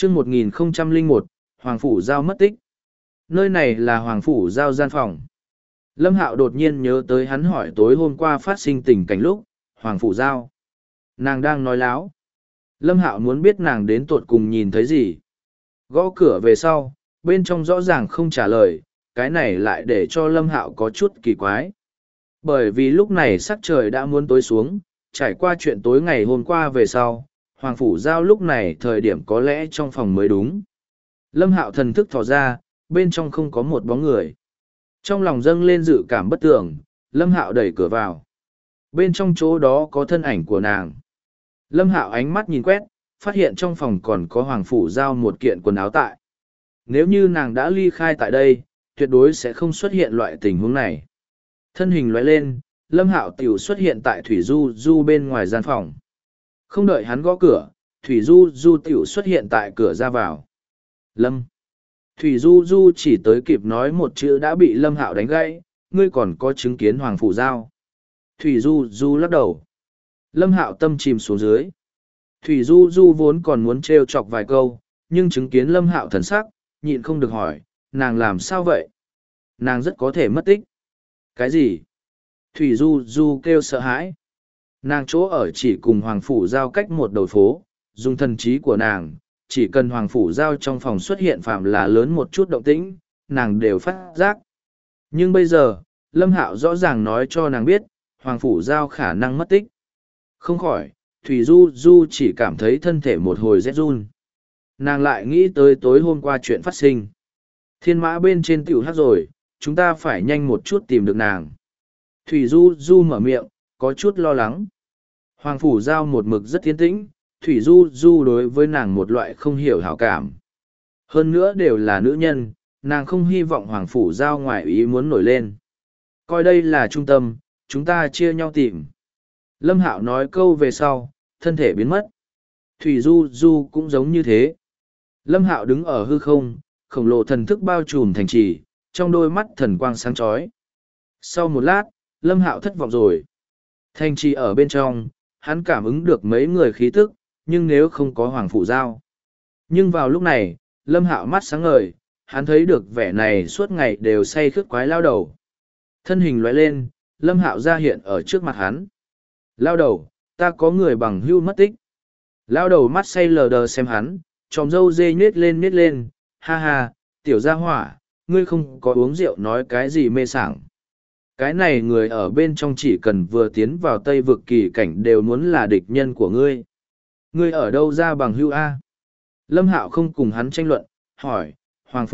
chương 1001, Hoàng Phủ Giao mất tích. Nơi này là Hoàng Phủ Giao gian phòng. Lâm Hạo đột nhiên nhớ tới hắn hỏi tối hôm qua phát sinh tình cảnh lúc, Hoàng Phủ Giao. Nàng đang nói láo. Lâm Hạo muốn biết nàng đến tột cùng nhìn thấy gì. Gõ cửa về sau, bên trong rõ ràng không trả lời, cái này lại để cho Lâm Hạo có chút kỳ quái. Bởi vì lúc này sắc trời đã muốn tối xuống, trải qua chuyện tối ngày hôm qua về sau, Hoàng Phủ Giao lúc này thời điểm có lẽ trong phòng mới đúng. Lâm Hạo thần thức thò ra, bên trong không có một bóng người. Trong lòng dâng lên dự cảm bất tường, Lâm Hạo đẩy cửa vào. Bên trong chỗ đó có thân ảnh của nàng. Lâm Hạo ánh mắt nhìn quét, phát hiện trong phòng còn có Hoàng Phủ Giao một kiện quần áo tại. Nếu như nàng đã ly khai tại đây, tuyệt đối sẽ không xuất hiện loại tình huống này. Thân hình lóe lên, Lâm Hạo tiểu xuất hiện tại Thủy Du Du bên ngoài gian phòng. Không đợi hắn gõ cửa, Thủy Du Du tiểu xuất hiện tại cửa ra vào. Lâm. Thủy Du Du chỉ tới kịp nói một chữ đã bị Lâm Hạo đánh gãy, ngươi còn có chứng kiến Hoàng Phủ Giao. Thủy Du Du lắc đầu. Lâm Hạo tâm chìm xuống dưới. Thủy Du Du vốn còn muốn trêu chọc vài câu, nhưng chứng kiến Lâm Hạo thần sắc, nhịn không được hỏi, nàng làm sao vậy? Nàng rất có thể mất tích. Cái gì? Thủy Du Du kêu sợ hãi. Nàng chỗ ở chỉ cùng Hoàng Phủ Giao cách một đầu phố, dùng thần trí của nàng, chỉ cần Hoàng Phủ Giao trong phòng xuất hiện phạm là lớn một chút động tĩnh, nàng đều phát giác. Nhưng bây giờ, Lâm Hạo rõ ràng nói cho nàng biết, Hoàng Phủ Giao khả năng mất tích. Không khỏi, Thủy Du Du chỉ cảm thấy thân thể một hồi rét run. Nàng lại nghĩ tới tối hôm qua chuyện phát sinh. Thiên mã bên trên tiểu hát rồi, chúng ta phải nhanh một chút tìm được nàng. Thủy Du Du mở miệng, có chút lo lắng. Hoàng Phủ Giao một mực rất tiến tĩnh, Thủy Du Du đối với nàng một loại không hiểu hảo cảm. Hơn nữa đều là nữ nhân, nàng không hy vọng Hoàng Phủ Giao ngoài ý muốn nổi lên. Coi đây là trung tâm, chúng ta chia nhau tìm. Lâm Hạo nói câu về sau, thân thể biến mất. Thủy Du Du cũng giống như thế. Lâm Hạo đứng ở hư không, khổng lồ thần thức bao trùm thành trì, trong đôi mắt thần quang sáng chói. Sau một lát, Lâm Hạo thất vọng rồi. Thành trì ở bên trong, hắn cảm ứng được mấy người khí tức, nhưng nếu không có Hoàng Phủ Giao. Nhưng vào lúc này, Lâm Hạo mắt sáng ngời, hắn thấy được vẻ này suốt ngày đều say khướt quái lao đầu. Thân hình lóe lên, Lâm Hạo ra hiện ở trước mặt hắn. Lao đầu, ta có người bằng hưu mất tích. Lao đầu mắt say lờ đờ xem hắn, tròm râu dê nhết lên, ha ha, tiểu gia hỏa, ngươi không có uống rượu nói cái gì mê sảng. Cái này người ở bên trong chỉ cần vừa tiến vào Tây vực kỳ cảnh đều muốn là địch nhân của ngươi. Ngươi ở đâu ra bằng hưu A? Lâm Hạo không cùng hắn tranh luận, hỏi, Hoàng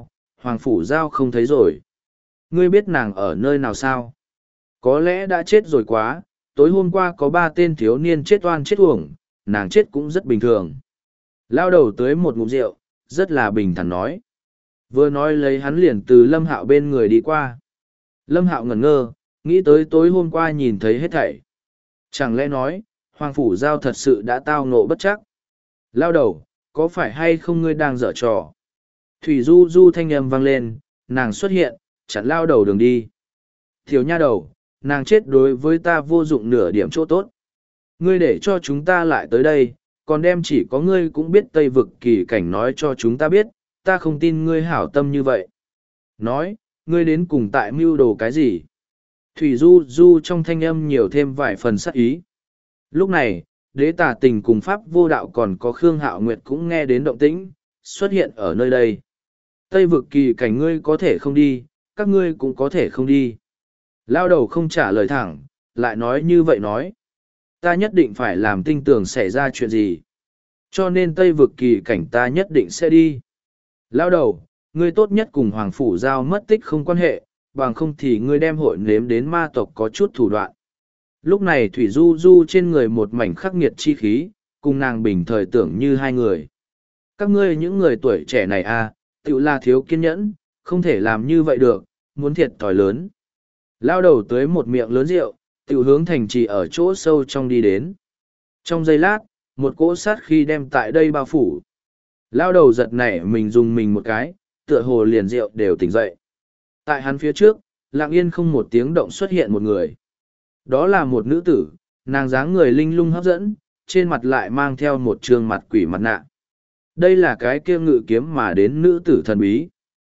Phủ Giao không thấy rồi. Ngươi biết nàng ở nơi nào sao? Có lẽ đã chết rồi quá, tối hôm qua có 3 tên thiếu niên chết oan chết uổng, nàng chết cũng rất bình thường. Lao đầu tới một ngụm rượu, rất là bình thản nói. Vừa nói lấy hắn liền từ Lâm Hạo bên người đi qua. Lâm Hạo ngẩn ngơ, nghĩ tới tối hôm qua nhìn thấy hết thảy. Chẳng lẽ nói, Hoàng Phủ Giao thật sự đã tao ngộ bất chắc. Lao đầu, có phải hay không ngươi đang dở trò? Thủy Du Du thanh âm vang lên, nàng xuất hiện, chặn lao đầu đường đi. Thiếu nha đầu, nàng chết đối với ta vô dụng nửa điểm chỗ tốt. Ngươi để cho chúng ta lại tới đây, còn đem chỉ có ngươi cũng biết Tây vực kỳ cảnh nói cho chúng ta biết, ta không tin ngươi hảo tâm như vậy. Nói, ngươi đến cùng tại mưu đồ cái gì? Thủy Du Du trong thanh âm nhiều thêm vài phần sắc ý. Lúc này, Đế Tả Tình cùng Pháp Vô Đạo còn có Khương Hạo Nguyệt cũng nghe đến động tĩnh, xuất hiện ở nơi đây. Tây vực kỳ cảnh ngươi có thể không đi, các ngươi cũng có thể không đi. Lao đầu không trả lời thẳng, lại nói như vậy nói. Ta nhất định phải làm tinh tường xảy ra chuyện gì. Cho nên Tây vực kỳ cảnh ta nhất định sẽ đi. Lao đầu, ngươi tốt nhất cùng Hoàng Phủ Giao mất tích không quan hệ, bằng không thì ngươi đem hội nếm đến ma tộc có chút thủ đoạn. Lúc này Thủy Du Du trên người một mảnh khắc nghiệt chi khí, cùng nàng bình thời tưởng như hai người. Các ngươi những người tuổi trẻ này à, tự là thiếu kiên nhẫn, không thể làm như vậy được, muốn thiệt thòi lớn. Lao đầu tới một miệng lớn rượu, tự hướng thành trì ở chỗ sâu trong đi đến. Trong giây lát, một cỗ sát khi đem tại đây bao phủ. Lao đầu giật nảy mình dùng mình một cái, tựa hồ liền rượu đều tỉnh dậy. Tại hắn phía trước, lặng yên không một tiếng động xuất hiện một người. Đó là một nữ tử, nàng dáng người linh lung hấp dẫn, trên mặt lại mang theo một trương mặt quỷ mặt nạ. Đây là cái kia ngự kiếm mà đến nữ tử thần bí.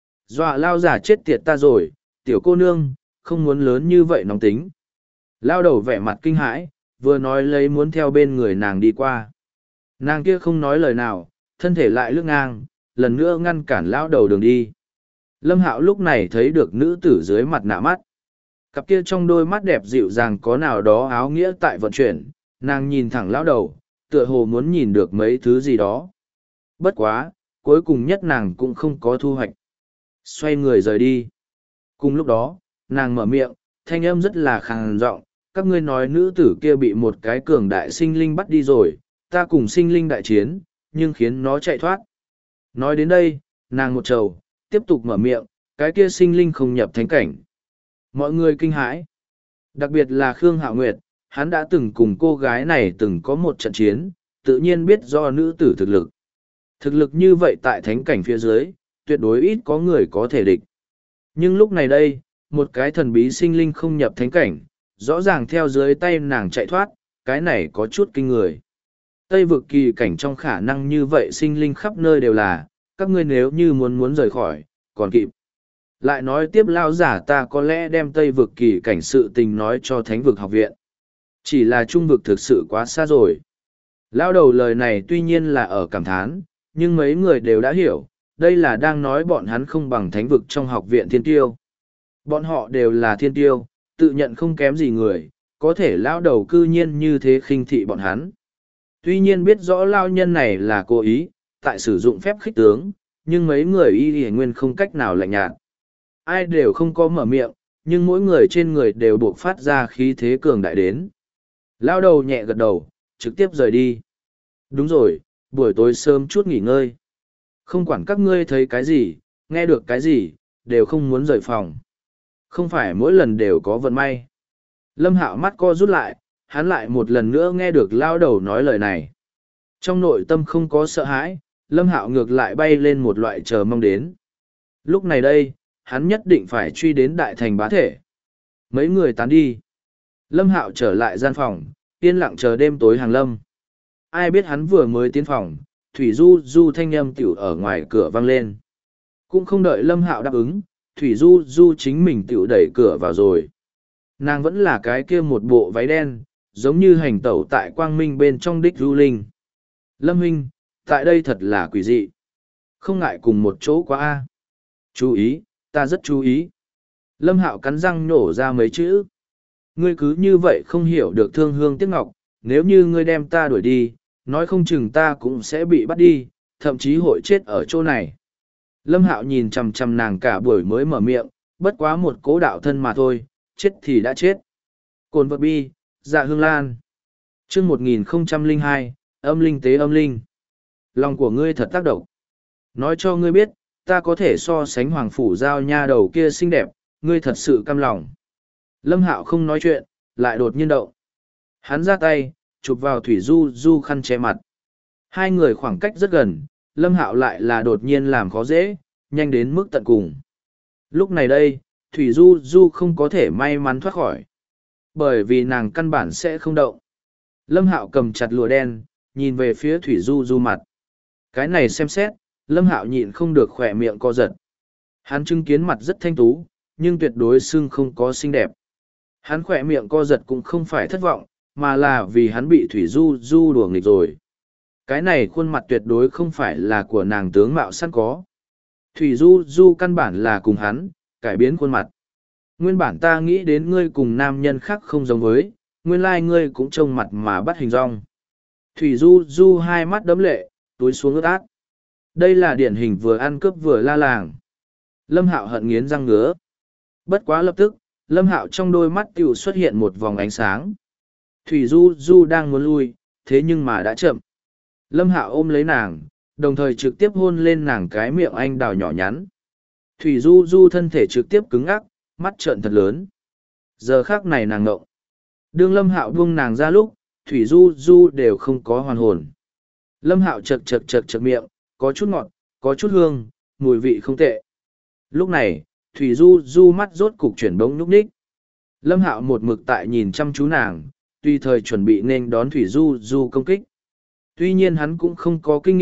Dọa lao giả chết tiệt ta rồi, tiểu cô nương, không muốn lớn như vậy nóng tính. Lao đầu vẻ mặt kinh hãi, vừa nói lấy muốn theo bên người nàng đi qua. Nàng kia không nói lời nào, thân thể lại lướt ngang, lần nữa ngăn cản lao đầu đường đi. Lâm Hạo lúc này thấy được nữ tử dưới mặt nạ mắt. Cặp kia trong đôi mắt đẹp dịu dàng có nào đó áo nghĩa tại vận chuyển, nàng nhìn thẳng lão đầu, tựa hồ muốn nhìn được mấy thứ gì đó. Bất quá, cuối cùng nhất nàng cũng không có thu hoạch. Xoay người rời đi. Cùng lúc đó, nàng mở miệng, thanh âm rất là khàn giọng, các ngươi nói nữ tử kia bị một cái cường đại sinh linh bắt đi rồi, ta cùng sinh linh đại chiến, nhưng khiến nó chạy thoát. Nói đến đây, nàng một trầu, tiếp tục mở miệng, cái kia sinh linh không nhập thánh cảnh. Mọi người kinh hãi. Đặc biệt là Khương Hạo Nguyệt, hắn đã từng cùng cô gái này từng có một trận chiến, tự nhiên biết do nữ tử thực lực. Thực lực như vậy tại thánh cảnh phía dưới, tuyệt đối ít có người có thể địch. Nhưng lúc này đây, một cái thần bí sinh linh không nhập thánh cảnh, rõ ràng theo dưới tay nàng chạy thoát, cái này có chút kinh người. Tây vực kỳ cảnh trong khả năng như vậy sinh linh khắp nơi đều là, các ngươi nếu như muốn rời khỏi, còn kịp. Lại nói tiếp lao giả ta có lẽ đem Tây vực kỳ cảnh sự tình nói cho thánh vực học viện. Chỉ là trung vực thực sự quá xa rồi. Lao đầu lời này tuy nhiên là ở cảm thán, nhưng mấy người đều đã hiểu, đây là đang nói bọn hắn không bằng thánh vực trong học viện thiên tiêu. Bọn họ đều là thiên tiêu, tự nhận không kém gì người, có thể lao đầu cư nhiên như thế khinh thị bọn hắn. Tuy nhiên biết rõ lao nhân này là cố ý, tại sử dụng phép khích tướng, nhưng mấy người y nguyên không cách nào lạnh nhạt. Ai đều không có mở miệng, nhưng mỗi người trên người đều buộc phát ra khí thế cường đại đến. Lao đầu nhẹ gật đầu, trực tiếp rời đi. Đúng rồi, buổi tối sớm chút nghỉ ngơi. Không quản các ngươi thấy cái gì, nghe được cái gì, đều không muốn rời phòng. Không phải mỗi lần đều có vận may. Lâm Hạo mắt co rút lại, hắn lại một lần nữa nghe được lao đầu nói lời này. Trong nội tâm không có sợ hãi, Lâm Hạo ngược lại bay lên một loại chờ mong đến. Lúc này đây, hắn nhất định phải truy đến đại thành bá thể. Mấy người tán đi. Lâm Hạo trở lại gian phòng, yên lặng chờ đêm tối hàng lâm. Ai biết hắn vừa mới tiến phòng, Thủy Du Du thanh âm tiểu ở ngoài cửa vang lên. Cũng không đợi Lâm Hạo đáp ứng, Thủy Du Du chính mình tiểu đẩy cửa vào rồi. Nàng vẫn là cái kia một bộ váy đen, giống như hành tẩu tại quang minh bên trong đích du linh. Lâm huynh, tại đây thật là quỷ dị. Không ngại cùng một chỗ quá a. Chú ý, ta rất chú ý. Lâm Hạo cắn răng nổ ra mấy chữ. Ngươi cứ như vậy không hiểu được thương hương tiếc ngọc, nếu như ngươi đem ta đuổi đi, nói không chừng ta cũng sẽ bị bắt đi, thậm chí hội chết ở chỗ này. Lâm Hạo nhìn chằm chằm nàng cả buổi mới mở miệng, bất quá một cố đạo thân mà thôi, chết thì đã chết. Cồn vật bi, dạ hương lan. Chương 1002, âm linh tế âm linh. Lòng của ngươi thật tác động. Nói cho ngươi biết, ta có thể so sánh hoàng phủ giao nha đầu kia xinh đẹp, ngươi thật sự căm lòng. Lâm Hạo không nói chuyện, lại đột nhiên động. Hắn ra tay, chụp vào Thủy Du Du khăn che mặt. Hai người khoảng cách rất gần, Lâm Hạo lại là đột nhiên làm khó dễ, nhanh đến mức tận cùng. Lúc này đây, Thủy Du Du không có thể may mắn thoát khỏi. Bởi vì nàng căn bản sẽ không động. Lâm Hạo cầm chặt lụa đen, nhìn về phía Thủy Du Du mặt. Cái này xem xét, Lâm Hạo nhịn không được khỏe miệng co giật. Hắn chứng kiến mặt rất thanh tú, nhưng tuyệt đối xưng không có xinh đẹp. Hắn khỏe miệng co giật cũng không phải thất vọng, mà là vì hắn bị Thủy Du Du đùa nghịch rồi. Cái này khuôn mặt tuyệt đối không phải là của nàng tướng mạo sẵn có. Thủy Du Du căn bản là cùng hắn, cải biến khuôn mặt. Nguyên bản ta nghĩ đến ngươi cùng nam nhân khác không giống với, nguyên lai ngươi cũng trông mặt mà bắt hình dong. Thủy Du Du hai mắt đấm lệ, túi xuống ướt át. Đây là điển hình vừa ăn cướp vừa la làng. Lâm Hạo hận nghiến răng ngứa. Bất quá lập tức, Lâm Hạo trong đôi mắt tiểu xuất hiện một vòng ánh sáng. Thủy Du Du đang muốn lui, thế nhưng mà đã chậm. Lâm Hạo ôm lấy nàng, đồng thời trực tiếp hôn lên nàng cái miệng anh đào nhỏ nhắn. Thủy Du Du thân thể trực tiếp cứng ngắc, mắt trợn thật lớn. Giờ khác này nàng ngộng. Đương Lâm Hạo buông nàng ra lúc, Thủy Du Du đều không có hoàn hồn. Lâm Hạo chật miệng, có chút ngọt, có chút hương, mùi vị không tệ. Lúc này, Thủy Du Du mắt rốt cục chuyển bỗng nhúc nhích. Lâm Hạo một mực tại nhìn chăm chú nàng, tùy thời chuẩn bị nên đón Thủy Du Du công kích. Tuy nhiên hắn cũng không có kinh nghiệm,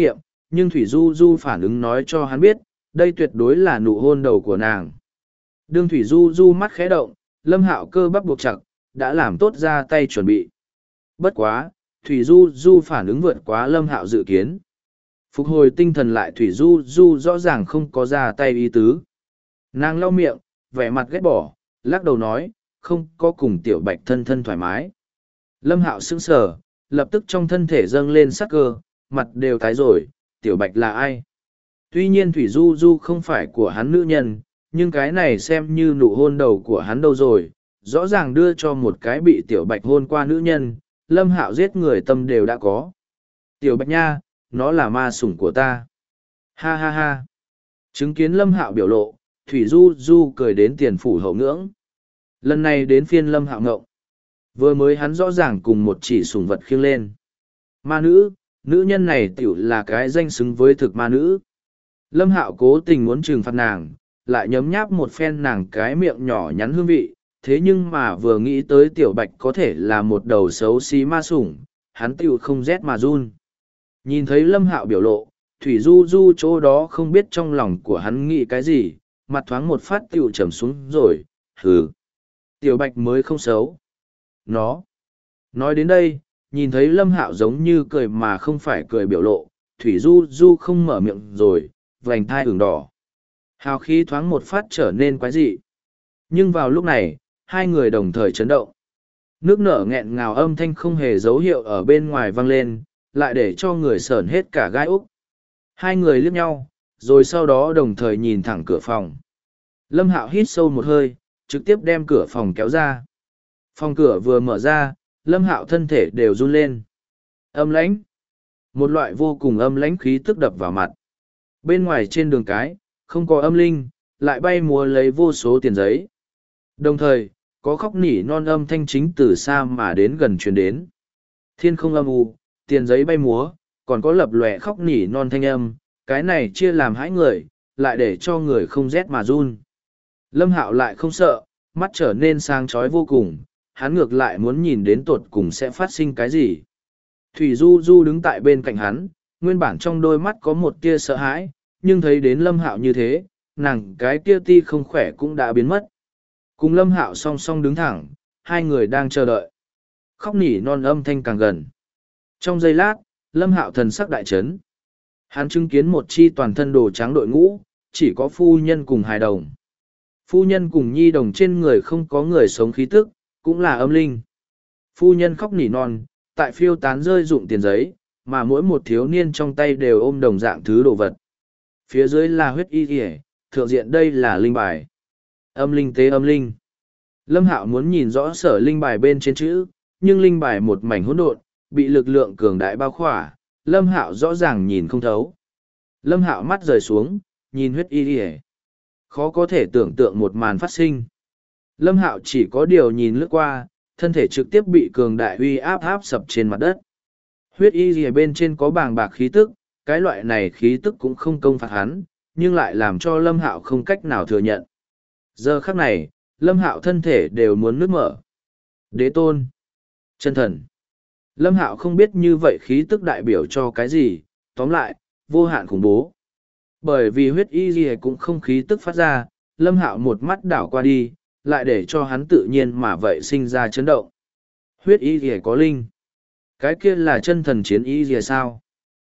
nhưng Thủy Du Du phản ứng nói cho hắn biết, đây tuyệt đối là nụ hôn đầu của nàng. Đương Thủy Du Du mắt khẽ động, Lâm Hạo cơ bắp buộc chặt, đã làm tốt ra tay chuẩn bị. Bất quá, Thủy Du Du phản ứng vượt quá Lâm Hạo dự kiến. Phục hồi tinh thần lại, Thủy Du Du rõ ràng không có ra tay ý tứ. Nàng lau miệng, vẻ mặt ghét bỏ, lắc đầu nói, không có cùng Tiểu Bạch thân thân thoải mái. Lâm Hạo sững sờ, lập tức trong thân thể dâng lên sắc cơ, mặt đều tái rồi, Tiểu Bạch là ai? Tuy nhiên Thủy Du Du không phải của hắn nữ nhân, nhưng cái này xem như nụ hôn đầu của hắn đâu rồi, rõ ràng đưa cho một cái bị Tiểu Bạch hôn qua nữ nhân, Lâm Hạo giết người tâm đều đã có. Tiểu Bạch nha, nó là ma sủng của ta. Ha ha ha. Chứng kiến Lâm Hạo biểu lộ, Thủy Du Du cười đến tiền phủ hậu ngưỡng. Lần này đến phiên Lâm Hạo ngộng. Vừa mới hắn rõ ràng cùng một chỉ sủng vật khiêng lên. Ma nữ, nữ nhân này tiểu là cái danh xứng với thực ma nữ. Lâm Hạo cố tình muốn trừng phạt nàng, lại nhấm nháp một phen nàng cái miệng nhỏ nhắn hương vị, thế nhưng mà vừa nghĩ tới Tiểu Bạch có thể là một đầu xấu xí ma sủng, hắn tiểu không rét mà run. Nhìn thấy Lâm Hạo biểu lộ, Thủy Du Du chỗ đó không biết trong lòng của hắn nghĩ cái gì, mặt thoáng một phát tiểu trầm xuống rồi, hừ. Tiểu Bạch mới không xấu. Nó. Nói đến đây, nhìn thấy Lâm Hạo giống như cười mà không phải cười biểu lộ, Thủy Du Du không mở miệng rồi, vành thai ửng đỏ. Hào khí thoáng một phát trở nên quái dị. Nhưng vào lúc này, hai người đồng thời chấn động. Nước nở nghẹn ngào âm thanh không hề dấu hiệu ở bên ngoài vang lên, lại để cho người sởn hết cả gai úc. Hai người liếc nhau, rồi sau đó đồng thời nhìn thẳng cửa phòng. Lâm Hạo hít sâu một hơi, trực tiếp đem cửa phòng kéo ra. Phòng cửa vừa mở ra, Lâm Hạo thân thể đều run lên. Âm lãnh. Một loại vô cùng âm lãnh khí tức đập vào mặt. Bên ngoài trên đường cái, không có âm linh, lại bay múa lấy vô số tiền giấy. Đồng thời, có khóc nỉ non âm thanh chính từ xa mà đến gần truyền đến. Thiên không âm u, tiền giấy bay múa, còn có lập lòe khóc nỉ non thanh âm, cái này chia làm hãi người, lại để cho người không rét mà run. Lâm Hạo lại không sợ, mắt trở nên sáng chói vô cùng, hắn ngược lại muốn nhìn đến tột cùng sẽ phát sinh cái gì. Thủy Du Du đứng tại bên cạnh hắn, nguyên bản trong đôi mắt có một tia sợ hãi, nhưng thấy đến Lâm Hạo như thế, nàng cái tia ti không khỏe cũng đã biến mất. Cùng Lâm Hạo song song đứng thẳng, hai người đang chờ đợi. Khóc nỉ non âm thanh càng gần. Trong giây lát, Lâm Hạo thần sắc đại chấn. Hắn chứng kiến một chi toàn thân đồ trắng đội ngũ, chỉ có phu nhân cùng hài đồng. Phu nhân cùng nhi đồng trên người không có người sống khí tức, cũng là âm linh. Phu nhân khóc nỉ non, tại phiêu tán rơi dụng tiền giấy, mà mỗi một thiếu niên trong tay đều ôm đồng dạng thứ đồ vật. Phía dưới là huyết y kìa, thượng diện đây là linh bài. Âm linh tế âm linh. Lâm Hạo muốn nhìn rõ sở linh bài bên trên chữ, nhưng linh bài một mảnh hỗn độn, bị lực lượng cường đại bao khỏa, Lâm Hạo rõ ràng nhìn không thấu. Lâm Hạo mắt rời xuống, nhìn huyết y kìa. Khó có thể tưởng tượng một màn phát sinh. Lâm Hạo chỉ có điều nhìn lướt qua, thân thể trực tiếp bị cường đại uy áp áp sập trên mặt đất. Huyết y gì bên trên có bàng bạc khí tức, cái loại này khí tức cũng không công phạt hắn, nhưng lại làm cho Lâm Hạo không cách nào thừa nhận. Giờ khắc này, Lâm Hạo thân thể đều muốn nứt mở. Đế tôn, chân thần. Lâm Hạo không biết như vậy khí tức đại biểu cho cái gì, tóm lại, vô hạn khủng bố. Bởi vì huyết y gì cũng không khí tức phát ra, Lâm Hạo một mắt đảo qua đi, lại để cho hắn tự nhiên mà vậy sinh ra chấn động. Huyết y gì có linh. Cái kia là chân thần chiến y gì sao?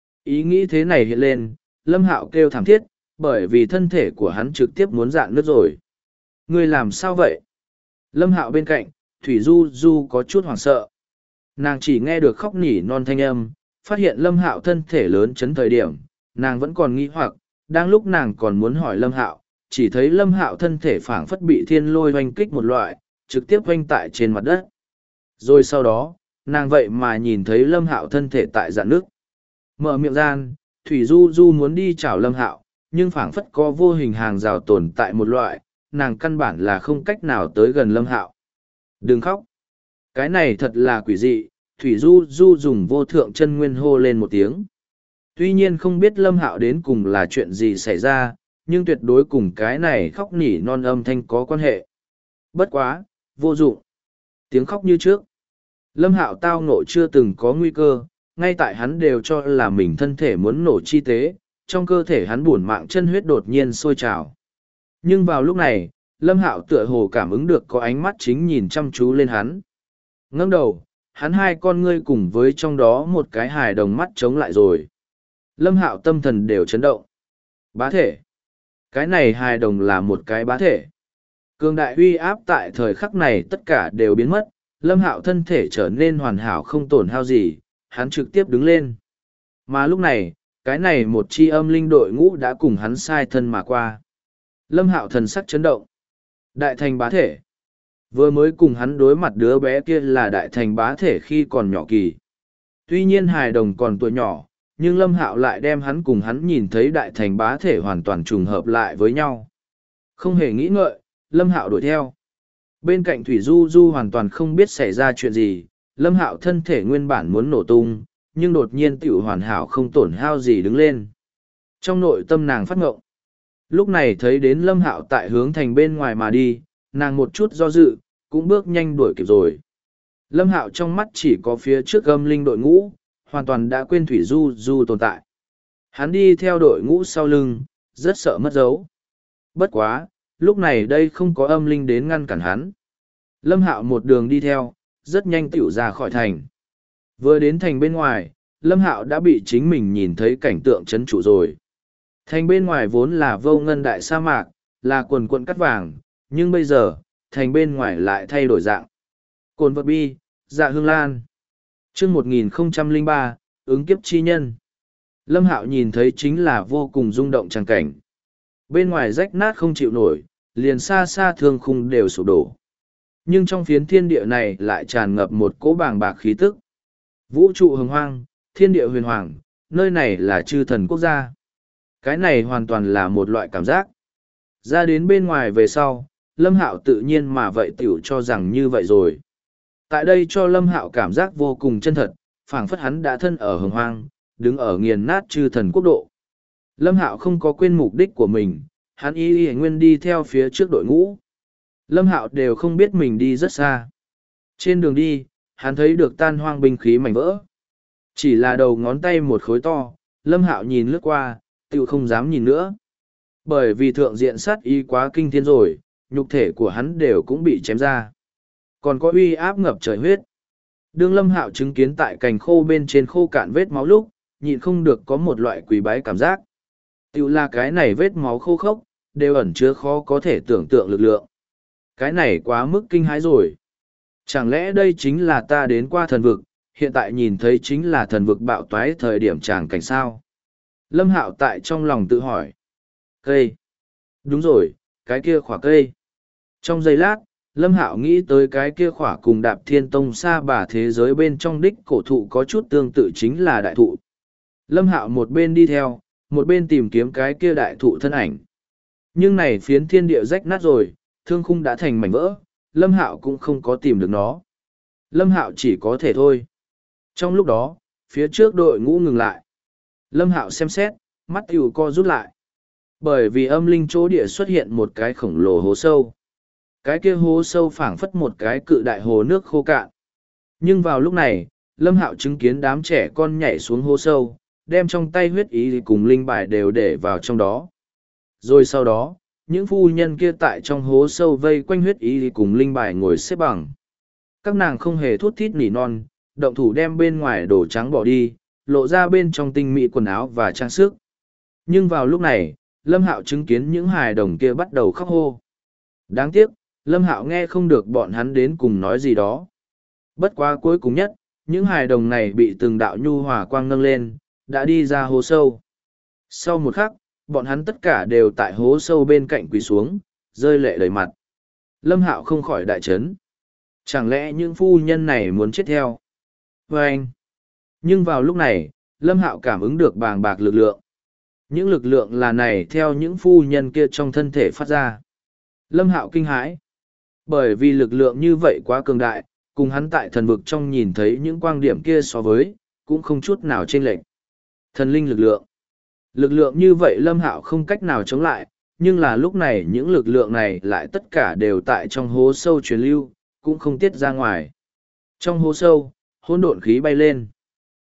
Ý nghĩ thế này hiện lên, Lâm Hạo kêu thảm thiết, bởi vì thân thể của hắn trực tiếp muốn rạn nứt rồi. Ngươi làm sao vậy? Lâm Hạo bên cạnh, Thủy Du Du có chút hoảng sợ. Nàng chỉ nghe được khóc nỉ non thanh âm, phát hiện Lâm Hạo thân thể lớn chấn thời điểm, nàng vẫn còn nghi hoặc, đang lúc nàng còn muốn hỏi Lâm Hạo, chỉ thấy Lâm Hạo thân thể phảng phất bị thiên lôi hoanh kích một loại, trực tiếp hoanh tại trên mặt đất. Rồi sau đó, nàng vậy mà nhìn thấy Lâm Hạo thân thể tại rạn nước. Mở miệng gian, Thủy Du Du muốn đi chào Lâm Hạo, nhưng phảng phất có vô hình hàng rào tồn tại một loại, nàng căn bản là không cách nào tới gần Lâm Hạo. Đừng khóc. Cái này thật là quỷ dị, Thủy Du Du dùng vô thượng chân nguyên hô lên một tiếng. Tuy nhiên không biết Lâm Hạo đến cùng là chuyện gì xảy ra, nhưng tuyệt đối cùng cái này khóc nỉ non âm thanh có quan hệ. Bất quá, vô dụng. Tiếng khóc như trước. Lâm Hạo tao ngộ chưa từng có nguy cơ, ngay tại hắn đều cho là mình thân thể muốn nổ chi tế, trong cơ thể hắn buồn mạng chân huyết đột nhiên sôi trào. Nhưng vào lúc này, Lâm Hạo tựa hồ cảm ứng được có ánh mắt chính nhìn chăm chú lên hắn. Ngẩng đầu, hắn hai con ngươi cùng với trong đó một cái hài đồng mắt chống lại rồi. Lâm Hạo tâm thần đều chấn động. Bá thể. Cái này hài đồng là một cái bá thể. Cường đại uy áp tại thời khắc này tất cả đều biến mất, Lâm Hạo thân thể trở nên hoàn hảo không tổn hao gì, hắn trực tiếp đứng lên. Mà lúc này, cái này một chi âm linh đội ngũ đã cùng hắn sai thân mà qua. Lâm Hạo thần sắc chấn động. Đại thành bá thể. Vừa mới cùng hắn đối mặt đứa bé kia là đại thành bá thể khi còn nhỏ kỳ. Tuy nhiên hài đồng còn tuổi nhỏ, nhưng Lâm Hạo lại đem hắn cùng hắn nhìn thấy đại thành bá thể hoàn toàn trùng hợp lại với nhau. Không hề nghĩ ngợi, Lâm Hạo đuổi theo. Bên cạnh Thủy Du Du hoàn toàn không biết xảy ra chuyện gì, Lâm Hạo thân thể nguyên bản muốn nổ tung, nhưng đột nhiên tiểu hoàn hảo không tổn hao gì đứng lên. Trong nội tâm nàng phát ngộng. Lúc này thấy đến Lâm Hạo tại hướng thành bên ngoài mà đi, nàng một chút do dự, cũng bước nhanh đuổi kịp rồi. Lâm Hạo trong mắt chỉ có phía trước âm linh đội ngũ, hoàn toàn đã quên Thủy Du Du tồn tại. Hắn đi theo đội ngũ sau lưng, rất sợ mất dấu. Bất quá, lúc này đây không có âm linh đến ngăn cản hắn. Lâm Hạo một đường đi theo, rất nhanh tựu ra khỏi thành. Vừa đến thành bên ngoài, Lâm Hạo đã bị chính mình nhìn thấy cảnh tượng chấn trụ rồi. Thành bên ngoài vốn là vô ngân đại sa mạc, là quần quận cắt vàng, nhưng bây giờ, thành bên ngoài lại thay đổi dạng. Cồn vật bi, dạ hương lan. Chương 1003, ứng kiếp chi nhân. Lâm Hạo nhìn thấy chính là vô cùng rung động tràng cảnh. Bên ngoài rách nát không chịu nổi, liền xa xa thương khung đều sụp đổ. Nhưng trong phiến thiên địa này lại tràn ngập một cỗ bàng bạc khí tức. Vũ trụ hồng hoang, thiên địa huyền hoàng, nơi này là chư thần quốc gia. Cái này hoàn toàn là một loại cảm giác. Ra đến bên ngoài về sau, Lâm Hạo tự nhiên mà vậy tiểu cho rằng như vậy rồi. Tại đây cho Lâm Hạo cảm giác vô cùng chân thật, phảng phất hắn đã thân ở hồng hoang, đứng ở nghiền nát chư thần quốc độ. Lâm Hạo không có quên mục đích của mình, hắn y nguyên đi theo phía trước đội ngũ. Lâm Hạo đều không biết mình đi rất xa. Trên đường đi, hắn thấy được tan hoang binh khí mảnh vỡ. Chỉ là đầu ngón tay một khối to, Lâm Hạo nhìn lướt qua, tựu không dám nhìn nữa. Bởi vì thượng diện sát y quá kinh thiên rồi, nhục thể của hắn đều cũng bị chém ra. Còn có uy áp ngập trời huyết. Đương Lâm Hạo chứng kiến tại cành khô bên trên khô cạn vết máu lúc, nhịn không được có một loại quỳ bái cảm giác. Tựu là cái này vết máu khô khốc, đều ẩn chứa khó có thể tưởng tượng lực lượng. Cái này quá mức kinh hãi rồi. Chẳng lẽ đây chính là ta đến qua thần vực, hiện tại nhìn thấy chính là thần vực bạo toái thời điểm tràng cảnh sao? Lâm Hạo tại trong lòng tự hỏi. Cây. Đúng rồi, cái kia khỏa cây. Trong giây lát, Lâm Hạo nghĩ tới cái kia khỏa cùng Đạp Thiên Tông xa bà thế giới bên trong đích cổ thụ có chút tương tự chính là đại thụ. Lâm Hạo một bên đi theo, một bên tìm kiếm cái kia đại thụ thân ảnh. Nhưng này phiến thiên địa rách nát rồi, thương khung đã thành mảnh vỡ, Lâm Hạo cũng không có tìm được nó. Lâm Hạo chỉ có thể thôi. Trong lúc đó, phía trước đội ngũ ngừng lại. Lâm Hạo xem xét, mắt tiểu co rút lại. Bởi vì âm linh chỗ địa xuất hiện một cái khổng lồ hố sâu. Cái kia hố sâu phảng phất một cái cự đại hồ nước khô cạn. Nhưng vào lúc này, Lâm Hạo chứng kiến đám trẻ con nhảy xuống hố sâu, đem trong tay huyết ý cùng linh bài đều để vào trong đó. Rồi sau đó, những phu nhân kia tại trong hố sâu vây quanh huyết ý cùng linh bài ngồi xếp bằng. Các nàng không hề thút thít nỉ non, động thủ đem bên ngoài đồ trắng bỏ đi, lộ ra bên trong tinh mỹ quần áo và trang sức. Nhưng vào lúc này, Lâm Hạo chứng kiến những hài đồng kia bắt đầu khóc hô. Đáng tiếc, Lâm Hạo nghe không được bọn hắn đến cùng nói gì đó. Bất quá cuối cùng nhất, những hài đồng này bị từng đạo nhu hòa quang nâng lên, đã đi ra hố sâu. Sau một khắc, bọn hắn tất cả đều tại hố sâu bên cạnh quỳ xuống, rơi lệ đầy mặt. Lâm Hạo không khỏi đại chấn. Chẳng lẽ những phu nhân này muốn chết theo? Vâng! Nhưng vào lúc này, Lâm Hạo cảm ứng được bàng bạc lực lượng. Những lực lượng là này theo những phu nhân kia trong thân thể phát ra. Lâm Hạo kinh hãi. Bởi vì lực lượng như vậy quá cường đại, cùng hắn tại thần vực trong nhìn thấy những quang điểm kia so với, cũng không chút nào chênh lệch. Thần linh lực lượng. Lực lượng như vậy Lâm Hạo không cách nào chống lại, nhưng là lúc này những lực lượng này lại tất cả đều tại trong hố sâu truyền lưu, cũng không tiết ra ngoài. Trong hố sâu, hỗn độn khí bay lên.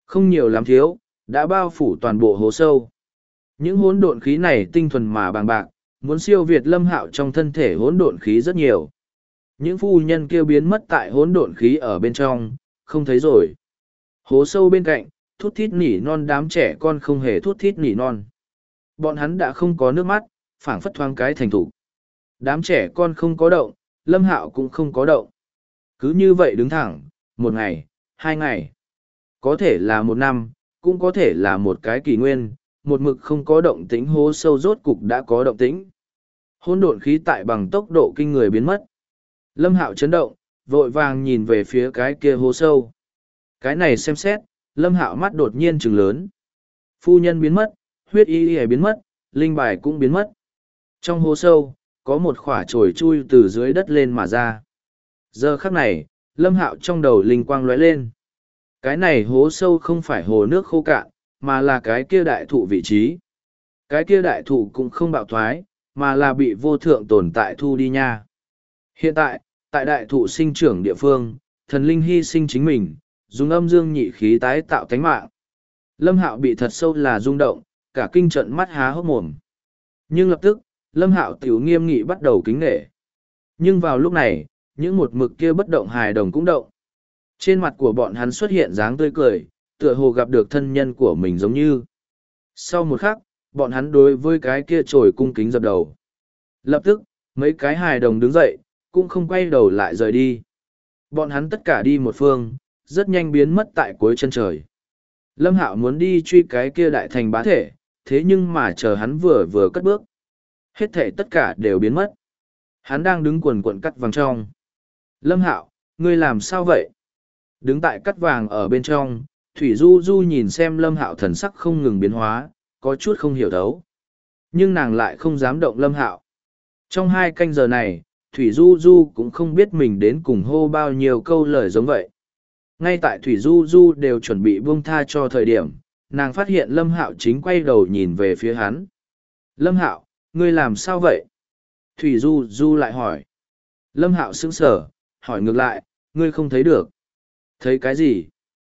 Không nhiều lắm thiếu, đã bao phủ toàn bộ hố sâu. Những hỗn độn khí này tinh thuần mà bàng bạc, muốn siêu việt Lâm Hạo trong thân thể hỗn độn khí rất nhiều. Những phu nhân kia biến mất tại hỗn độn khí ở bên trong, không thấy rồi. Hố sâu bên cạnh, thút thít nỉ non, đám trẻ con không hề thút thít nỉ non. Bọn hắn đã không có nước mắt, phảng phất thoáng cái thành thủ. Đám trẻ con không có động, Lâm Hạo cũng không có động. Cứ như vậy đứng thẳng, một ngày, 2 ngày. Có thể là 1 năm, cũng có thể là một cái kỷ nguyên, một mực không có động tĩnh hố sâu rốt cục đã có động tĩnh. Hỗn độn khí tại bằng tốc độ kinh người biến mất. Lâm Hạo chấn động, vội vàng nhìn về phía cái kia hố sâu. Cái này xem xét, Lâm Hạo mắt đột nhiên trừng lớn. Phu nhân biến mất, huyết y y biến mất, linh bài cũng biến mất. Trong hố sâu, có một khỏa chồi chui từ dưới đất lên mà ra. Giờ khắc này, Lâm Hạo trong đầu linh quang lóe lên. Cái này hố sâu không phải hồ nước khô cạn, mà là cái kia đại thụ vị trí. Cái kia đại thụ cũng không bạo thoái, mà là bị vô thượng tồn tại thu đi nha. Hiện tại, tại đại thụ sinh trưởng địa phương, thần linh hy sinh chính mình, dùng âm dương nhị khí tái tạo tánh mạng. Lâm Hạo bị thật sâu là rung động, cả kinh trận mắt há hốc mồm. Nhưng lập tức, Lâm Hạo tiểu nghiêm nghị bắt đầu kính nể. Nhưng vào lúc này, những một mực kia bất động hài đồng cũng động. Trên mặt của bọn hắn xuất hiện dáng tươi cười, tựa hồ gặp được thân nhân của mình giống như. Sau một khắc, bọn hắn đối với cái kia trồi cung kính dập đầu. Lập tức, mấy cái hài đồng đứng dậy, cũng không quay đầu lại rời đi. Bọn hắn tất cả đi một phương, rất nhanh biến mất tại cuối chân trời. Lâm Hạo muốn đi truy cái kia đại thành bá thể, thế nhưng mà chờ hắn vừa vừa cất bước. Hết thể tất cả đều biến mất. Hắn đang đứng quần quận cắt vàng trong. Lâm Hạo, ngươi làm sao vậy? Đứng tại cắt vàng ở bên trong, Thủy Du Du nhìn xem Lâm Hạo thần sắc không ngừng biến hóa, có chút không hiểu thấu. Nhưng nàng lại không dám động Lâm Hạo. Trong 2 canh giờ này, Thủy Du Du cũng không biết mình đến cùng hô bao nhiêu câu lời giống vậy. Ngay tại Thủy Du Du đều chuẩn bị buông tha cho thời điểm, nàng phát hiện Lâm Hạo chính quay đầu nhìn về phía hắn. Lâm Hạo, ngươi làm sao vậy? Thủy Du Du lại hỏi. Lâm Hạo sững sờ, hỏi ngược lại, ngươi không thấy được. Thấy cái gì?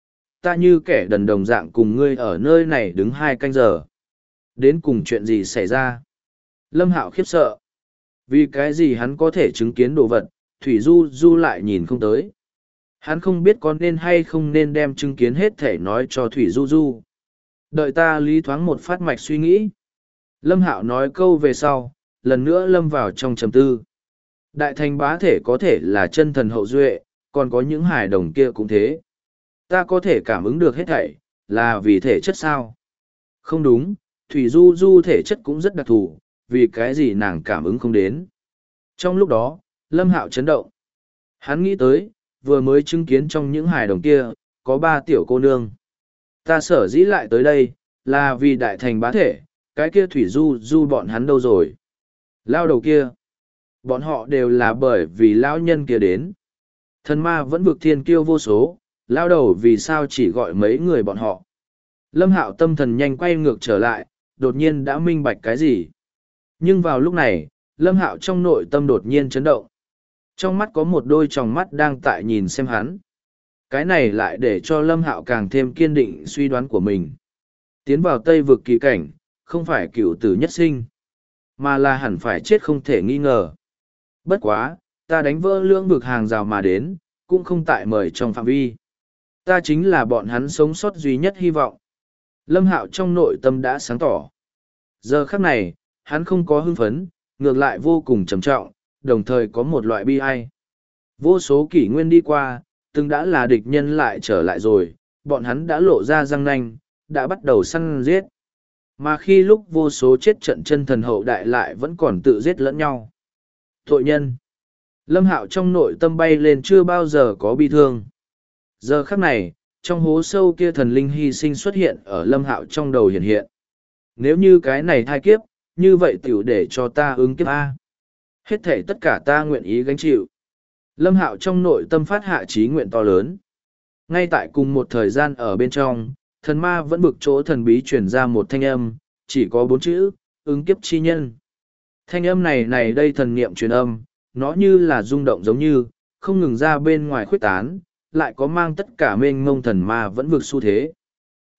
Ta như kẻ đần đồng dạng cùng ngươi ở nơi này đứng 2 canh giờ. Đến cùng chuyện gì xảy ra? Lâm Hạo khiếp sợ. Vì cái gì hắn có thể chứng kiến đồ vật, Thủy Du Du lại nhìn không tới. Hắn không biết có nên hay không nên đem chứng kiến hết thể nói cho Thủy Du Du. Đợi ta lý thoáng một phát mạch suy nghĩ. Lâm Hạo nói câu về sau, lần nữa lâm vào trong trầm tư. Đại thành bá thể có thể là chân thần hậu duệ, còn có những hài đồng kia cũng thế. Ta có thể cảm ứng được hết thảy, là vì thể chất sao? Không đúng, Thủy Du Du thể chất cũng rất đặc thù, vì cái gì nàng cảm ứng không đến. Trong lúc đó, Lâm Hạo chấn động. Hắn nghĩ tới, vừa mới chứng kiến trong những hài đồng kia, có 3 tiểu cô nương. Ta sở dĩ lại tới đây, là vì đại thành bá thể, cái kia Thủy Du Du bọn hắn đâu rồi? Lao đầu kia. Bọn họ đều là bởi vì lão nhân kia đến. Thần ma vẫn vực thiên kiêu vô số, lao đầu vì sao chỉ gọi mấy người bọn họ. Lâm Hạo tâm thần nhanh quay ngược trở lại, đột nhiên đã minh bạch cái gì. Nhưng vào lúc này, Lâm Hạo trong nội tâm đột nhiên chấn động. Trong mắt có một đôi tròng mắt đang tại nhìn xem hắn. Cái này lại để cho Lâm Hạo càng thêm kiên định suy đoán của mình. Tiến vào Tây vực kỳ cảnh, không phải cựu tử nhất sinh, mà là hẳn phải chết không thể nghi ngờ. Bất quá, ta đánh vỡ lưỡng vực hàng rào mà đến, cũng không tại mời trong phạm vi. Ta chính là bọn hắn sống sót duy nhất hy vọng. Lâm Hạo trong nội tâm đã sáng tỏ. Giờ khắc này, hắn không có hưng phấn, ngược lại vô cùng trầm trọng, đồng thời có một loại bi ai. Vô số kỷ nguyên đi qua, từng đã là địch nhân lại trở lại rồi, bọn hắn đã lộ ra răng nanh, đã bắt đầu săn giết. Mà khi lúc vô số chết trận chân thần hậu đại lại vẫn còn tự giết lẫn nhau. Tội nhân. Lâm Hạo trong nội tâm bay lên chưa bao giờ có bi thương. Giờ khắc này, trong hố sâu kia thần linh hy sinh xuất hiện ở Lâm Hạo trong đầu hiện hiện. Nếu như cái này thai kiếp, như vậy tiểu để cho ta ứng kiếp A. Hết thể tất cả ta nguyện ý gánh chịu. Lâm Hạo trong nội tâm phát hạ chí nguyện to lớn. Ngay tại cùng một thời gian ở bên trong, thần ma vẫn bực chỗ thần bí truyền ra một thanh âm, chỉ có 4 chữ, ứng kiếp chi nhân. Thanh âm này đây thần niệm truyền âm, nó như là rung động giống như, không ngừng ra bên ngoài khuyết tán, lại có mang tất cả mênh mông thần ma vẫn vực xu thế.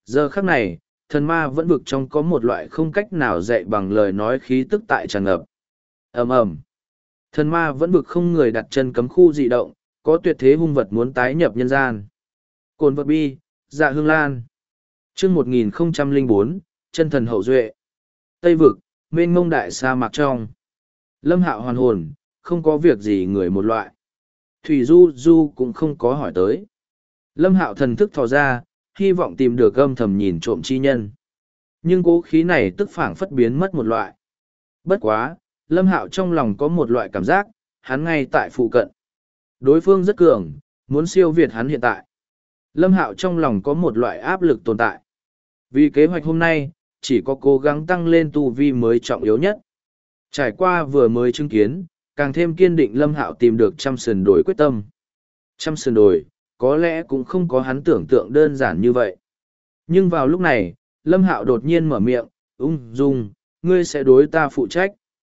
Giờ khắc này, thần ma vẫn vực trong có một loại không cách nào dạy bằng lời nói khí tức tại tràn ngập. Ầm ầm. Thần ma vẫn vực không người đặt chân cấm khu dị động, có tuyệt thế hung vật muốn tái nhập nhân gian. Cồn vật bi, dạ hương lan. Chương 1004, chân thần hậu duệ. Tây vực, mênh mông đại sa mạc trong. Lâm Hạo hoàn hồn, không có việc gì người một loại. Thủy Du Du cũng không có hỏi tới. Lâm Hạo thần thức thò ra, hy vọng tìm được âm thầm nhìn trộm chi nhân. Nhưng cố khí này tức phảng phất biến mất một loại. Bất quá, Lâm Hạo trong lòng có một loại cảm giác, hắn ngay tại phụ cận. Đối phương rất cường, muốn siêu việt hắn hiện tại. Lâm Hạo trong lòng có một loại áp lực tồn tại. Vì kế hoạch hôm nay, chỉ có cố gắng tăng lên tu vi mới trọng yếu nhất. Trải qua vừa mới chứng kiến, càng thêm kiên định Lâm Hạo tìm được trăm sườn đồi quyết tâm. Trăm sườn đồi, có lẽ cũng không có hắn tưởng tượng đơn giản như vậy. Nhưng vào lúc này, Lâm Hạo đột nhiên mở miệng, ung dung, ngươi sẽ đối ta phụ trách.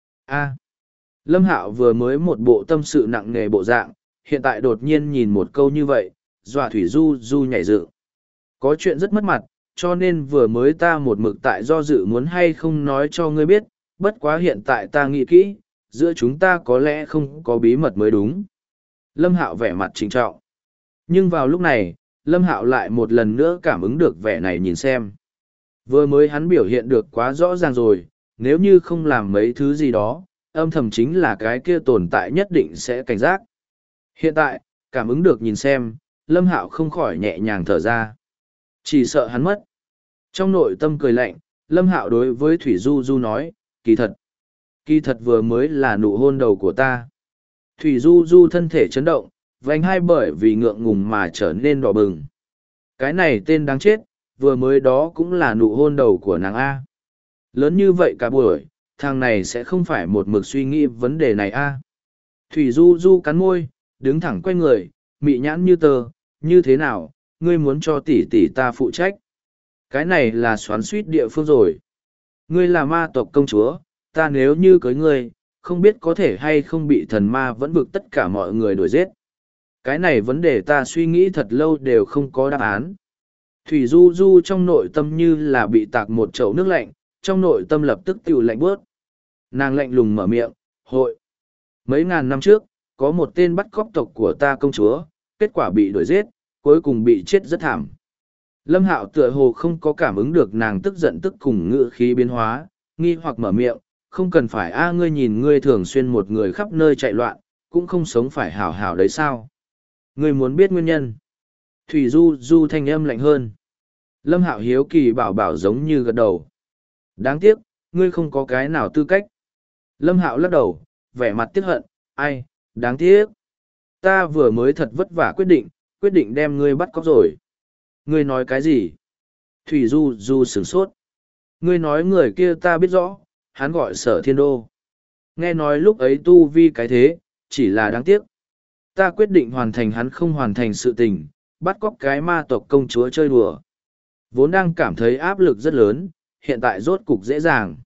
Lâm Hạo vừa mới một bộ tâm sự nặng nề bộ dạng, hiện tại đột nhiên nhìn một câu như vậy, dọa Thủy Du Du nhảy dựng. Có chuyện rất mất mặt, cho nên vừa mới ta một mực tại do dự muốn hay không nói cho ngươi biết, bất quá hiện tại ta nghĩ kỹ, giữa chúng ta có lẽ không có bí mật mới đúng. Lâm Hạo vẻ mặt trịnh trọng. Nhưng vào lúc này, Lâm Hạo lại một lần nữa cảm ứng được vẻ này nhìn xem. Vừa mới hắn biểu hiện được quá rõ ràng rồi, nếu như không làm mấy thứ gì đó, âm thầm chính là cái kia tồn tại nhất định sẽ cảnh giác. Hiện tại, cảm ứng được nhìn xem, Lâm Hạo không khỏi nhẹ nhàng thở ra. Chỉ sợ hắn mất. Trong nội tâm cười lạnh, Lâm Hạo đối với Thủy Du Du nói, kỳ thật vừa mới là nụ hôn đầu của ta. Thủy Du Du thân thể chấn động, vành hai bởi vì ngượng ngùng mà trở nên đỏ bừng. Cái này tên đáng chết, vừa mới đó cũng là nụ hôn đầu của nàng A. Lớn như vậy cả buổi, thằng này sẽ không phải một mực suy nghĩ vấn đề này A. Thủy Du Du cắn môi, đứng thẳng quay người, mị nhãn như tờ, như thế nào, ngươi muốn cho tỷ tỷ ta phụ trách. Cái này là xoắn suýt địa phương rồi. Ngươi là ma tộc công chúa, ta nếu như cưới ngươi, không biết có thể hay không bị thần ma vẫn vực tất cả mọi người đuổi giết. Cái này vấn đề ta suy nghĩ thật lâu đều không có đáp án. Thủy Du Du trong nội tâm như là bị tạc một chậu nước lạnh, trong nội tâm lập tức tiểu lạnh bớt. Nàng lạnh lùng mở miệng, hội. Mấy ngàn năm trước, có một tên bắt cóc tộc của ta công chúa, kết quả bị đuổi giết, cuối cùng bị chết rất thảm. Lâm Hạo tựa hồ không có cảm ứng được nàng tức giận tức cùng ngữ khí biến hóa, nghi hoặc mở miệng, không cần phải ngươi nhìn ngươi thường xuyên một người khắp nơi chạy loạn, cũng không sống phải hảo hảo đấy sao. Ngươi muốn biết nguyên nhân. Thủy Du Du thanh âm lạnh hơn. Lâm Hạo hiếu kỳ bảo bảo giống như gật đầu. Đáng tiếc, ngươi không có cái nào tư cách. Lâm Hạo lắc đầu, vẻ mặt tiếc hận, ai, đáng tiếc. Ta vừa mới thật vất vả quyết định đem ngươi bắt cóc rồi. Ngươi nói cái gì? Thủy Du Du sửng sốt. Ngươi nói người kia ta biết rõ, hắn gọi Sở Thiên Đô. Nghe nói lúc ấy tu vi cái thế, chỉ là đáng tiếc. Ta quyết định hoàn thành hắn không hoàn thành sự tình, bắt cóc cái ma tộc công chúa chơi đùa. Vốn đang cảm thấy áp lực rất lớn, hiện tại rốt cục dễ dàng.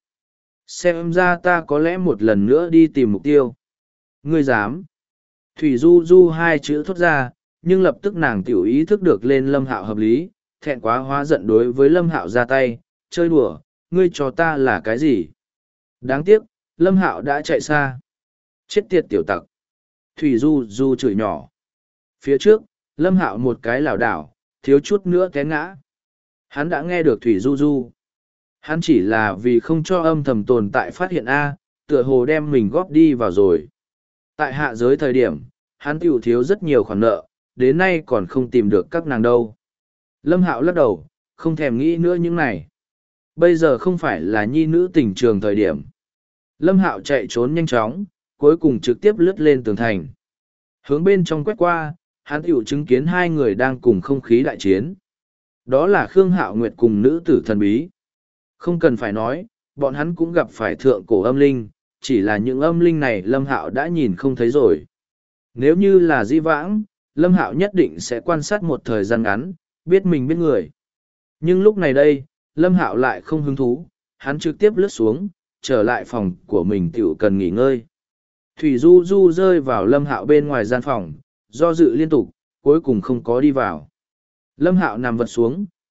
Xem ra ta có lẽ một lần nữa đi tìm mục tiêu. Ngươi dám. Thủy Du Du hai chữ thốt ra, nhưng lập tức nàng tiểu ý thức được lên Lâm Hạo hợp lý, thẹn quá hóa giận đối với Lâm Hạo ra tay, chơi đùa, ngươi cho ta là cái gì? Đáng tiếc, Lâm Hạo đã chạy xa. Chết tiệt tiểu tặc. Thủy Du Du chửi nhỏ. Phía trước, Lâm Hạo một cái lảo đảo, thiếu chút nữa té ngã. Hắn đã nghe được Thủy Du Du. Hắn chỉ là vì không cho âm thầm tồn tại phát hiện tựa hồ đem mình góp đi vào rồi. Tại hạ giới thời điểm, hắn tiểu thiếu rất nhiều khoản nợ, đến nay còn không tìm được các nàng đâu. Lâm Hạo lắc đầu, không thèm nghĩ nữa những này. Bây giờ không phải là nhi nữ tình trường thời điểm. Lâm Hạo chạy trốn nhanh chóng, cuối cùng trực tiếp lướt lên tường thành. Hướng bên trong quét qua, hắn tiểu chứng kiến hai người đang cùng không khí đại chiến. Đó là Khương Hạo Nguyệt cùng nữ tử thần bí. Không cần phải nói, bọn hắn cũng gặp phải thượng cổ âm linh, chỉ là những âm linh này Lâm Hạo đã nhìn không thấy rồi. Nếu như là di vãng, Lâm Hạo nhất định sẽ quan sát một thời gian ngắn, biết mình biết người. Nhưng lúc này đây, Lâm Hạo lại không hứng thú, hắn trực tiếp lướt xuống, trở lại phòng của mình tiểu cần nghỉ ngơi. Thủy Du Du rơi vào Lâm Hạo bên ngoài gian phòng, do dự liên tục, cuối cùng không có đi vào. Lâm Hạo nằm vật xuống,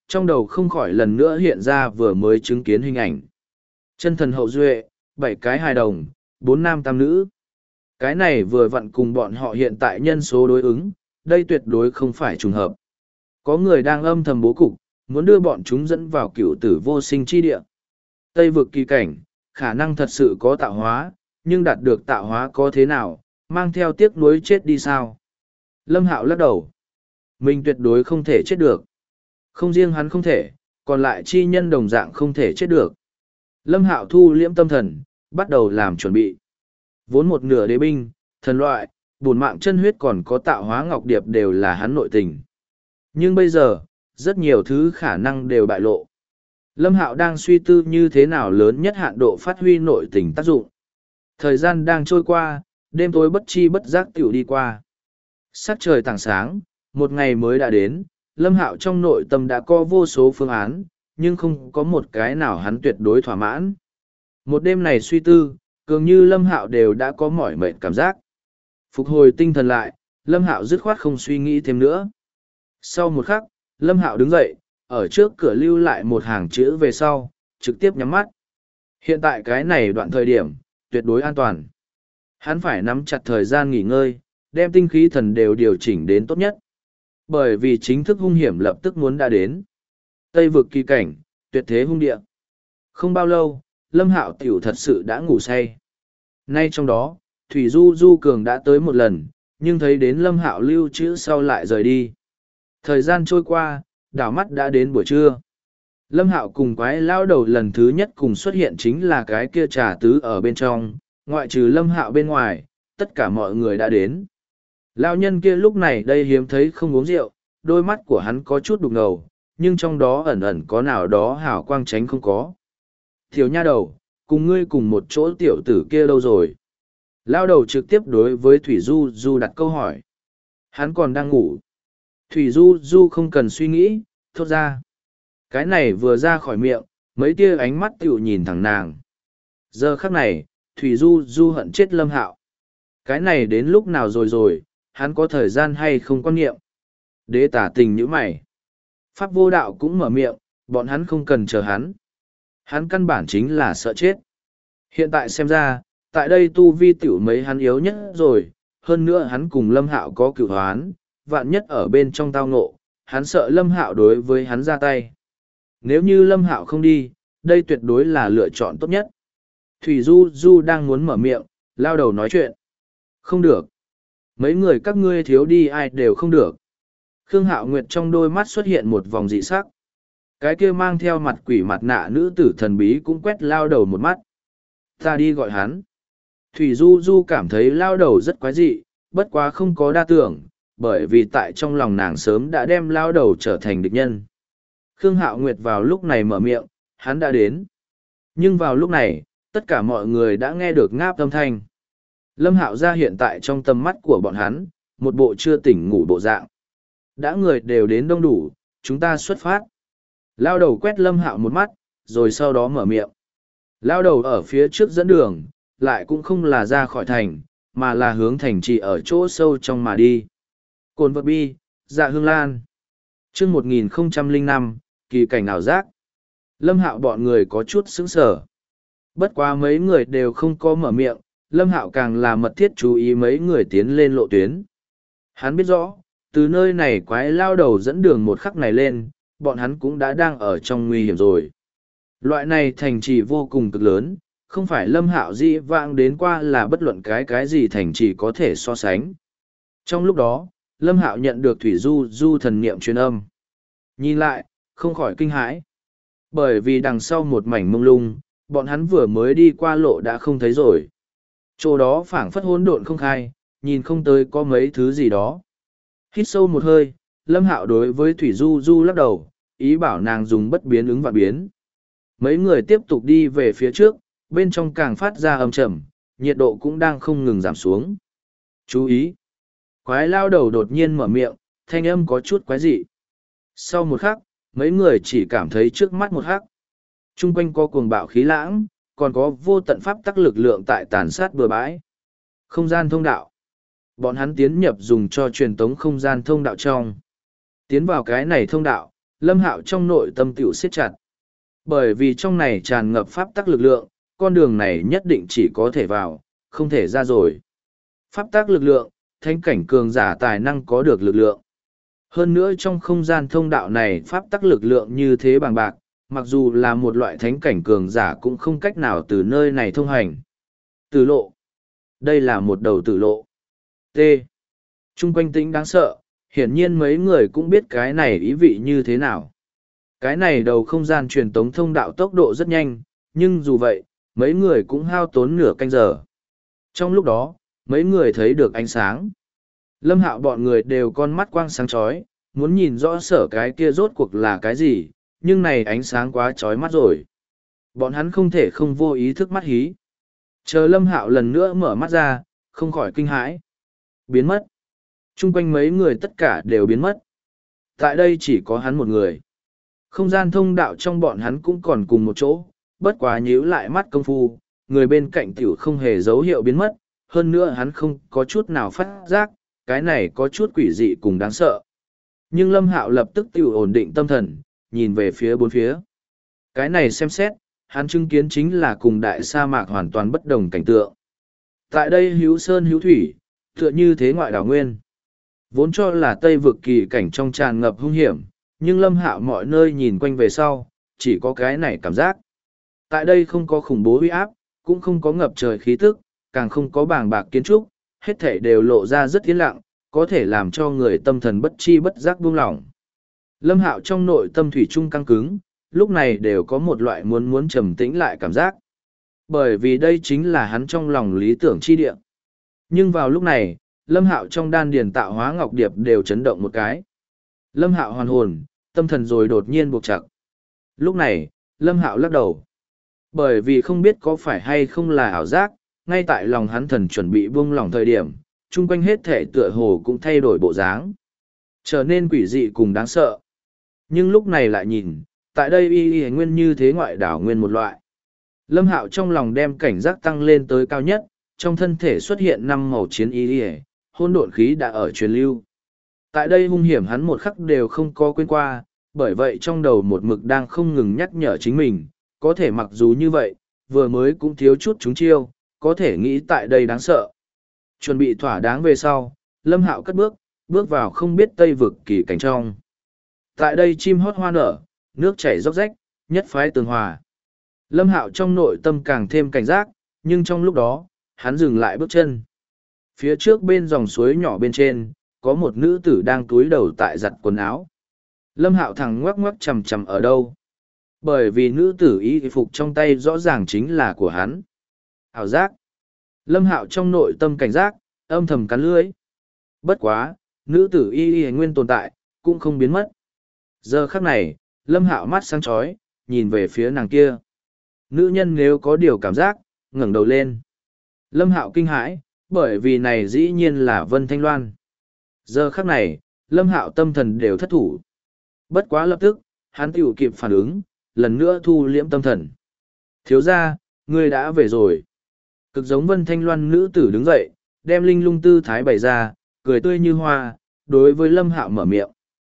trong đầu không khỏi lần nữa hiện ra vừa mới chứng kiến hình ảnh. Chân thần hậu duệ, 7 cái hài đồng, 4 nam tam nữ. Cái này vừa vặn cùng bọn họ hiện tại nhân số đối ứng, đây tuyệt đối không phải trùng hợp. Có người đang âm thầm bố cục, muốn đưa bọn chúng dẫn vào cựu tử vô sinh chi địa. Tây vực kỳ cảnh, khả năng thật sự có tạo hóa, nhưng đạt được tạo hóa có thế nào, mang theo tiếc nuối chết đi sao? Lâm Hạo lắc đầu. Mình tuyệt đối không thể chết được. Không riêng hắn không thể, còn lại chi nhân đồng dạng không thể chết được. Lâm Hạo thu liễm tâm thần, bắt đầu làm chuẩn bị. Vốn một nửa đế binh, thần loại, bổn mạng chân huyết còn có tạo hóa ngọc điệp đều là hắn nội tình. Nhưng bây giờ, rất nhiều thứ khả năng đều bại lộ. Lâm Hạo đang suy tư như thế nào lớn nhất hạn độ phát huy nội tình tác dụng. Thời gian đang trôi qua, đêm tối bất chi bất giác tiểu đi qua. Sắc trời tảng sáng, một ngày mới đã đến, Lâm Hạo trong nội tâm đã có vô số phương án, nhưng không có một cái nào hắn tuyệt đối thỏa mãn. Một đêm này suy tư, cường như Lâm Hạo đều đã có mỏi mệt cảm giác. Phục hồi tinh thần lại, Lâm Hạo dứt khoát không suy nghĩ thêm nữa. Sau một khắc, Lâm Hạo đứng dậy, ở trước cửa lưu lại một hàng chữ về sau, trực tiếp nhắm mắt. Hiện tại cái này đoạn thời điểm, tuyệt đối an toàn. Hắn phải nắm chặt thời gian nghỉ ngơi, đem tinh khí thần đều điều chỉnh đến tốt nhất. Bởi vì chính thức hung hiểm lập tức muốn đã đến. Tây vực kỳ cảnh, tuyệt thế hung địa. Không bao lâu, Lâm Hạo tiểu thật sự đã ngủ say. Nay trong đó, Thủy Du Du Cường đã tới một lần, nhưng thấy đến Lâm Hạo lưu trữ sau lại rời đi. Thời gian trôi qua, đảo mắt đã đến buổi trưa. Lâm Hạo cùng quái lao đầu lần thứ nhất cùng xuất hiện chính là cái kia trà tứ ở bên trong, ngoại trừ Lâm Hạo bên ngoài, tất cả mọi người đã đến. Lao nhân kia lúc này đây hiếm thấy không uống rượu, đôi mắt của hắn có chút đục ngầu, nhưng trong đó ẩn ẩn có nào đó hào quang tránh không có. Tiểu nha đầu, cùng ngươi cùng một chỗ tiểu tử kia đâu rồi? Lao đầu trực tiếp đối với Thủy Du Du đặt câu hỏi. Hắn còn đang ngủ. Thủy Du Du không cần suy nghĩ, thốt ra. Cái này vừa ra khỏi miệng, mấy tia ánh mắt tiểu nhìn thẳng nàng. Giờ khắc này, Thủy Du Du hận chết Lâm Hạo. Cái này đến lúc nào rồi, hắn có thời gian hay không quan niệm. Đế tả tình như mày. Pháp vô đạo cũng mở miệng, bọn hắn không cần chờ hắn. Hắn căn bản chính là sợ chết. Hiện tại xem ra, tại đây tu vi tiểu mấy hắn yếu nhất rồi, hơn nữa hắn cùng Lâm Hạo có cửu hoán, vạn nhất ở bên trong tao ngộ, hắn sợ Lâm Hạo đối với hắn ra tay. Nếu như Lâm Hạo không đi, đây tuyệt đối là lựa chọn tốt nhất. Thủy Du Du đang muốn mở miệng, lao đầu nói chuyện. Không được. Mấy người các ngươi thiếu đi ai đều không được. Khương Hạo Nguyệt trong đôi mắt xuất hiện một vòng dị sắc. Cái kia mang theo mặt quỷ mặt nạ nữ tử thần bí cũng quét lao đầu một mắt. Ta đi gọi hắn. Thủy Du Du cảm thấy lao đầu rất quái dị, bất quá không có đa tưởng, bởi vì tại trong lòng nàng sớm đã đem lao đầu trở thành địch nhân. Khương Hạo Nguyệt vào lúc này mở miệng, hắn đã đến. Nhưng vào lúc này, tất cả mọi người đã nghe được ngáp âm thanh. Lâm Hạo ra hiện tại trong tầm mắt của bọn hắn, một bộ chưa tỉnh ngủ bộ dạng. Đã người đều đến đông đủ, chúng ta xuất phát. Lao đầu quét Lâm Hạo một mắt, rồi sau đó mở miệng. Lao đầu ở phía trước dẫn đường, lại cũng không là ra khỏi thành, mà là hướng thành trì ở chỗ sâu trong mà đi. Cồn vật bi, dạ hương lan. Chương 1005, kỳ cảnh ảo giác. Lâm Hạo bọn người có chút sững sờ. Bất quá mấy người đều không có mở miệng, Lâm Hạo càng là mật thiết chú ý mấy người tiến lên lộ tuyến. Hắn biết rõ, từ nơi này quái lao đầu dẫn đường một khắc này lên, bọn hắn cũng đã đang ở trong nguy hiểm rồi. Loại này thành trì vô cùng cực lớn, không phải Lâm Hạo dĩ vãng đến qua là bất luận cái gì thành trì có thể so sánh. Trong lúc đó, Lâm Hạo nhận được Thủy Du Du thần niệm truyền âm. Nhìn lại, không khỏi kinh hãi. Bởi vì đằng sau một mảnh mông lung, bọn hắn vừa mới đi qua lộ đã không thấy rồi. Chỗ đó phảng phất hỗn độn không khai, nhìn không tới có mấy thứ gì đó. Hít sâu một hơi, Lâm Hạo đối với Thủy Du Du lắc đầu, ý bảo nàng dùng bất biến ứng vạn biến. Mấy người tiếp tục đi về phía trước, bên trong càng phát ra âm trầm, nhiệt độ cũng đang không ngừng giảm xuống. Chú ý! Quái lao đầu đột nhiên mở miệng, thanh âm có chút quái dị. Sau một khắc, mấy người chỉ cảm thấy trước mắt một khắc. Trung quanh có cuồng bạo khí lãng, còn có vô tận pháp tắc lực lượng tại tàn sát bừa bãi. Không gian thông đạo. Bọn hắn tiến nhập dùng cho truyền tống không gian thông đạo trong. Tiến vào cái này thông đạo, Lâm Hạo trong nội tâm tiểu siết chặt. Bởi vì trong này tràn ngập pháp tắc lực lượng, con đường này nhất định chỉ có thể vào, không thể ra rồi. Pháp tắc lực lượng, thánh cảnh cường giả tài năng có được lực lượng. Hơn nữa trong không gian thông đạo này pháp tắc lực lượng như thế bằng bạc, mặc dù là một loại thánh cảnh cường giả cũng không cách nào từ nơi này thông hành. Tử lộ. Đây là một đầu tử lộ. T. Trung quanh tĩnh đáng sợ, hiển nhiên mấy người cũng biết cái này ý vị như thế nào. Cái này đầu không gian truyền tống thông đạo tốc độ rất nhanh, nhưng dù vậy, mấy người cũng hao tốn nửa canh giờ. Trong lúc đó, mấy người thấy được ánh sáng. Lâm Hạo bọn người đều con mắt quang sáng chói, muốn nhìn rõ sở cái kia rốt cuộc là cái gì, nhưng này ánh sáng quá chói mắt rồi. Bọn hắn không thể không vô ý thức mắt hí. Chờ Lâm Hạo lần nữa mở mắt ra, không khỏi kinh hãi. Biến mất. Chung quanh mấy người tất cả đều biến mất. Tại đây chỉ có hắn một người. Không gian thông đạo trong bọn hắn cũng còn cùng một chỗ, bất quá nhíu lại mắt công phu, người bên cạnh tiểu không hề dấu hiệu biến mất, hơn nữa hắn không có chút nào phát giác, cái này có chút quỷ dị cùng đáng sợ. Nhưng Lâm Hạo lập tức tiểu ổn định tâm thần, nhìn về phía bốn phía. Cái này xem xét, hắn chứng kiến chính là cùng đại sa mạc hoàn toàn bất đồng cảnh tượng. Tại đây hữu sơn hữu thủy, tựa như thế ngoại đảo nguyên. Vốn cho là Tây vực kỳ cảnh trong tràn ngập hung hiểm, nhưng Lâm Hạo mọi nơi nhìn quanh về sau, chỉ có cái này cảm giác. Tại đây không có khủng bố uy áp, cũng không có ngập trời khí tức, càng không có bàng bạc kiến trúc, hết thảy đều lộ ra rất yên lặng, có thể làm cho người tâm thần bất chi bất giác buông lỏng. Lâm Hạo trong nội tâm thủy chung căng cứng, lúc này đều có một loại muốn trầm tĩnh lại cảm giác. Bởi vì đây chính là hắn trong lòng lý tưởng chi địa. Nhưng vào lúc này, Lâm Hạo trong đan điền tạo hóa ngọc điệp đều chấn động một cái. Lâm Hạo hoàn hồn, tâm thần rồi đột nhiên buộc chặt. Lúc này, Lâm Hạo lắc đầu. Bởi vì không biết có phải hay không là ảo giác, ngay tại lòng hắn thần chuẩn bị buông lỏng thời điểm, chung quanh hết thể tựa hồ cũng thay đổi bộ dáng. Trở nên quỷ dị cùng đáng sợ. Nhưng lúc này lại nhìn, tại đây y nguyên như thế ngoại đảo nguyên một loại. Lâm Hạo trong lòng đem cảnh giác tăng lên tới cao nhất, trong thân thể xuất hiện 5 màu chiến y, hỗn độn khí đã ở truyền lưu. Tại đây hung hiểm hắn một khắc đều không có quên qua, bởi vậy trong đầu một mực đang không ngừng nhắc nhở chính mình, có thể mặc dù như vậy, vừa mới cũng thiếu chút chúng chiêu, có thể nghĩ tại đây đáng sợ. Chuẩn bị thỏa đáng về sau, Lâm Hạo cất bước, bước vào không biết Tây vực kỳ cảnh trong. Tại đây chim hót hoa nở, nước chảy róc rách, nhất phái tường hòa. Lâm Hạo trong nội tâm càng thêm cảnh giác, nhưng trong lúc đó, hắn dừng lại bước chân. Phía trước bên dòng suối nhỏ bên trên, có một nữ tử đang cúi đầu tại giặt quần áo. Lâm Hạo thẳng ngoắc ngoắc chầm chầm ở đâu. Bởi vì nữ tử y phục trong tay rõ ràng chính là của hắn. Ảo giác. Lâm Hạo trong nội tâm cảnh giác, âm thầm cắn lưỡi. Bất quá, nữ tử y nguyên tồn tại, cũng không biến mất. Giờ khắc này, Lâm Hạo mắt sáng chói, nhìn về phía nàng kia. Nữ nhân nếu có điều cảm giác, ngẩng đầu lên. Lâm Hạo kinh hãi, bởi vì này dĩ nhiên là Vân Thanh Loan. Giờ khắc này, Lâm Hạo tâm thần đều thất thủ. Bất quá lập tức, hắn tiểu kịp phản ứng, lần nữa thu liễm tâm thần. Thiếu gia, ngươi đã về rồi. Cực giống Vân Thanh Loan nữ tử đứng dậy, đem linh lung tư thái bày ra, cười tươi như hoa, đối với Lâm Hạo mở miệng.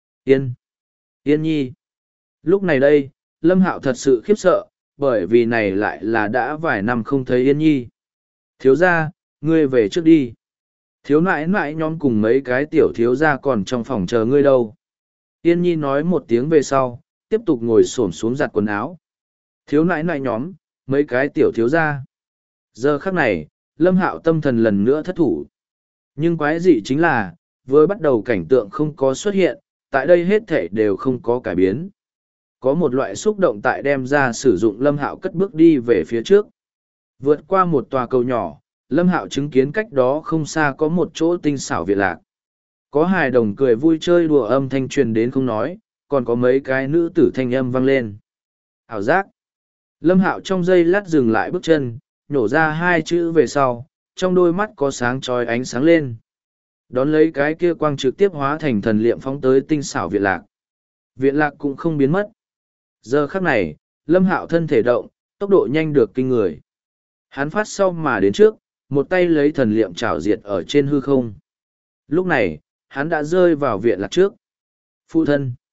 Yên nhi. Lúc này đây, Lâm Hạo thật sự khiếp sợ, bởi vì này lại là đã vài năm không thấy Yên nhi. Thiếu gia, ngươi về trước đi. Thiếu nãi nãi nhóm cùng mấy cái tiểu thiếu gia còn trong phòng chờ ngươi đâu. Yên nhi nói một tiếng về sau, tiếp tục ngồi xổm xuống giặt quần áo. Thiếu nãi nãi nhóm, mấy cái tiểu thiếu gia. Giờ khắc này, Lâm Hạo tâm thần lần nữa thất thủ. Nhưng quái dị chính là, vừa bắt đầu cảnh tượng không có xuất hiện, tại đây hết thể đều không có cải biến. Có một loại xúc động tại đem ra sử dụng Lâm Hạo cất bước đi về phía trước. Vượt qua một tòa cầu nhỏ, Lâm Hạo chứng kiến cách đó không xa có một chỗ tinh xảo viện lạc. Có hài đồng cười vui chơi đùa âm thanh truyền đến không nói, còn có mấy cái nữ tử thanh âm vang lên. Ảo giác. Lâm Hạo trong giây lát dừng lại bước chân, nhổ ra 2 chữ về sau, trong đôi mắt có sáng chói ánh sáng lên. Đón lấy cái kia quang trực tiếp hóa thành thần liệm phóng tới tinh xảo viện lạc. Viện lạc cũng không biến mất. Giờ khắc này, Lâm Hạo thân thể động, tốc độ nhanh được kinh người. Hắn phát sau mà đến trước, một tay lấy thần liệm trảo diệt ở trên hư không. Lúc này, hắn đã rơi vào viện lạc trước. Phụ thân.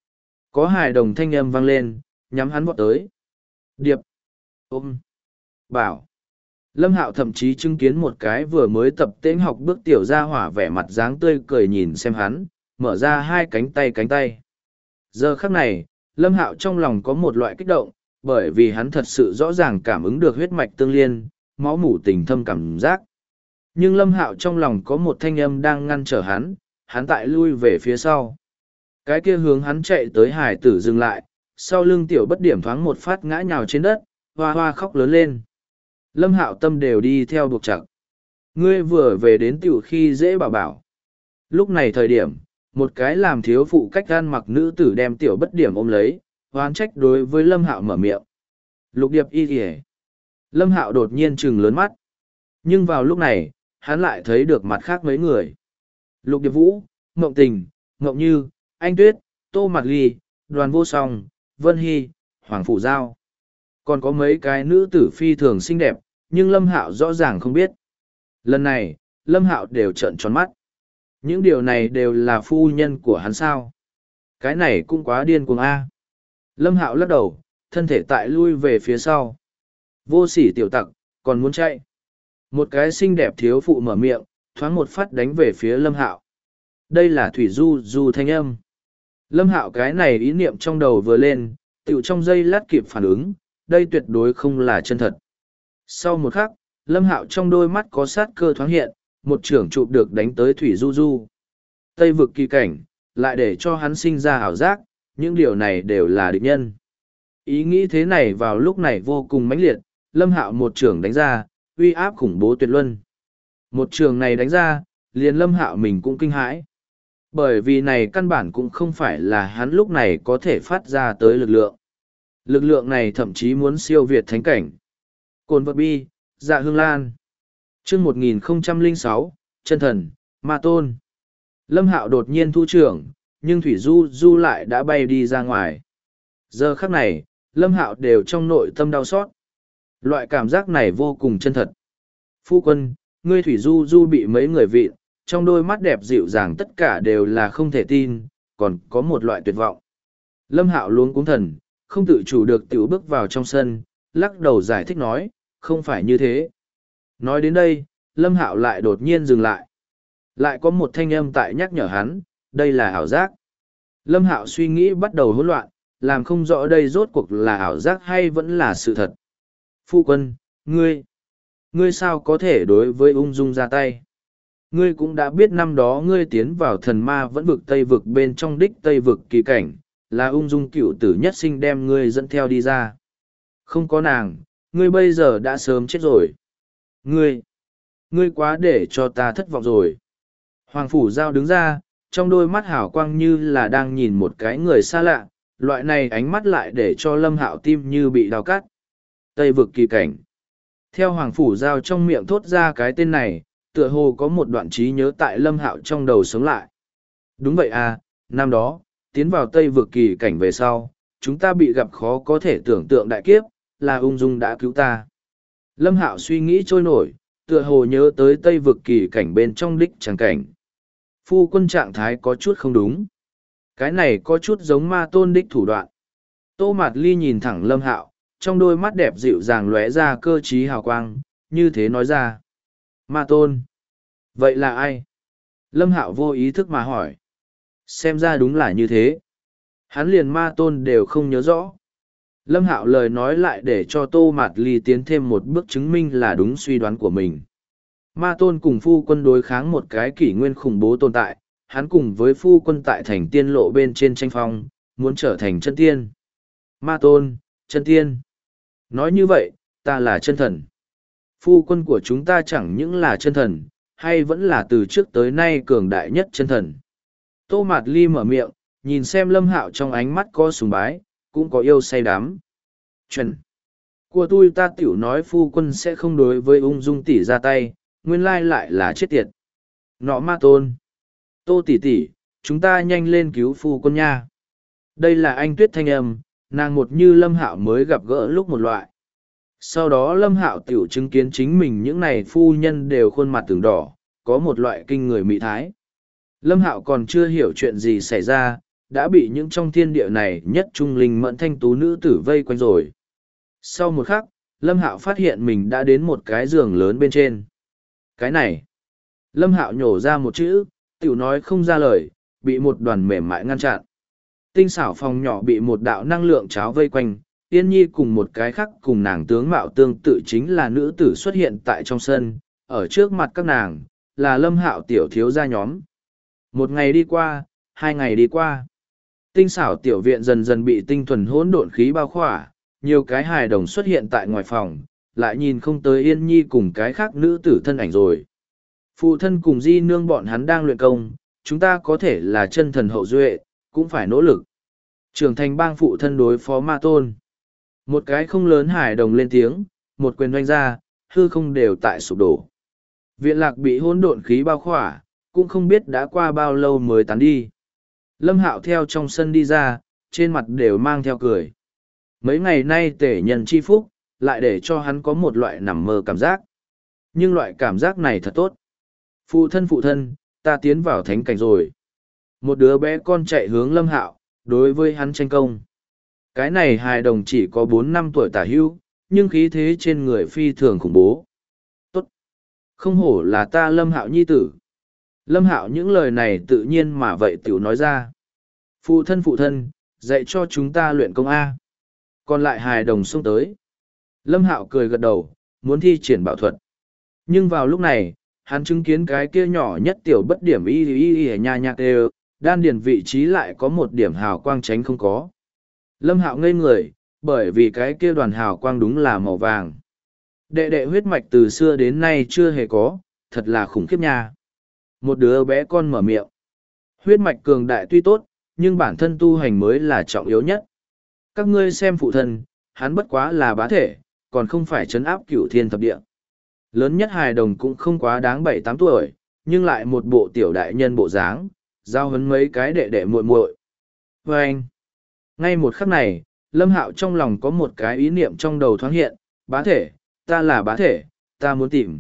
Có hài đồng thanh âm vang lên, nhắm hắn vọt tới. Điệp, ôm, bảo. Lâm Hạo thậm chí chứng kiến một cái vừa mới tập tễnh học bước tiểu gia hỏa vẻ mặt dáng tươi cười nhìn xem hắn, mở ra hai cánh tay. Giờ khắc này, Lâm Hạo trong lòng có một loại kích động, bởi vì hắn thật sự rõ ràng cảm ứng được huyết mạch tương liên, máu mủ tình thâm cảm giác. Nhưng Lâm Hạo trong lòng có một thanh âm đang ngăn trở hắn tại lui về phía sau. Cái kia hướng hắn chạy tới hải tử dừng lại, sau lưng tiểu bất điểm thoáng một phát ngã nhào trên đất, hoa hoa khóc lớn lên. Lâm Hạo tâm đều đi theo buộc chặt. Ngươi vừa về đến tiểu khi dễ bảo bảo. Lúc này thời điểm, một cái làm thiếu phụ cách gan mặc nữ tử đem tiểu bất điểm ôm lấy, hoán trách đối với Lâm Hạo mở miệng. Lục điệp y kìa. Lâm Hạo đột nhiên trừng lớn mắt. Nhưng vào lúc này, hắn lại thấy được mặt khác mấy người. Lục điệp vũ, Mộng Tình, Mộng Như, Anh Tuyết, Tô Mạt Ly, Đoàn Vô Song, Vân Hy, Hoàng Phủ Giao. Còn có mấy cái nữ tử phi thường xinh đẹp, nhưng Lâm Hạo rõ ràng không biết. Lần này, Lâm Hạo đều trợn tròn mắt. Những điều này đều là phu nhân của hắn sao. Cái này cũng quá điên cuồng a. Lâm Hạo lắc đầu, thân thể tại lui về phía sau. Vô sỉ tiểu tặc, còn muốn chạy. Một cái xinh đẹp thiếu phụ mở miệng, thoáng một phát đánh về phía Lâm Hạo. Đây là Thủy Du Du thanh âm. Lâm Hạo cái này ý niệm trong đầu vừa lên, tựu trong giây lát kịp phản ứng, đây tuyệt đối không là chân thật. Sau một khắc, Lâm Hạo trong đôi mắt có sát cơ thoáng hiện, một trưởng chụp được đánh tới Thủy Du Du. Tây vực kỳ cảnh, lại để cho hắn sinh ra ảo giác, những điều này đều là địch nhân. Ý nghĩ thế này vào lúc này vô cùng mãnh liệt, Lâm Hạo một trưởng đánh ra, uy áp khủng bố tuyệt luân. Một trường này đánh ra, liền Lâm Hạo mình cũng kinh hãi. Bởi vì này căn bản cũng không phải là hắn lúc này có thể phát ra tới lực lượng. Lực lượng này thậm chí muốn siêu việt thánh cảnh. Cồn vật bi, Dạ Hương Lan. Chương 1006, Chân Thần, Ma Tôn. Lâm Hạo đột nhiên thu trưởng, nhưng Thủy Du Du lại đã bay đi ra ngoài. Giờ khắc này, Lâm Hạo đều trong nội tâm đau xót. Loại cảm giác này vô cùng chân thật. Phu quân, ngươi Thủy Du Du bị mấy người vịn, trong đôi mắt đẹp dịu dàng tất cả đều là không thể tin, còn có một loại tuyệt vọng. Lâm Hạo luống cuống thần, không tự chủ được tiểu bước vào trong sân, lắc đầu giải thích nói, không phải như thế. Nói đến đây, Lâm Hạo lại đột nhiên dừng lại. Lại có một thanh âm tại nhắc nhở hắn, đây là ảo giác. Lâm Hạo suy nghĩ bắt đầu hỗn loạn, làm không rõ đây rốt cuộc là ảo giác hay vẫn là sự thật. Phu quân, ngươi sao có thể đối với ung dung ra tay? Ngươi cũng đã biết năm đó ngươi tiến vào thần ma vẫn vực Tây vực bên trong đích Tây vực kỳ cảnh, là ung dung cựu tử nhất sinh đem ngươi dẫn theo đi ra. Không có nàng, ngươi bây giờ đã sớm chết rồi. Ngươi quá để cho ta thất vọng rồi. Hoàng Phủ Giao đứng ra, trong đôi mắt hào quang như là đang nhìn một cái người xa lạ, loại này ánh mắt lại để cho Lâm Hạo tim như bị đào cắt. Tây vực kỳ cảnh. Theo Hoàng Phủ Giao trong miệng thốt ra cái tên này, tựa hồ có một đoạn trí nhớ tại Lâm Hạo trong đầu sống lại. Đúng vậy à, năm đó, tiến vào Tây vực kỳ cảnh về sau, chúng ta bị gặp khó có thể tưởng tượng đại kiếp, là ung dung đã cứu ta. Lâm Hạo suy nghĩ trôi nổi, tựa hồ nhớ tới Tây vực kỳ cảnh bên trong đích tràng cảnh. Phu quân trạng thái có chút không đúng. Cái này có chút giống Ma Tôn đích thủ đoạn. Tô Mạt Ly nhìn thẳng Lâm Hạo, trong đôi mắt đẹp dịu dàng lóe ra cơ trí hào quang, như thế nói ra. Ma Tôn. Vậy là ai? Lâm Hạo vô ý thức mà hỏi. Xem ra đúng là như thế. Hắn liền Ma Tôn đều không nhớ rõ. Lâm Hạo lời nói lại để cho Tô Mạt Ly tiến thêm một bước chứng minh là đúng suy đoán của mình. Ma Tôn cùng phu quân đối kháng một cái kỷ nguyên khủng bố tồn tại, hắn cùng với phu quân tại thành tiên lộ bên trên tranh phong, muốn trở thành chân tiên. Ma Tôn, chân tiên. Nói như vậy, ta là chân thần. Phu quân của chúng ta chẳng những là chân thần, hay vẫn là từ trước tới nay cường đại nhất chân thần. Tô Mạt Ly mở miệng, nhìn xem Lâm Hạo trong ánh mắt có sùng bái, cũng có yêu say đắm. Chuẩn. Của tôi ta tiểu nói phu quân sẽ không đối với ung dung tỷ ra tay, nguyên lai lại là chết tiệt. Nọ Ma Tôn. Tô tỷ tỷ, chúng ta nhanh lên cứu phu quân nha. Đây là Anh Tuyết thanh âm, nàng một như Lâm Hạo mới gặp gỡ lúc một loại. Sau đó Lâm Hạo tiểu chứng kiến chính mình những này phu nhân đều khuôn mặt từng đỏ, có một loại kinh người mị thái. Lâm Hạo còn chưa hiểu chuyện gì xảy ra, đã bị những trong thiên địa này nhất trung linh mẫn thanh tú nữ tử vây quanh rồi. Sau một khắc, Lâm Hạo phát hiện mình đã đến một cái giường lớn bên trên. Cái này, Lâm Hạo nhổ ra một chữ, tiểu nói không ra lời, bị một đoàn mềm mại ngăn chặn. Tinh xảo phòng nhỏ bị một đạo năng lượng cháo vây quanh, Yên Nhi cùng một cái khác cùng nàng tướng mạo tương tự chính là nữ tử xuất hiện tại trong sân, ở trước mặt các nàng, là Lâm Hạo tiểu thiếu gia nhóm. Một ngày đi qua, 2 ngày đi qua. Tinh xảo tiểu viện dần dần bị tinh thuần hỗn độn khí bao khỏa, nhiều cái hài đồng xuất hiện tại ngoài phòng, lại nhìn không tới Yên Nhi cùng cái khác nữ tử thân ảnh rồi. Phụ thân cùng di nương bọn hắn đang luyện công, chúng ta có thể là chân thần hậu duệ, cũng phải nỗ lực. Trưởng thành bang phụ thân đối phó ma tôn. Một cái không lớn hài đồng lên tiếng, một quyền doanh ra, hư không đều tại sụp đổ. Viện lạc bị hỗn độn khí bao khỏa, cũng không biết đã qua bao lâu mới tán đi. Lâm Hạo theo trong sân đi ra, trên mặt đều mang theo cười. Mấy ngày nay tể nhân chi phúc, lại để cho hắn có một loại nằm mơ cảm giác. Nhưng loại cảm giác này thật tốt. Phụ thân, ta tiến vào thánh cảnh rồi. Một đứa bé con chạy hướng Lâm Hạo, đối với hắn tranh công. Cái này hài đồng chỉ có 4-5 tuổi tả hữu, nhưng khí thế trên người phi thường khủng bố. Tốt! Không hổ là ta Lâm Hạo nhi tử. Lâm Hạo những lời này tự nhiên mà vậy tiểu nói ra. Phụ thân, dạy cho chúng ta luyện công A. Còn lại hài đồng xông tới. Lâm Hạo cười gật đầu, muốn thi triển bảo thuật. Nhưng vào lúc này, hắn chứng kiến cái kia nhỏ nhất tiểu bất điểm y nha nhạc đều, đan điền vị trí lại có một điểm hào quang tránh không có. Lâm Hạo ngây người, bởi vì cái kia đoàn hào quang đúng là màu vàng. Đệ huyết mạch từ xưa đến nay chưa hề có, thật là khủng khiếp nha. Một đứa bé con mở miệng. Huyết mạch cường đại tuy tốt, nhưng bản thân tu hành mới là trọng yếu nhất. Các ngươi xem phụ thân, hắn bất quá là bá thể, còn không phải trấn áp cửu thiên thập địa. Lớn nhất hài đồng cũng không quá đáng 7-8 tuổi, nhưng lại một bộ tiểu đại nhân bộ dáng, giao hấn mấy cái đệ muội muội. Và anh, ngay một khắc này, Lâm Hạo trong lòng có một cái ý niệm trong đầu thoáng hiện, bá thể, ta là bá thể, ta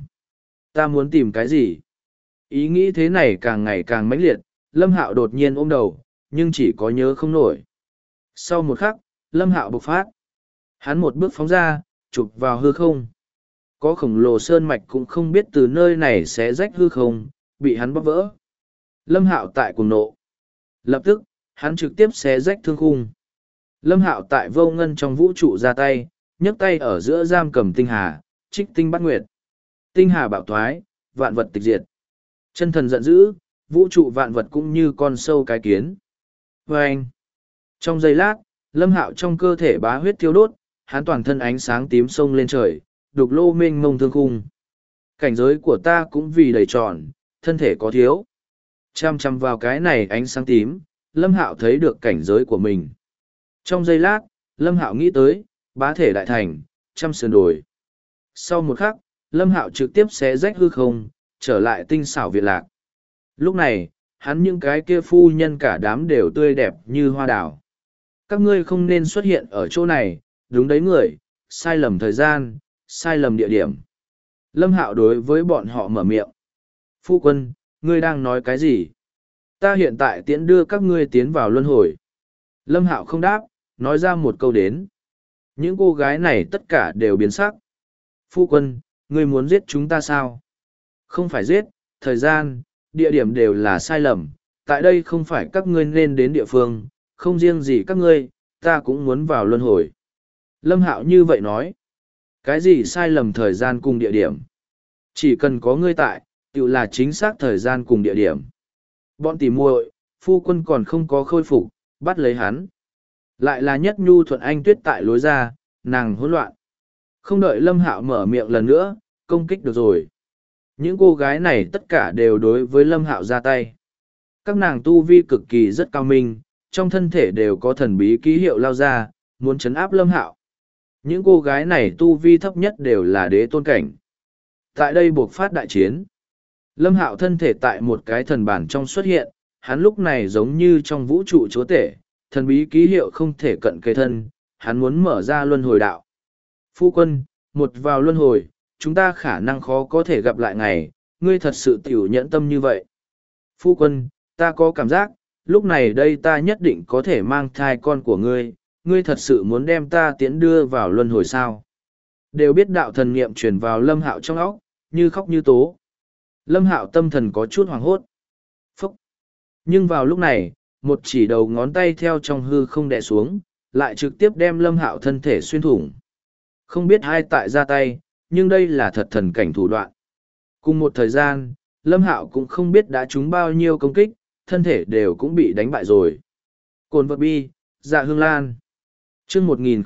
muốn tìm cái gì? Ý nghĩ thế này càng ngày càng mãnh liệt, Lâm Hạo đột nhiên ôm đầu, nhưng chỉ có nhớ không nổi. Sau một khắc, Lâm Hạo bộc phát. Hắn một bước phóng ra, chụp vào hư không. Có khổng lồ sơn mạch cũng không biết từ nơi này sẽ rách hư không, bị hắn bóp vỡ. Lâm Hạo tại cuồng nộ. Lập tức, hắn trực tiếp xé rách thương khung. Lâm Hạo tại vô ngân trong vũ trụ ra tay, nhấc tay ở giữa giam cầm tinh hà, trích tinh bắt nguyệt. Tinh hà bạo thoái, vạn vật tịch diệt. Chân thần giận dữ, vũ trụ vạn vật cũng như con sâu cái kiến. Và anh, trong giây lát, Lâm Hạo trong cơ thể bá huyết thiêu đốt, hắn toàn thân ánh sáng tím sông lên trời, đục lô mênh mông thương khung. Cảnh giới của ta cũng vì đầy tròn, thân thể có thiếu. Chăm chăm vào cái này ánh sáng tím, Lâm Hạo thấy được cảnh giới của mình. Trong giây lát, Lâm Hạo nghĩ tới, bá thể đại thành, trăm sườn đồi. Sau một khắc, Lâm Hạo trực tiếp xé rách hư không, trở lại tinh xảo viện lạc. Lúc này, hắn những cái kia phu nhân cả đám đều tươi đẹp như hoa đào. Các ngươi không nên xuất hiện ở chỗ này, đúng đấy người, sai lầm thời gian, sai lầm địa điểm. Lâm Hạo đối với bọn họ mở miệng. Phu quân, ngươi đang nói cái gì? Ta hiện tại tiễn đưa các ngươi tiến vào luân hồi. Lâm Hạo không đáp, nói ra một câu đến. Những cô gái này tất cả đều biến sắc. Phu quân, ngươi muốn giết chúng ta sao? Không phải giết, thời gian, địa điểm đều là sai lầm. Tại đây không phải các ngươi nên đến địa phương, không riêng gì các ngươi, ta cũng muốn vào luân hồi. Lâm Hạo như vậy nói. Cái gì sai lầm thời gian cùng địa điểm? Chỉ cần có ngươi tại, tự là chính xác thời gian cùng địa điểm. Bọn tỉ muội, phu quân còn không có khôi phục, bắt lấy hắn. Lại là nhất nhu thuận anh tuyết tại lối ra, nàng hỗn loạn. Không đợi Lâm Hạo mở miệng lần nữa, công kích được rồi. Những cô gái này tất cả đều đối với Lâm Hạo ra tay. Các nàng tu vi cực kỳ rất cao minh, trong thân thể đều có thần bí ký hiệu lao ra, muốn trấn áp Lâm Hạo. Những cô gái này tu vi thấp nhất đều là đế tôn cảnh. Tại đây buộc phát đại chiến. Lâm Hạo thân thể tại một cái thần bản trong xuất hiện, hắn lúc này giống như trong vũ trụ chúa tể, thần bí ký hiệu không thể cận kề thân, hắn muốn mở ra luân hồi đạo. Phu quân, một vào luân hồi, chúng ta khả năng khó có thể gặp lại ngày, ngươi thật sự tiểu nhẫn tâm như vậy. Phu quân, ta có cảm giác, lúc này đây ta nhất định có thể mang thai con của ngươi, ngươi thật sự muốn đem ta tiễn đưa vào luân hồi sao? Đều biết đạo thần niệm truyền vào Lâm Hạo trong óc, như khóc như tố. Lâm Hạo tâm thần có chút hoảng hốt. Phúc! Nhưng vào lúc này, một chỉ đầu ngón tay theo trong hư không đè xuống, lại trực tiếp đem Lâm Hạo thân thể xuyên thủng. Không biết ai tại ra tay, nhưng đây là thật thần cảnh thủ đoạn. Cùng một thời gian, Lâm Hạo cũng không biết đã trúng bao nhiêu công kích, thân thể đều cũng bị đánh bại rồi. Cồn vật bi, dạ hương lan. Chương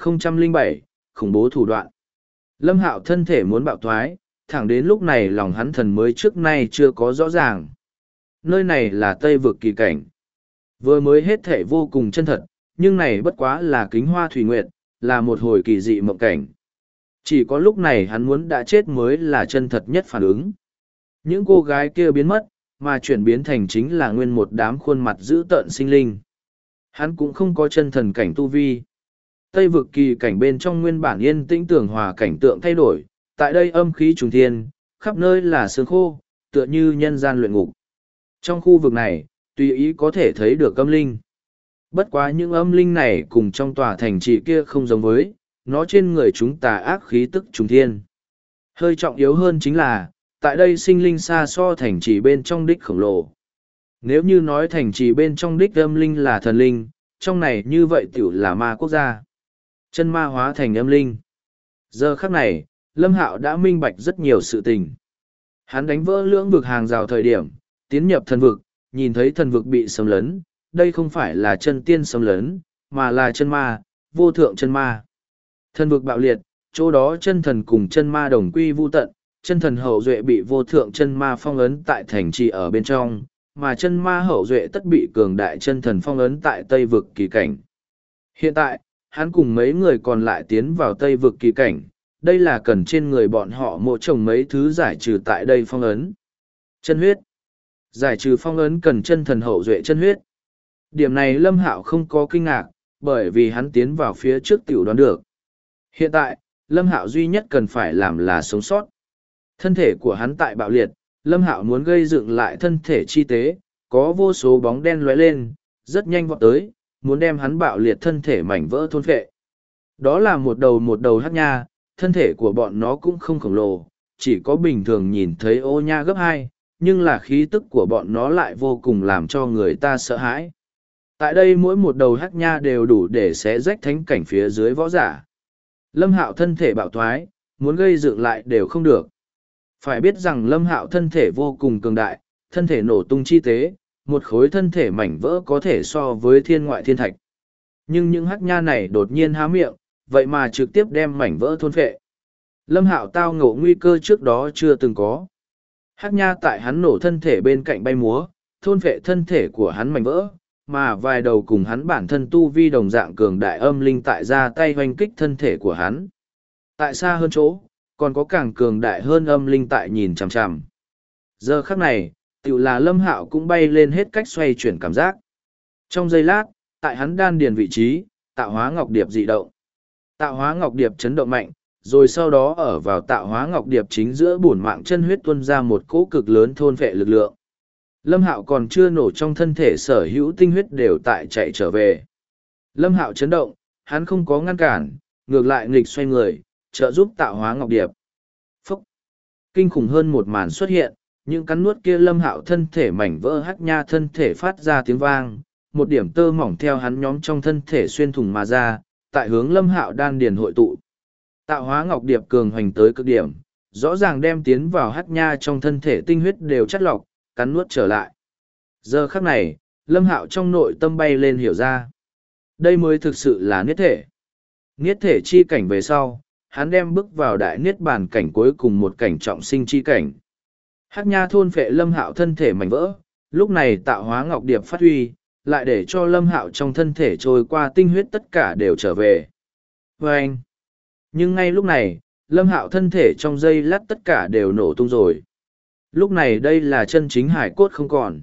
1007, khủng bố thủ đoạn. Lâm Hạo thân thể muốn bạo thoái, thẳng đến lúc này lòng hắn thần mới trước nay chưa có rõ ràng. Nơi này là Tây vực kỳ cảnh. Vừa mới hết thể vô cùng chân thật, nhưng này bất quá là kính hoa thủy nguyệt, là một hồi kỳ dị mộng cảnh. Chỉ có lúc này hắn muốn đã chết mới là chân thật nhất phản ứng. Những cô gái kia biến mất, mà chuyển biến thành chính là nguyên một đám khuôn mặt dữ tợn sinh linh. Hắn cũng không có chân thần cảnh tu vi. Tây vực kỳ cảnh bên trong nguyên bản yên tĩnh tường hòa cảnh tượng thay đổi, tại đây âm khí trùng thiên, khắp nơi là sương khô, tựa như nhân gian luyện ngục. Trong khu vực này, tùy ý có thể thấy được âm linh. Bất quá những âm linh này cùng trong tòa thành trì kia không giống với, nó trên người chúng tà ác khí tức trùng thiên. Hơi trọng yếu hơn chính là, tại đây sinh linh xa so thành trì bên trong đích khổng lồ. Nếu như nói thành trì bên trong đích âm linh là thần linh, trong này như vậy tiểu là ma quốc gia. Chân ma hóa thành âm linh. Giờ khắc này, Lâm Hạo đã minh bạch rất nhiều sự tình. Hắn đánh vỡ lưỡng vực hàng rào thời điểm, tiến nhập thần vực, nhìn thấy thần vực bị xâm lấn, đây không phải là chân tiên xâm lấn, mà là chân ma, vô thượng chân ma. Thần vực bạo liệt, chỗ đó chân thần cùng chân ma đồng quy vu tận, chân thần hậu duệ bị vô thượng chân ma phong ấn tại thành trì ở bên trong, mà chân ma hậu duệ tất bị cường đại chân thần phong ấn tại Tây vực kỳ cảnh. Hiện tại, hắn cùng mấy người còn lại tiến vào Tây vực kỳ cảnh, đây là cần trên người bọn họ mộ trồng mấy thứ giải trừ tại đây phong ấn. Chân huyết. Giải trừ phong ấn cần chân thần hậu duệ chân huyết. Điểm này Lâm Hạo không có kinh ngạc, bởi vì hắn tiến vào phía trước tiểu đoán được. Hiện tại, Lâm Hạo duy nhất cần phải làm là sống sót. Thân thể của hắn tại bạo liệt, Lâm Hạo muốn gây dựng lại thân thể chi tế, có vô số bóng đen lóe lên, rất nhanh vọt tới, muốn đem hắn bạo liệt thân thể mảnh vỡ thôn phệ. Đó là một đầu hắc nha, thân thể của bọn nó cũng không khổng lồ, chỉ có bình thường nhìn thấy ô nha gấp 2, nhưng là khí tức của bọn nó lại vô cùng làm cho người ta sợ hãi. Tại đây mỗi một đầu hắc nha đều đủ để xé rách thánh cảnh phía dưới võ giả. Lâm Hạo thân thể bạo thoái, muốn gây dựng lại đều không được. Phải biết rằng Lâm Hạo thân thể vô cùng cường đại, thân thể nổ tung chi tế, một khối thân thể mảnh vỡ có thể so với thiên ngoại thiên thạch. Nhưng những hắc nha này đột nhiên há miệng, vậy mà trực tiếp đem mảnh vỡ thôn phệ. Lâm Hạo tao ngộ nguy cơ trước đó chưa từng có. Hắc nha tại hắn nổ thân thể bên cạnh bay múa, thôn phệ thân thể của hắn mảnh vỡ, mà vài đầu cùng hắn bản thân tu vi đồng dạng cường đại âm linh tại ra tay hoành kích thân thể của hắn. Tại xa hơn chỗ, còn có càng cường đại hơn âm linh tại nhìn chằm chằm. Giờ khắc này, tiểu là Lâm Hạo cũng bay lên hết cách xoay chuyển cảm giác. Trong giây lát, tại hắn đan điền vị trí, tạo hóa ngọc điệp dị động. Tạo hóa ngọc điệp chấn động mạnh, rồi sau đó ở vào tạo hóa ngọc điệp chính giữa bổn mạng chân huyết tuôn ra một cỗ cực lớn thôn vệ lực lượng. Lâm Hạo còn chưa nổ trong thân thể sở hữu tinh huyết đều tại chạy trở về. Lâm Hạo chấn động, hắn không có ngăn cản, ngược lại nghịch xoay người, trợ giúp tạo hóa ngọc điệp. Phúc! Kinh khủng hơn một màn xuất hiện, những cắn nuốt kia Lâm Hạo thân thể mảnh vỡ hắc nha thân thể phát ra tiếng vang, một điểm tơ mỏng theo hắn nhóm trong thân thể xuyên thủng mà ra, tại hướng Lâm Hạo đan điền hội tụ. Tạo hóa ngọc điệp cường hoành tới cực điểm, rõ ràng đem tiến vào hắc nha trong thân thể tinh huyết đều chất lọc, cắn nuốt trở lại. Giờ khắc này, Lâm Hạo trong nội tâm bay lên hiểu ra. Đây mới thực sự là niết thể. Niết thể chi cảnh về sau, hắn đem bước vào đại niết bàn cảnh cuối cùng một cảnh trọng sinh chi cảnh. Hắc nha thôn phệ Lâm Hạo thân thể mảnh vỡ, lúc này tạo hóa ngọc điệp phát huy, lại để cho Lâm Hạo trong thân thể trôi qua tinh huyết tất cả đều trở về. Vâng! Nhưng ngay lúc này, Lâm Hạo thân thể trong giây lát tất cả đều nổ tung rồi. Lúc này đây là chân chính hải cốt không còn.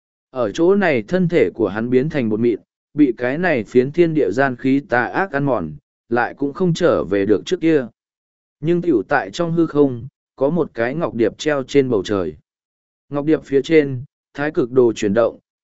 Ở chỗ này thân thể của hắn biến thành bột mịn, bị cái này phiến thiên địa gian khí tà ác ăn mòn, lại cũng không trở về được trước kia. Nhưng tiểu tại trong hư không, có một cái ngọc điệp treo trên bầu trời. Ngọc điệp phía trên, thái cực đồ chuyển động,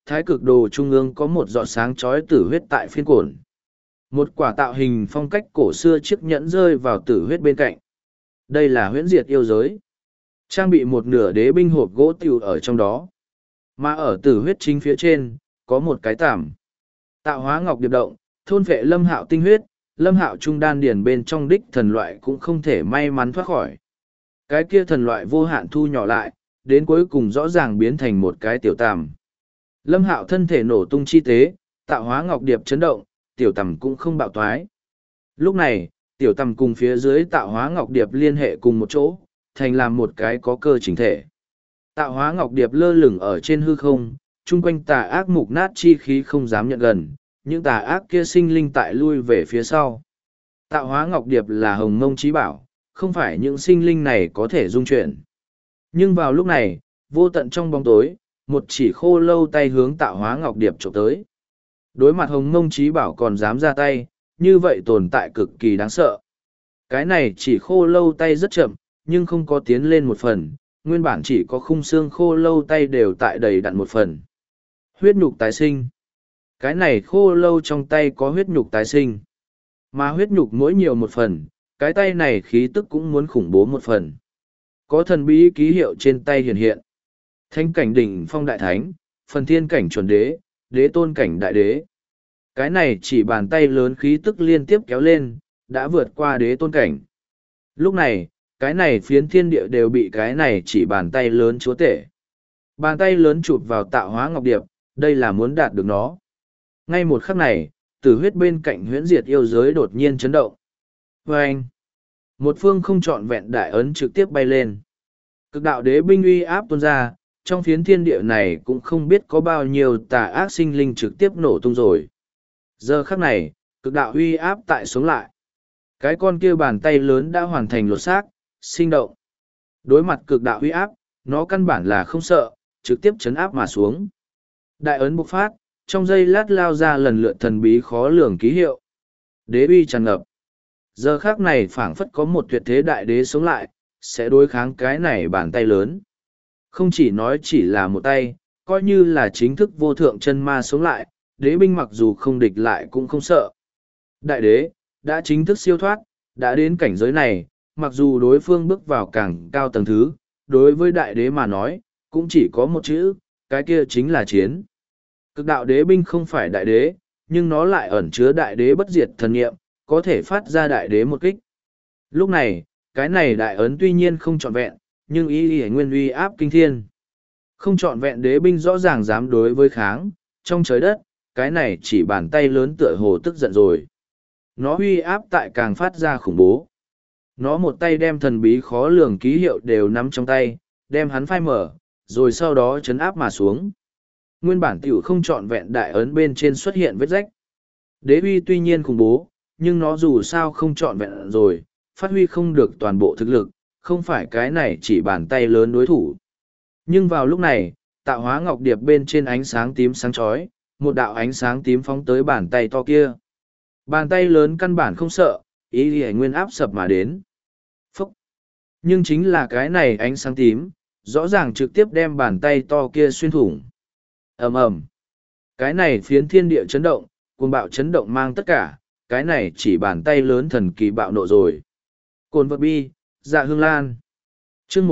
thái cực đồ trung ương có một giọt sáng chói tử huyết tại phiên cổn. Một quả tạo hình phong cách cổ xưa chiếc nhẫn rơi vào tử huyết bên cạnh. Đây là huyễn diệt yêu giới. Trang bị một nửa đế binh hộp gỗ tiểu ở trong đó. Mà ở tử huyết chính phía trên, có một cái tảm. Tạo hóa ngọc điệp động, thôn vệ Lâm Hạo tinh huyết, Lâm Hạo trung đan điền bên trong đích thần loại cũng không thể may mắn thoát khỏi. Cái kia thần loại vô hạn thu nhỏ lại, đến cuối cùng rõ ràng biến thành một cái tiểu tằm. Lâm Hạo thân thể nổ tung chi tế, tạo hóa ngọc điệp chấn động, tiểu tằm cũng không bạo toái. Lúc này, tiểu tằm cùng phía dưới tạo hóa ngọc điệp liên hệ cùng một chỗ, thành làm một cái có cơ chỉnh thể. Tạo hóa ngọc điệp lơ lửng ở trên hư không, chung quanh tà ác mục nát chi khí không dám nhận gần, những tà ác kia sinh linh tại lui về phía sau. Tạo hóa ngọc điệp là hồng mông trí bảo, không phải những sinh linh này có thể dung chuyển. Nhưng vào lúc này, vô tận trong bóng tối, một chỉ khô lâu tay hướng tạo hóa ngọc điệp trộm tới. Đối mặt hồng mông trí bảo còn dám ra tay, như vậy tồn tại cực kỳ đáng sợ. Cái này chỉ khô lâu tay rất chậm, nhưng không có tiến lên một phần, nguyên bản chỉ có khung xương khô lâu tay đều tại đầy đặn một phần. Huyết nhục tái sinh. Cái này khô lâu trong tay có huyết nhục tái sinh. Mà huyết nhục mỗi nhiều một phần, cái tay này khí tức cũng muốn khủng bố một phần. Có thần bí ký hiệu trên tay hiện hiện. Thánh cảnh đỉnh phong đại thánh, phần thiên cảnh chuẩn đế, đế tôn cảnh đại đế. Cái này chỉ bàn tay lớn khí tức liên tiếp kéo lên, đã vượt qua đế tôn cảnh. Lúc này, cái này phiến thiên địa đều bị cái này chỉ bàn tay lớn chúa tể. Bàn tay lớn chụp vào tạo hóa ngọc điệp, đây là muốn đạt được nó. Ngay một khắc này, tử huyết bên cạnh huyễn diệt yêu giới đột nhiên chấn động. Và anh, một phương không trọn vẹn đại ấn trực tiếp bay lên. Cực đạo đế binh uy áp tuôn ra, trong phiến thiên địa này cũng không biết có bao nhiêu tà ác sinh linh trực tiếp nổ tung rồi. Giờ khắc này, cực đạo uy áp tại sống lại. Cái con kia bàn tay lớn đã hoàn thành lột xác, sinh động. Đối mặt cực đạo uy áp, nó căn bản là không sợ, trực tiếp chấn áp mà xuống. Đại ấn bộc phát, trong giây lát lao ra lần lượt thần bí khó lường ký hiệu. Đế uy tràn ngập. Giờ khác này phảng phất có một tuyệt thế đại đế sống lại, sẽ đối kháng cái này bàn tay lớn. Không chỉ nói chỉ là một tay, coi như là chính thức vô thượng chân ma sống lại, đế binh mặc dù không địch lại cũng không sợ. Đại đế, đã chính thức siêu thoát, đã đến cảnh giới này, mặc dù đối phương bước vào càng cao tầng thứ, đối với đại đế mà nói, cũng chỉ có một chữ, cái kia chính là chiến. Cực đạo đế binh không phải đại đế, nhưng nó lại ẩn chứa đại đế bất diệt thần nghiệm, có thể phát ra đại đế một kích. Lúc này, cái này đại ấn tuy nhiên không trọn vẹn, nhưng ý nguyên uy áp kinh thiên. Không trọn vẹn đế binh rõ ràng dám đối với kháng, trong trời đất, cái này chỉ bàn tay lớn tựa hồ tức giận rồi. Nó uy áp tại càng phát ra khủng bố. Nó một tay đem thần bí khó lường ký hiệu đều nắm trong tay, đem hắn phai mở, rồi sau đó chấn áp mà xuống. Nguyên bản tiểu không trọn vẹn đại ấn bên trên xuất hiện vết rách. Đế uy tuy nhiên khủng bố, nhưng nó dù sao không trọn vẹn rồi, phát huy không được toàn bộ thực lực, không phải cái này chỉ bàn tay lớn đối thủ. Nhưng vào lúc này, tạo hóa ngọc điệp bên trên ánh sáng tím sáng chói, một đạo ánh sáng tím phóng tới bàn tay to kia. Bàn tay lớn căn bản không sợ, ý lì nguyên áp sập mà đến. Phúc! Nhưng chính là cái này ánh sáng tím, rõ ràng trực tiếp đem bàn tay to kia xuyên thủng. Ầm ầm! Cái này phiến thiên địa chấn động, cuồng bạo chấn động mang tất cả, cái này chỉ bàn tay lớn thần kỳ bạo nộ rồi. Cồn vật bi, dạ hương lan. Chương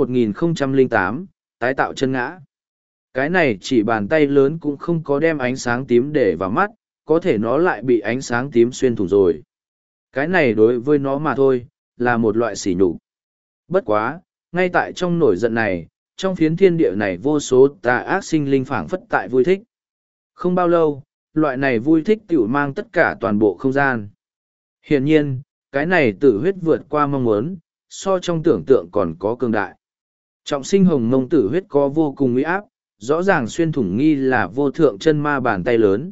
1008, tái tạo chân ngã. Cái này chỉ bàn tay lớn cũng không có đem ánh sáng tím để vào mắt, có thể nó lại bị ánh sáng tím xuyên thủng rồi. Cái này đối với nó mà thôi, là một loại sỉ nhục. Bất quá, ngay tại trong nổi giận này, trong phiến thiên địa này vô số tà ác sinh linh phảng phất tại vui thích. Không bao lâu, loại này vui thích tiểu mang tất cả toàn bộ không gian. Hiển nhiên, cái này tử huyết vượt qua mong muốn, so trong tưởng tượng còn có cường đại. Trọng sinh hồng mông tử huyết có vô cùng uy áp, rõ ràng xuyên thủng nghi là vô thượng chân ma bàn tay lớn.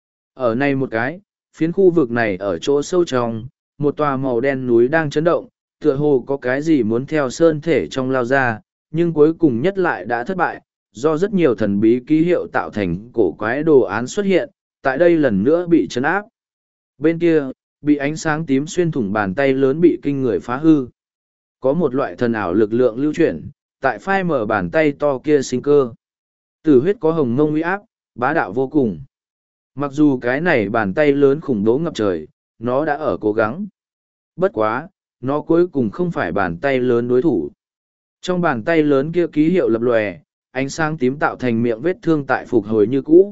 Ở này một cái, phiến khu vực này ở chỗ sâu trong, một tòa màu đen núi đang chấn động, tựa hồ có cái gì muốn theo sơn thể trong lao ra, nhưng cuối cùng nhất lại đã thất bại, do rất nhiều thần bí ký hiệu tạo thành cổ quái đồ án xuất hiện, tại đây lần nữa bị chấn áp. Bên kia, bị ánh sáng tím xuyên thủng bàn tay lớn bị kinh người phá hư. Có một loại thần ảo lực lượng lưu chuyển, tại phai mở bàn tay to kia sinh cơ. Tử huyết có hồng mông uy áp, bá đạo vô cùng. Mặc dù cái này bàn tay lớn khủng bố ngập trời, nó đã ở cố gắng. Bất quá, nó cuối cùng không phải bàn tay lớn đối thủ. Trong bàn tay lớn kia ký hiệu lập lòe, ánh sáng tím tạo thành miệng vết thương tại phục hồi như cũ.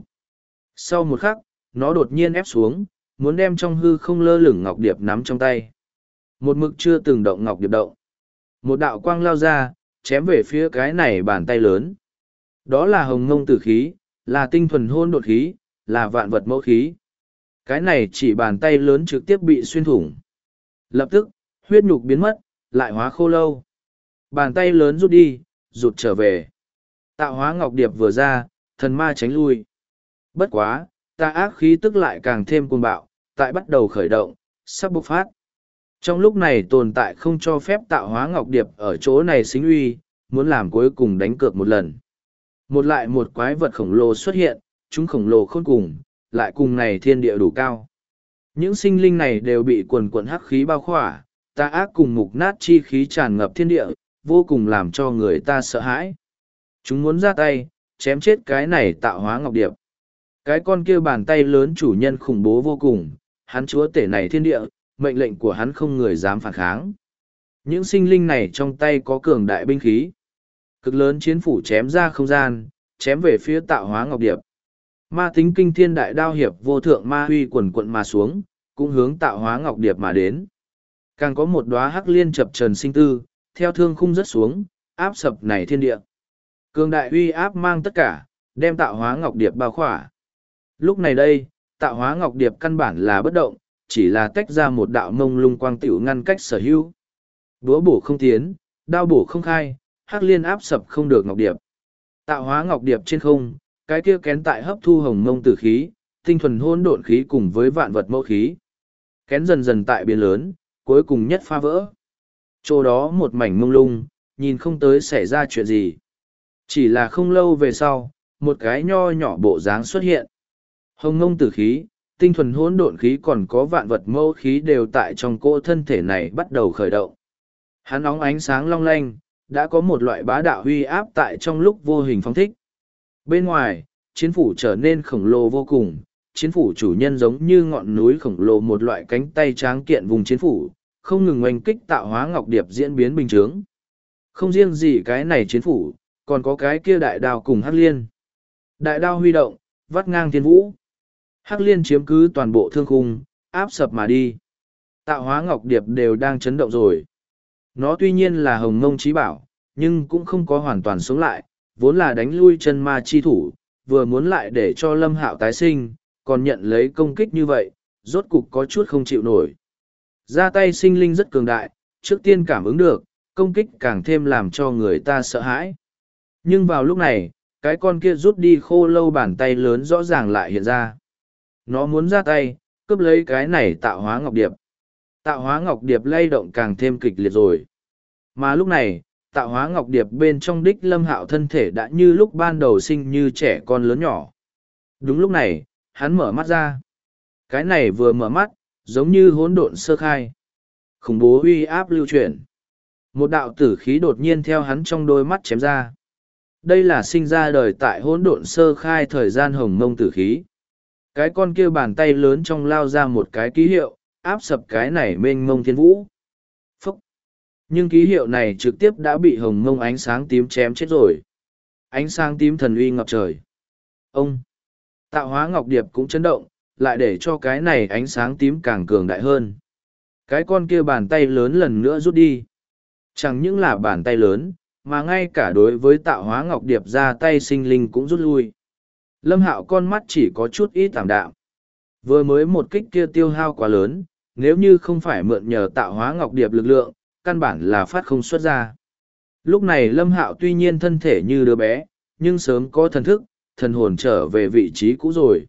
Sau một khắc, nó đột nhiên ép xuống, muốn đem trong hư không lơ lửng ngọc điệp nắm trong tay. Một mực chưa từng động ngọc điệp động. Một đạo quang lao ra, chém về phía cái này bàn tay lớn. Đó là hồng ngông tử khí, là tinh thuần hôn đột khí, là vạn vật mẫu khí. Cái này chỉ bàn tay lớn trực tiếp bị xuyên thủng. Lập tức, huyết nhục biến mất, lại hóa khô lâu. Bàn tay lớn rút đi, rụt trở về. Tạo hóa ngọc điệp vừa ra, thần ma tránh lui. Bất quá, tà ác khí tức lại càng thêm cuồng bạo, tại bắt đầu khởi động, sắp bộc phát. Trong lúc này tồn tại không cho phép tạo hóa ngọc điệp ở chỗ này xính uy, muốn làm cuối cùng đánh cược một lần. Một lại một quái vật khổng lồ xuất hiện, chúng khổng lồ khôn cùng, lại cùng này thiên địa đủ cao. Những sinh linh này đều bị quần quần hắc khí bao khỏa, tà ác cùng mục nát chi khí tràn ngập thiên địa, vô cùng làm cho người ta sợ hãi. Chúng muốn ra tay, chém chết cái này tạo hóa ngọc điệp. Cái con kia bàn tay lớn chủ nhân khủng bố vô cùng, hắn chúa tể này thiên địa, mệnh lệnh của hắn không người dám phản kháng. Những sinh linh này trong tay có cường đại binh khí. Cực lớn chiến phủ chém ra không gian, chém về phía tạo hóa ngọc điệp. Ma tính kinh thiên đại đao hiệp vô thượng ma huy quần quận mà xuống, cũng hướng tạo hóa ngọc điệp mà đến. Càng có một đóa hắc liên chập trần sinh tư, theo thương khung rớt xuống, áp sập này thiên địa. Cường đại uy áp mang tất cả, đem tạo hóa ngọc điệp bao khỏa. Lúc này đây, tạo hóa ngọc điệp căn bản là bất động, chỉ là tách ra một đạo mông lung quang tiểu ngăn cách sở hữu. Búa bổ không tiến, đao bổ không khai, hắc liên áp sập không được ngọc điệp. Tạo hóa ngọc điệp trên không, cái kia kén tại hấp thu hồng mông tử khí, tinh thuần hôn độn khí cùng với vạn vật mẫu khí. Kén dần dần tại biến lớn, cuối cùng nhất phá vỡ. Chỗ đó một mảnh mông lung, nhìn không tới xảy ra chuyện gì. Chỉ là không lâu về sau, một cái nho nhỏ bộ dáng xuất hiện. Hồng mông tử khí, tinh thuần hỗn độn khí còn có vạn vật mẫu khí đều tại trong cỗ thân thể này bắt đầu khởi động. Hắn óng ánh sáng long lanh, đã có một loại bá đạo huy áp tại trong lúc vô hình phóng thích. Bên ngoài, chiến phủ trở nên khổng lồ vô cùng, chiến phủ chủ nhân giống như ngọn núi khổng lồ một loại cánh tay tráng kiện vùng chiến phủ, không ngừng oanh kích tạo hóa ngọc điệp diễn biến bình chướng. Không riêng gì cái này chiến phủ, còn có cái kia đại đao cùng hắc liên. Đại đao huy động, vắt ngang thiên vũ. Hắc liên chiếm cứ toàn bộ thương khung, áp sập mà đi. Tạo hóa ngọc điệp đều đang chấn động rồi. Nó tuy nhiên là hồng mông trí bảo, nhưng cũng không có hoàn toàn sống lại, vốn là đánh lui chân ma chi thủ, vừa muốn lại để cho Lâm Hạo tái sinh, còn nhận lấy công kích như vậy, rốt cục có chút không chịu nổi. Ra tay sinh linh rất cường đại, trước tiên cảm ứng được, công kích càng thêm làm cho người ta sợ hãi. Nhưng vào lúc này, cái con kia rút đi khô lâu bàn tay lớn rõ ràng lại hiện ra. Nó muốn ra tay, cướp lấy cái này tạo hóa ngọc điệp. Tạo hóa ngọc điệp lay động càng thêm kịch liệt rồi. Mà lúc này, tạo hóa ngọc điệp bên trong đích Lâm Hạo thân thể đã như lúc ban đầu sinh như trẻ con lớn nhỏ. Đúng lúc này, hắn mở mắt ra. Cái này vừa mở mắt, giống như hỗn độn sơ khai. Khủng bố uy áp lưu chuyển. Một đạo tử khí đột nhiên theo hắn trong đôi mắt chém ra. Đây là sinh ra đời tại hỗn độn sơ khai thời gian hồng mông tử khí. Cái con kia bàn tay lớn trong lao ra một cái ký hiệu, áp sập cái này mênh mông thiên vũ. Phúc! Nhưng ký hiệu này trực tiếp đã bị hồng mông ánh sáng tím chém chết rồi. Ánh sáng tím thần uy ngập trời. Ông! Tạo hóa ngọc điệp cũng chấn động, lại để cho cái này ánh sáng tím càng cường đại hơn. Cái con kia bàn tay lớn lần nữa rút đi. Chẳng những là bàn tay lớn, mà ngay cả đối với tạo hóa ngọc điệp ra tay sinh linh cũng rút lui. Lâm Hạo con mắt chỉ có chút ít tạm đạm. Vừa mới một kích kia tiêu hao quá lớn, nếu như không phải mượn nhờ tạo hóa ngọc điệp lực lượng, căn bản là phát không xuất ra. Lúc này Lâm Hạo tuy nhiên thân thể như đứa bé, nhưng sớm có thần thức, thần hồn trở về vị trí cũ rồi.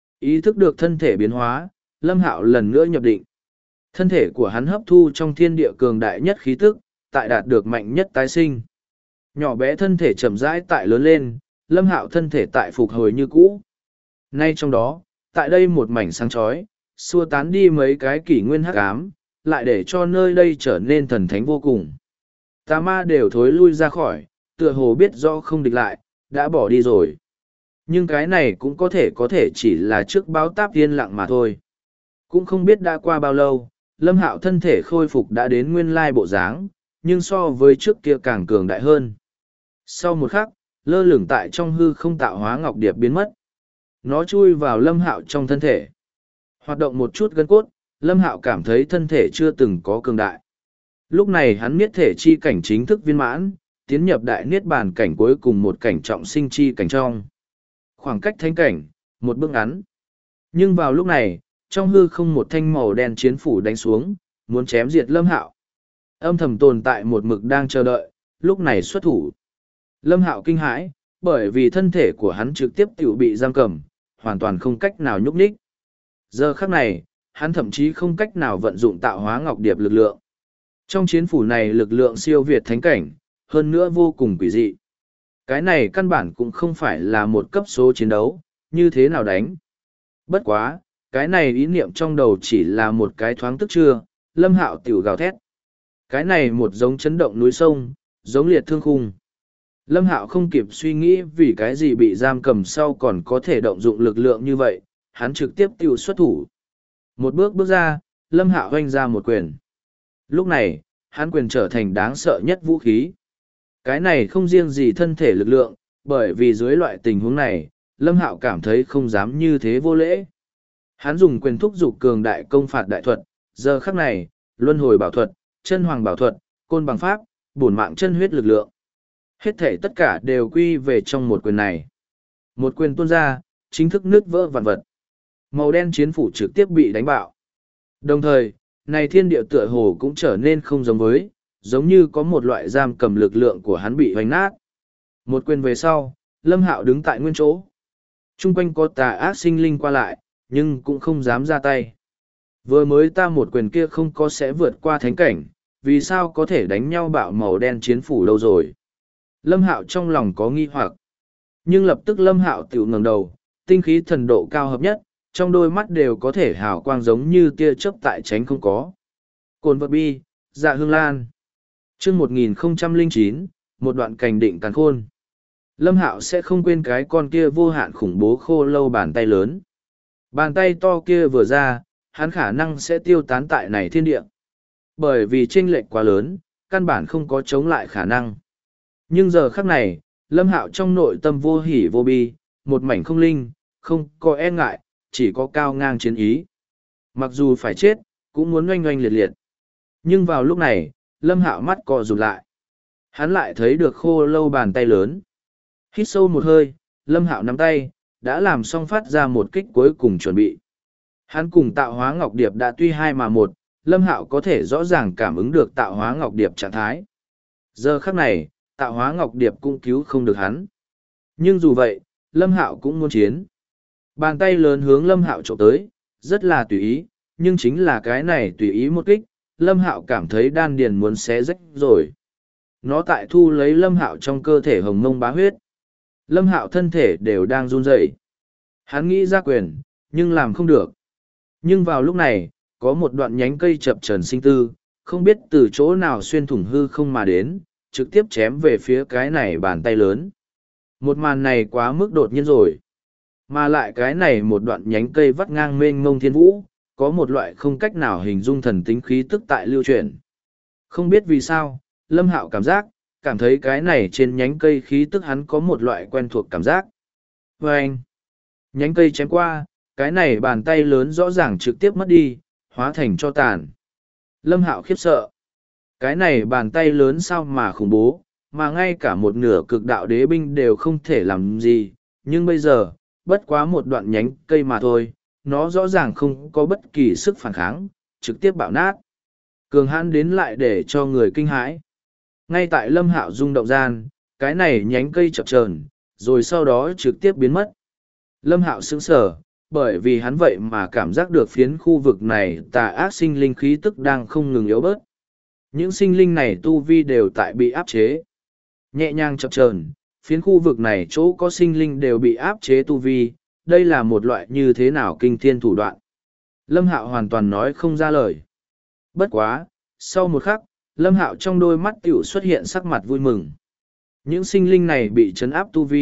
Ý thức được thân thể biến hóa, Lâm Hạo lần nữa nhập định. Thân thể của hắn hấp thu trong thiên địa cường đại nhất khí tức, tại đạt được mạnh nhất tái sinh. Nhỏ bé thân thể chậm rãi tại lớn lên, Lâm Hạo thân thể tại phục hồi như cũ. Nay trong đó, tại đây một mảnh sáng chói, xua tán đi mấy cái kỷ nguyên hắc ám, lại để cho nơi đây trở nên thần thánh vô cùng. Tà ma đều thối lui ra khỏi, tựa hồ biết rõ không địch lại, đã bỏ đi rồi. Nhưng cái này cũng có thể chỉ là trước báo táp yên lặng mà thôi. Cũng không biết đã qua bao lâu, Lâm Hạo thân thể khôi phục đã đến nguyên lai bộ dáng, nhưng so với trước kia càng cường đại hơn. Sau một khắc, lơ lửng tại trong hư không tạo hóa ngọc điệp biến mất. Nó chui vào Lâm Hạo trong thân thể. Hoạt động một chút gân cốt, Lâm Hạo cảm thấy thân thể chưa từng có cường đại. Lúc này hắn niết thể chi cảnh chính thức viên mãn, tiến nhập đại niết bàn cảnh cuối cùng một cảnh trọng sinh chi cảnh trong. Khoảng cách thánh cảnh, một bước ngắn. Nhưng vào lúc này, trong hư không một thanh màu đen chiến phủ đánh xuống, muốn chém diệt Lâm Hạo. Âm thầm tồn tại một mực đang chờ đợi, lúc này xuất thủ. Lâm Hạo kinh hãi, bởi vì thân thể của hắn trực tiếp tự bị giam cầm, hoàn toàn không cách nào nhúc nhích. Giờ khắc này, hắn thậm chí không cách nào vận dụng tạo hóa ngọc điệp lực lượng. Trong chiến phủ này lực lượng siêu việt thánh cảnh, hơn nữa vô cùng quỷ dị. Cái này căn bản cũng không phải là một cấp số chiến đấu, như thế nào đánh. Bất quá, cái này ý niệm trong đầu chỉ là một cái thoáng tức chưa, Lâm Hạo tiểu gào thét. Cái này một giống chấn động núi sông, giống liệt thương khung. Lâm Hạo không kịp suy nghĩ vì cái gì bị giam cầm sau còn có thể động dụng lực lượng như vậy, hắn trực tiếp tiểu xuất thủ. Một bước bước ra, Lâm Hạo hoanh ra một quyền. Lúc này, hắn quyền trở thành đáng sợ nhất vũ khí. Cái này không riêng gì thân thể lực lượng, bởi vì dưới loại tình huống này, Lâm Hạo cảm thấy không dám như thế vô lễ. Hắn dùng quyền thúc giục cường đại công phạt đại thuật, giờ khắc này, luân hồi bảo thuật, chân hoàng bảo thuật, côn bằng pháp, bổn mạng chân huyết lực lượng. Hết thể tất cả đều quy về trong một quyền này. Một quyền tuôn ra, chính thức nứt vỡ vạn vật. Màu đen chiến phủ trực tiếp bị đánh bạo. Đồng thời, này thiên địa tựa hồ cũng trở nên không giống với, giống như có một loại giam cầm lực lượng của hắn bị hoành nát. Một quyền về sau, Lâm Hạo đứng tại nguyên chỗ. Trung quanh có tà ác sinh linh qua lại, nhưng cũng không dám ra tay. Vừa mới ta một quyền kia không có sẽ vượt qua thánh cảnh, vì sao có thể đánh nhau bạo màu đen chiến phủ đâu rồi. Lâm Hạo trong lòng có nghi hoặc. Nhưng lập tức Lâm Hạo tự ngẩng đầu, tinh khí thần độ cao hợp nhất, trong đôi mắt đều có thể hào quang giống như tia chớp tại tránh không có. Cồn vật bi, dạ hương lan. Chương 1009, một đoạn cảnh định càn khôn. Lâm Hạo sẽ không quên cái con kia vô hạn khủng bố khô lâu bàn tay lớn. Bàn tay to kia vừa ra, hắn khả năng sẽ tiêu tán tại này thiên địa. Bởi vì chênh lệch quá lớn, căn bản không có chống lại khả năng. Nhưng giờ khắc này, Lâm Hạo trong nội tâm vô hỉ vô bi, một mảnh không linh, không có e ngại, chỉ có cao ngang chiến ý. Mặc dù phải chết, cũng muốn oanh oanh liệt liệt. Nhưng vào lúc này, Lâm Hạo mắt co rụt lại. Hắn lại thấy được khô lâu bàn tay lớn. Hít sâu một hơi, Lâm Hạo nắm tay, đã làm xong phát ra một kích cuối cùng chuẩn bị. Hắn cùng tạo hóa ngọc điệp đã tuy hai mà một, Lâm Hạo có thể rõ ràng cảm ứng được tạo hóa ngọc điệp trạng thái. Giờ khắc này, tạo hóa ngọc điệp cũng cứu không được hắn. Nhưng dù vậy, Lâm Hạo cũng muốn chiến. Bàn tay lớn hướng Lâm Hạo trộm tới, rất là tùy ý, nhưng chính là cái này tùy ý một kích, Lâm Hạo cảm thấy đan điền muốn xé rách rồi. Nó tại thu lấy Lâm Hạo trong cơ thể hồng mông bá huyết. Lâm Hạo thân thể đều đang run rẩy. Hắn nghĩ ra quyền, nhưng làm không được. Nhưng vào lúc này, có một đoạn nhánh cây chập chờn sinh tư, không biết từ chỗ nào xuyên thủng hư không mà đến, trực tiếp chém về phía cái này bàn tay lớn. Một màn này quá mức đột nhiên rồi. Mà lại cái này một đoạn nhánh cây vắt ngang mênh mông thiên vũ, có một loại không cách nào hình dung thần tính khí tức tại lưu truyền. Không biết vì sao, Lâm Hạo cảm thấy cái này trên nhánh cây khí tức hắn có một loại quen thuộc cảm giác. Và anh, nhánh cây chém qua, cái này bàn tay lớn rõ ràng trực tiếp mất đi, hóa thành cho tàn. Lâm Hạo khiếp sợ. Cái này bàn tay lớn sao mà khủng bố, mà ngay cả một nửa cực đạo đế binh đều không thể làm gì. Nhưng bây giờ, bất quá một đoạn nhánh cây mà thôi, nó rõ ràng không có bất kỳ sức phản kháng, trực tiếp bạo nát. Cường hãn đến lại để cho người kinh hãi. Ngay tại Lâm Hạo rung động gian, cái này nhánh cây chập chờn, rồi sau đó trực tiếp biến mất. Lâm Hạo sững sờ, bởi vì hắn vậy mà cảm giác được phiến khu vực này tà ác sinh linh khí tức đang không ngừng yếu bớt. Những sinh linh này tu vi đều tại bị áp chế. Nhẹ nhàng chập chờn, phiến khu vực này chỗ có sinh linh đều bị áp chế tu vi, đây là một loại như thế nào kinh thiên thủ đoạn. Lâm Hạo hoàn toàn nói không ra lời. Bất quá, sau một khắc, Lâm Hạo trong đôi mắt tiểu xuất hiện sắc mặt vui mừng. Những sinh linh này bị trấn áp tu vi,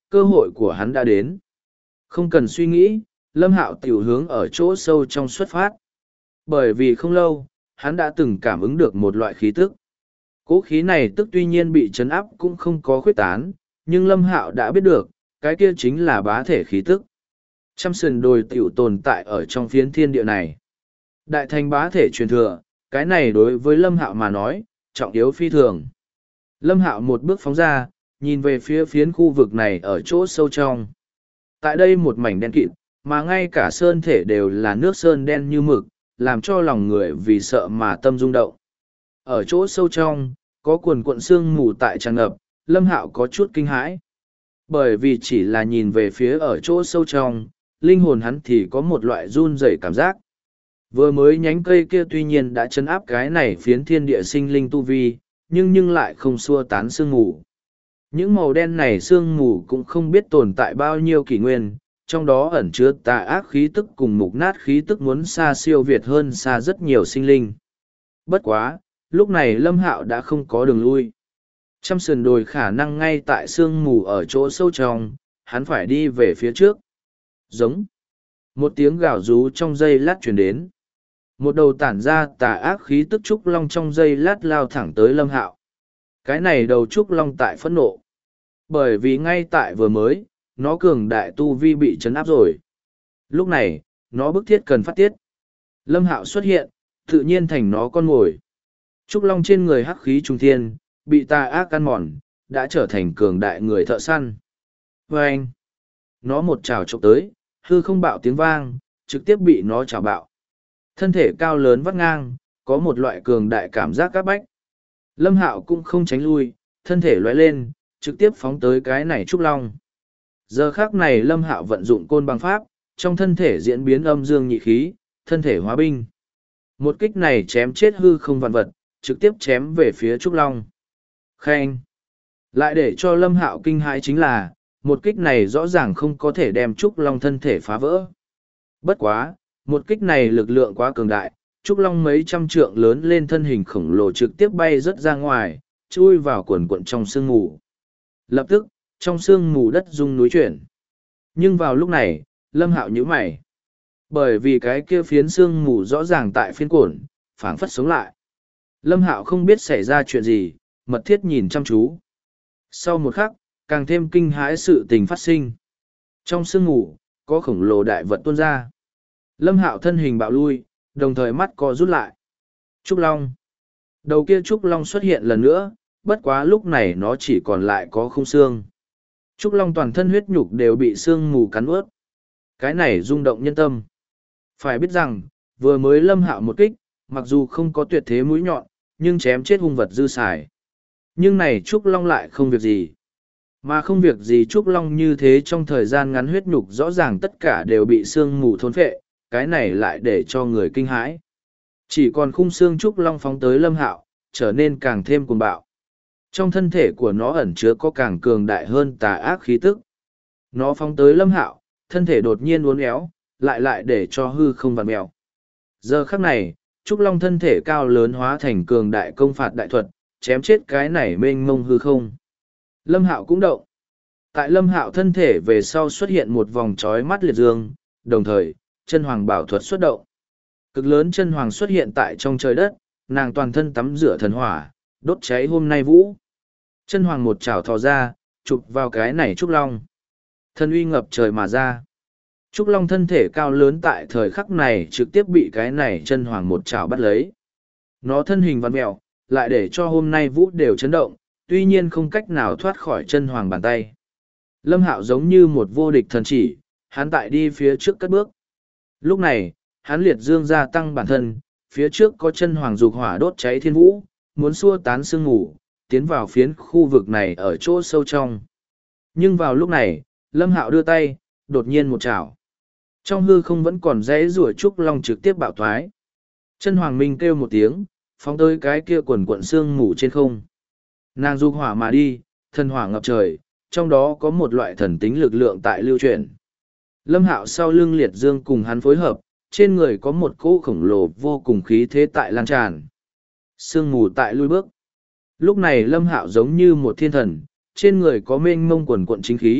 cơ hội của hắn đã đến. Không cần suy nghĩ, Lâm Hạo tiểu hướng ở chỗ sâu trong xuất phát. Bởi vì không lâu, hắn đã từng cảm ứng được một loại khí tức. Cỗ khí này tức tuy nhiên bị chấn áp cũng không có khuyết tán, nhưng Lâm Hạo đã biết được, cái kia chính là bá thể khí tức. Trăm sườn đồi tiểu tồn tại ở trong phiến thiên địa này. Đại thành bá thể truyền thừa, cái này đối với Lâm Hạo mà nói, trọng yếu phi thường. Lâm Hạo một bước phóng ra, nhìn về phía phiến khu vực này ở chỗ sâu trong. Tại đây một mảnh đen kịt, mà ngay cả sơn thể đều là nước sơn đen như mực, làm cho lòng người vì sợ mà tâm rung động. Ở chỗ sâu trong, có quần cuộn sương mù tại tràn ngập, Lâm Hạo có chút kinh hãi. Bởi vì chỉ là nhìn về phía ở chỗ sâu trong, linh hồn hắn thì có một loại run rẩy cảm giác. Vừa mới nhánh cây kia tuy nhiên đã chấn áp cái này phiến thiên địa sinh linh tu vi, nhưng lại không xua tán sương mù. Những màu đen này sương mù cũng không biết tồn tại bao nhiêu kỷ nguyên, trong đó ẩn chứa tà ác khí tức cùng mục nát khí tức muốn xa siêu việt hơn xa rất nhiều sinh linh. Bất quá, lúc này Lâm Hạo đã không có đường lui. Trăm sườn đồi khả năng ngay tại sương mù ở chỗ sâu trong, hắn phải đi về phía trước. Giống. Một tiếng gào rú trong giây lát chuyển đến. Một đầu tản ra tà ác khí tức trúc long trong giây lát lao thẳng tới Lâm Hạo. Cái này đầu trúc long tại phẫn nộ. Bởi vì ngay tại vừa mới, nó cường đại tu vi bị chấn áp rồi. Lúc này, nó bức thiết cần phát tiết. Lâm Hạo xuất hiện, tự nhiên thành nó con mồi. Trúc long trên người hắc khí trung thiên, bị tà ác ăn mòn, đã trở thành cường đại người thợ săn. Và anh, nó một trào trộm tới, hư không bạo tiếng vang, trực tiếp bị nó trào bạo. Thân thể cao lớn vắt ngang, có một loại cường đại cảm giác các bách. Lâm Hạo cũng không tránh lui, thân thể lóe lên, trực tiếp phóng tới cái này trúc long. Giờ khác này Lâm Hạo vận dụng côn bằng pháp, trong thân thể diễn biến âm dương nhị khí, thân thể hóa binh. Một kích này chém chết hư không vạn vật, trực tiếp chém về phía trúc long. Khen! Lại để cho Lâm Hạo kinh hãi chính là, một kích này rõ ràng không có thể đem trúc long thân thể phá vỡ. Bất quá, một kích này lực lượng quá cường đại, trúc long mấy trăm trượng lớn lên thân hình khổng lồ trực tiếp bay rớt ra ngoài, chui vào quần quận trong sương mù. Lập tức, trong sương mù đất rung núi chuyển. Nhưng vào lúc này, Lâm Hạo nhíu mày. Bởi vì cái kia phiến sương mù rõ ràng tại phiến cổn, phảng phất sống lại. Lâm Hạo không biết xảy ra chuyện gì, mật thiết nhìn chăm chú. Sau một khắc, càng thêm kinh hãi sự tình phát sinh. Trong sương mù, có khổng lồ đại vật tuôn ra. Lâm Hạo thân hình bạo lui, đồng thời mắt co rút lại. Trúc Long. Đầu kia Trúc Long xuất hiện lần nữa, bất quá lúc này nó chỉ còn lại có khung xương. Trúc Long toàn thân huyết nhục đều bị sương mù cắn ướt. Cái này rung động nhân tâm. Phải biết rằng, vừa mới Lâm Hạo một kích, mặc dù không có tuyệt thế mũi nhọn, nhưng chém chết hung vật dư xài. Nhưng này Trúc Long lại không việc gì. Mà không việc gì Trúc Long như thế trong thời gian ngắn huyết nhục rõ ràng tất cả đều bị sương mù thôn phệ, cái này lại để cho người kinh hãi. Chỉ còn khung xương Trúc Long phóng tới Lâm Hạo, trở nên càng thêm cuồng bạo. Trong thân thể của nó ẩn chứa có càng cường đại hơn tà ác khí tức. Nó phóng tới Lâm Hạo, thân thể đột nhiên uốn éo, lại để cho hư không vặn mèo. Giờ khắc này, Trúc Long thân thể cao lớn hóa thành cường đại công phạt đại thuật, chém chết cái này mênh mông hư không. Lâm Hạo cũng động. Tại Lâm Hạo thân thể về sau xuất hiện một vòng trói mắt liệt dương, đồng thời, chân hoàng bảo thuật xuất động. Cực lớn chân hoàng xuất hiện tại trong trời đất, nàng toàn thân tắm rửa thần hỏa, đốt cháy hôm nay vũ. Chân hoàng một chảo thò ra, chụp vào cái này Trúc Long. Thân uy ngập trời mà ra. Trúc Long thân thể cao lớn tại thời khắc này trực tiếp bị cái này chân hoàng một chảo bắt lấy. Nó thân hình vặn mẹo, lại để cho hôm nay vũ đều chấn động, tuy nhiên không cách nào thoát khỏi chân hoàng bàn tay. Lâm Hạo giống như một vô địch thần chỉ, hắn tại đi phía trước cất bước. Lúc này, hắn liệt dương gia tăng bản thân, phía trước có chân hoàng dục hỏa đốt cháy thiên vũ, muốn xua tán sương ngủ, tiến vào phiến khu vực này ở chỗ sâu trong. Nhưng vào lúc này, Lâm Hạo đưa tay, đột nhiên một chảo. Trong hư không vẫn còn rẽ rủa Trúc Long trực tiếp bạo thoái. Chân hoàng minh kêu một tiếng, phóng tới cái kia quần quận sương mù trên không. Nàng dục hỏa mà đi, thần hỏa ngập trời, trong đó có một loại thần tính lực lượng tại lưu chuyển. Lâm Hạo sau lưng liệt dương cùng hắn phối hợp, trên người có một cỗ khổng lồ vô cùng khí thế tại lan tràn. Sương mù tại lui bước. Lúc này Lâm Hạo giống như một thiên thần, trên người có mênh mông quần quận chính khí,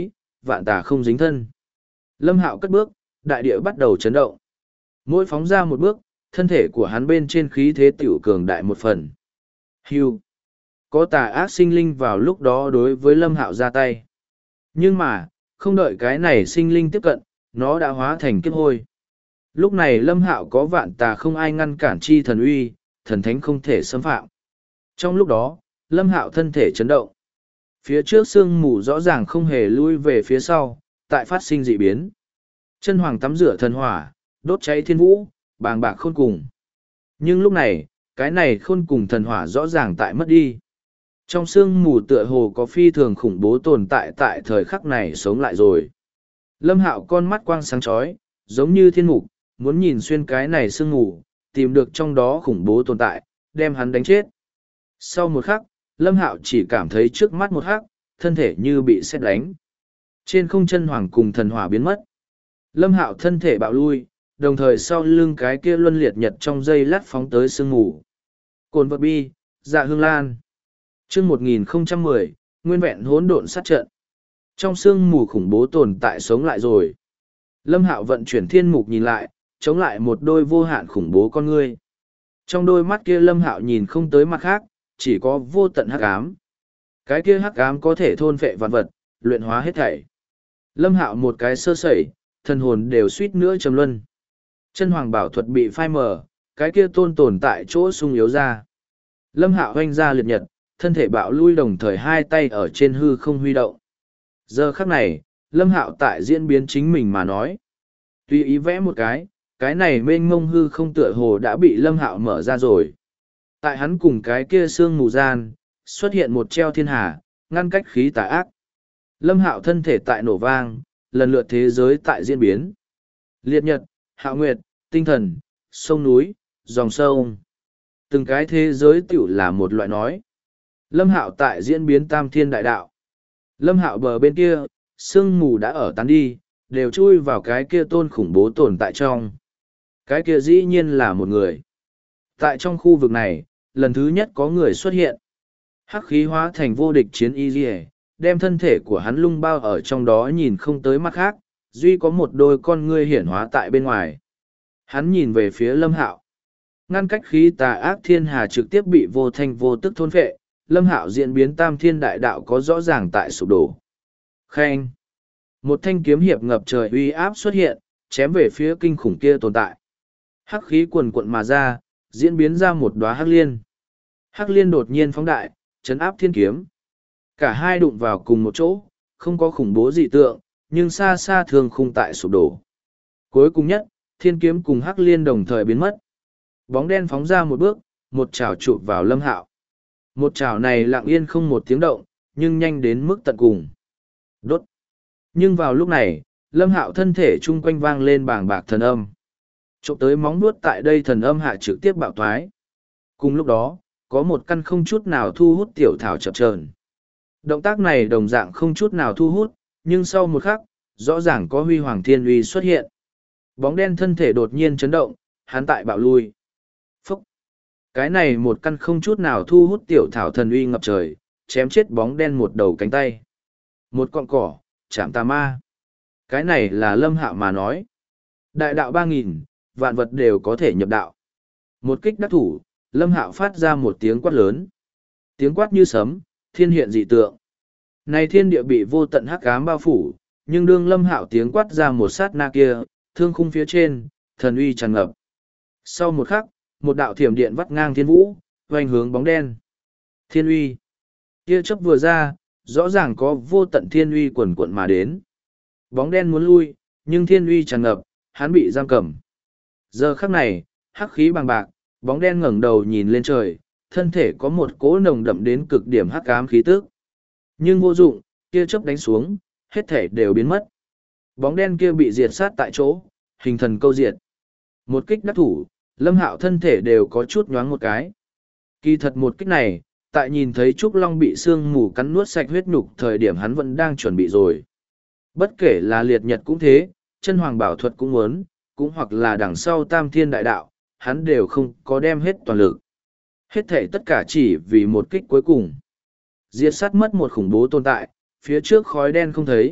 vạn tà không dính thân. Lâm Hạo cất bước, đại địa bắt đầu chấn động. Mỗi phóng ra một bước, thân thể của hắn bên trên khí thế tiểu cường đại một phần. Hưu. Có tà ác sinh linh vào lúc đó đối với Lâm Hạo ra tay. Nhưng mà, không đợi cái này sinh linh tiếp cận, nó đã hóa thành kiếp hôi. Lúc này Lâm Hạo có vạn tà không ai ngăn cản chi thần uy, thần thánh không thể xâm phạm. Trong lúc đó, Lâm Hạo thân thể chấn động. Phía trước sương mù rõ ràng không hề lui về phía sau, tại phát sinh dị biến. Chân hoàng tắm rửa thần hỏa, đốt cháy thiên vũ, bàng bạc khôn cùng. Nhưng lúc này, cái này khôn cùng thần hỏa rõ ràng tại mất đi. Trong sương mù tựa hồ có phi thường khủng bố tồn tại tại thời khắc này sống lại rồi. Lâm Hạo con mắt quang sáng chói, giống như thiên mục, muốn nhìn xuyên cái này sương mù, tìm được trong đó khủng bố tồn tại, đem hắn đánh chết. Sau một khắc, Lâm Hạo chỉ cảm thấy trước mắt một khắc, thân thể như bị sét đánh. Trên không chân hoàng cùng thần hỏa biến mất. Lâm Hạo thân thể bạo lui, đồng thời sau lưng cái kia luân liệt nhật trong giây lát phóng tới sương mù. Cồn vật bi, dạ hương lan. Chương 1010, nguyên vẹn hỗn độn sát trận. Trong sương mù khủng bố tồn tại sống lại rồi. Lâm Hạo vận chuyển thiên mục nhìn lại, chống lại một đôi vô hạn khủng bố con ngươi. Trong đôi mắt kia Lâm Hạo nhìn không tới mặt khác, chỉ có vô tận hắc ám. Cái kia hắc ám có thể thôn phệ vạn vật, luyện hóa hết thảy. Lâm Hạo một cái sơ sẩy, thần hồn đều suýt nữa trầm luân. Chân hoàng bảo thuật bị phai mờ, cái kia tồn tại chỗ sung yếu ra. Lâm Hạo hoanh ra liệt nhật, thân thể bạo lui đồng thời hai tay ở trên hư không huy động. Giờ khắc này, Lâm Hạo tại diễn biến chính mình mà nói. Tùy ý vẽ một cái này mênh mông hư không tựa hồ đã bị Lâm Hạo mở ra rồi. Tại hắn cùng cái kia sương mù gian, xuất hiện một treo thiên hà, ngăn cách khí tà ác. Lâm Hạo thân thể tại nổ vang, lần lượt thế giới tại diễn biến. Liệt nhật, hạo nguyệt, tinh thần, sông núi, dòng sông. Từng cái thế giới tiểu là một loại nói. Lâm Hạo tại diễn biến tam thiên đại đạo. Lâm Hạo bờ bên kia, sương mù đã ở tán đi, đều chui vào cái kia tôn khủng bố tồn tại trong. Cái kia dĩ nhiên là một người. Tại trong khu vực này, lần thứ nhất có người xuất hiện. Hắc khí hóa thành vô địch chiến y liề, đem thân thể của hắn lung bao ở trong đó nhìn không tới mắt khác, duy có một đôi con ngươi hiển hóa tại bên ngoài. Hắn nhìn về phía Lâm Hạo. Ngăn cách khí tà ác thiên hà trực tiếp bị vô thanh vô tức thôn phệ, Lâm Hạo diễn biến tam thiên đại đạo có rõ ràng tại sụp đổ. Khen! Một thanh kiếm hiệp ngập trời uy áp xuất hiện, chém về phía kinh khủng kia tồn tại. Hắc khí quần quận mà ra, diễn biến ra một đóa hắc liên. Hắc liên đột nhiên phóng đại, chấn áp thiên kiếm. Cả hai đụng vào cùng một chỗ, không có khủng bố dị tượng, nhưng xa xa thường khung tại sụp đổ. Cuối cùng nhất, thiên kiếm cùng hắc liên đồng thời biến mất. Bóng đen phóng ra một bước, một chảo chụp vào Lâm Hạo. Một chảo này lặng yên không một tiếng động, nhưng nhanh đến mức tận cùng. Đốt. Nhưng vào lúc này, Lâm Hạo thân thể chung quanh vang lên bàng bạc thần âm. Trộm tới móng nuốt tại đây thần âm hạ trực tiếp bạo thoái. Cùng lúc đó, có một căn không chút nào thu hút tiểu thảo chập chờn. Động tác này đồng dạng không chút nào thu hút, nhưng sau một khắc, rõ ràng có huy hoàng thiên uy xuất hiện. Bóng đen thân thể đột nhiên chấn động, hắn tại bạo lui. Phúc! Cái này một căn không chút nào thu hút tiểu thảo thần uy ngập trời, chém chết bóng đen một đầu cánh tay. Một con cỏ, chạm tà ma. Cái này là Lâm Hạo mà nói. Đại đạo 3000, vạn vật đều có thể nhập đạo. Một kích đắc thủ, Lâm Hạo phát ra một tiếng quát lớn. Tiếng quát như sấm, thiên hiện dị tượng. Này thiên địa bị vô tận hắc ám bao phủ, nhưng đương Lâm Hạo tiếng quát ra một sát na kia, thương khung phía trên, thần uy tràn ngập. Sau một khắc, một đạo thiểm điện vắt ngang thiên vũ, hoành hướng bóng đen. Thiên uy. Kia chớp vừa ra, rõ ràng có vô tận thiên uy quần quận mà đến. Bóng đen muốn lui, nhưng thiên uy tràn ngập, hắn bị giam cầm. Giờ khắc này, hắc khí bằng bạc, bóng đen ngẩng đầu nhìn lên trời, thân thể có một cỗ nồng đậm đến cực điểm hắc ám khí tức. Nhưng vô dụng, kia chớp đánh xuống, hết thể đều biến mất. Bóng đen kia bị diệt sát tại chỗ, hình thần câu diệt. Một kích đắc thủ, Lâm Hạo thân thể đều có chút nhoáng một cái. Kỳ thật một kích này, tại nhìn thấy Trúc Long bị sương mù cắn nuốt sạch huyết nhục thời điểm hắn vẫn đang chuẩn bị rồi. Bất kể là liệt nhật cũng thế, chân hoàng bảo thuật cũng muốn, cũng hoặc là đằng sau tam thiên đại đạo, hắn đều không có đem hết toàn lực. Hết thể tất cả chỉ vì một kích cuối cùng. Diệt sát mất một khủng bố tồn tại, phía trước khói đen không thấy,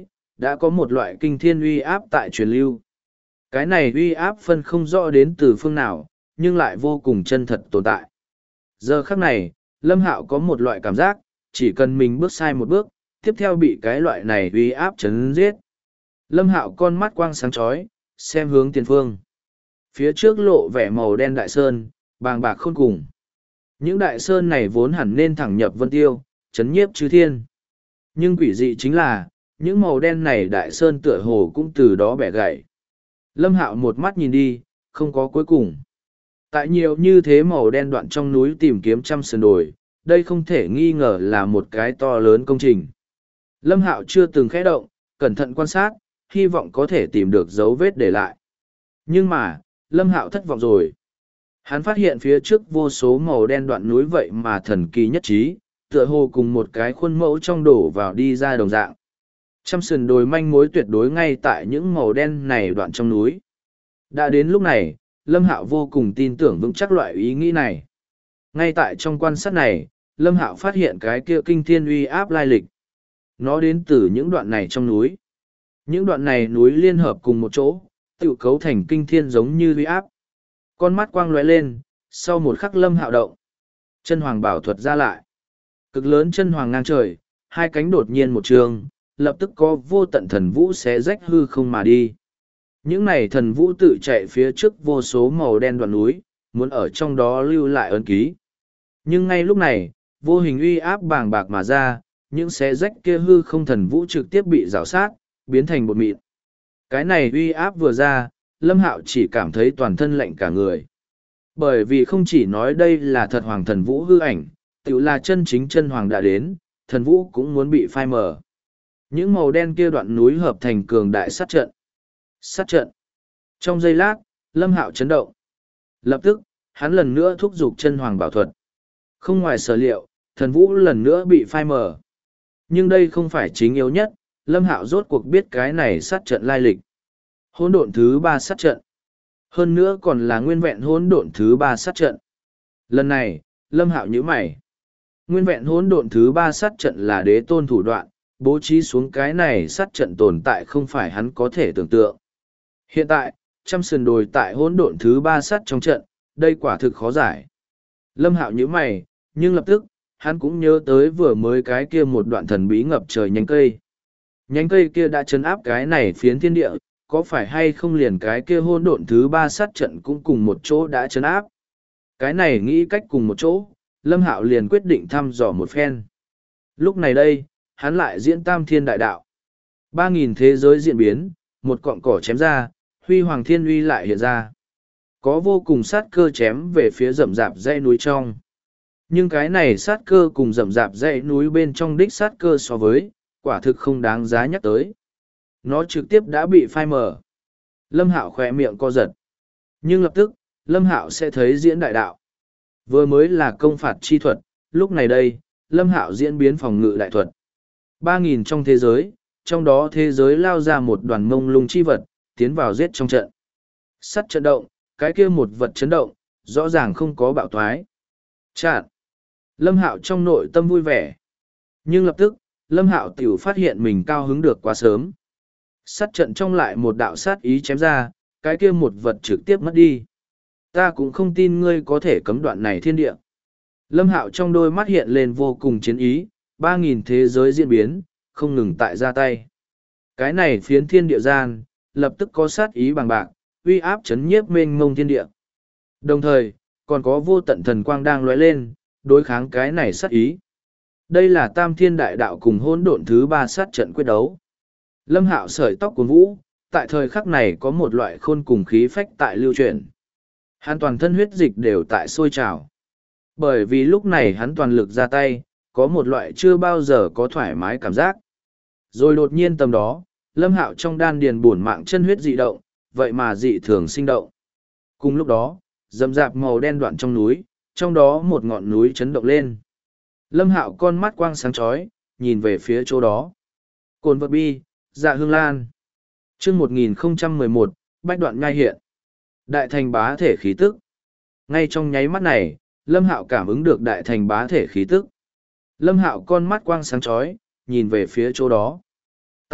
đã có một loại kinh thiên uy áp tại truyền lưu. Cái này uy áp phân không rõ đến từ phương nào, nhưng lại vô cùng chân thật tồn tại. Giờ khắc này, Lâm Hạo có một loại cảm giác, chỉ cần mình bước sai một bước, tiếp theo bị cái loại này uy áp chấn giết. Lâm Hạo con mắt quang sáng chói, xem hướng tiền phương. Phía trước lộ vẻ màu đen đại sơn, bàng bạc khôn cùng. Những đại sơn này vốn hẳn nên thẳng nhập vân tiêu, chấn nhiếp chư thiên. Nhưng quỷ dị chính là, những màu đen này đại sơn tựa hồ cũng từ đó bẻ gãy. Lâm Hạo một mắt nhìn đi, không có cuối cùng. Tại nhiều như thế màu đen đoạn trong núi tìm kiếm trăm sườn đồi, đây không thể nghi ngờ là một cái to lớn công trình. Lâm Hạo chưa từng khẽ động, cẩn thận quan sát, hy vọng có thể tìm được dấu vết để lại. Nhưng mà, Lâm Hạo thất vọng rồi. Hắn phát hiện phía trước vô số màu đen đoạn núi vậy mà thần kỳ nhất trí, tựa hồ cùng một cái khuôn mẫu trong đổ vào đi ra đồng dạng. Trăm sườn đồi manh mối tuyệt đối ngay tại những màu đen này đoạn trong núi. Đã đến lúc này, Lâm Hạo vô cùng tin tưởng vững chắc loại ý nghĩ này. Ngay tại trong quan sát này, Lâm Hạo phát hiện cái kia kinh thiên uy áp lai lịch. Nó đến từ những đoạn này trong núi. Những đoạn này núi liên hợp cùng một chỗ, tự cấu thành kinh thiên giống như uy áp. Con mắt quang lóe lên, sau một khắc Lâm Hạo động. Chân hoàng bảo thuật ra lại. Cực lớn chân hoàng ngang trời, hai cánh đột nhiên một trường, lập tức có vô tận thần vũ xé rách hư không mà đi. Những này thần vũ tự chạy phía trước vô số màu đen đoạn núi, muốn ở trong đó lưu lại ấn ký. Nhưng ngay lúc này, vô hình uy áp bàng bạc mà ra, những xé rách kia hư không thần vũ trực tiếp bị rào sát, biến thành bột mịn. Cái này uy áp vừa ra, Lâm Hạo chỉ cảm thấy toàn thân lạnh cả người. Bởi vì không chỉ nói đây là thật hoàng thần vũ hư ảnh, tự là chân chính chân hoàng đã đến, thần vũ cũng muốn bị phai mờ. Những màu đen kia đoạn núi hợp thành cường đại sát trận. Sát trận. Trong giây lát, Lâm Hạo chấn động. Lập tức, hắn lần nữa thúc giục chân hoàng bảo thuật. Không ngoài sở liệu, thần vũ lần nữa bị phai mờ. Nhưng đây không phải chính yếu nhất, Lâm Hạo rốt cuộc biết cái này sát trận lai lịch. Hỗn độn thứ 3 sát trận. Hơn nữa còn là nguyên vẹn hỗn độn thứ 3 sát trận. Lần này, Lâm Hạo nhíu mày. Nguyên vẹn hỗn độn thứ 3 sát trận là đế tôn thủ đoạn, bố trí xuống cái này sát trận tồn tại không phải hắn có thể tưởng tượng. Hiện tại, trăm sườn đồi tại hỗn độn thứ 3 sát trong trận, đây quả thực khó giải. Lâm Hạo nhíu mày, nhưng lập tức, hắn cũng nhớ tới vừa mới cái kia một đoạn thần bí ngập trời nhánh cây. Nhánh cây kia đã chấn áp cái này phiến thiên địa, có phải hay không liền cái kia hỗn độn thứ 3 sát trận cũng cùng một chỗ đã chấn áp. Cái này nghĩ cách cùng một chỗ, Lâm Hạo liền quyết định thăm dò một phen. Lúc này đây, hắn lại diễn tam thiên đại đạo. 3.000 thế giới diễn biến, một cọng cỏ chém ra, huy hoàng thiên uy lại hiện ra. Có vô cùng sát cơ chém về phía rậm rạp dãy núi trong. Nhưng cái này sát cơ cùng rậm rạp dãy núi bên trong đích sát cơ so với, quả thực không đáng giá nhắc tới. Nó trực tiếp đã bị phai mờ. Lâm Hạo khỏe miệng co giật. Nhưng lập tức, Lâm Hạo sẽ thấy diễn đại đạo. Vừa mới là công phạt chi thuật, lúc này đây, Lâm Hạo diễn biến phòng ngự đại thuật. 3.000 trong thế giới, trong đó thế giới lao ra một đoàn mông lung chi vật, tiến vào giết trong trận. Sắt trận động, cái kia một vật chấn động, rõ ràng không có bạo thoái. Chạn! Lâm Hạo trong nội tâm vui vẻ. Nhưng lập tức, Lâm Hạo tiểu phát hiện mình cao hứng được quá sớm. Sắt trận trong lại một đạo sát ý chém ra, cái kia một vật trực tiếp mất đi. Ta cũng không tin ngươi có thể cấm đoạn này thiên địa. Lâm Hạo trong đôi mắt hiện lên vô cùng chiến ý, 3.000 thế giới diễn biến, không ngừng tại ra tay. Cái này phiến thiên địa gian, lập tức có sát ý bằng bạc, uy áp chấn nhiếp mênh mông thiên địa. Đồng thời, còn có vô tận thần quang đang lóe lên, đối kháng cái này sát ý. Đây là tam thiên đại đạo cùng hỗn độn thứ 3 sát trận quyết đấu. Lâm Hạo sợi tóc của vũ, tại thời khắc này có một loại khôn cùng khí phách tại lưu chuyển. Hắn toàn thân huyết dịch đều tại sôi trào. Bởi vì lúc này hắn toàn lực ra tay, có một loại chưa bao giờ có thoải mái cảm giác. Rồi đột nhiên tầm đó, Lâm Hạo trong đan điền bổn mạng chân huyết dị động, vậy mà dị thường sinh động. Cùng lúc đó, rậm rạp màu đen đoạn trong núi, trong đó một ngọn núi chấn động lên. Lâm Hạo con mắt quang sáng chói, nhìn về phía chỗ đó. Cồn vật bi, dạ hương lan. Chương 1011, bách đoạn nhai hiện. Đại thành bá thể khí tức. Ngay trong nháy mắt này, Lâm Hạo cảm ứng được đại thành bá thể khí tức. Lâm Hạo con mắt quang sáng chói, nhìn về phía chỗ đó.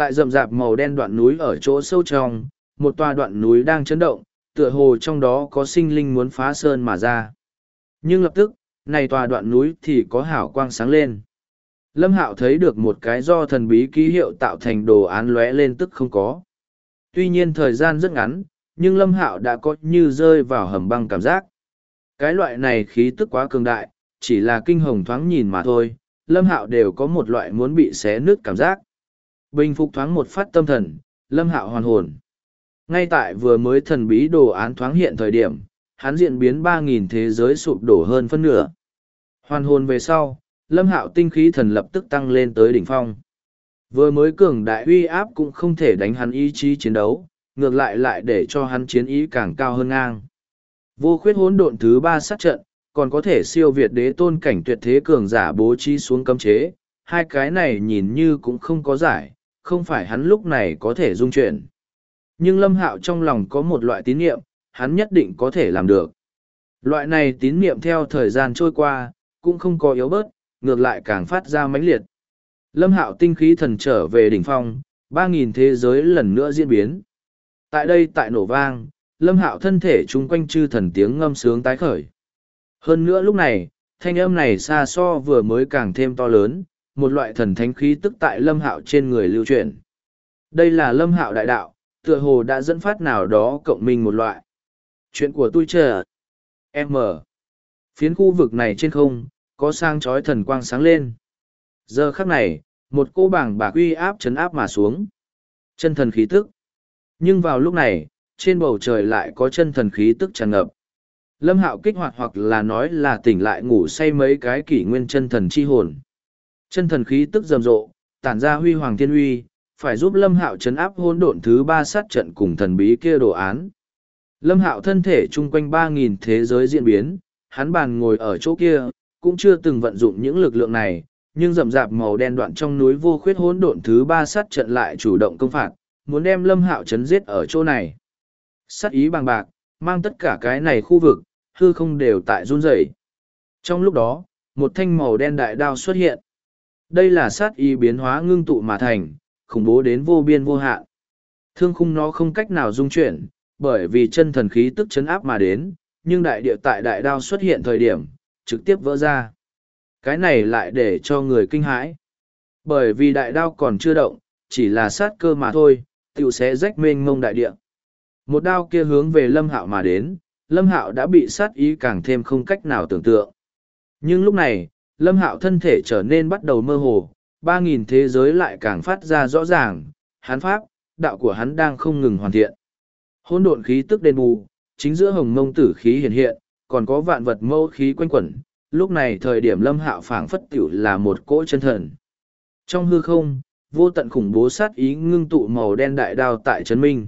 Tại rậm rạp màu đen đoạn núi ở chỗ sâu trong, một tòa đoạn núi đang chấn động, tựa hồ trong đó có sinh linh muốn phá sơn mà ra. Nhưng lập tức, này tòa đoạn núi thì có hào quang sáng lên. Lâm Hạo thấy được một cái do thần bí ký hiệu tạo thành đồ án lóe lên tức không có. Tuy nhiên thời gian rất ngắn, nhưng Lâm Hạo đã có như rơi vào hầm băng cảm giác. Cái loại này khí tức quá cường đại, chỉ là kinh hồng thoáng nhìn mà thôi, Lâm Hạo đều có một loại muốn bị xé nứt cảm giác. Bình phục thoáng một phát tâm thần, Lâm Hạo hoàn hồn. Ngay tại vừa mới thần bí đồ án thoáng hiện thời điểm, hắn diễn biến 3.000 thế giới sụp đổ hơn phân nửa. Hoàn hồn về sau, Lâm Hạo tinh khí thần lập tức tăng lên tới đỉnh phong. Vừa mới cường đại uy áp cũng không thể đánh hắn ý chí chiến đấu, ngược lại để cho hắn chiến ý càng cao hơn ngang. Vô khuyết hỗn độn thứ 3 sát trận, còn có thể siêu việt đế tôn cảnh tuyệt thế cường giả bố trí xuống cấm chế, hai cái này nhìn như cũng không có giải, không phải hắn lúc này có thể dung chuyển. Nhưng Lâm Hạo trong lòng có một loại tín niệm, hắn nhất định có thể làm được. Loại này tín niệm theo thời gian trôi qua, cũng không có yếu bớt, ngược lại càng phát ra mãnh liệt. Lâm Hạo tinh khí thần trở về đỉnh phong, 3.000 thế giới lần nữa diễn biến. Tại đây tại nổ vang, Lâm Hạo thân thể chung quanh chư thần tiếng ngâm sướng tái khởi. Hơn nữa lúc này, thanh âm này xa so vừa mới càng thêm to lớn, một loại thần thánh khí tức tại Lâm Hạo trên người lưu truyền. Đây là Lâm Hạo đại đạo, tựa hồ đã dẫn phát nào đó cộng minh một loại. Chuyện của tôi chờ. M. Phiến khu vực này trên không, có sang chói thần quang sáng lên. Giờ khắc này, một cô bảng bạc uy áp chấn áp mà xuống. Chân thần khí tức. Nhưng vào lúc này, trên bầu trời lại có chân thần khí tức tràn ngập. Lâm Hạo kích hoạt hoặc là nói là tỉnh lại ngủ say mấy cái kỷ nguyên chân thần chi hồn. Chân thần khí tức rầm rộ, tản ra huy hoàng thiên uy, phải giúp Lâm Hạo chấn áp hỗn độn thứ 3 sát trận cùng thần bí kia đồ án. Lâm Hạo thân thể chung quanh 3.000 thế giới diễn biến, hắn bàn ngồi ở chỗ kia, cũng chưa từng vận dụng những lực lượng này, nhưng rậm rạp màu đen đoạn trong núi vô khuyết hỗn độn thứ 3 sát trận lại chủ động công phạt, muốn đem Lâm Hạo chấn giết ở chỗ này. Sát ý bằng bạc, mang tất cả cái này khu vực, hư không đều tại run rẩy. Trong lúc đó, một thanh màu đen đại đao xuất hiện. Đây là sát ý biến hóa ngưng tụ mà thành, khủng bố đến vô biên vô hạn. Thương khung nó không cách nào dung chuyển, bởi vì chân thần khí tức chấn áp mà đến, nhưng đại địa tại đại đao xuất hiện thời điểm, trực tiếp vỡ ra. Cái này lại để cho người kinh hãi. Bởi vì đại đao còn chưa động, chỉ là sát cơ mà thôi, tiểu sẽ rách mênh mông đại địa. Một đao kia hướng về Lâm Hạo mà đến, Lâm Hạo đã bị sát ý càng thêm không cách nào tưởng tượng. Nhưng lúc này, Lâm Hạo thân thể trở nên bắt đầu mơ hồ, 3.000 thế giới lại càng phát ra rõ ràng, hắn pháp, đạo của hắn đang không ngừng hoàn thiện. Hỗn độn khí tức đền bù, chính giữa hồng mông tử khí hiện hiện, còn có vạn vật mâu khí quanh quẩn, lúc này thời điểm Lâm Hạo phảng phất tiểu là một cỗ chân thần. Trong hư không, vô tận khủng bố sát ý ngưng tụ màu đen đại đao tại chấn minh.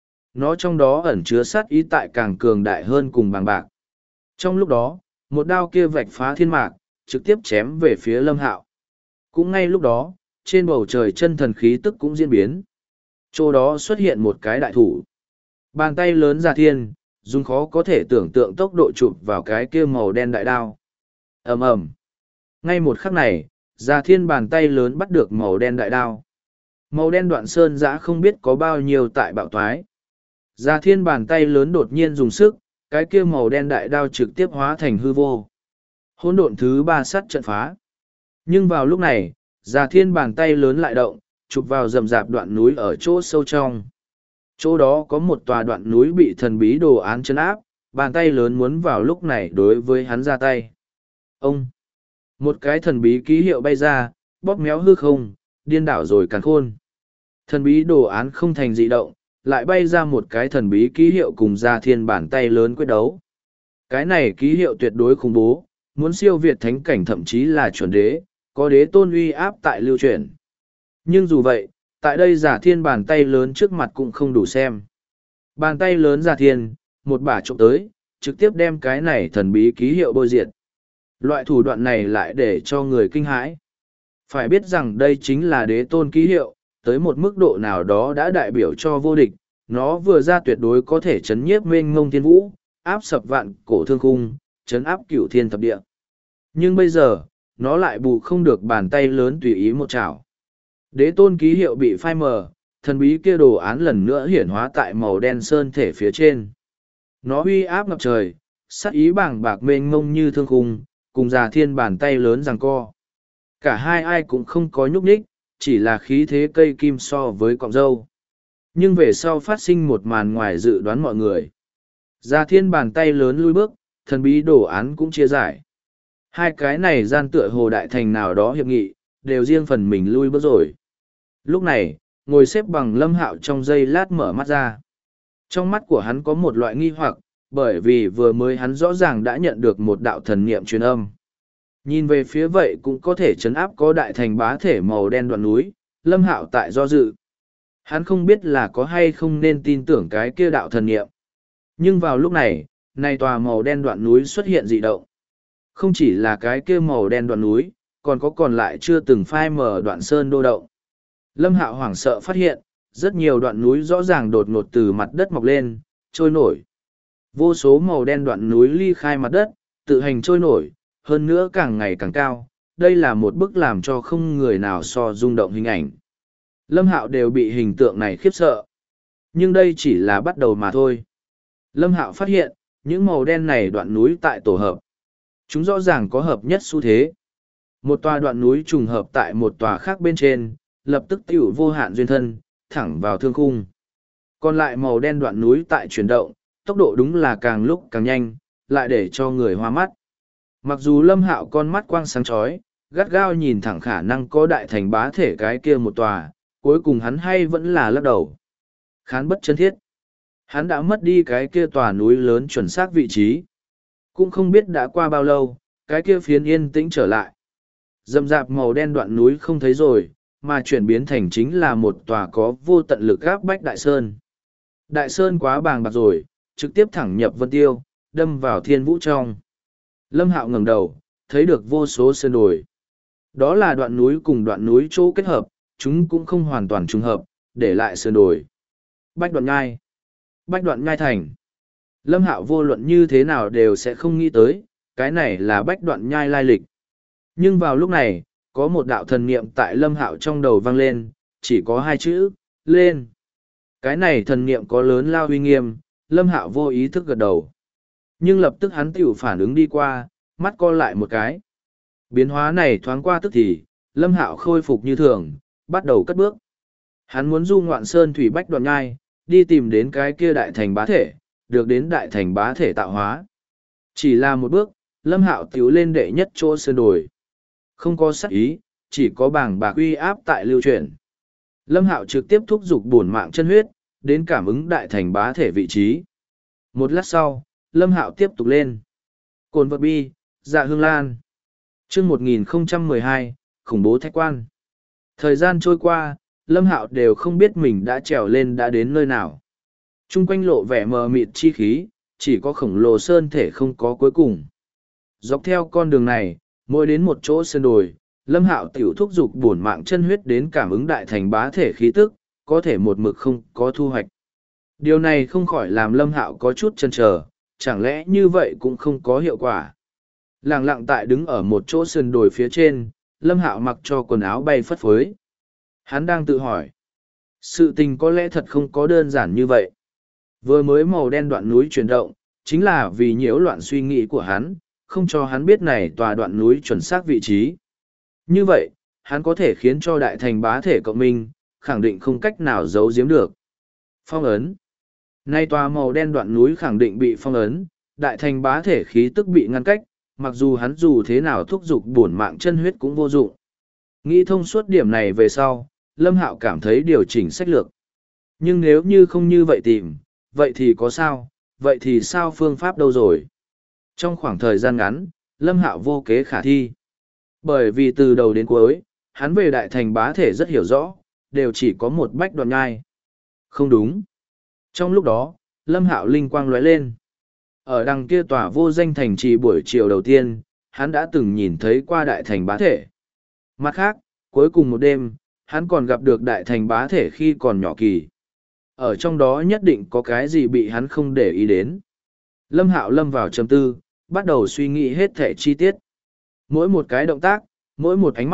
Nó trong đó ẩn chứa sát ý tại càng cường đại hơn cùng bằng bạc. Trong lúc đó, một đao kia vạch phá thiên mạc, trực tiếp chém về phía Lâm Hạo. Cũng ngay lúc đó, trên bầu trời chân thần khí tức cũng diễn biến. Chỗ đó xuất hiện một cái đại thủ. Bàn tay lớn ra thiên, dùng khó có thể tưởng tượng tốc độ chụp vào cái kia màu đen đại đao. Ầm ầm. Ngay một khắc này, Già Thiên bàn tay lớn bắt được màu đen đại đao. Màu đen đoạn sơn giã không biết có bao nhiêu tại bạo toái. Già Thiên bàn tay lớn đột nhiên dùng sức, cái kia màu đen đại đao trực tiếp hóa thành hư vô. Hỗn độn thứ 3 sát trận phá. Nhưng vào lúc này, Già Thiên bàn tay lớn lại động, chụp vào rậm rạp đoạn núi ở chỗ sâu trong. Chỗ đó có một tòa đoạn núi bị thần bí đồ án chấn áp, bàn tay lớn muốn vào lúc này đối với hắn ra tay. Ông! Một cái thần bí ký hiệu bay ra, bóp méo hư không, điên đảo rồi càn khôn. Thần bí đồ án không thành dị động, lại bay ra một cái thần bí ký hiệu cùng Già Thiên bàn tay lớn quyết đấu. Cái này ký hiệu tuyệt đối khủng bố, muốn siêu việt thánh cảnh thậm chí là chuẩn đế, có đế tôn uy áp tại lưu truyền. Nhưng dù vậy, tại đây Già Thiên bàn tay lớn trước mặt cũng không đủ xem. Bàn tay lớn Già Thiên, một bả trộm tới, trực tiếp đem cái này thần bí ký hiệu bôi diệt. Loại thủ đoạn này lại để cho người kinh hãi. Phải biết rằng đây chính là đế tôn ký hiệu, tới một mức độ nào đó đã đại biểu cho vô địch, nó vừa ra tuyệt đối có thể chấn nhiếp mênh ngông thiên vũ, áp sập vạn cổ thương khung, chấn áp cửu thiên thập địa. Nhưng bây giờ, nó lại bù không được bàn tay lớn tùy ý một chảo. Đế tôn ký hiệu bị phai mờ, thần bí kia đồ án lần nữa hiển hóa tại màu đen sơn thể phía trên. Nó uy áp ngập trời, sắc ý bàng bạc mênh mông như thương khung, cùng già thiên bàn tay lớn giằng co. Cả hai ai cũng không có nhúc nhích, chỉ là khí thế cây kim so với cọng râu. Nhưng về sau phát sinh một màn ngoài dự đoán mọi người. Già thiên bàn tay lớn lui bước, thần bí đồ án cũng chia giải. Hai cái này gian tựa hồ đại thành nào đó hiệp nghị, đều riêng phần mình lui bước rồi. Lúc này, ngồi xếp bằng Lâm Hạo trong giây lát mở mắt ra. Trong mắt của hắn có một loại nghi hoặc, bởi vì vừa mới hắn rõ ràng đã nhận được một đạo thần niệm truyền âm. Nhìn về phía vậy cũng có thể chấn áp có đại thành bá thể màu đen đoạn núi, Lâm Hạo tại do dự. Hắn không biết là có hay không nên tin tưởng cái kia đạo thần niệm. Nhưng vào lúc này, này tòa màu đen đoạn núi xuất hiện dị động. Không chỉ là cái kia màu đen đoạn núi, còn có còn lại chưa từng phai mờ đoạn sơn đô động. Lâm Hạo hoảng sợ phát hiện, rất nhiều đoạn núi rõ ràng đột ngột từ mặt đất mọc lên, trôi nổi. Vô số màu đen đoạn núi ly khai mặt đất, tự hành trôi nổi, hơn nữa càng ngày càng cao. Đây là một bức làm cho không người nào so rung động hình ảnh. Lâm Hạo đều bị hình tượng này khiếp sợ. Nhưng đây chỉ là bắt đầu mà thôi. Lâm Hạo phát hiện, những màu đen này đoạn núi tại tổ hợp. Chúng rõ ràng có hợp nhất xu thế. Một tòa đoạn núi trùng hợp tại một tòa khác bên trên, lập tức tiểu vô hạn duyên thân, thẳng vào thương khung. Còn lại màu đen đoạn núi tại chuyển động, tốc độ đúng là càng lúc càng nhanh, lại để cho người hoa mắt. Mặc dù Lâm Hạo con mắt quang sáng chói, gắt gao nhìn thẳng khả năng có đại thành bá thể cái kia một tòa, cuối cùng hắn hay vẫn là lắc đầu. Khán bất chân thiết. Hắn đã mất đi cái kia tòa núi lớn chuẩn xác vị trí. Cũng không biết đã qua bao lâu, cái kia phiến yên tĩnh trở lại. Rậm rạp màu đen đoạn núi không thấy rồi, mà chuyển biến thành chính là một tòa có vô tận lực gáp bách đại sơn. Đại sơn quá bàng bạc rồi, trực tiếp thẳng nhập vân tiêu, đâm vào thiên vũ trong. Lâm Hạo ngẩng đầu, thấy được vô số sơn đồi. Đó là đoạn núi cùng đoạn núi chỗ kết hợp, chúng cũng không hoàn toàn trùng hợp, để lại sơn đồi. Bách đoạn nhai. Bách đoạn nhai thành. Lâm Hạo vô luận như thế nào đều sẽ không nghĩ tới, cái này là bách đoạn nhai lai lịch. Nhưng vào lúc này, có một đạo thần niệm tại Lâm Hạo trong đầu vang lên, chỉ có hai chữ, lên. Cái này thần niệm có lớn lao uy nghiêm, Lâm Hạo vô ý thức gật đầu. Nhưng lập tức hắn tiểu phản ứng đi qua, mắt co lại một cái. Biến hóa này thoáng qua tức thì, Lâm Hạo khôi phục như thường, bắt đầu cất bước. Hắn muốn du ngoạn sơn thủy bách đoạn nhai, đi tìm đến cái kia đại thành bá thể, được đến đại thành bá thể tạo hóa. Chỉ là một bước, Lâm Hạo tiểu lên đệ nhất chỗ sơn đồi. Không có sát ý, chỉ có bàng bạc uy áp tại lưu chuyển. Lâm Hạo trực tiếp thúc giục bổn mạng chân huyết, đến cảm ứng đại thành bá thể vị trí. Một lát sau, Lâm Hạo tiếp tục lên. Cồn vật bi, dạ hương lan. Chương 1012, khủng bố thách quan. Thời gian trôi qua, Lâm Hạo đều không biết mình đã trèo lên đã đến nơi nào. Trung quanh lộ vẻ mờ mịt chi khí, chỉ có khổng lồ sơn thể không có cuối cùng. Dọc theo con đường này, mỗi đến một chỗ sơn đồi, Lâm Hạo tiểu thúc giục bổn mạng chân huyết đến cảm ứng đại thành bá thể khí tức, có thể một mực không có thu hoạch. Điều này không khỏi làm Lâm Hạo có chút chần chờ, chẳng lẽ như vậy cũng không có hiệu quả. Lặng lặng tại đứng ở một chỗ sườn đồi phía trên, Lâm Hạo mặc cho quần áo bay phất phới. Hắn đang tự hỏi, sự tình có lẽ thật không có đơn giản như vậy. Vừa mới màu đen đoạn núi chuyển động, chính là vì nhiễu loạn suy nghĩ của hắn, không cho hắn biết này tòa đoạn núi chuẩn xác vị trí. Như vậy, hắn có thể khiến cho đại thành bá thể cộng minh, khẳng định không cách nào giấu giếm được. Phong ấn. Nay tòa màu đen đoạn núi khẳng định bị phong ấn, đại thành bá thể khí tức bị ngăn cách, mặc dù hắn dù thế nào thúc giục bổn mạng chân huyết cũng vô dụng. Nghĩ thông suốt điểm này về sau, Lâm Hạo cảm thấy điều chỉnh sách lược. Nhưng nếu như không như vậy tìm, vậy thì có sao, vậy thì sao phương pháp đâu rồi? Trong khoảng thời gian ngắn, Lâm Hạo vô kế khả thi. Bởi vì từ đầu đến cuối, hắn về đại thành bá thể rất hiểu rõ, đều chỉ có một bách đoạn nhai. Không đúng. Trong lúc đó, Lâm Hạo linh quang lóe lên. Ở đằng kia tòa vô danh thành trì buổi chiều đầu tiên, hắn đã từng nhìn thấy qua đại thành bá thể. Mặt khác, cuối cùng một đêm, hắn còn gặp được đại thành bá thể khi còn nhỏ kỳ. Ở trong đó nhất định có cái gì bị hắn không để ý đến. Lâm Hạo lâm vào trầm tư, bắt đầu suy nghĩ hết thể chi tiết. Mỗi một cái động tác, mỗi một ánh mắt,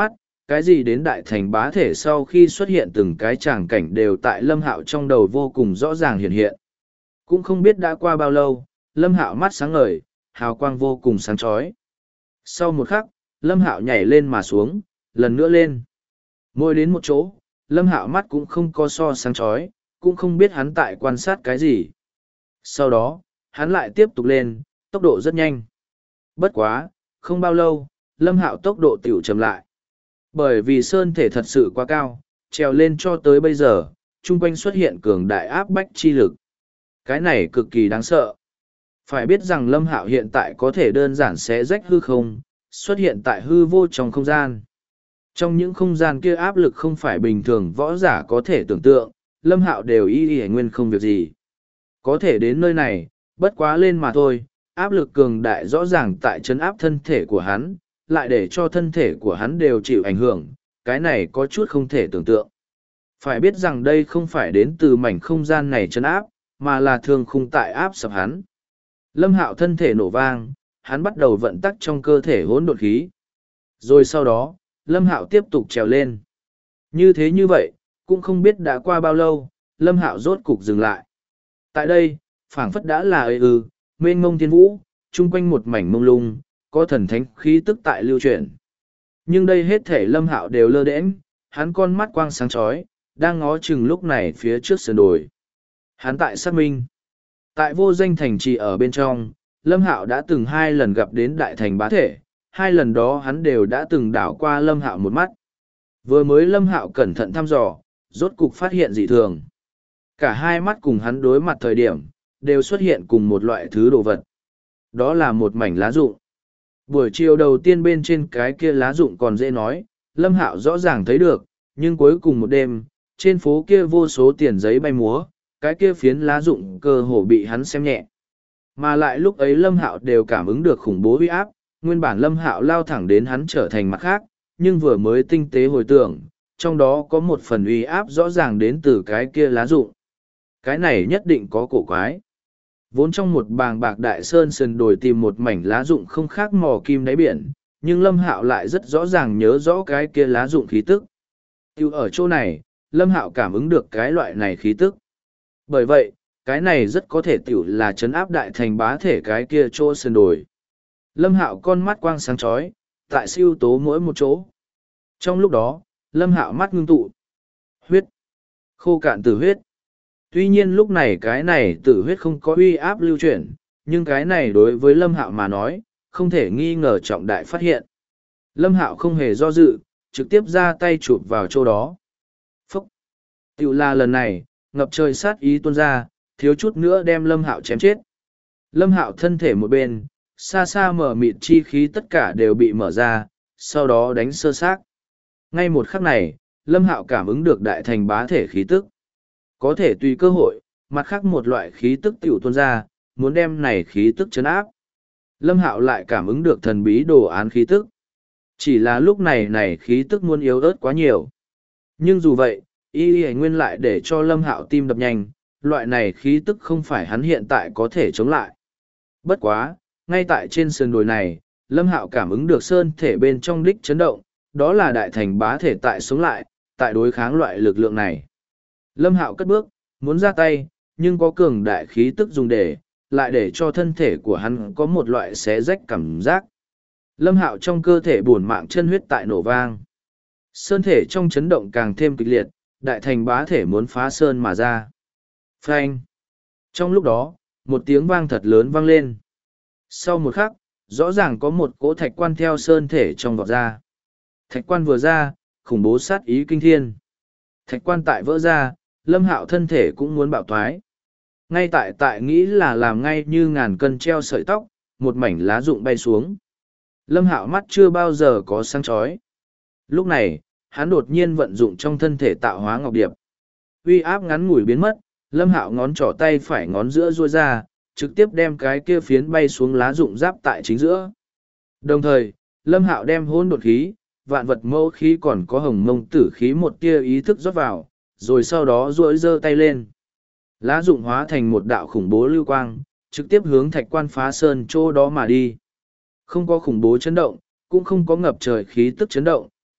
cái gì đến đại thành bá thể sau khi xuất hiện từng cái tràng cảnh đều tại Lâm Hạo trong đầu vô cùng rõ ràng hiện hiện. Cũng không biết đã qua bao lâu, Lâm Hạo mắt sáng ngời, hào quang vô cùng sáng chói. Sau một khắc, Lâm Hạo nhảy lên mà xuống, lần nữa lên. Mỗi đến một chỗ, Lâm Hạo mắt cũng không có so sáng chói, cũng không biết hắn tại quan sát cái gì. Sau đó, hắn lại tiếp tục lên, tốc độ rất nhanh. Bất quá, không bao lâu, Lâm Hạo tốc độ tiểu chậm lại. Bởi vì sơn thể thật sự quá cao, trèo lên cho tới bây giờ, chung quanh xuất hiện cường đại áp bách chi lực. Cái này cực kỳ đáng sợ. Phải biết rằng Lâm Hạo hiện tại có thể đơn giản xé rách hư không, xuất hiện tại hư vô trong không gian. Trong những không gian kia áp lực không phải bình thường võ giả có thể tưởng tượng, Lâm Hạo đều y nguyên không việc gì. Có thể đến nơi này, bất quá lên mà thôi, áp lực cường đại rõ ràng tại trấn áp thân thể của hắn, lại để cho thân thể của hắn đều chịu ảnh hưởng, cái này có chút không thể tưởng tượng. Phải biết rằng đây không phải đến từ mảnh không gian này trấn áp, mà là thường khung tại áp sập hắn. Lâm Hạo thân thể nổ vang, hắn bắt đầu vận tắc trong cơ thể hỗn độn khí. Rồi sau đó, Lâm Hạo tiếp tục trèo lên. Như thế như vậy, cũng không biết đã qua bao lâu, Lâm Hạo rốt cục dừng lại. Tại đây, phảng phất đã là mênh mông thiên vũ, chung quanh một mảnh mông lung, có thần thánh khí tức tại lưu chuyển. Nhưng đây hết thể Lâm Hạo đều lơ đễnh, hắn con mắt quang sáng chói, đang ngó chừng lúc này phía trước sườn đồi. Hắn tại xác minh. Tại vô danh thành trì ở bên trong, Lâm Hạo đã từng 2 lần gặp đến đại thành bá thể, 2 lần đó hắn đều đã từng đảo qua Lâm Hạo một mắt. Vừa mới Lâm Hạo cẩn thận thăm dò, rốt cục phát hiện dị thường. Cả 2 mắt cùng hắn đối mặt thời điểm, đều xuất hiện cùng một loại thứ đồ vật. Đó là một mảnh lá rụng. Buổi chiều đầu tiên bên trên cái kia lá rụng còn dễ nói, Lâm Hạo rõ ràng thấy được, nhưng cuối cùng một đêm, trên phố kia vô số tiền giấy bay múa, cái kia phiến lá rụng cơ hồ bị hắn xem nhẹ. Mà lại lúc ấy Lâm Hạo đều cảm ứng được khủng bố uy áp, nguyên bản Lâm Hạo lao thẳng đến hắn trở thành mặt khác, nhưng vừa mới tinh tế hồi tưởng, trong đó có một phần uy áp rõ ràng đến từ cái kia lá rụng. Cái này nhất định có cổ quái. Vốn trong một bàng bạc đại sơn sườn đồi tìm một mảnh lá rụng không khác mò kim đáy biển, nhưng Lâm Hạo lại rất rõ ràng nhớ rõ cái kia lá rụng khí tức. Tiêu ở chỗ này, Lâm Hạo cảm ứng được cái loại này khí tức. Bởi vậy, cái này rất có thể tiểu là trấn áp đại thành bá thể cái kia chỗ sườn đồi. Lâm Hạo con mắt quang sáng chói, tại siêu tố mỗi một chỗ. Trong lúc đó, Lâm Hạo mắt ngưng tụ. Huyết. Khô cạn tử huyết. Tuy nhiên lúc này cái này tử huyết không có uy áp lưu chuyển, nhưng cái này đối với Lâm Hạo mà nói, không thể nghi ngờ trọng đại phát hiện. Lâm Hạo không hề do dự, trực tiếp ra tay chụp vào chỗ đó. Phúc! Tiểu là lần này, ngập trời sát ý tuôn ra, thiếu chút nữa đem Lâm Hạo chém chết. Lâm Hạo thân thể một bên, xa xa mở mịt chi khí tất cả đều bị mở ra, sau đó đánh sơ xác. Ngay một khắc này, Lâm Hạo cảm ứng được đại thành bá thể khí tức. Có thể tùy cơ hội, mặt khác một loại khí tức tiểu tuôn ra, muốn đem này khí tức chấn áp. Lâm Hạo lại cảm ứng được thần bí đồ án khí tức. Chỉ là lúc này khí tức muốn yếu ớt quá nhiều. Nhưng dù vậy, y nguyên lại để cho Lâm Hạo tim đập nhanh, loại này khí tức không phải hắn hiện tại có thể chống lại. Bất quá, ngay tại trên sườn đồi này, Lâm Hạo cảm ứng được sơn thể bên trong đích chấn động, đó là đại thành bá thể tại sống lại, tại đối kháng loại lực lượng này. Lâm Hạo cất bước, muốn ra tay, nhưng có cường đại khí tức dùng lại để cho thân thể của hắn có một loại xé rách cảm giác. Lâm Hạo trong cơ thể buồn mạng chân huyết tại nổ vang. Sơn thể trong chấn động càng thêm kịch liệt, đại thành bá thể muốn phá sơn mà ra. Phanh! Trong lúc đó, một tiếng vang thật lớn vang lên. Sau một khắc, rõ ràng có một cỗ thạch quan theo sơn thể trong vọt ra. Thạch quan vừa ra, khủng bố sát ý kinh thiên. Thạch quan tại vỡ ra, Lâm Hạo thân thể cũng muốn bạo thoái. Ngay tại nghĩ là làm ngay như ngàn cân treo sợi tóc, một mảnh lá rụng bay xuống. Lâm Hạo mắt chưa bao giờ có sáng chói. Lúc này, hắn đột nhiên vận dụng trong thân thể tạo hóa ngọc điệp. Uy áp ngắn ngủi biến mất, Lâm Hạo ngón trỏ tay phải ngón giữa duỗi ra, trực tiếp đem cái kia phiến bay xuống lá rụng giáp tại chính giữa. Đồng thời, Lâm Hạo đem hỗn độn khí, vạn vật mẫu khí còn có hồng mông tử khí một tia ý thức rót vào, rồi sau đó duỗi giơ tay lên. Lá rụng hóa thành một đạo khủng bố lưu quang, trực tiếp hướng thạch quan phá sơn chỗ đó mà đi. Không có khủng bố chấn động, cũng không có ngập trời khí tức chấn động,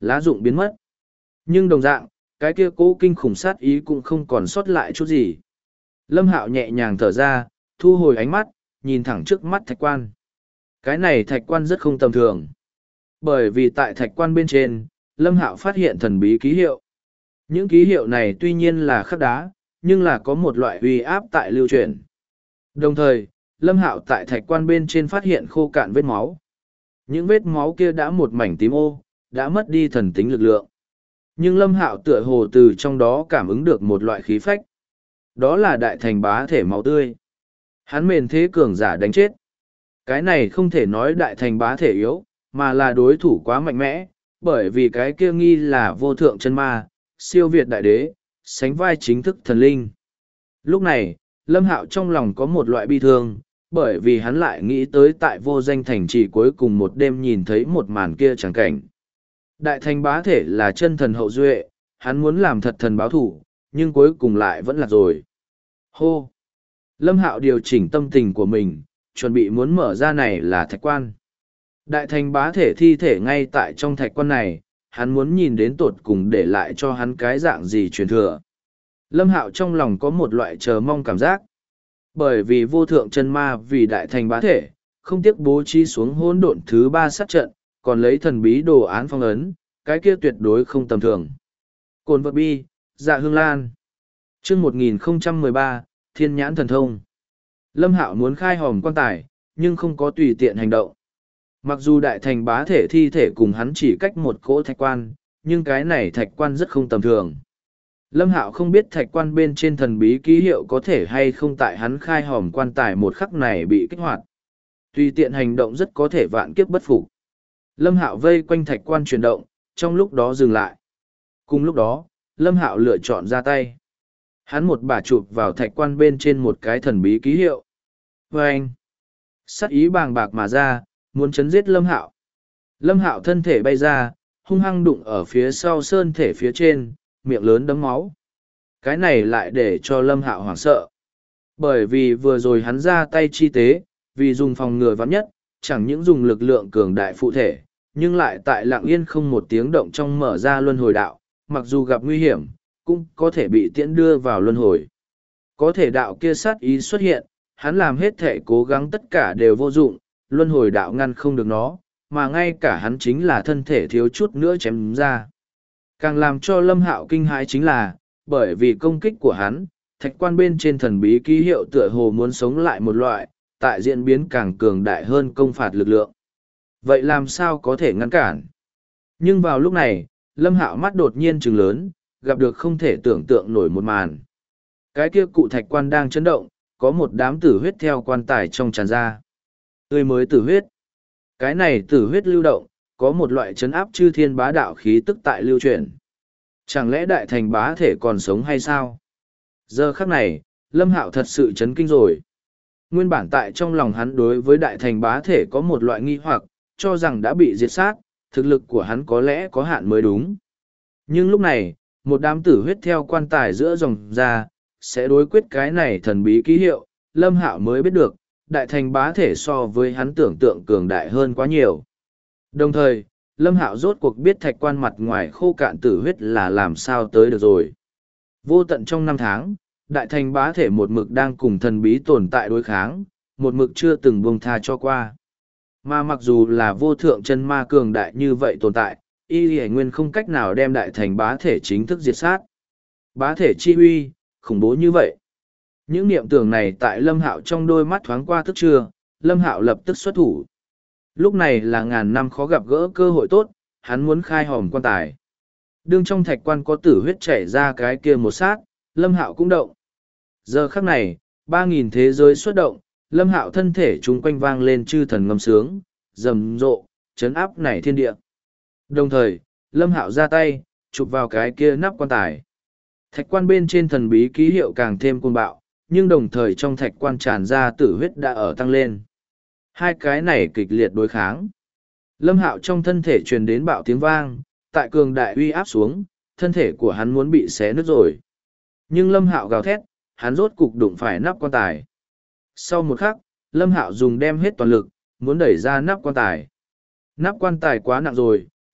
lá rụng biến mất. Nhưng đồng dạng, cái kia cố kinh khủng sát ý cũng không còn sót lại chút gì. Lâm Hạo nhẹ nhàng thở ra, thu hồi ánh mắt, nhìn thẳng trước mắt thạch quan. Cái này thạch quan rất không tầm thường. Bởi vì tại thạch quan bên trên, Lâm Hạo phát hiện thần bí ký hiệu. Những ký hiệu này tuy nhiên là khắc đá, nhưng là có một loại uy áp tại lưu truyền. Đồng thời, Lâm Hạo tại thạch quan bên trên phát hiện khô cạn vết máu. Những vết máu kia đã một mảnh tím ô, đã mất đi thần tính lực lượng. Nhưng Lâm Hạo tựa hồ từ trong đó cảm ứng được một loại khí phách. Đó là đại thành bá thể máu tươi. Hắn mền thế cường giả đánh chết. Cái này không thể nói đại thành bá thể yếu, mà là đối thủ quá mạnh mẽ, bởi vì cái kia nghi là vô thượng chân ma, siêu việt đại đế, sánh vai chính thức thần linh. Lúc này, Lâm Hạo trong lòng có một loại bi thương, bởi vì hắn lại nghĩ tới tại vô danh thành trì cuối cùng một đêm nhìn thấy một màn kia chẳng cảnh. Đại thành bá thể là chân thần hậu duệ, hắn muốn làm thật thần báo thủ, nhưng cuối cùng lại vẫn là rồi. Hô! Lâm Hạo điều chỉnh tâm tình của mình, chuẩn bị muốn mở ra này là thạch quan. Đại thành bá thể thi thể ngay tại trong thạch quan này, hắn muốn nhìn đến tột cùng để lại cho hắn cái dạng gì truyền thừa. Lâm Hạo trong lòng có một loại chờ mong cảm giác. Bởi vì vô thượng chân ma vì đại thành bá thể, không tiếc bố trí xuống hỗn độn thứ 3 sát trận, còn lấy thần bí đồ án phong ấn, cái kia tuyệt đối không tầm thường. Cồn vật bi, dạ hương lan. Chương 1013, Thiên nhãn thần thông. Lâm Hạo muốn khai hòm quan tài, nhưng không có tùy tiện hành động. Mặc dù đại thành bá thể thi thể cùng hắn chỉ cách một cỗ thạch quan, nhưng cái này thạch quan rất không tầm thường. Lâm Hạo không biết thạch quan bên trên thần bí ký hiệu có thể hay không tại hắn khai hòm quan tài một khắc này bị kích hoạt. Tùy tiện hành động rất có thể vạn kiếp bất phục. Lâm Hạo vây quanh thạch quan chuyển động, trong lúc đó dừng lại. Cùng lúc đó, Lâm Hạo lựa chọn ra tay. Hắn một bà chụp vào thạch quan bên trên một cái thần bí ký hiệu. Vâng! Sát ý bàng bạc mà ra, muốn chấn giết Lâm Hạo. Lâm Hạo thân thể bay ra, hung hăng đụng ở phía sau sơn thể phía trên, miệng lớn đấm máu. Cái này lại để cho Lâm Hạo hoảng sợ. Bởi vì vừa rồi hắn ra tay chi tế, vì dùng phòng ngừa vắn nhất, chẳng những dùng lực lượng cường đại phụ thể, nhưng lại tại lặng yên không một tiếng động trong mở ra luân hồi đạo, mặc dù gặp nguy hiểm, cũng có thể bị tiễn đưa vào luân hồi. Có thể đạo kia sát ý xuất hiện, hắn làm hết thể cố gắng tất cả đều vô dụng, luân hồi đạo ngăn không được nó, mà ngay cả hắn chính là thân thể thiếu chút nữa chém ra. Càng làm cho Lâm Hạo kinh hãi chính là, bởi vì công kích của hắn, thạch quan bên trên thần bí ký hiệu tựa hồ muốn sống lại một loại, tại diễn biến càng cường đại hơn công phạt lực lượng. Vậy làm sao có thể ngăn cản? Nhưng vào lúc này, Lâm Hạo mắt đột nhiên trừng lớn, gặp được không thể tưởng tượng nổi một màn. Cái kia cụ thạch quan đang chấn động, có một đám tử huyết theo quan tài trong tràn ra. Tươi mới tử huyết. Cái này tử huyết lưu động, có một loại chấn áp chư thiên bá đạo khí tức tại lưu truyền. Chẳng lẽ đại thành bá thể còn sống hay sao? Giờ khắc này, Lâm Hạo thật sự chấn kinh rồi. Nguyên bản tại trong lòng hắn đối với đại thành bá thể có một loại nghi hoặc, cho rằng đã bị diệt sát, thực lực của hắn có lẽ có hạn mới đúng. Nhưng lúc này, một đám tử huyết theo quan tài giữa dòng ra, sẽ đối quyết cái này thần bí ký hiệu, Lâm Hạo mới biết được, đại thành bá thể so với hắn tưởng tượng cường đại hơn quá nhiều. Đồng thời, Lâm Hạo rốt cuộc biết thạch quan mặt ngoài khô cạn tử huyết là làm sao tới được rồi. Vô tận trong 5 tháng, đại thành bá thể một mực đang cùng thần bí tồn tại đối kháng, một mực chưa từng buông tha cho qua. Mà mặc dù là vô thượng chân ma cường đại như vậy tồn tại, y lì nguyên không cách nào đem đại thành bá thể chính thức diệt sát. Bá thể chi huy, khủng bố như vậy. Những niệm tưởng này tại Lâm Hạo trong đôi mắt thoáng qua tức chưa, Lâm Hạo lập tức xuất thủ. Lúc này là ngàn năm khó gặp gỡ cơ hội tốt, hắn muốn khai hòm quan tài. Đương trong thạch quan có tử huyết chảy ra cái kia một sát, Lâm Hạo cũng động. Giờ khắc này, 3.000 thế giới xuất động, Lâm Hạo thân thể chúng quanh vang lên chư thần ngâm sướng, rầm rộ, chấn áp nảy thiên địa. Đồng thời, Lâm Hạo ra tay, chụp vào cái kia nắp quan tài. Thạch quan bên trên thần bí ký hiệu càng thêm côn bạo, nhưng đồng thời trong thạch quan tràn ra tử huyết đã ở tăng lên. Hai cái này kịch liệt đối kháng. Lâm Hạo trong thân thể truyền đến bạo tiếng vang, tại cường đại uy áp xuống, thân thể của hắn muốn bị xé nứt rồi. Nhưng Lâm Hạo gào thét, hắn rốt cục đụng phải nắp quan tài. Sau một khắc, Lâm Hạo dùng đem hết toàn lực, muốn đẩy ra nắp quan tài. Nắp quan tài quá nặng rồi,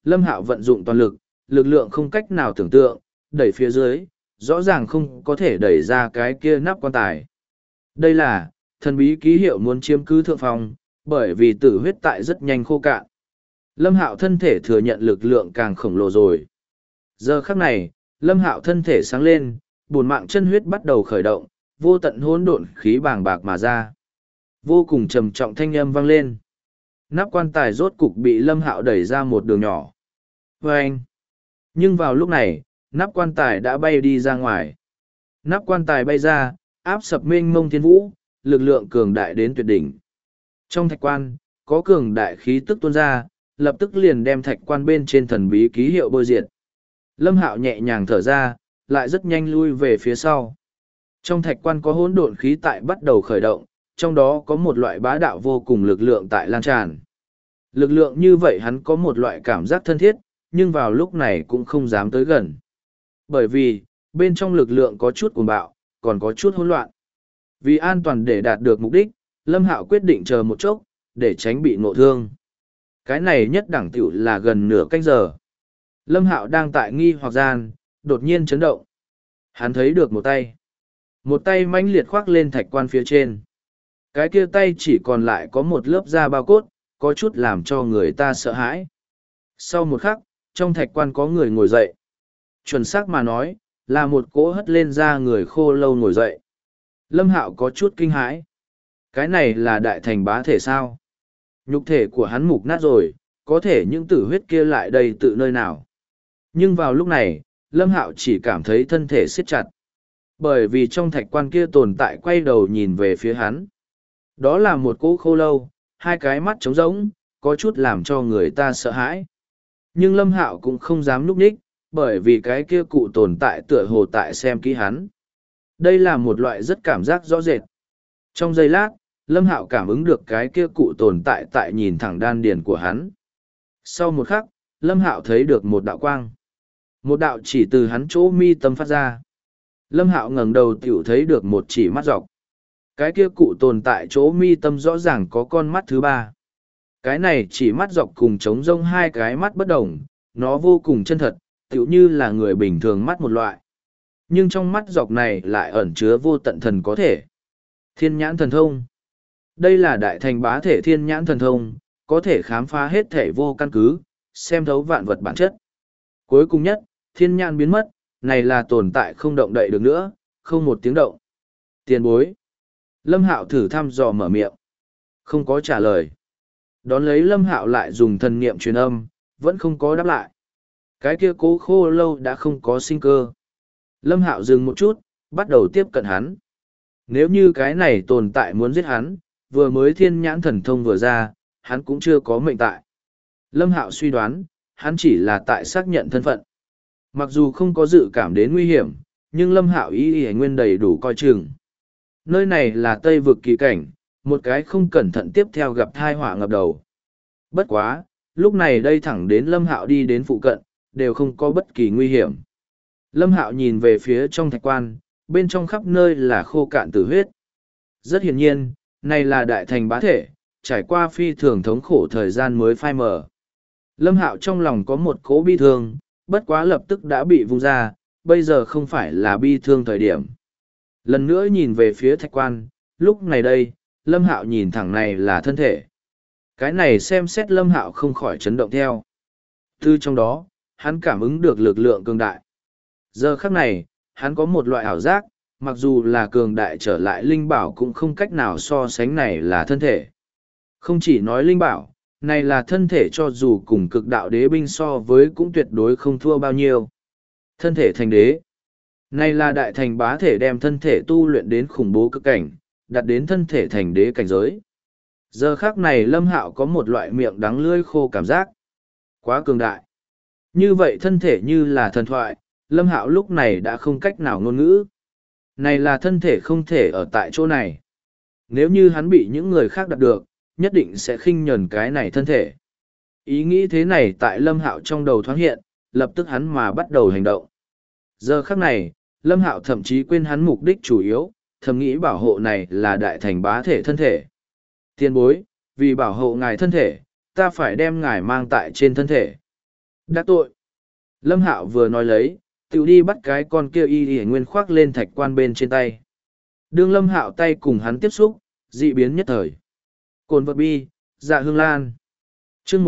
Lâm Hạo vận dụng toàn lực, lực lượng không cách nào tưởng tượng, đẩy phía dưới, rõ ràng không có thể đẩy ra cái kia nắp quan tài. Đây là, thần bí ký hiệu muốn chiếm cứ thượng phòng, bởi vì tử huyết tại rất nhanh khô cạn. Lâm Hạo thân thể thừa nhận lực lượng càng khổng lồ rồi. Giờ khắc này, Lâm Hạo thân thể sáng lên, bổn mạng chân huyết bắt đầu khởi động, vô tận hỗn độn khí bàng bạc mà ra. Vô cùng trầm trọng thanh âm vang lên. Nắp quan tài rốt cục bị Lâm Hạo đẩy ra một đường nhỏ. Vâng! Nhưng vào lúc này, nắp quan tài đã bay đi ra ngoài. Nắp quan tài bay ra, áp sập mênh mông thiên vũ, lực lượng cường đại đến tuyệt đỉnh. Trong thạch quan, có cường đại khí tức tuôn ra, lập tức liền đem thạch quan bên trên thần bí ký hiệu bôi diệt. Lâm Hạo nhẹ nhàng thở ra, lại rất nhanh lui về phía sau. Trong thạch quan có hỗn độn khí tại bắt đầu khởi động, trong đó có một loại bá đạo vô cùng lực lượng tại lan tràn. Lực lượng như vậy hắn có một loại cảm giác thân thiết, nhưng vào lúc này cũng không dám tới gần. Bởi vì, bên trong lực lượng có chút cuồng bạo, còn có chút hỗn loạn. Vì an toàn để đạt được mục đích, Lâm Hạo quyết định chờ một chốc, để tránh bị ngộ thương. Cái này nhất đẳng tiểu là gần nửa canh giờ. Lâm Hạo đang tại nghi hoặc gian, đột nhiên chấn động. Hắn thấy được một tay. Một tay mãnh liệt khoác lên thạch quan phía trên. Cái kia tay chỉ còn lại có một lớp da bao cốt, có chút làm cho người ta sợ hãi. Sau một khắc, trong thạch quan có người ngồi dậy. Chuẩn xác mà nói, là một cỗ hất lên da người khô lâu ngồi dậy. Lâm Hạo có chút kinh hãi. Cái này là đại thành bá thể sao? Nhục thể của hắn mục nát rồi, có thể những tử huyết kia lại đầy tự nơi nào. Nhưng vào lúc này, Lâm Hạo chỉ cảm thấy thân thể siết chặt. Bởi vì trong thạch quan kia tồn tại quay đầu nhìn về phía hắn. Đó là một cỗ khô lâu, hai cái mắt trống rỗng, có chút làm cho người ta sợ hãi. Nhưng Lâm Hạo cũng không dám núp ních, bởi vì cái kia cụ tồn tại tựa hồ tại xem kỹ hắn. Đây là một loại rất cảm giác rõ rệt. Trong giây lát, Lâm Hạo cảm ứng được cái kia cụ tồn tại tại nhìn thẳng đan điền của hắn. Sau một khắc, Lâm Hạo thấy được một đạo quang. Một đạo chỉ từ hắn chỗ mi tâm phát ra. Lâm Hạo ngẩng đầu tiểu thấy được một chỉ mắt dọc. Cái kia cụ tồn tại chỗ mi tâm rõ ràng có con mắt thứ ba. Cái này chỉ mắt dọc cùng trống rông hai cái mắt bất đồng, nó vô cùng chân thật, tựu như là người bình thường mắt một loại. Nhưng trong mắt dọc này lại ẩn chứa vô tận thần có thể. Thiên nhãn thần thông. Đây là đại thành bá thể thiên nhãn thần thông, có thể khám phá hết thể vô căn cứ, xem thấu vạn vật bản chất. Cuối cùng nhất, thiên nhãn biến mất, này là tồn tại không động đậy được nữa, không một tiếng động. Tiền bối. Lâm Hạo thử thăm dò mở miệng. Không có trả lời. Đón lấy Lâm Hạo lại dùng thần niệm truyền âm, vẫn không có đáp lại. Cái kia cố khô lâu đã không có sinh cơ. Lâm Hạo dừng một chút, bắt đầu tiếp cận hắn. Nếu như cái này tồn tại muốn giết hắn, vừa mới thiên nhãn thần thông vừa ra, hắn cũng chưa có mệnh tại. Lâm Hạo suy đoán, hắn chỉ là tại xác nhận thân phận. Mặc dù không có dự cảm đến nguy hiểm, nhưng Lâm Hạo ý nguyên đầy đủ coi chừng. Nơi này là Tây vực kỳ cảnh, một cái không cẩn thận tiếp theo gặp tai họa ngập đầu. Bất quá, lúc này đây thẳng đến Lâm Hạo đi đến phụ cận, đều không có bất kỳ nguy hiểm. Lâm Hạo nhìn về phía trong thạch quan, bên trong khắp nơi là khô cạn tử huyết. Rất hiển nhiên, này là đại thành bá thể, trải qua phi thường thống khổ thời gian mới phai mờ. Lâm Hạo trong lòng có một cỗ bi thương, bất quá lập tức đã bị vung ra, bây giờ không phải là bi thương thời điểm. Lần nữa nhìn về phía thạch quan, lúc này đây, Lâm Hạo nhìn thẳng này là thân thể. Cái này xem xét Lâm Hạo không khỏi chấn động theo. Từ trong đó, hắn cảm ứng được lực lượng cường đại. Giờ khắc này, hắn có một loại ảo giác, mặc dù là cường đại trở lại linh bảo cũng không cách nào so sánh này là thân thể. Không chỉ nói linh bảo, này là thân thể cho dù cùng cực đạo đế binh so với cũng tuyệt đối không thua bao nhiêu. Thân thể thành đế. Này là đại thành bá thể đem thân thể tu luyện đến khủng bố cực cảnh, đạt đến thân thể thành đế cảnh giới. Giờ khắc này Lâm Hạo có một loại miệng đắng lưỡi khô cảm giác. Quá cường đại. Như vậy thân thể như là thần thoại, Lâm Hạo lúc này đã không cách nào ngôn ngữ. Này là thân thể không thể ở tại chỗ này. Nếu như hắn bị những người khác đạt được, nhất định sẽ khinh nhẫn cái này thân thể. Ý nghĩ thế này tại Lâm Hạo trong đầu thoáng hiện, lập tức hắn mà bắt đầu hành động. Giờ khắc này, Lâm Hạo thậm chí quên hắn mục đích chủ yếu, thầm nghĩ bảo hộ này là đại thành bá thể thân thể. Tiền bối, vì bảo hộ ngài thân thể, ta phải đem ngài mang tại trên thân thể. Đắc tội. Lâm Hạo vừa nói lấy, tự đi bắt cái con kia y nguyên khoác lên thạch quan bên trên tay. Đương Lâm Hạo tay cùng hắn tiếp xúc, dị biến nhất thời. Cồn vật bi, dạ hương lan. Chương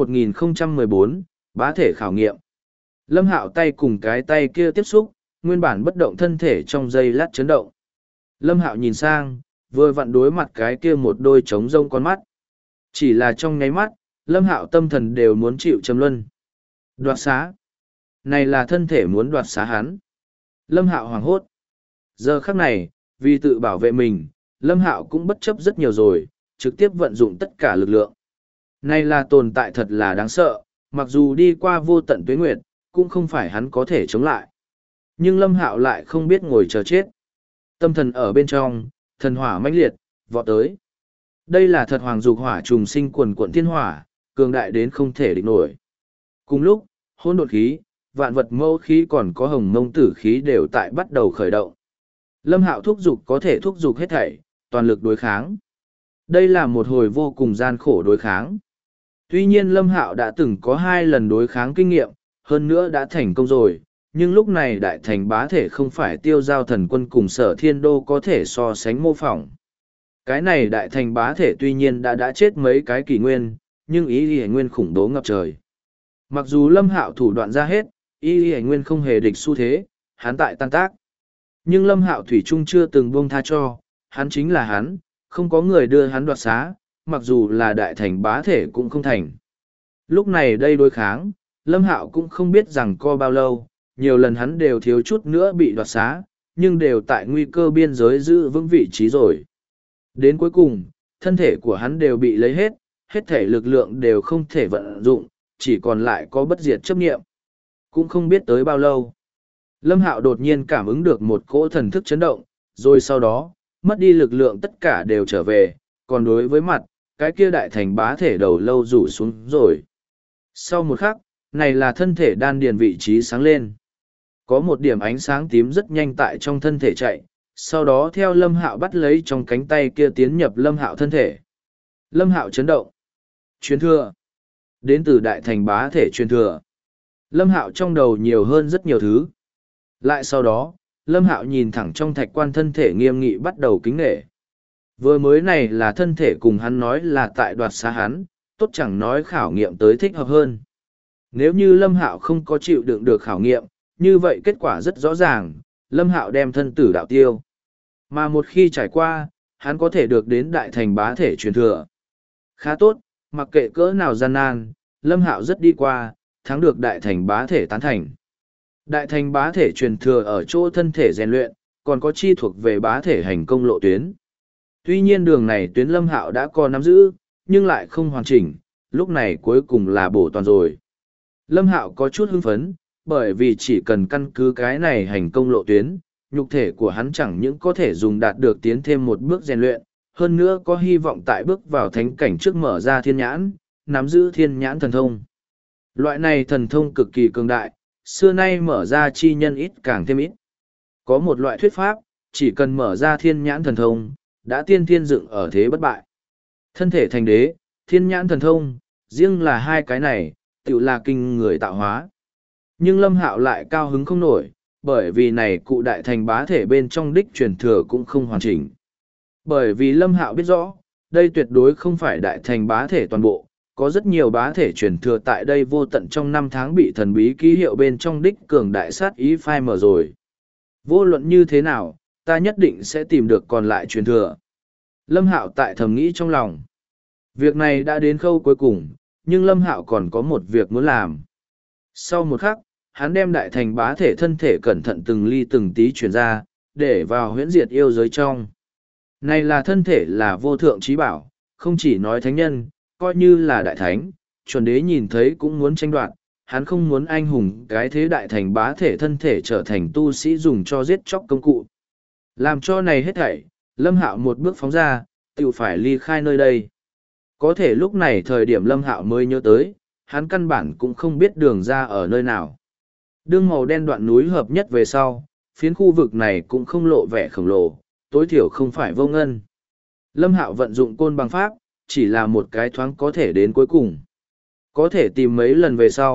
1014, bá thể khảo nghiệm. Lâm Hạo tay cùng cái tay kia tiếp xúc, nguyên bản bất động thân thể trong giây lát chấn động. Lâm Hạo nhìn sang, vừa vặn đối mặt cái kia một đôi trống rông con mắt. Chỉ là trong nháy mắt, Lâm Hạo tâm thần đều muốn chịu châm luân. Đoạt xá. Này là thân thể muốn đoạt xá hắn. Lâm Hạo hoảng hốt. Giờ khắc này, vì tự bảo vệ mình, Lâm Hạo cũng bất chấp rất nhiều rồi, trực tiếp vận dụng tất cả lực lượng. Này là tồn tại thật là đáng sợ, mặc dù đi qua vô tận tuế nguyệt, cũng không phải hắn có thể chống lại. Nhưng Lâm Hạo lại không biết ngồi chờ chết. Tâm thần ở bên trong, thần hỏa mãnh liệt, vọt tới. Đây là thật hoàng dục hỏa trùng sinh quần quận thiên hỏa, cường đại đến không thể địch nổi. Cùng lúc, hỗn độn khí, vạn vật mâu khí còn có hồng mông tử khí đều tại bắt đầu khởi động. Lâm Hạo thúc giục có thể thúc giục hết thảy, toàn lực đối kháng. Đây là một hồi vô cùng gian khổ đối kháng. Tuy nhiên Lâm Hạo đã từng có 2 lần đối kháng kinh nghiệm, hơn nữa đã thành công rồi, nhưng lúc này đại thành bá thể không phải Tiêu Giao thần quân cùng Sở Thiên Đô có thể so sánh mô phỏng. Cái này đại thành bá thể tuy nhiên đã chết mấy cái kỷ nguyên, nhưng ý nguyên khủng bố ngập trời. Mặc dù Lâm Hạo thủ đoạn ra hết, ý nguyên không hề địch xu thế, hắn tại tan tác. Nhưng Lâm Hạo thủy chung chưa từng buông tha cho, hắn chính là hắn, không có người đưa hắn đoạt xá, mặc dù là đại thành bá thể cũng không thành. Lúc này đây đối kháng, Lâm Hạo cũng không biết rằng co bao lâu, nhiều lần hắn đều thiếu chút nữa bị đoạt xá, nhưng đều tại nguy cơ biên giới giữ vững vị trí rồi. Đến cuối cùng, thân thể của hắn đều bị lấy hết thể lực lượng đều không thể vận dụng, chỉ còn lại có bất diệt chấp nghiệm. Cũng không biết tới bao lâu. Lâm Hạo đột nhiên cảm ứng được một cỗ thần thức chấn động, rồi sau đó, mất đi lực lượng tất cả đều trở về, còn đối với mặt, cái kia đại thành bá thể đầu lâu rủ xuống rồi. Sau một khắc, này là thân thể đan điền vị trí sáng lên. Có một điểm ánh sáng tím rất nhanh tại trong thân thể chạy, sau đó theo Lâm Hạo bắt lấy trong cánh tay kia tiến nhập Lâm Hạo thân thể. Lâm Hạo chấn động. Truyền thừa. Đến từ đại thành bá thể truyền thừa. Lâm Hạo trong đầu nhiều hơn rất nhiều thứ. Lại sau đó, Lâm Hạo nhìn thẳng trong thạch quan thân thể nghiêm nghị bắt đầu kính nể. Vừa mới này là thân thể cùng hắn nói là tại đoạt xá hắn, tốt chẳng nói khảo nghiệm tới thích hợp hơn. Nếu như Lâm Hạo không có chịu đựng được khảo nghiệm, như vậy kết quả rất rõ ràng, Lâm Hạo đem thân tử đạo tiêu. Mà một khi trải qua, hắn có thể được đến đại thành bá thể truyền thừa. Khá tốt, mặc kệ cỡ nào gian nan, Lâm Hạo rất đi qua, thắng được đại thành bá thể tán thành. Đại thành bá thể truyền thừa ở chỗ thân thể rèn luyện, còn có chi thuộc về bá thể hành công lộ tuyến. Tuy nhiên đường này tuyến Lâm Hạo đã có nắm giữ, nhưng lại không hoàn chỉnh, lúc này cuối cùng là bổ toàn rồi. Lâm Hạo có chút hưng phấn, bởi vì chỉ cần căn cứ cái này hành công lộ tuyến, nhục thể của hắn chẳng những có thể dùng đạt được tiến thêm một bước rèn luyện, hơn nữa có hy vọng tại bước vào thánh cảnh trước mở ra thiên nhãn, nắm giữ thiên nhãn thần thông. Loại này thần thông cực kỳ cường đại, xưa nay mở ra chi nhân ít càng thêm ít. Có một loại thuyết pháp, chỉ cần mở ra thiên nhãn thần thông, đã tiên thiên dựng ở thế bất bại. Thân thể thành đế, thiên nhãn thần thông, riêng là 2 cái này, tự là kinh người tạo hóa. Nhưng Lâm Hạo lại cao hứng không nổi, bởi vì này cụ đại thành bá thể bên trong đích truyền thừa cũng không hoàn chỉnh. Bởi vì Lâm Hạo biết rõ, đây tuyệt đối không phải đại thành bá thể toàn bộ, có rất nhiều bá thể truyền thừa tại đây vô tận trong 5 tháng bị thần bí ký hiệu bên trong đích cường đại sát ý phai mở rồi. Vô luận như thế nào, ta nhất định sẽ tìm được còn lại truyền thừa. Lâm Hạo tại thầm nghĩ trong lòng. Việc này đã đến khâu cuối cùng, nhưng Lâm Hạo còn có một việc muốn làm. Sau một khắc, hắn đem đại thành bá thể thân thể cẩn thận từng ly từng tí chuyển ra, để vào huyễn diệt yêu giới trong. Này là thân thể là vô thượng trí bảo, không chỉ nói thánh nhân, coi như là đại thánh, chuẩn đế nhìn thấy cũng muốn tranh đoạt, hắn không muốn anh hùng cái thế đại thành bá thể thân thể trở thành tu sĩ dùng cho giết chóc công cụ. Làm cho này hết thảy, Lâm Hạo một bước phóng ra, tự phải ly khai nơi đây. Có thể lúc này thời điểm Lâm Hạo mới nhớ tới, hắn căn bản cũng không biết đường ra ở nơi nào. Đương màu đen đoạn núi hợp nhất về sau, phiến khu vực này cũng không lộ vẻ khổng lồ, tối thiểu không phải vô ngân. Lâm Hạo vận dụng côn bằng pháp, chỉ là một cái thoáng có thể đến cuối cùng. Có thể tìm mấy lần về sau,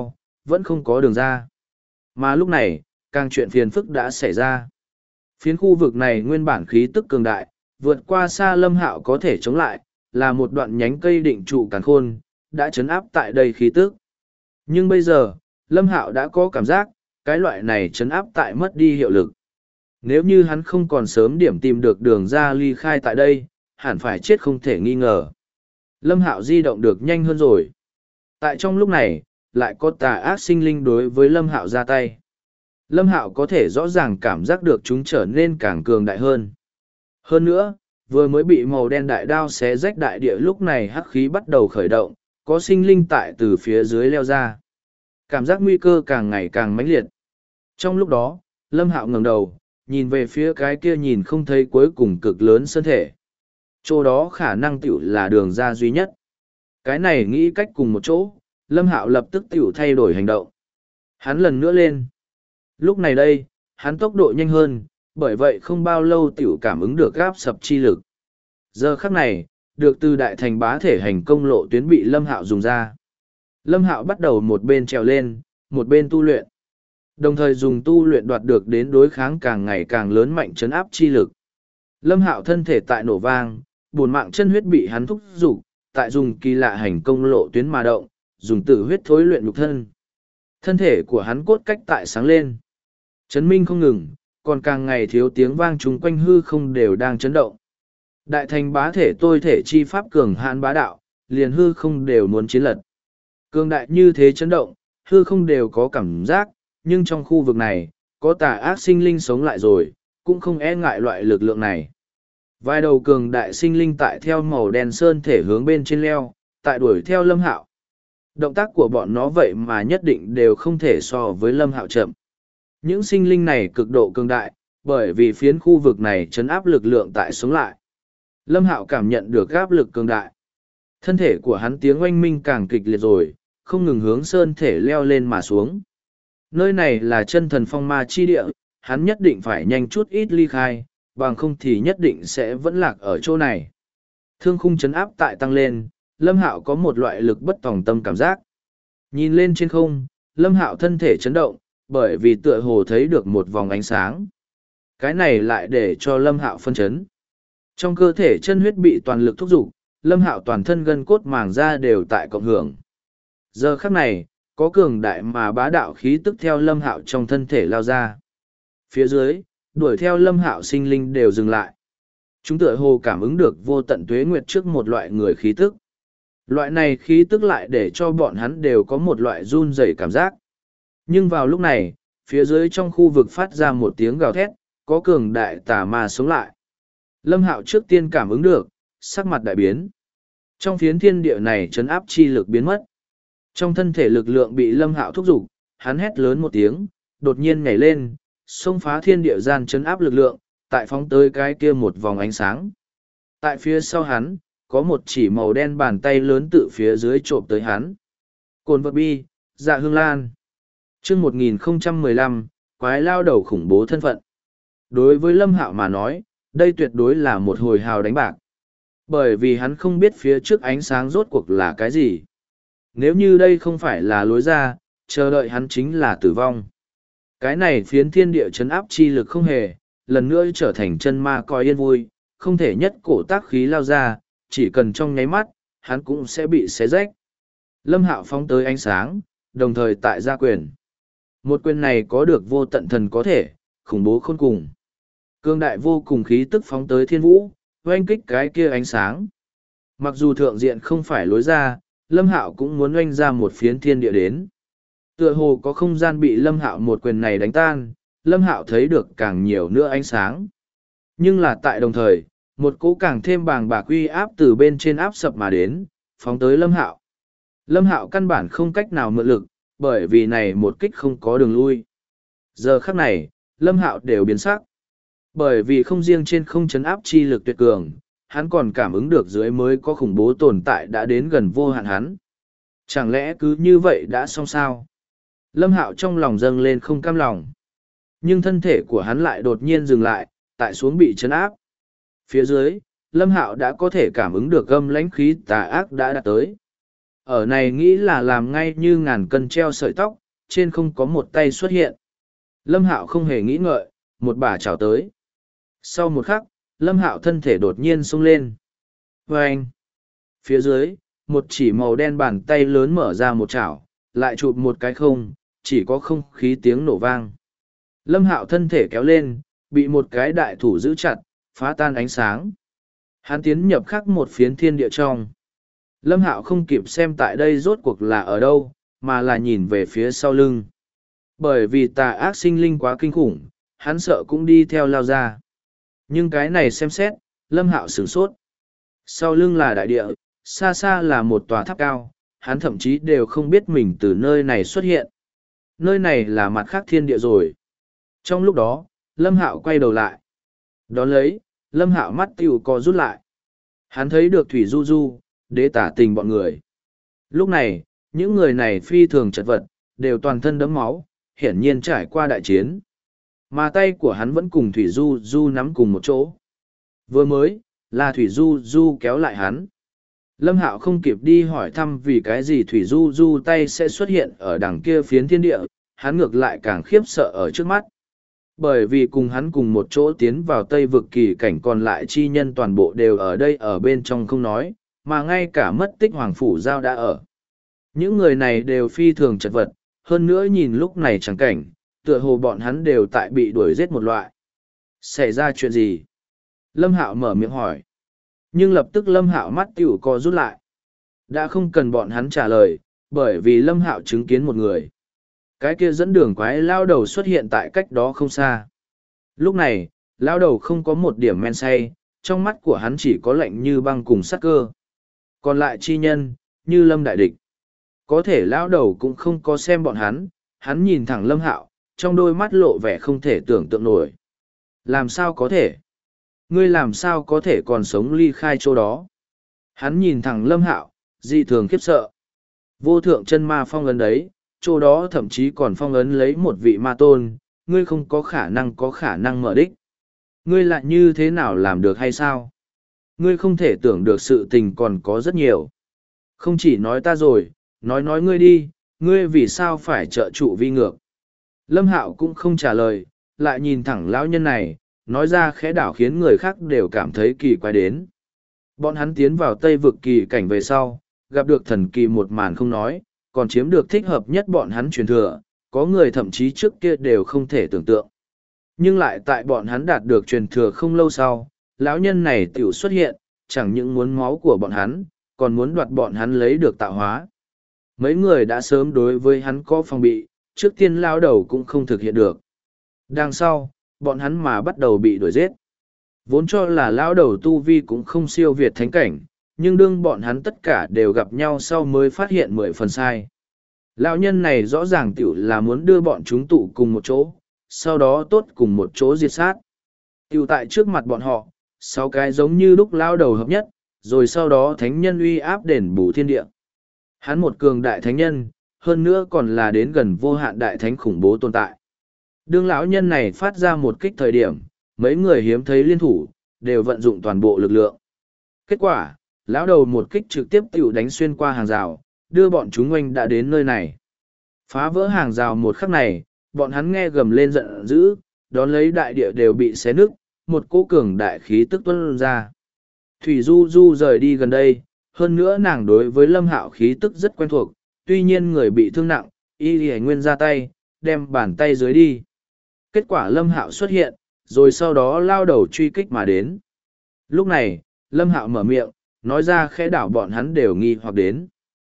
vẫn không có đường ra. Mà lúc này, càng chuyện phiền phức đã xảy ra. Phiến khu vực này nguyên bản khí tức cường đại, vượt qua xa Lâm Hạo có thể chống lại, là một đoạn nhánh cây định trụ càn khôn, đã chấn áp tại đây khí tức. Nhưng bây giờ, Lâm Hạo đã có cảm giác, cái loại này chấn áp tại mất đi hiệu lực. Nếu như hắn không còn sớm điểm tìm được đường ra ly khai tại đây, hẳn phải chết không thể nghi ngờ. Lâm Hạo di động được nhanh hơn rồi. Tại trong lúc này, lại có tà ác sinh linh đối với Lâm Hạo ra tay. Lâm Hạo có thể rõ ràng cảm giác được chúng trở nên càng cường đại hơn. Hơn nữa, vừa mới bị màu đen đại đao xé rách đại địa lúc này hắc khí bắt đầu khởi động, có sinh linh tại từ phía dưới leo ra. Cảm giác nguy cơ càng ngày càng mãnh liệt. Trong lúc đó, Lâm Hạo ngẩng đầu, nhìn về phía cái kia nhìn không thấy cuối cùng cực lớn sơn thể. Chỗ đó khả năng tiểu là đường ra duy nhất. Cái này nghĩ cách cùng một chỗ, Lâm Hạo lập tức tiểu thay đổi hành động. Hắn lần nữa lên. Lúc này đây, hắn tốc độ nhanh hơn, bởi vậy không bao lâu tiểu cảm ứng được gáp sập chi lực. Giờ khắc này, được từ đại thành bá thể hành công lộ tuyến bị Lâm Hạo dùng ra. Lâm Hạo bắt đầu một bên trèo lên, một bên tu luyện. Đồng thời dùng tu luyện đoạt được đến đối kháng càng ngày càng lớn mạnh chấn áp chi lực. Lâm Hạo thân thể tại nổ vang, bổn mạng chân huyết bị hắn thúc giục, tại dùng kỳ lạ hành công lộ tuyến mà động, dùng tử huyết thối luyện nhục thân. Thân thể của hắn cốt cách tại sáng lên. Chấn minh không ngừng, còn càng ngày thiếu tiếng vang chung quanh hư không đều đang chấn động. Đại thành bá thể tôi thể chi pháp cường hãn bá đạo, liền hư không đều muốn chiến lật. Cường đại như thế chấn động, hư không đều có cảm giác, nhưng trong khu vực này, có tà ác sinh linh sống lại rồi, cũng không e ngại loại lực lượng này. Vài đầu cường đại sinh linh tại theo màu đen sơn thể hướng bên trên leo, tại đuổi theo Lâm Hạo. Động tác của bọn nó vậy mà nhất định đều không thể so với Lâm Hạo chậm. Những sinh linh này cực độ cường đại, bởi vì phiến khu vực này chấn áp lực lượng tại sống lại. Lâm Hạo cảm nhận được áp lực cường đại. Thân thể của hắn tiếng oanh minh càng kịch liệt rồi, không ngừng hướng sơn thể leo lên mà xuống. Nơi này là chân thần phong ma chi địa, hắn nhất định phải nhanh chút ít ly khai, bằng không thì nhất định sẽ vẫn lạc ở chỗ này. Thương khung chấn áp tại tăng lên, Lâm Hạo có một loại lực bất tòng tâm cảm giác. Nhìn lên trên không, Lâm Hạo thân thể chấn động, bởi vì tựa hồ thấy được một vòng ánh sáng. Cái này lại để cho Lâm Hạo phân chấn. Trong cơ thể chân huyết bị toàn lực thúc giục, Lâm Hạo toàn thân gân cốt màng da đều tại cộng hưởng. Giờ khắc này, có cường đại mà bá đạo khí tức theo Lâm Hạo trong thân thể lao ra. Phía dưới, đuổi theo Lâm Hạo sinh linh đều dừng lại. Chúng tựa hồ cảm ứng được vô tận tuế nguyệt trước một loại người khí tức. Loại này khí tức lại để cho bọn hắn đều có một loại run rẩy cảm giác. Nhưng vào lúc này, phía dưới trong khu vực phát ra một tiếng gào thét, có cường đại tà ma sống lại. Lâm Hạo trước tiên cảm ứng được, sắc mặt đại biến. Trong phiến thiên địa này trấn áp chi lực biến mất. Trong thân thể lực lượng bị Lâm Hạo thúc giục, hắn hét lớn một tiếng, đột nhiên nhảy lên, xông phá thiên địa gian trấn áp lực lượng, tại phóng tới cái kia một vòng ánh sáng. Tại phía sau hắn, có một chỉ màu đen bàn tay lớn tự phía dưới trộm tới hắn. Cồn vật bi, dạ hương lan. Chương 1015, quái lao đầu khủng bố thân phận. Đối với Lâm Hạo mà nói, đây tuyệt đối là một hồi hào đánh bạc. Bởi vì hắn không biết phía trước ánh sáng rốt cuộc là cái gì. Nếu như đây không phải là lối ra, chờ đợi hắn chính là tử vong. Cái này phiến thiên địa chấn áp chi lực không hề, lần nữa trở thành chân ma coi yên vui, không thể nhất cổ tác khí lao ra, chỉ cần trong nháy mắt, hắn cũng sẽ bị xé rách. Lâm Hạo phóng tới ánh sáng, đồng thời tại gia quyền. Một quyền này có được vô tận thần có thể, khủng bố khôn cùng. Cương đại vô cùng khí tức phóng tới thiên vũ, oanh kích cái kia ánh sáng. Mặc dù thượng diện không phải lối ra, Lâm Hạo cũng muốn oanh ra một phiến thiên địa đến. Tựa hồ có không gian bị Lâm Hạo một quyền này đánh tan, Lâm Hạo thấy được càng nhiều nữa ánh sáng. Nhưng là tại đồng thời, một cỗ càng thêm bàng bạc uy áp từ bên trên áp sập mà đến, phóng tới Lâm Hạo. Lâm Hạo căn bản không cách nào mượn lực, bởi vì này một kích không có đường lui. Giờ khắc này, Lâm Hạo đều biến sắc. Bởi vì không riêng trên không chấn áp chi lực tuyệt cường, hắn còn cảm ứng được dưới mới có khủng bố tồn tại đã đến gần vô hạn hắn. Chẳng lẽ cứ như vậy đã xong sao? Lâm Hạo trong lòng dâng lên không cam lòng. Nhưng thân thể của hắn lại đột nhiên dừng lại, tại xuống bị chấn áp. Phía dưới, Lâm Hạo đã có thể cảm ứng được gâm lãnh khí tà ác đã đạt tới. Ở này nghĩ là làm ngay như ngàn cân treo sợi tóc, trên không có một tay xuất hiện. Lâm Hạo không hề nghĩ ngợi, một bà chảo tới. Sau một khắc, Lâm Hạo thân thể đột nhiên sung lên. Và anh, phía dưới, một chỉ màu đen bàn tay lớn mở ra một chảo, lại chụp một cái không, chỉ có không khí tiếng nổ vang. Lâm Hạo thân thể kéo lên, bị một cái đại thủ giữ chặt, phá tan ánh sáng. Hắn tiến nhập khắc một phiến thiên địa trong. Lâm Hạo không kịp xem tại đây rốt cuộc là ở đâu, mà là nhìn về phía sau lưng. Bởi vì tà ác sinh linh quá kinh khủng, hắn sợ cũng đi theo lao ra. Nhưng cái này xem xét, Lâm Hạo sửng sốt. Sau lưng là đại địa, xa xa là một tòa tháp cao, hắn thậm chí đều không biết mình từ nơi này xuất hiện. Nơi này là mặt khác thiên địa rồi. Trong lúc đó, Lâm Hạo quay đầu lại. Đón lấy, Lâm Hạo mắt tiểu co rút lại. Hắn thấy được Thủy Du Du, Đế Tả Tình bọn người. Lúc này, những người này phi thường chật vật, đều toàn thân đẫm máu, hiển nhiên trải qua đại chiến. Mà tay của hắn vẫn cùng Thủy Du Du nắm cùng một chỗ. Vừa mới, là Thủy Du Du kéo lại hắn. Lâm Hạo không kịp đi hỏi thăm vì cái gì Thủy Du Du tay sẽ xuất hiện ở đằng kia phiến thiên địa, hắn ngược lại càng khiếp sợ ở trước mắt. Bởi vì cùng hắn cùng một chỗ tiến vào Tây vực kỳ cảnh còn lại chi nhân toàn bộ đều ở đây ở bên trong không nói, mà ngay cả mất tích Hoàng Phủ Giao đã ở. Những người này đều phi thường chật vật, hơn nữa nhìn lúc này chẳng cảnh, tựa hồ bọn hắn đều tại bị đuổi giết một loại. Xảy ra chuyện gì? Lâm Hạo mở miệng hỏi. Nhưng lập tức Lâm Hạo mắt tiểu co rút lại. Đã không cần bọn hắn trả lời, bởi vì Lâm Hạo chứng kiến một người. Cái kia dẫn đường quái lao đầu xuất hiện tại cách đó không xa. Lúc này, lao đầu không có một điểm men say, trong mắt của hắn chỉ có lạnh như băng cùng sát cơ. Còn lại chi nhân, như Lâm đại địch. Có thể lao đầu cũng không có xem bọn hắn nhìn thẳng Lâm Hạo, trong đôi mắt lộ vẻ không thể tưởng tượng nổi. Làm sao có thể? Ngươi làm sao có thể còn sống ly khai chỗ đó? Hắn nhìn thẳng Lâm Hạo, dị thường khiếp sợ. Vô thượng chân ma phong ấn đấy, chỗ đó thậm chí còn phong ấn lấy một vị ma tôn, ngươi không có khả năng mở đích. Ngươi lại như thế nào làm được hay sao? Ngươi không thể tưởng được sự tình còn có rất nhiều. Không chỉ nói ta rồi, nói ngươi đi, ngươi vì sao phải trợ trụ vi ngược? Lâm Hạo cũng không trả lời, lại nhìn thẳng lão nhân này, nói ra khẽ đảo khiến người khác đều cảm thấy kỳ quái đến. Bọn hắn tiến vào Tây vực kỳ cảnh về sau, gặp được thần kỳ một màn không nói, còn chiếm được thích hợp nhất bọn hắn truyền thừa, có người thậm chí trước kia đều không thể tưởng tượng. Nhưng lại tại bọn hắn đạt được truyền thừa không lâu sau, lão nhân này tiểu xuất hiện, chẳng những muốn máu của bọn hắn, còn muốn đoạt bọn hắn lấy được tạo hóa. Mấy người đã sớm đối với hắn có phòng bị, trước tiên lao đầu cũng không thực hiện được. Đằng sau, bọn hắn mà bắt đầu bị đuổi giết. Vốn cho là lao đầu tu vi cũng không siêu việt thánh cảnh, nhưng đương bọn hắn tất cả đều gặp nhau sau mới phát hiện 10 phần sai. Lão nhân này rõ ràng tiểu là muốn đưa bọn chúng tụ cùng một chỗ, sau đó tốt cùng một chỗ diệt sát. Tiểu tại trước mặt bọn họ, 6 cái giống như lúc lao đầu hợp nhất, rồi sau đó thánh nhân uy áp đền bù thiên địa. Hắn một cường đại thánh nhân, hơn nữa còn là đến gần vô hạn đại thánh khủng bố tồn tại. Đương lão nhân này phát ra một kích thời điểm, mấy người hiếm thấy liên thủ, đều vận dụng toàn bộ lực lượng. Kết quả, lão đầu một kích trực tiếp tiểu đánh xuyên qua hàng rào, đưa bọn chúng oanh đã đến nơi này. Phá vỡ hàng rào một khắc này, bọn hắn nghe gầm lên giận dữ, đón lấy đại địa đều bị xé nứt, một cỗ cường đại khí tức tuôn ra. Thủy Du Du rời đi gần đây, hơn nữa nàng đối với Lâm Hạo khí tức rất quen thuộc, tuy nhiên người bị thương nặng, y lì nguyên ra tay, đem bàn tay dưới đi. Kết quả Lâm Hạo xuất hiện, rồi sau đó lao đầu truy kích mà đến. Lúc này, Lâm Hạo mở miệng, nói ra khẽ đảo bọn hắn đều nghi hoặc đến.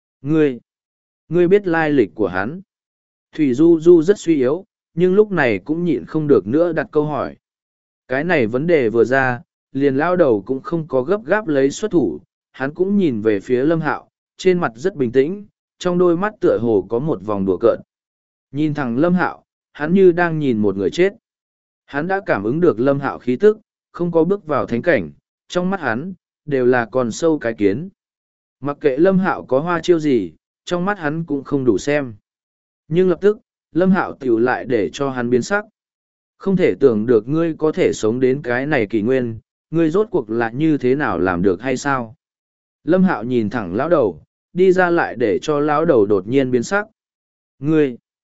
Ngươi biết lai lịch của hắn. Thủy Du Du rất suy yếu, nhưng lúc này cũng nhịn không được nữa đặt câu hỏi. Cái này vấn đề vừa ra, liền lao đầu cũng không có gấp gáp lấy xuất thủ, hắn cũng nhìn về phía Lâm Hạo, trên mặt rất bình tĩnh, trong đôi mắt tựa hồ có một vòng đùa cợt. Nhìn thẳng Lâm Hạo, hắn như đang nhìn một người chết. Hắn đã cảm ứng được Lâm Hạo khí tức, không có bước vào thánh cảnh, trong mắt hắn, đều là còn sâu cái kiến. Mặc kệ Lâm Hạo có hoa chiêu gì, trong mắt hắn cũng không đủ xem. Nhưng lập tức, Lâm Hạo tiểu lại để cho hắn biến sắc. Không thể tưởng được ngươi có thể sống đến cái này kỷ nguyên, ngươi rốt cuộc là như thế nào làm được hay sao? Lâm Hạo nhìn thẳng lão đầu, đi ra lại để cho lão đầu đột nhiên biến sắc.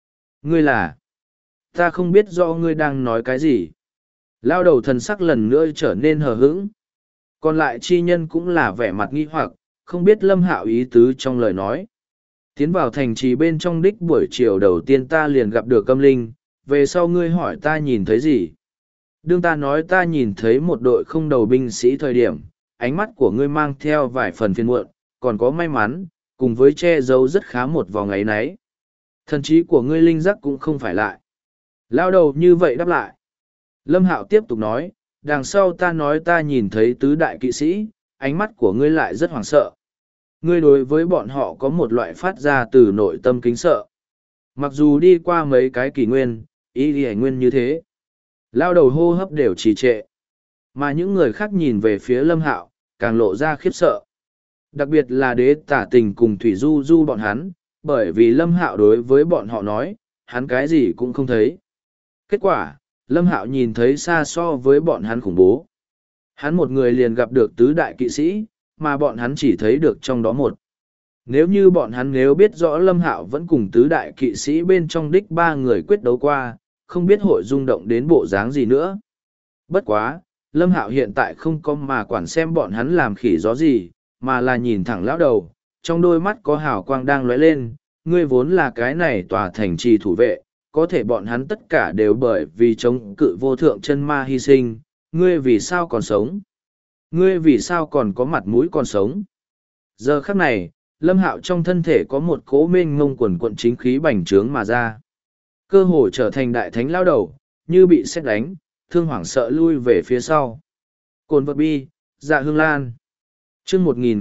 Ngươi là? Ta không biết rõ ngươi đang nói cái gì. Lao đầu thần sắc lần nữa trở nên hờ hững. Còn lại chi nhân cũng là vẻ mặt nghi hoặc, không biết Lâm Hạo ý tứ trong lời nói. Tiến vào thành trì bên trong đích buổi chiều đầu tiên ta liền gặp được Âm Linh, về sau ngươi hỏi ta nhìn thấy gì? Đương ta nói ta nhìn thấy một đội không đầu binh sĩ thời điểm, ánh mắt của ngươi mang theo vài phần phiền muộn, còn có may mắn, cùng với che giấu rất khá một vòng ấy nấy. Thần trí của ngươi linh giác cũng không phải lại. Lao đầu như vậy đáp lại. Lâm Hạo tiếp tục nói, đằng sau ta nói ta nhìn thấy tứ đại kỵ sĩ, ánh mắt của ngươi lại rất hoảng sợ. Ngươi đối với bọn họ có một loại phát ra từ nội tâm kính sợ. Mặc dù đi qua mấy cái kỷ nguyên, ý đi nguyên như thế. Lao đầu hô hấp đều trì trệ. Mà những người khác nhìn về phía Lâm Hạo, càng lộ ra khiếp sợ. Đặc biệt là Đế Tả Tình cùng Thủy Du Du bọn hắn, bởi vì Lâm Hạo đối với bọn họ nói, hắn cái gì cũng không thấy. Kết quả, Lâm Hạo nhìn thấy xa so với bọn hắn khủng bố. Hắn một người liền gặp được tứ đại kỵ sĩ, mà bọn hắn chỉ thấy được trong đó một. Nếu như bọn hắn nếu biết rõ Lâm Hạo vẫn cùng tứ đại kỵ sĩ bên trong đích ba người quyết đấu qua, không biết hội rung động đến bộ dáng gì nữa. Bất quá, Lâm Hạo hiện tại không có mà quản xem bọn hắn làm khỉ gió gì, mà là nhìn thẳng lão đầu, trong đôi mắt có hào quang đang lóe lên, ngươi vốn là cái này tòa thành trì thủ vệ, có thể bọn hắn tất cả đều bởi vì chống cự vô thượng chân ma hy sinh, ngươi vì sao còn sống? Ngươi vì sao còn có mặt mũi còn sống? Giờ khắc này, Lâm Hạo trong thân thể có một cỗ mênh ngông quần quận chính khí bành trướng mà ra. Cơ hồ trở thành đại thánh lao đầu, như bị sét đánh, thương hoảng sợ lui về phía sau. Cồn vật bi, dạ hương lan. Chương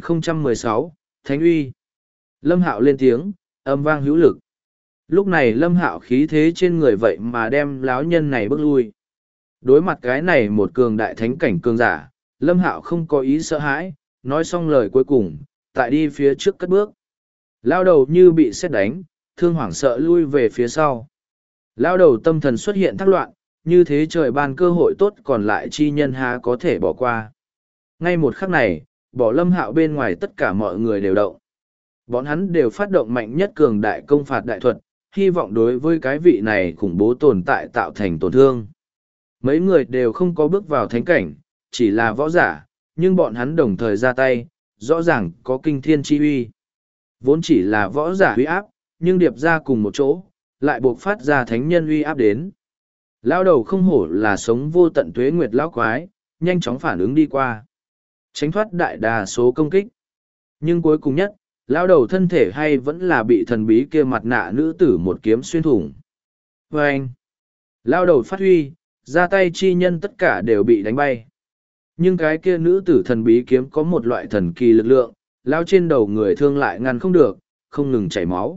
1016, Thánh uy. Lâm Hạo lên tiếng, âm vang hữu lực. Lúc này Lâm Hạo khí thế trên người vậy mà đem lão nhân này bước lui. Đối mặt cái này một cường đại thánh cảnh cường giả, Lâm Hạo không có ý sợ hãi, nói xong lời cuối cùng, tại đi phía trước cất bước. Lao đầu như bị sét đánh, thương hoảng sợ lui về phía sau. Lao đầu tâm thần xuất hiện thắc loạn, như thế trời ban cơ hội tốt còn lại chi nhân há có thể bỏ qua. Ngay một khắc này, bỏ Lâm Hạo bên ngoài tất cả mọi người đều động. Bọn hắn đều phát động mạnh nhất cường đại công phạt đại thuật, hy vọng đối với cái vị này khủng bố tồn tại tạo thành tổn thương. Mấy người đều không có bước vào thánh cảnh, chỉ là võ giả, nhưng bọn hắn đồng thời ra tay, rõ ràng có kinh thiên chi uy. Vốn chỉ là võ giả uy áp, nhưng điệp ra cùng một chỗ, lại buộc phát ra thánh nhân uy áp đến. Lão đầu không hổ là sống vô tận tuế nguyệt lão quái, nhanh chóng phản ứng đi qua. Tránh thoát đại đa số công kích. Nhưng cuối cùng nhất, lão đầu thân thể hay vẫn là bị thần bí kia mặt nạ nữ tử một kiếm xuyên thủng. Và anh, lão đầu phát huy, ra tay chi nhân tất cả đều bị đánh bay. Nhưng cái kia nữ tử thần bí kiếm có một loại thần kỳ lực lượng, lao trên đầu người thương lại ngăn không được, không ngừng chảy máu.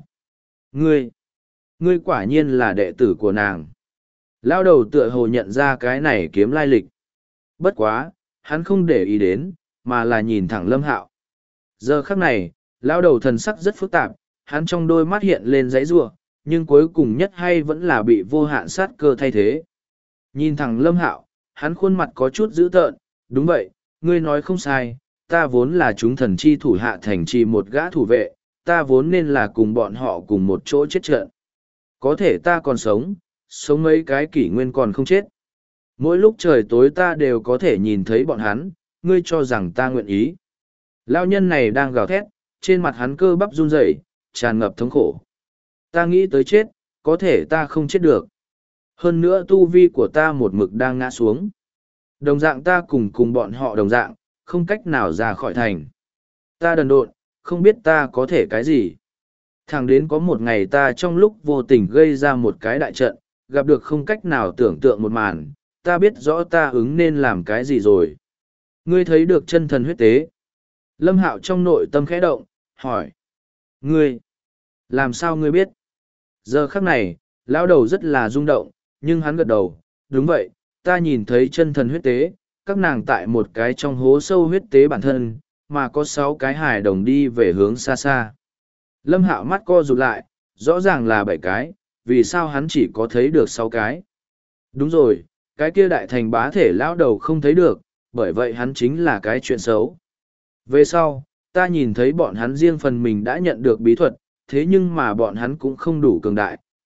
Ngươi quả nhiên là đệ tử của nàng. Lao đầu tựa hồ nhận ra cái này kiếm lai lịch. Bất quá, hắn không để ý đến, mà là nhìn thẳng Lâm Hạo. Giờ khắc này, lao đầu thần sắc rất phức tạp, hắn trong đôi mắt hiện lên dãy rủa, nhưng cuối cùng nhất hay vẫn là bị vô hạn sát cơ thay thế. Nhìn thẳng Lâm Hạo, hắn khuôn mặt có chút dữ tợn, đúng vậy, ngươi nói không sai, ta vốn là chúng thần chi thủ hạ thành trì một gã thủ vệ, ta vốn nên là cùng bọn họ cùng một chỗ chết trận. Có thể ta còn sống, sống mấy cái kỷ nguyên còn không chết. Mỗi lúc trời tối ta đều có thể nhìn thấy bọn hắn, ngươi cho rằng ta nguyện ý. Lao nhân này đang gào thét, trên mặt hắn cơ bắp run rẩy, tràn ngập thống khổ. Ta nghĩ tới chết, có thể ta không chết được. Hơn nữa tu vi của ta một mực đang ngã xuống. Đồng dạng ta cùng bọn họ đồng dạng, không cách nào ra khỏi thành. Ta đần độn, không biết ta có thể cái gì. Thẳng đến có một ngày ta trong lúc vô tình gây ra một cái đại trận, gặp được không cách nào tưởng tượng một màn, ta biết rõ ta ứng nên làm cái gì rồi. Ngươi thấy được chân thần huyết tế. Lâm Hạo trong nội tâm khẽ động, hỏi. Ngươi, làm sao ngươi biết? Giờ khắc này, lão đầu rất là rung động, nhưng hắn gật đầu, đúng vậy, ta nhìn thấy chân thần huyết tế, các nàng tại một cái trong hố sâu huyết tế bản thân, mà có 6 cái hài đồng đi về hướng xa xa. Lâm Hạo mắt co rụt lại, rõ ràng là 7 cái, vì sao hắn chỉ có thấy được 6 cái? Đúng rồi, cái kia đại thành bá thể lão đầu không thấy được, bởi vậy hắn chính là cái chuyện xấu. Về sau, ta nhìn thấy bọn hắn riêng phần mình đã nhận được bí thuật, thế nhưng mà bọn hắn cũng không đủ cường đại,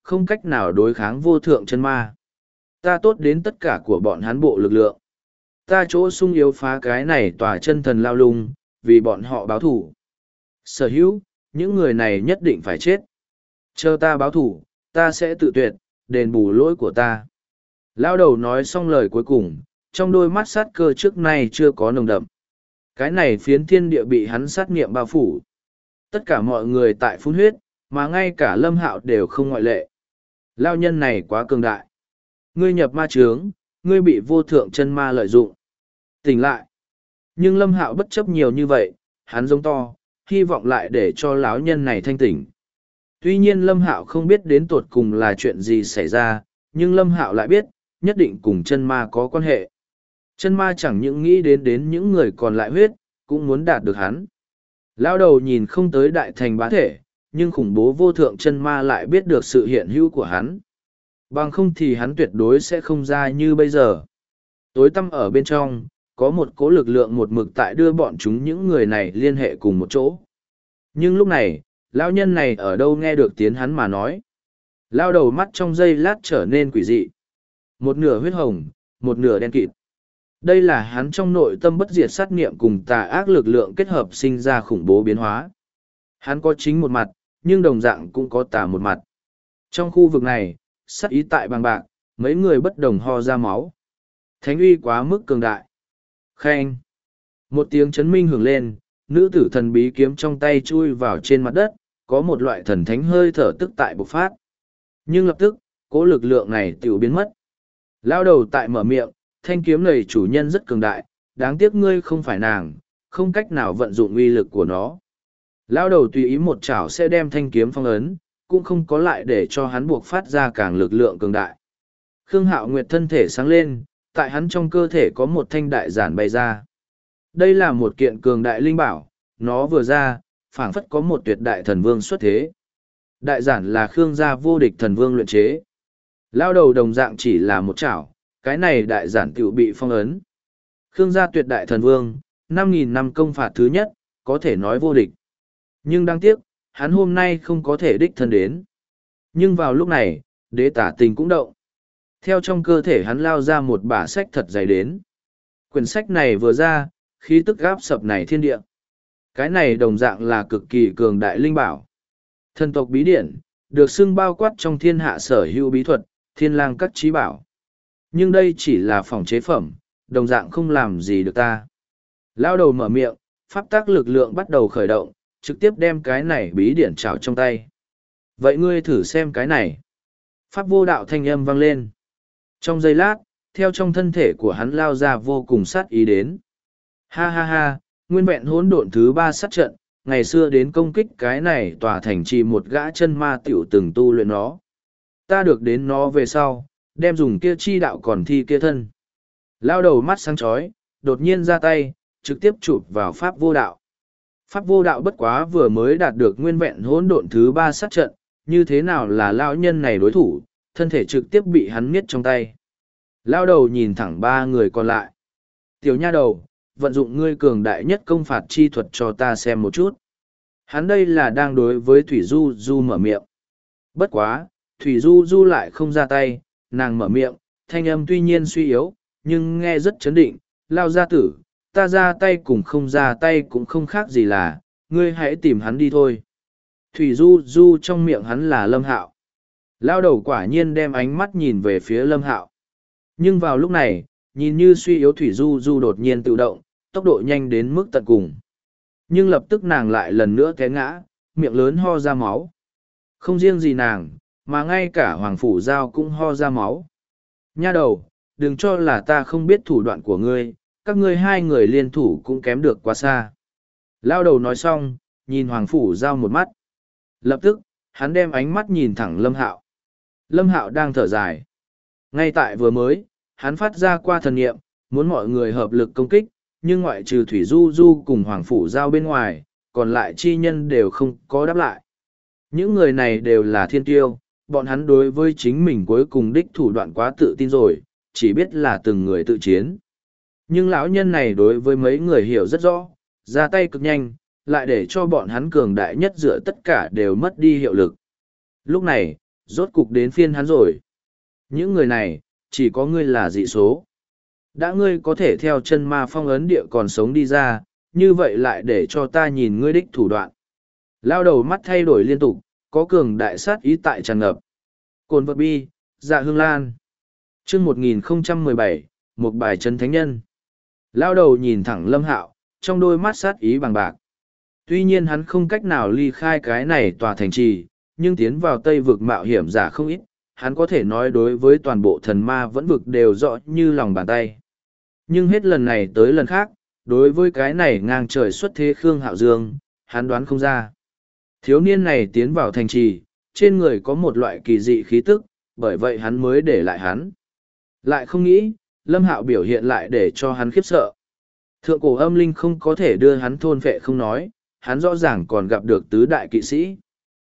không cách nào đối kháng vô thượng chân ma. Ta tốt đến tất cả của bọn hắn bộ lực lượng. Ta chỗ sung yếu phá cái này tòa chân thần lao lung, vì bọn họ báo thủ. Sở hữu, những người này nhất định phải chết. Chờ ta báo thủ, ta sẽ tự tuyệt, đền bù lỗi của ta. Lao đầu nói xong lời cuối cùng, trong đôi mắt sát cơ trước nay chưa có nồng đậm. Cái này phiến thiên địa bị hắn sát nghiệm bao phủ. Tất cả mọi người tại phun huyết, mà ngay cả Lâm Hạo đều không ngoại lệ. Lao nhân này quá cường đại. Ngươi nhập ma chướng, ngươi bị vô thượng chân ma lợi dụng. Tỉnh lại. Nhưng Lâm Hạo bất chấp nhiều như vậy, hắn giống to, hy vọng lại để cho lão nhân này thanh tỉnh. Tuy nhiên Lâm Hạo không biết đến tột cùng là chuyện gì xảy ra, nhưng Lâm Hạo lại biết, nhất định cùng chân ma có quan hệ. Chân ma chẳng những nghĩ đến những người còn lại huyết, cũng muốn đạt được hắn. Lão đầu nhìn không tới đại thành bá thể, nhưng khủng bố vô thượng chân ma lại biết được sự hiện hữu của hắn. Bằng không thì hắn tuyệt đối sẽ không ra như bây giờ. Tối tăm ở bên trong, có một cỗ lực lượng một mực tại đưa bọn chúng những người này liên hệ cùng một chỗ. Nhưng lúc này, lão nhân này ở đâu nghe được tiếng hắn mà nói. Lao đầu mắt trong giây lát trở nên quỷ dị. Một nửa huyết hồng, một nửa đen kịt. Đây là hắn trong nội tâm bất diệt sát niệm cùng tà ác lực lượng kết hợp sinh ra khủng bố biến hóa. Hắn có chính một mặt, nhưng đồng dạng cũng có tà một mặt. Trong khu vực này, sát ý tại bằng bạc, mấy người bất đồng ho ra máu. Thánh uy quá mức cường đại. Khen. Một tiếng chấn minh hưởng lên, nữ tử thần bí kiếm trong tay chui vào trên mặt đất, có một loại thần thánh hơi thở tức tại bộc phát. Nhưng lập tức, cỗ lực lượng này tiểu biến mất. Lao đầu tại mở miệng, thanh kiếm này chủ nhân rất cường đại, đáng tiếc ngươi không phải nàng, không cách nào vận dụng uy lực của nó. Lao đầu tùy ý một chảo sẽ đem thanh kiếm phong ấn, cũng không có lại để cho hắn buộc phát ra càng lực lượng cường đại. Khương Hạo Nguyệt thân thể sáng lên, tại hắn trong cơ thể có một thanh đại giản bay ra. Đây là một kiện cường đại linh bảo, nó vừa ra, phảng phất có một tuyệt đại thần vương xuất thế. Đại giản là Khương gia vô địch thần vương luyện chế. Lao đầu đồng dạng chỉ là một chảo, cái này đại giản tiểu bị phong ấn. Khương gia tuyệt đại thần vương, 5.000 năm công phạt thứ nhất, có thể nói vô địch. Nhưng đáng tiếc, hắn hôm nay không có thể đích thân đến. Nhưng vào lúc này, đế tả tình cũng động. Theo trong cơ thể hắn lao ra một bả sách thật dày đến. Quyển sách này vừa ra, khí tức gáp sập này thiên địa. Cái này đồng dạng là cực kỳ cường đại linh bảo. Thần tộc bí điển, được xưng bao quát trong thiên hạ sở hữu bí thuật, thiên lang các trí bảo. Nhưng đây chỉ là phòng chế phẩm, đồng dạng không làm gì được ta. Lao đầu mở miệng, pháp tác lực lượng bắt đầu khởi động, trực tiếp đem cái này bí điển trào trong tay. Vậy ngươi thử xem cái này. Pháp vô đạo thanh âm vang lên. Trong giây lát, theo trong thân thể của hắn lao ra vô cùng sát ý đến. Ha ha ha, nguyên vẹn hỗn độn thứ 3 sát trận, ngày xưa đến công kích cái này tòa thành trì một gã chân ma tiểu từng tu luyện nó. Ta được đến nó về sau, đem dùng kia chi đạo còn thi kia thân. Lao đầu mắt sáng chói, đột nhiên ra tay, trực tiếp chụp vào pháp vô đạo. Pháp vô đạo bất quá vừa mới đạt được nguyên vẹn hỗn độn thứ 3 sát trận, như thế nào là lão nhân này đối thủ, thân thể trực tiếp bị hắn miết trong tay. Lao đầu nhìn thẳng ba người còn lại. Tiểu nha đầu, vận dụng ngươi cường đại nhất công phạt chi thuật cho ta xem một chút. Hắn đây là đang đối với Thủy Du Du mở miệng. Bất quá, Thủy Du Du lại không ra tay, nàng mở miệng, thanh âm tuy nhiên suy yếu, nhưng nghe rất chấn định. Lao gia tử, ta ra tay cùng không ra tay cũng không khác gì là, ngươi hãy tìm hắn đi thôi. Thủy Du Du trong miệng hắn là Lâm Hạo. Lao đầu quả nhiên đem ánh mắt nhìn về phía Lâm Hạo. Nhưng vào lúc này, nhìn như suy yếu Thủy Du Du đột nhiên tự động, tốc độ nhanh đến mức tận cùng. Nhưng lập tức nàng lại lần nữa té ngã, miệng lớn ho ra máu. Không riêng gì nàng, mà ngay cả Hoàng Phủ Giao cũng ho ra máu. Nha đầu, đừng cho là ta không biết thủ đoạn của ngươi, các ngươi hai người liên thủ cũng kém được quá xa. Lao đầu nói xong, nhìn Hoàng Phủ Giao một mắt. Lập tức, hắn đem ánh mắt nhìn thẳng Lâm Hạo. Lâm Hạo đang thở dài. Ngay tại vừa mới, hắn phát ra qua thần niệm, muốn mọi người hợp lực công kích, nhưng ngoại trừ Thủy Du Du cùng Hoàng Phủ Giao bên ngoài, còn lại chi nhân đều không có đáp lại. Những người này đều là thiên tiêu, bọn hắn đối với chính mình cuối cùng đích thủ đoạn quá tự tin rồi, chỉ biết là từng người tự chiến. Nhưng lão nhân này đối với mấy người hiểu rất rõ, ra tay cực nhanh, lại để cho bọn hắn cường đại nhất dựa tất cả đều mất đi hiệu lực. Lúc này, Rốt cục đến phiên hắn rồi. Những người này, chỉ có ngươi là dị số. Đã ngươi có thể theo chân ma phong ấn địa còn sống đi ra, như vậy lại để cho ta nhìn ngươi đích thủ đoạn. Lao đầu mắt thay đổi liên tục, có cường đại sát ý tại tràn ngập. Cồn vật bi, dạ hương lan. chương 1017, một bài chân thánh nhân. Lao đầu nhìn thẳng Lâm Hạo, trong đôi mắt sát ý bằng bạc. Tuy nhiên hắn không cách nào ly khai cái này tòa thành trì, nhưng tiến vào Tây vực mạo hiểm giả không ít, hắn có thể nói đối với toàn bộ thần ma vẫn vực đều rõ như lòng bàn tay. Nhưng hết lần này tới lần khác, đối với cái này ngang trời xuất thế Khương Hạo Dương, hắn đoán không ra. Thiếu niên này tiến vào thành trì, trên người có một loại kỳ dị khí tức, bởi vậy hắn mới để lại hắn. Lại không nghĩ, Lâm Hạo biểu hiện lại để cho hắn khiếp sợ. Thượng cổ âm linh không có thể đưa hắn thôn phệ không nói, hắn rõ ràng còn gặp được tứ đại kỵ sĩ.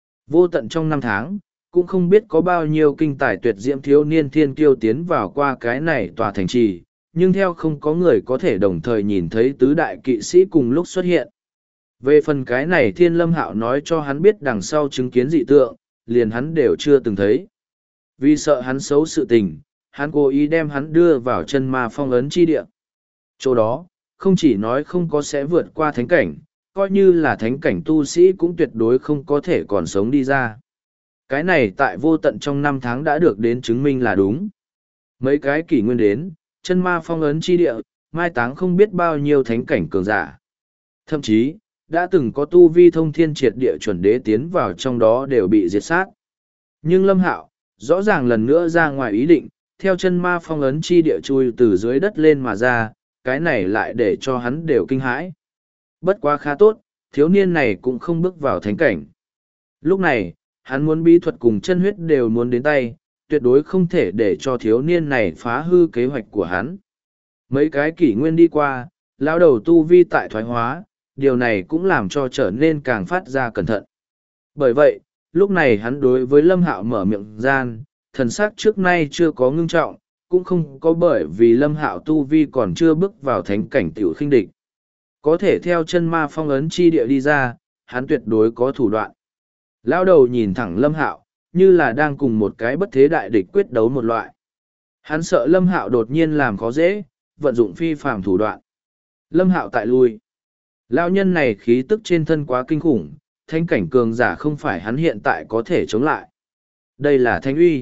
Vô tận trong năm tháng, cũng không biết có bao nhiêu kinh tài tuyệt diễm thiếu niên thiên kiêu tiến vào qua cái này tòa thành trì, nhưng theo không có người có thể đồng thời nhìn thấy tứ đại kỵ sĩ cùng lúc xuất hiện. Về phần cái này Thiên Lâm Hạo nói cho hắn biết đằng sau chứng kiến dị tượng, liền hắn đều chưa từng thấy. Vì sợ hắn xấu sự tình, hắn cố ý đem hắn đưa vào chân ma phong ấn chi địa. Chỗ đó, không chỉ nói không có sẽ vượt qua thánh cảnh, coi như là thánh cảnh tu sĩ cũng tuyệt đối không có thể còn sống đi ra. Cái này tại vô tận trong năm tháng đã được đến chứng minh là đúng. Mấy cái kỷ nguyên đến, chân ma phong ấn chi địa, mai táng không biết bao nhiêu thánh cảnh cường giả. Thậm chí, đã từng có tu vi thông thiên triệt địa chuẩn đế tiến vào trong đó đều bị diệt sát. Nhưng Lâm Hạo, rõ ràng lần nữa ra ngoài ý định, theo chân ma phong ấn chi địa chui từ dưới đất lên mà ra, cái này lại để cho hắn đều kinh hãi. Bất quá khá tốt, thiếu niên này cũng không bước vào thánh cảnh. Lúc này, hắn muốn bí thuật cùng chân huyết đều muốn đến tay, tuyệt đối không thể để cho thiếu niên này phá hư kế hoạch của hắn. Mấy cái kỷ nguyên đi qua, lão đầu tu vi tại thoái hóa, điều này cũng làm cho trở nên càng phát ra cẩn thận. Bởi vậy, lúc này hắn đối với Lâm Hạo mở miệng gian, thần sắc trước nay chưa có ngưng trọng, cũng không có bởi vì Lâm Hạo tu vi còn chưa bước vào thánh cảnh tiểu khinh địch. Có thể theo chân ma phong ấn chi địa đi ra, hắn tuyệt đối có thủ đoạn. Lão đầu nhìn thẳng Lâm Hạo, như là đang cùng một cái bất thế đại địch quyết đấu một loại. Hắn sợ Lâm Hạo đột nhiên làm khó dễ, vận dụng phi phàm thủ đoạn. Lâm Hạo tại lui. Lão nhân này khí tức trên thân quá kinh khủng, thánh cảnh cường giả không phải hắn hiện tại có thể chống lại. Đây là thánh uy.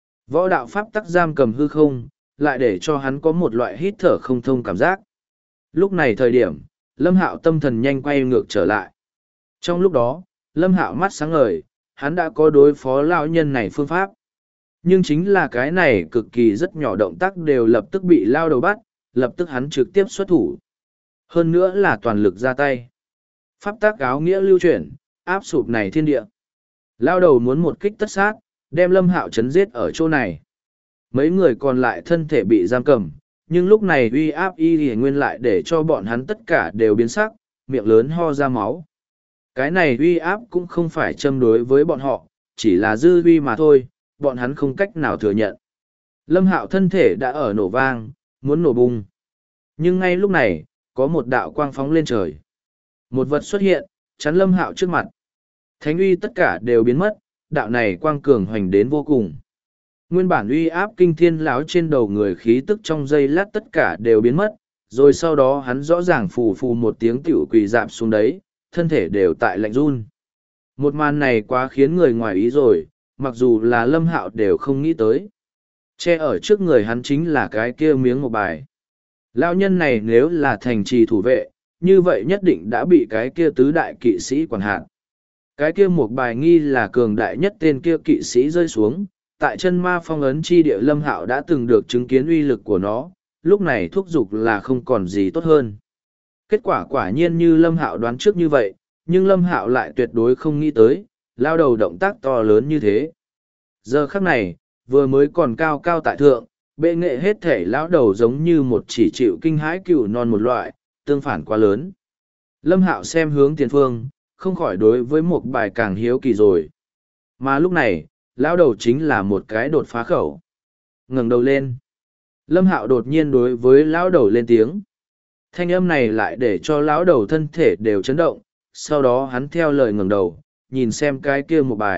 Võ đạo pháp tắc giam cầm hư không, lại để cho hắn có một loại hít thở không thông cảm giác. Lúc này thời điểm, Lâm Hạo tâm thần nhanh quay ngược trở lại. Trong lúc đó, Lâm Hạo mắt sáng ngời, hắn đã có đối phó lão nhân này phương pháp. Nhưng chính là cái này cực kỳ rất nhỏ động tác đều lập tức bị lao đầu bắt, lập tức hắn trực tiếp xuất thủ. Hơn nữa là toàn lực ra tay. Pháp tác áo nghĩa lưu chuyển, áp sụp này thiên địa. Lao đầu muốn một kích tất sát, đem Lâm Hạo chấn giết ở chỗ này. Mấy người còn lại thân thể bị giam cầm, nhưng lúc này uy áp y nguyên lại để cho bọn hắn tất cả đều biến sắc, miệng lớn ho ra máu. Cái này uy áp cũng không phải châm đối với bọn họ, chỉ là dư uy mà thôi, bọn hắn không cách nào thừa nhận. Lâm Hạo thân thể đã ở nổ vang, muốn nổ bung. Nhưng ngay lúc này, có một đạo quang phóng lên trời. Một vật xuất hiện, chắn Lâm Hạo trước mặt. Thánh uy tất cả đều biến mất, đạo này quang cường hoành đến vô cùng. Nguyên bản uy áp kinh thiên lão trên đầu người khí tức trong giây lát tất cả đều biến mất, rồi sau đó hắn rõ ràng phù phù một tiếng tiểu quỳ dạp xuống đấy, thân thể đều tại lạnh run. Một màn này quá khiến người ngoài ý rồi, mặc dù là Lâm Hạo đều không nghĩ tới. Che ở trước người hắn chính là cái kia miếng một bài. Lão nhân này nếu là thành trì thủ vệ, như vậy nhất định đã bị cái kia tứ đại kỵ sĩ quản hạt. Cái kia một bài nghi là cường đại nhất tên kia kỵ sĩ rơi xuống, tại chân ma phong ấn chi địa Lâm Hạo đã từng được chứng kiến uy lực của nó, lúc này thúc giục là không còn gì tốt hơn. Kết quả quả nhiên như Lâm Hạo đoán trước như vậy, nhưng Lâm Hạo lại tuyệt đối không nghĩ tới, lao đầu động tác to lớn như thế. Giờ khắc này, vừa mới còn cao cao tại thượng, bệ nghệ hết thể lão đầu giống như một chỉ chịu kinh hãi cừu non một loại, tương phản quá lớn. Lâm Hạo xem hướng tiền phương, không khỏi đối với một bài càng hiếu kỳ rồi. Mà lúc này, lão đầu chính là một cái đột phá khẩu. Ngẩng đầu lên. Lâm Hạo đột nhiên đối với lão đầu lên tiếng. Thanh âm này lại để cho lão đầu thân thể đều chấn động, sau đó hắn theo lời ngẩng đầu, nhìn xem cái kia một bài,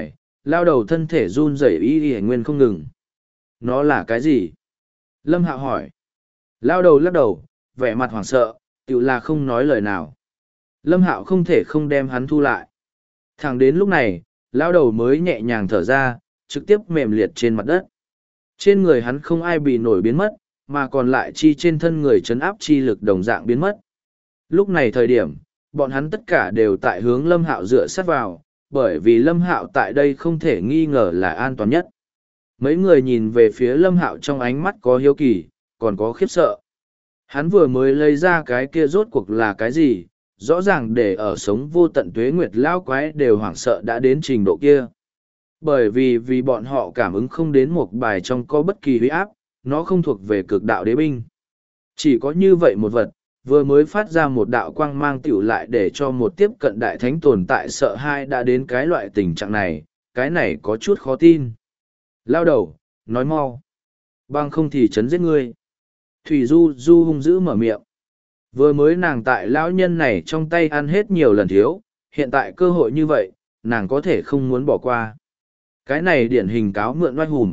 Lao đầu thân thể run rẩy y y nguyên không ngừng. Nó là cái gì? Lâm Hạo hỏi. Lao đầu lắc đầu, vẻ mặt hoảng sợ, tự là không nói lời nào. Lâm Hạo không thể không đem hắn thu lại. Thẳng đến lúc này, Lao đầu mới nhẹ nhàng thở ra, trực tiếp mềm liệt trên mặt đất. Trên người hắn không ai bị nổi biến mất, mà còn lại chi trên thân người chấn áp chi lực đồng dạng biến mất. Lúc này thời điểm, bọn hắn tất cả đều tại hướng Lâm Hạo dựa sát vào, bởi vì Lâm Hạo tại đây không thể nghi ngờ là an toàn nhất. Mấy người nhìn về phía Lâm Hạo trong ánh mắt có hiếu kỳ, còn có khiếp sợ. Hắn vừa mới lấy ra cái kia rốt cuộc là cái gì, rõ ràng để ở sống vô tận tuế nguyệt lao quái đều hoảng sợ đã đến trình độ kia. Bởi vì bọn họ cảm ứng không đến một bài trong có bất kỳ huy áp, nó không thuộc về cực đạo đế binh. Chỉ có như vậy một vật, vừa mới phát ra một đạo quang mang tiểu lại để cho một tiếp cận đại thánh tồn tại sợ hai đã đến cái loại tình trạng này, cái này có chút khó tin. Lao đầu, nói mau. Bằng không thì chấn giết ngươi. Thủy Du Du hung dữ mở miệng. Vừa mới nàng tại lão nhân này trong tay ăn hết nhiều lần thiếu, hiện tại cơ hội như vậy, nàng có thể không muốn bỏ qua. Cái này điển hình cáo mượn oai hùm.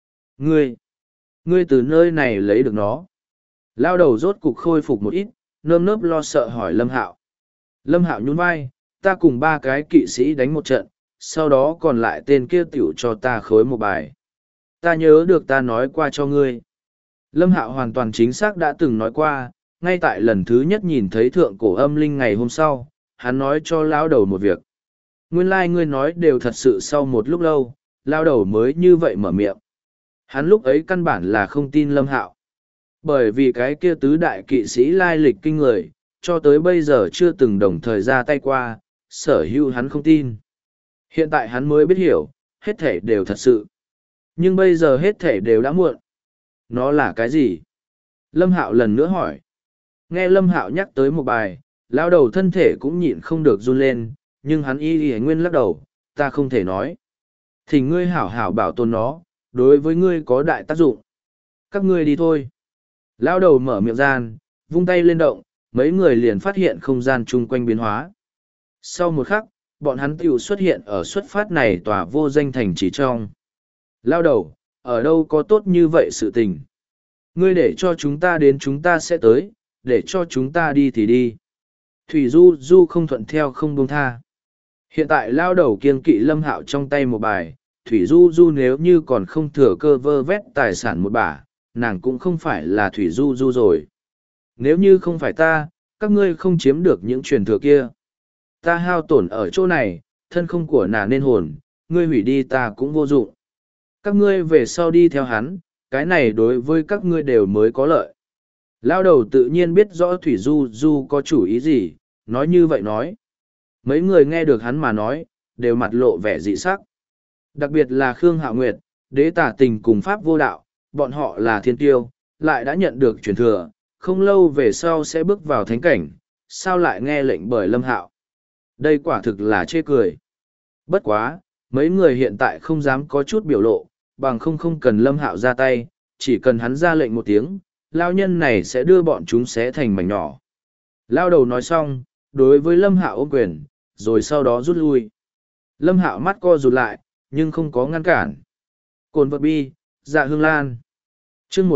Ngươi từ nơi này lấy được nó. Lao đầu rốt cục khôi phục một ít, nơm nớp lo sợ hỏi Lâm Hạo. Lâm Hạo nhún vai, ta cùng ba cái kỵ sĩ đánh một trận, sau đó còn lại tên kia tiểu cho ta khối một bài. Ta nhớ được ta nói qua cho ngươi. Lâm Hạo hoàn toàn chính xác đã từng nói qua, ngay tại lần thứ nhất nhìn thấy thượng cổ âm linh ngày hôm sau, hắn nói cho lão đầu một việc. Nguyên lai ngươi nói đều thật sự sau một lúc lâu, lão đầu mới như vậy mở miệng. Hắn lúc ấy căn bản là không tin Lâm Hạo. Bởi vì cái kia tứ đại kỵ sĩ lai lịch kinh người, cho tới bây giờ chưa từng đồng thời ra tay qua, sở hữu hắn không tin. Hiện tại hắn mới biết hiểu, hết thể đều thật sự. Nhưng bây giờ hết thể đều đã muộn. Nó là cái gì? Lâm Hạo lần nữa hỏi. Nghe Lâm Hạo nhắc tới một bài, lão đầu thân thể cũng nhịn không được run lên, nhưng hắn y nguyên lắc đầu, ta không thể nói. Thì ngươi hảo hảo bảo tồn nó, đối với ngươi có đại tác dụng. Các ngươi đi thôi. Lão đầu mở miệng gian, vung tay lên động, mấy người liền phát hiện không gian chung quanh biến hóa. Sau một khắc, bọn hắn tiểu xuất hiện ở xuất phát này tòa vô danh thành chỉ trong. Lão đầu, ở đâu có tốt như vậy sự tình? Ngươi để cho chúng ta đến chúng ta sẽ tới, để cho chúng ta đi thì đi. Thủy Du Du không thuận theo không buông tha. Hiện tại lao đầu kiêng kỵ Lâm Hạo trong tay một bài, Thủy Du Du nếu như còn không thừa cơ vơ vét tài sản một bả, nàng cũng không phải là Thủy Du Du rồi. Nếu như không phải ta, các ngươi không chiếm được những truyền thừa kia. Ta hao tổn ở chỗ này, thân không của nàng nên hồn, ngươi hủy đi ta cũng vô dụng. Các ngươi về sau đi theo hắn, cái này đối với các ngươi đều mới có lợi. Lao đầu tự nhiên biết rõ Thủy Du Du có chủ ý gì, nói như vậy nói. Mấy người nghe được hắn mà nói, đều mặt lộ vẻ dị sắc. Đặc biệt là Khương Hạo Nguyệt, đế tả tình cùng Pháp vô đạo, bọn họ là thiên tiêu, lại đã nhận được truyền thừa, không lâu về sau sẽ bước vào thánh cảnh, sao lại nghe lệnh bởi Lâm Hạo. Đây quả thực là chê cười. Bất quá, mấy người hiện tại không dám có chút biểu lộ, bằng không cần Lâm Hạo ra tay, chỉ cần hắn ra lệnh một tiếng, lao nhân này sẽ đưa bọn chúng xé thành mảnh nhỏ. Lao đầu nói xong, đối với Lâm Hạo ôm quyền, rồi sau đó rút lui. Lâm Hạo mắt co rụt lại, nhưng không có ngăn cản. Cồn vật bi, dạ hương lan. Chương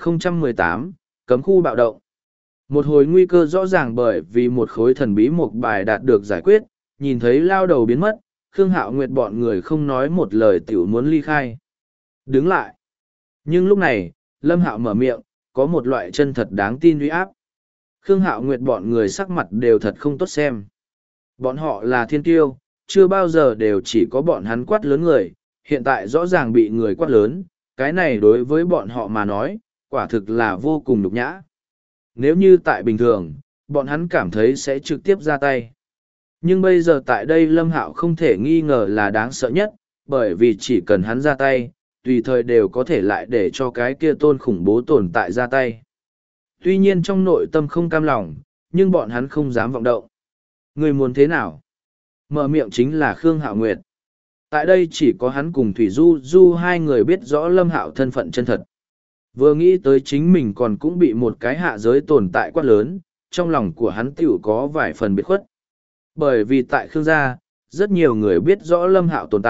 1018, cấm khu bạo động. Một hồi nguy cơ rõ ràng bởi vì một khối thần bí một bài đạt được giải quyết, nhìn thấy lao đầu biến mất, Khương Hạo Nguyệt bọn người không nói một lời tiểu muốn ly khai. Đứng lại. Nhưng lúc này, Lâm Hạo mở miệng, có một loại chân thật đáng tin uy áp. Khương Hạo Nguyệt bọn người sắc mặt đều thật không tốt xem. Bọn họ là thiên tiêu, chưa bao giờ đều chỉ có bọn hắn quát lớn người, hiện tại rõ ràng bị người quát lớn, cái này đối với bọn họ mà nói, quả thực là vô cùng nhục nhã. Nếu như tại bình thường, bọn hắn cảm thấy sẽ trực tiếp ra tay. Nhưng bây giờ tại đây Lâm Hạo không thể nghi ngờ là đáng sợ nhất, bởi vì chỉ cần hắn ra tay, tùy thời đều có thể lại để cho cái kia tôn khủng bố tồn tại ra tay. Tuy nhiên trong nội tâm không cam lòng, nhưng bọn hắn không dám vọng động. Người muốn thế nào? Mở miệng chính là Khương Hạo Nguyệt. Tại đây chỉ có hắn cùng Thủy Du Du hai người biết rõ Lâm Hạo thân phận chân thật. Vừa nghĩ tới chính mình còn cũng bị một cái hạ giới tồn tại quá lớn, trong lòng của hắn tiểu có vài phần biệt khuất. Bởi vì tại Khương gia, rất nhiều người biết rõ Lâm Hạo tồn tại,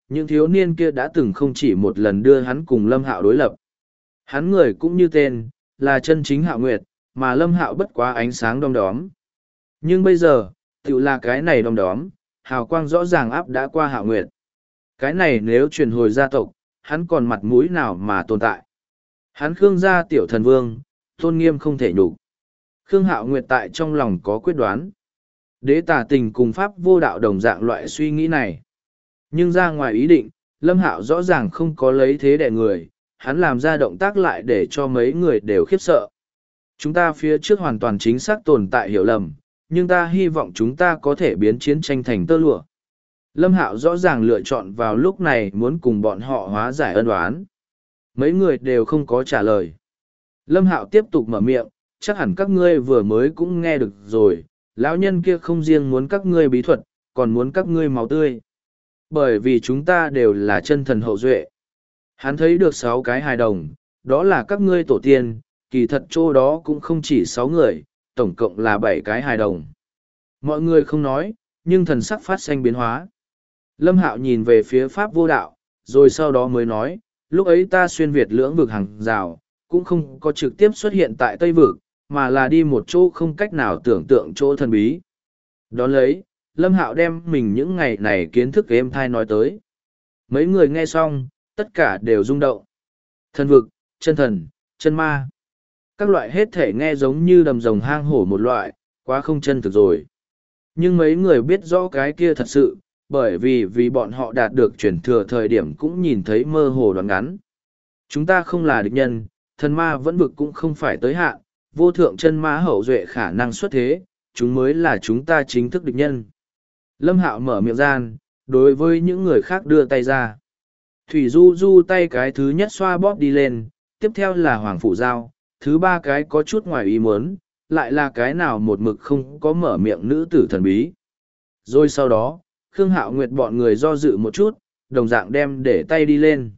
những thiếu niên kia đã từng không chỉ một lần đưa hắn cùng Lâm Hạo đối lập. Hắn người cũng như tên, là chân chính Hạo Nguyệt, mà Lâm Hạo bất quá ánh sáng đom đóm. Nhưng bây giờ, tựu là cái này đom đóm, hào quang rõ ràng áp đã qua Hạo Nguyệt. Cái này nếu truyền hồi gia tộc, hắn còn mặt mũi nào mà tồn tại. Hắn Khương gia tiểu thần vương, tôn nghiêm không thể nhục. Khương Hạo Nguyệt tại trong lòng có quyết đoán. Đế tà tình cùng pháp vô đạo đồng dạng loại suy nghĩ này. Nhưng ra ngoài ý định, Lâm Hạo rõ ràng không có lấy thế đè người, hắn làm ra động tác lại để cho mấy người đều khiếp sợ. Chúng ta phía trước hoàn toàn chính xác tồn tại hiểu lầm, nhưng ta hy vọng chúng ta có thể biến chiến tranh thành tơ lụa. Lâm Hạo rõ ràng lựa chọn vào lúc này muốn cùng bọn họ hóa giải ân oán. Mấy người đều không có trả lời. Lâm Hạo tiếp tục mở miệng, chắc hẳn các ngươi vừa mới cũng nghe được rồi, lão nhân kia không riêng muốn các ngươi bí thuật, còn muốn các ngươi máu tươi. Bởi vì chúng ta đều là chân thần hậu duệ. Hắn thấy được 6 cái hài đồng, đó là các ngươi tổ tiên, kỳ thật chỗ đó cũng không chỉ 6 người, tổng cộng là 7 cái hài đồng. Mọi người không nói, nhưng thần sắc phát sinh biến hóa. Lâm Hạo nhìn về phía Pháp vô đạo, rồi sau đó mới nói, lúc ấy ta xuyên Việt lưỡng vực hàng rào, cũng không có trực tiếp xuất hiện tại Tây Vực, mà là đi một chỗ không cách nào tưởng tượng chỗ thần bí. Đón lấy, Lâm Hạo đem mình những ngày này kiến thức êm thai nói tới. Mấy người nghe xong, tất cả đều rung động. Thần vực, chân thần, chân ma. Các loại hết thể nghe giống như đầm rồng hang hổ một loại, quá không chân thực rồi. Nhưng mấy người biết rõ cái kia thật sự, bởi vì bọn họ đạt được chuyển thừa thời điểm cũng nhìn thấy mơ hồ đoạn ngắn. Chúng ta không là địch nhân, thần ma vẫn vực cũng không phải tới hạn, vô thượng chân ma hậu duệ khả năng xuất thế, chúng mới là chúng ta chính thức địch nhân. Lâm Hạo mở miệng gian, đối với những người khác đưa tay ra. Thủy Du Du tay cái thứ nhất xoa bóp đi lên, tiếp theo là Hoàng Phủ Giao, thứ ba cái có chút ngoài ý muốn, lại là cái nào một mực không có mở miệng nữ tử thần bí. Rồi sau đó, Khương Hạo Nguyệt bọn người do dự một chút, đồng dạng đem để tay đi lên.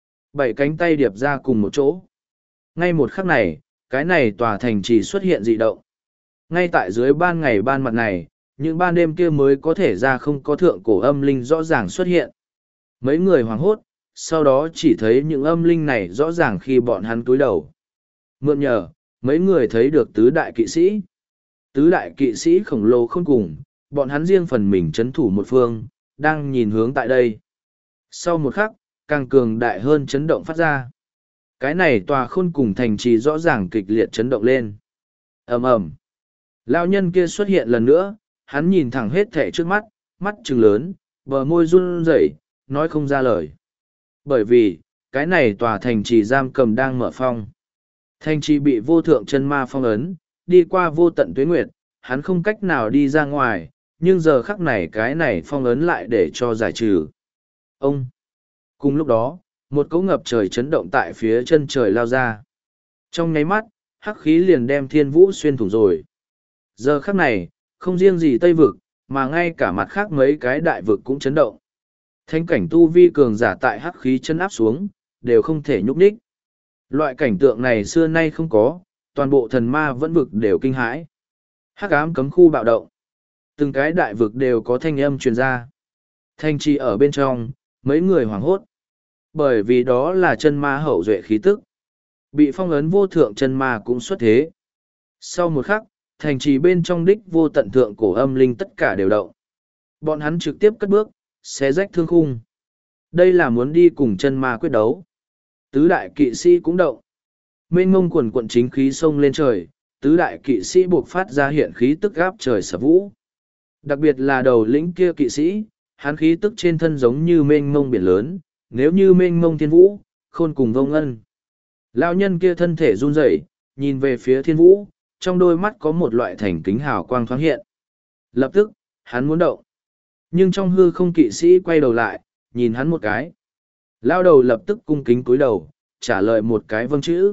7 cánh tay điệp ra cùng một chỗ. Ngay một khắc này, cái này tòa thành trì xuất hiện dị động. Ngay tại dưới ban ngày ban mặt này, những ban đêm kia mới có thể ra không có thượng cổ âm linh rõ ràng xuất hiện. Mấy người hoảng hốt, sau đó chỉ thấy những âm linh này rõ ràng khi bọn hắn cúi đầu. Mượn nhờ, mấy người thấy được tứ đại kỵ sĩ. Tứ đại kỵ sĩ khổng lồ không cùng, bọn hắn riêng phần mình chấn thủ một phương, đang nhìn hướng tại đây. Sau một khắc, càng cường đại hơn chấn động phát ra. Cái này tòa khôn cùng thành trì rõ ràng kịch liệt chấn động lên. Ầm ầm. Lão nhân kia xuất hiện lần nữa, hắn nhìn thẳng hết thảy trước mắt, mắt trừng lớn, bờ môi run rẩy, nói không ra lời. Bởi vì, cái này tòa thành trì giam cầm đang mở phong. Thành trì bị vô thượng chân ma phong ấn, đi qua vô tận tuế nguyệt, hắn không cách nào đi ra ngoài, nhưng giờ khắc này cái này phong ấn lại để cho giải trừ. Ông! Cùng lúc đó, một cỗ ngập trời chấn động tại phía chân trời lao ra. Trong nháy mắt, hắc khí liền đem thiên vũ xuyên thủng rồi. Giờ khắc này, không riêng gì Tây Vực, mà ngay cả mặt khác mấy cái đại vực cũng chấn động. Thánh cảnh tu vi cường giả tại hắc khí chân áp xuống, đều không thể nhúc nhích. Loại cảnh tượng này xưa nay không có, toàn bộ thần ma vẫn vực đều kinh hãi. Hắc ám cấm khu bạo động. Từng cái đại vực đều có thanh âm truyền ra. Thanh trì ở bên trong, mấy người hoảng hốt. Bởi vì đó là chân ma hậu duệ khí tức. Bị phong ấn vô thượng chân ma cũng xuất thế. Sau một khắc, thành trì bên trong đích vô tận thượng cổ âm linh tất cả đều động. Bọn hắn trực tiếp cất bước, xé rách thương khung. Đây là muốn đi cùng chân ma quyết đấu. Tứ đại kỵ sĩ cũng động. Mênh mông quần quận chính khí sông lên trời, tứ đại kỵ sĩ buộc phát ra hiện khí tức gáp trời sập vũ. Đặc biệt là đầu lĩnh kia kỵ sĩ, hắn khí tức trên thân giống như mênh mông biển lớn, nếu như mênh mông thiên vũ, khôn cùng vô ngân. Lão nhân kia thân thể run rẩy, nhìn về phía thiên vũ, trong đôi mắt có một loại thành kính hào quang thoáng hiện. Lập tức, hắn muốn động. Nhưng trong hư không kỵ sĩ quay đầu lại, nhìn hắn một cái. Lao đầu lập tức cung kính cúi đầu, trả lời một cái vâng chữ.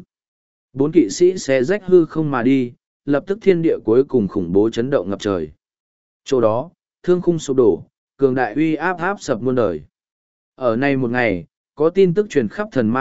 4 kỵ sĩ xé rách hư không mà đi, lập tức thiên địa cuối cùng khủng bố chấn động ngập trời. Chỗ đó, thương khung sụp đổ, cường đại uy áp áp sập muôn đời. Ở nay một ngày, có tin tức truyền khắp thần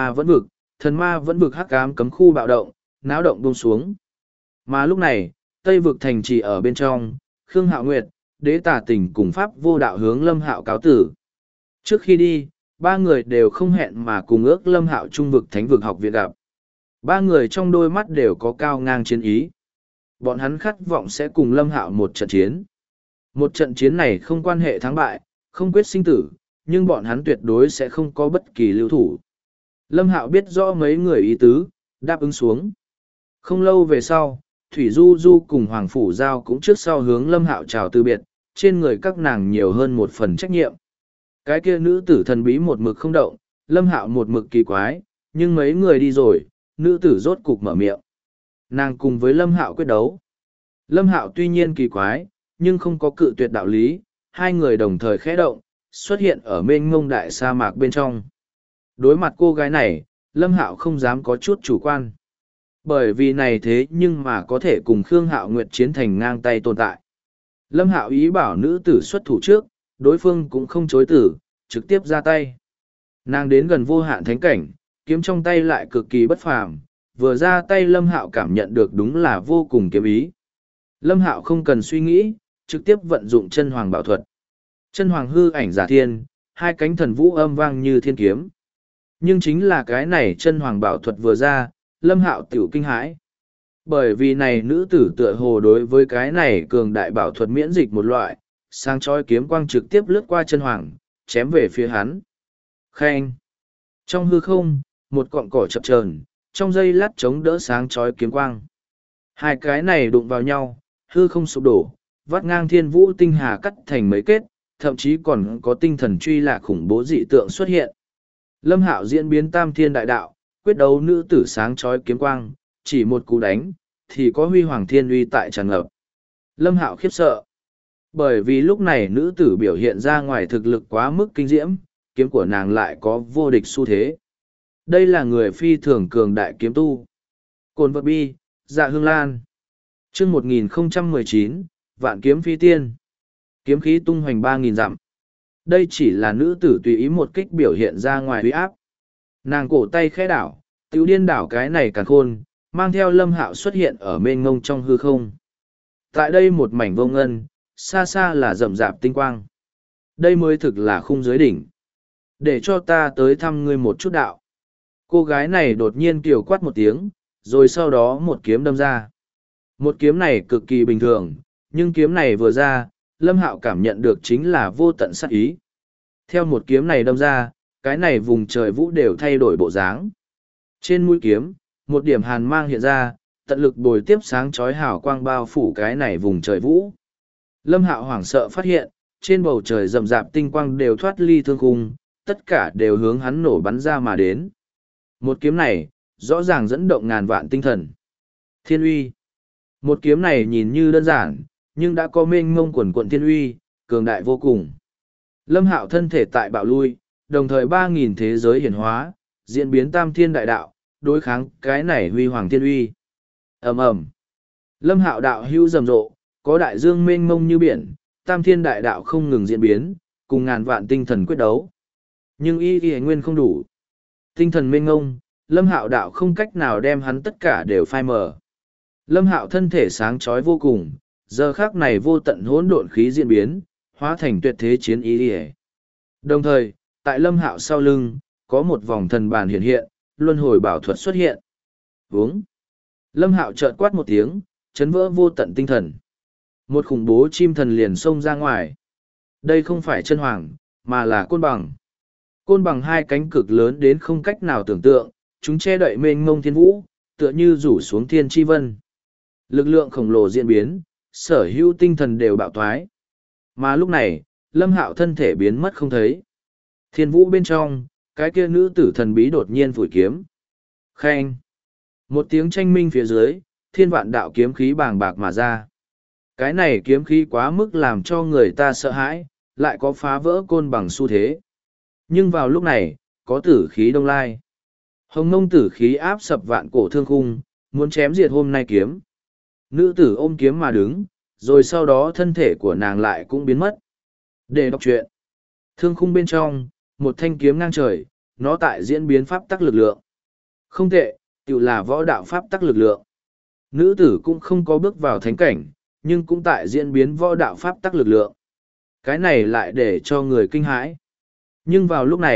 ma vẫn vực hắc ám cấm khu bạo động, náo động buông xuống. Mà lúc này, Tây vực thành trì ở bên trong, Khương Hạo Nguyệt, Đế Tả Tình cùng Pháp vô đạo hướng Lâm Hạo cáo tử. Trước khi đi, ba người đều không hẹn mà cùng ước Lâm Hạo trung vực thánh vực học viện gặp. Ba người trong đôi mắt đều có cao ngang chiến ý. Bọn hắn khát vọng sẽ cùng Lâm Hạo một trận chiến. Một trận chiến này không quan hệ thắng bại, không quyết sinh tử, nhưng bọn hắn tuyệt đối sẽ không có bất kỳ lưu thủ. Lâm Hạo biết rõ mấy người ý tứ, đáp ứng xuống. Không lâu về sau, Thủy Du Du cùng Hoàng Phủ Giao cũng trước sau hướng Lâm Hạo chào từ biệt, trên người các nàng nhiều hơn một phần trách nhiệm. Cái kia nữ tử thần bí một mực không động, Lâm Hạo một mực kỳ quái, nhưng mấy người đi rồi, nữ tử rốt cục mở miệng. Nàng cùng với Lâm Hạo quyết đấu. Lâm Hạo tuy nhiên kỳ quái, nhưng không có cự tuyệt đạo lý, hai người đồng thời khẽ động, xuất hiện ở mênh mông đại sa mạc bên trong. Đối mặt cô gái này, Lâm Hạo không dám có chút chủ quan. Bởi vì này thế nhưng mà có thể cùng Khương Hạo Nguyệt chiến thành ngang tay tồn tại. Lâm Hạo ý bảo nữ tử xuất thủ trước, đối phương cũng không chối tử, trực tiếp ra tay. Nàng đến gần vô hạn thánh cảnh, kiếm trong tay lại cực kỳ bất phàm, vừa ra tay Lâm Hạo cảm nhận được đúng là vô cùng kiếm ý. Lâm Hạo không cần suy nghĩ, trực tiếp vận dụng chân hoàng bảo thuật. Chân hoàng hư ảnh giả thiên, hai cánh thần vũ âm vang như thiên kiếm. Nhưng chính là cái này chân hoàng bảo thuật vừa ra, Lâm Hạo tiểu kinh hãi. Bởi vì này nữ tử tựa hồ đối với cái này cường đại bảo thuật miễn dịch một loại, sáng chói kiếm quang trực tiếp lướt qua chân hoàng, chém về phía hắn. Khen! Trong hư không, một cọng cỏ chập chờn, trong giây lát chống đỡ sáng chói kiếm quang. Hai cái này đụng vào nhau, hư không sụp đổ, vắt ngang thiên vũ tinh hà cắt thành mấy kết, thậm chí còn có tinh thần truy lạc khủng bố dị tượng xuất hiện. Lâm Hạo diễn biến tam thiên đại đạo, quyết đấu nữ tử sáng chói kiếm quang, chỉ một cú đánh, thì có huy hoàng thiên uy tại tràn ngập. Lâm Hạo khiếp sợ. Bởi vì lúc này nữ tử biểu hiện ra ngoài thực lực quá mức kinh diễm, kiếm của nàng lại có vô địch xu thế. Đây là người phi thường cường đại kiếm tu. Cồn vật bi, Dạ Hương Lan. Chương 1019, Vạn kiếm phi tiên. Kiếm khí tung hoành 3.000 dặm. Đây chỉ là nữ tử tùy ý một kích biểu hiện ra ngoài uy áp. Nàng cổ tay khẽ đảo, tiểu điên đảo cái này càng khôn, mang theo Lâm Hạo xuất hiện ở mênh ngông trong hư không. Tại đây một mảnh vô ngân, xa xa là rậm rạp tinh quang. Đây mới thực là khung giới đỉnh. Để cho ta tới thăm ngươi một chút đạo. Cô gái này đột nhiên kiều quát một tiếng, rồi sau đó một kiếm đâm ra. Một kiếm này cực kỳ bình thường, nhưng kiếm này vừa ra, Lâm Hạo cảm nhận được chính là vô tận sát ý. Theo một kiếm này đâm ra, cái này vùng trời vũ đều thay đổi bộ dáng. Trên mũi kiếm, một điểm hàn mang hiện ra, tận lực bồi tiếp sáng chói hào quang bao phủ cái này vùng trời vũ. Lâm Hạo hoảng sợ phát hiện, trên bầu trời rậm rạp tinh quang đều thoát ly thương khung, tất cả đều hướng hắn nổ bắn ra mà đến. Một kiếm này, rõ ràng dẫn động ngàn vạn tinh thần. Thiên uy. Một kiếm này nhìn như đơn giản, nhưng đã có mênh mông quần quận thiên uy, cường đại vô cùng. Lâm Hạo thân thể tại bạo lui, đồng thời 3.000 thế giới hiển hóa, diễn biến tam thiên đại đạo, đối kháng cái này huy hoàng thiên uy. Ầm ầm. Lâm Hạo đạo hữu rầm rộ, có đại dương mênh mông như biển, tam thiên đại đạo không ngừng diễn biến, cùng ngàn vạn tinh thần quyết đấu. Nhưng y nguyên không đủ. Tinh thần mênh mông, Lâm Hạo đạo không cách nào đem hắn tất cả đều phai mờ. Lâm Hạo thân thể sáng chói vô cùng, giờ khắc này vô tận hỗn độn khí diễn biến, hóa thành tuyệt thế chiến ý. Đồng thời, tại Lâm Hạo sau lưng, có một vòng thần bàn hiện hiện, luân hồi bảo thuật xuất hiện. Vướng. Lâm Hạo chợt quát một tiếng, chấn vỡ vô tận tinh thần. Một khủng bố chim thần liền xông ra ngoài. Đây không phải chân hoàng, mà là côn bằng. Côn bằng hai cánh cực lớn đến không cách nào tưởng tượng, chúng che đậy mênh mông thiên vũ, tựa như rủ xuống thiên chi vân. Lực lượng khổng lồ diễn biến, sở hữu tinh thần đều bạo thoái. Mà lúc này, Lâm Hạo thân thể biến mất không thấy. Thiên vũ bên trong, cái kia nữ tử thần bí đột nhiên phủi kiếm. Khen! Một tiếng tranh minh phía dưới, thiên vạn đạo kiếm khí bàng bạc mà ra. Cái này kiếm khí quá mức làm cho người ta sợ hãi, lại có phá vỡ côn bằng xu thế. Nhưng vào lúc này, có tử khí đông lai. Hồng Nông tử khí áp sập vạn cổ thương khung, muốn chém diệt hôm nay kiếm. Nữ tử ôm kiếm mà đứng, rồi sau đó thân thể của nàng lại cũng biến mất. Để đọc truyện. Thương khung bên trong, một thanh kiếm ngang trời, nó tại diễn biến pháp tắc lực lượng. Không tệ, tự là võ đạo pháp tắc lực lượng. Nữ tử cũng không có bước vào thánh cảnh, nhưng cũng tại diễn biến võ đạo pháp tắc lực lượng. Cái này lại để cho người kinh hãi. Nhưng vào lúc này,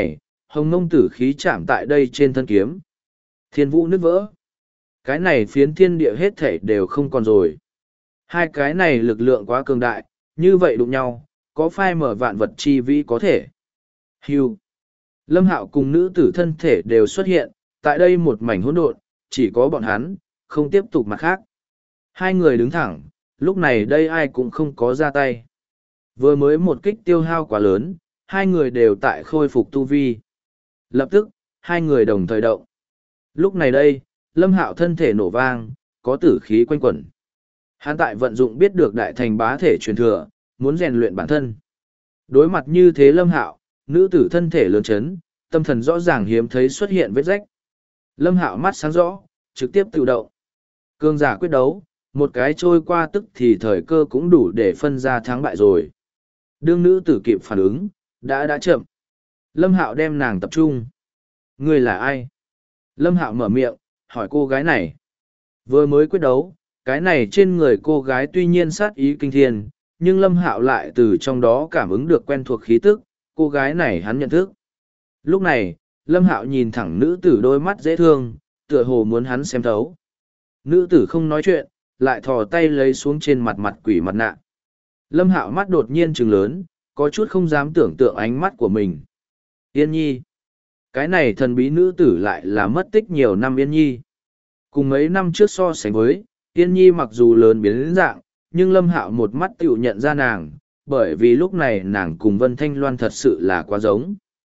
hồng ngông tử khí chạm tại đây trên thân kiếm. Thiên vũ nứt vỡ. Cái này phiến thiên địa hết thể đều không còn rồi. Hai cái này lực lượng quá cường đại, như vậy đụng nhau, có phai mở vạn vật chi vĩ có thể. Hưu. Lâm Hạo cùng nữ tử thân thể đều xuất hiện, tại đây một mảnh hỗn độn, chỉ có bọn hắn, không tiếp tục mặt khác. Hai người đứng thẳng, lúc này đây ai cũng không có ra tay. Vừa mới một kích tiêu hao quá lớn, hai người đều tại khôi phục tu vi. Lập tức, hai người đồng thời động. Lúc này đây, Lâm Hạo thân thể nổ vang, có tử khí quanh quẩn. Hắn tại vận dụng biết được đại thành bá thể truyền thừa, muốn rèn luyện bản thân. Đối mặt như thế Lâm Hạo, nữ tử thân thể lớn chấn, tâm thần rõ ràng hiếm thấy xuất hiện vết rách. Lâm Hạo mắt sáng rõ, trực tiếp tự động. Cương giả quyết đấu, một cái trôi qua tức thì thời cơ cũng đủ để phân ra thắng bại rồi. Đương nữ tử kịp phản ứng, đã chậm. Lâm Hạo đem nàng tập trung. Ngươi là ai? Lâm Hạo mở miệng, hỏi cô gái này. Vừa mới quyết đấu, cái này trên người cô gái tuy nhiên sát ý kinh thiên, nhưng Lâm Hạo lại từ trong đó cảm ứng được quen thuộc khí tức, cô gái này hắn nhận thức. Lúc này, Lâm Hạo nhìn thẳng nữ tử đôi mắt dễ thương, tựa hồ muốn hắn xem thấu. Nữ tử không nói chuyện, lại thò tay lấy xuống trên mặt quỷ mặt nạ. Lâm Hạo mắt đột nhiên trừng lớn, có chút không dám tưởng tượng ánh mắt của mình. Yên Nhi. Cái này thần bí nữ tử lại là mất tích nhiều năm Yên Nhi. Cùng mấy năm trước so sánh với, Yên Nhi mặc dù lớn biến dạng, nhưng Lâm Hạo một mắt tựu nhận ra nàng, bởi vì lúc này nàng cùng Vân Thanh Loan thật sự là quá giống.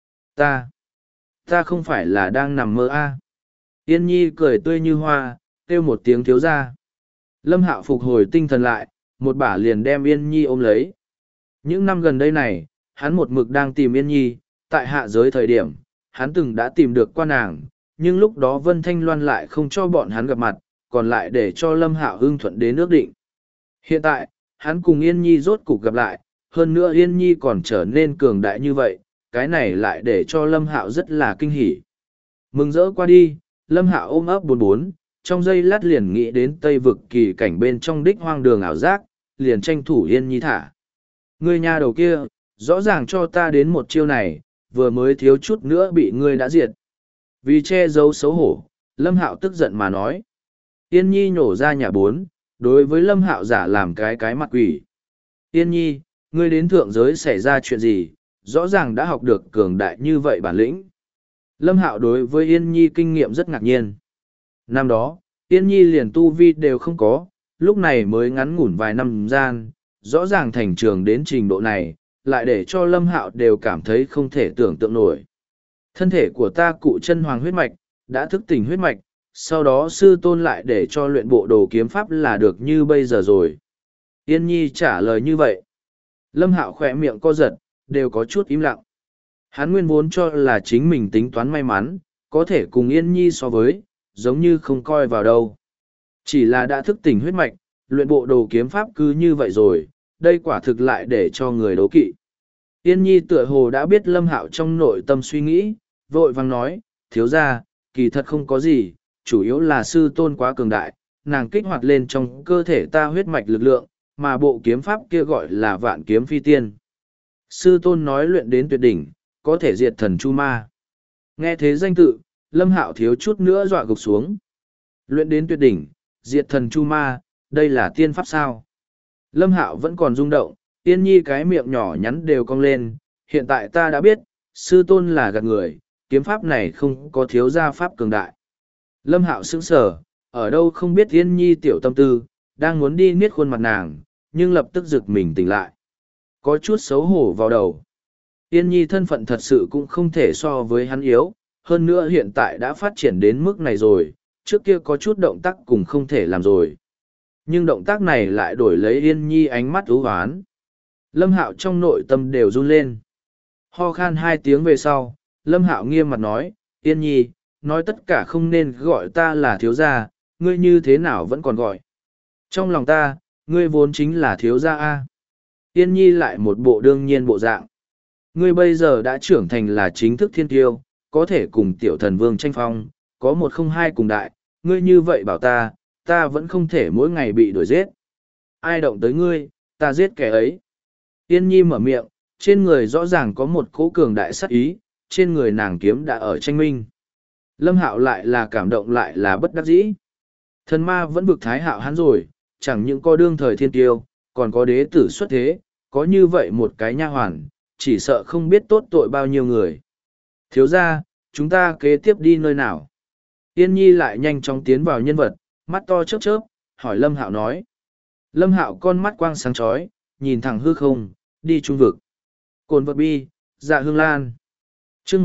Ta không phải là đang nằm mơ a. Yên Nhi cười tươi như hoa, kêu một tiếng thiếu ra. Lâm Hạo phục hồi tinh thần lại, một bả liền đem Yên Nhi ôm lấy. Những năm gần đây này, hắn một mực đang tìm Yên Nhi, tại hạ giới thời điểm, hắn từng đã tìm được qua nàng, nhưng lúc đó Vân Thanh Loan lại không cho bọn hắn gặp mặt, còn lại để cho Lâm Hạo hưng thuận đến ước định. Hiện tại, hắn cùng Yên Nhi rốt cục gặp lại, hơn nữa Yên Nhi còn trở nên cường đại như vậy, cái này lại để cho Lâm Hạo rất là kinh hỉ. Mừng rỡ qua đi, Lâm Hạo ôm ấp bốn, trong giây lát liền nghĩ đến Tây vực kỳ cảnh bên trong đích hoang đường ảo giác, liền tranh thủ Yên Nhi thả. Ngươi nhà đầu kia, rõ ràng cho ta đến một chiêu này, vừa mới thiếu chút nữa bị ngươi đã diệt. Vì che giấu xấu hổ, Lâm Hạo tức giận mà nói. Yên Nhi nhổ ra nhà đối với Lâm Hạo giả làm cái mặt quỷ. Yên Nhi, ngươi đến thượng giới xảy ra chuyện gì, rõ ràng đã học được cường đại như vậy bản lĩnh. Lâm Hạo đối với Yên Nhi kinh nghiệm rất ngạc nhiên. Năm đó, Yên Nhi liền tu vi đều không có, lúc này mới ngắn ngủn vài năm gian, rõ ràng thành trường đến trình độ này, lại để cho Lâm Hạo đều cảm thấy không thể tưởng tượng nổi. Thân thể của ta cụ chân hoàng huyết mạch, đã thức tỉnh huyết mạch, sau đó sư tôn lại để cho luyện bộ đồ kiếm pháp là được như bây giờ rồi. Yên Nhi trả lời như vậy. Lâm Hạo khỏe miệng co giật, đều có chút im lặng. Hắn nguyên vốn cho là chính mình tính toán may mắn, có thể cùng Yên Nhi so với, giống như không coi vào đâu. Chỉ là đã thức tỉnh huyết mạch, luyện bộ đồ kiếm pháp cứ như vậy rồi, đây quả thực lại để cho người đố kỵ. Yên Nhi tựa hồ đã biết Lâm Hạo trong nội tâm suy nghĩ, vội vàng nói, thiếu ra, kỳ thật không có gì, chủ yếu là sư tôn quá cường đại, nàng kích hoạt lên trong cơ thể ta huyết mạch lực lượng, mà bộ kiếm pháp kia gọi là vạn kiếm phi tiên. Sư tôn nói luyện đến tuyệt đỉnh, có thể diệt thần chu ma. Nghe thế danh tự, Lâm Hạo thiếu chút nữa dọa gục xuống. Luyện đến tuyệt đỉnh, diệt thần chu ma, đây là tiên pháp sao? Lâm Hạo vẫn còn rung động, Yên Nhi cái miệng nhỏ nhắn đều cong lên, hiện tại ta đã biết, sư tôn là gạt người, kiếm pháp này không có thiếu gia pháp cường đại. Lâm Hạo sững sờ, ở đâu không biết Yên Nhi tiểu tâm tư, đang muốn đi niết khuôn mặt nàng, nhưng lập tức giật mình tỉnh lại. Có chút xấu hổ vào đầu. Yên Nhi thân phận thật sự cũng không thể so với hắn yếu, hơn nữa hiện tại đã phát triển đến mức này rồi, trước kia có chút động tác cũng không thể làm rồi. Nhưng động tác này lại đổi lấy Yên Nhi ánh mắt ưu hoán. Lâm Hạo trong nội tâm đều run lên. Ho khan 2 tiếng về sau, Lâm Hạo nghiêm mặt nói, Yên Nhi, nói tất cả không nên gọi ta là thiếu gia, ngươi như thế nào vẫn còn gọi. Trong lòng ta, ngươi vốn chính là thiếu gia A. Yên Nhi lại một bộ đương nhiên bộ dạng. Ngươi bây giờ đã trưởng thành là chính thức thiên tiêu, có thể cùng tiểu thần vương tranh phong, có 102 cùng đại, ngươi như vậy bảo ta vẫn không thể mỗi ngày bị đuổi giết. Ai động tới ngươi, ta giết kẻ ấy. Yên Nhi mở miệng, trên người rõ ràng có một cỗ cường đại sát ý, trên người nàng kiếm đã ở tranh minh. Lâm Hạo lại là cảm động lại là bất đắc dĩ. Thần ma vẫn vực thái hạo hắn rồi, chẳng những có đương thời thiên tiêu, còn có đế tử xuất thế, có như vậy một cái nha hoàn, chỉ sợ không biết tốt tội bao nhiêu người. Thiếu ra, chúng ta kế tiếp đi nơi nào? Yên Nhi lại nhanh chóng tiến vào nhân vật, mắt to chớp chớp, hỏi Lâm Hạo nói. Lâm Hạo con mắt quang sáng chói, nhìn thẳng hư không, đi trung vực. Cồn vật bi, dạ hương lan. Chương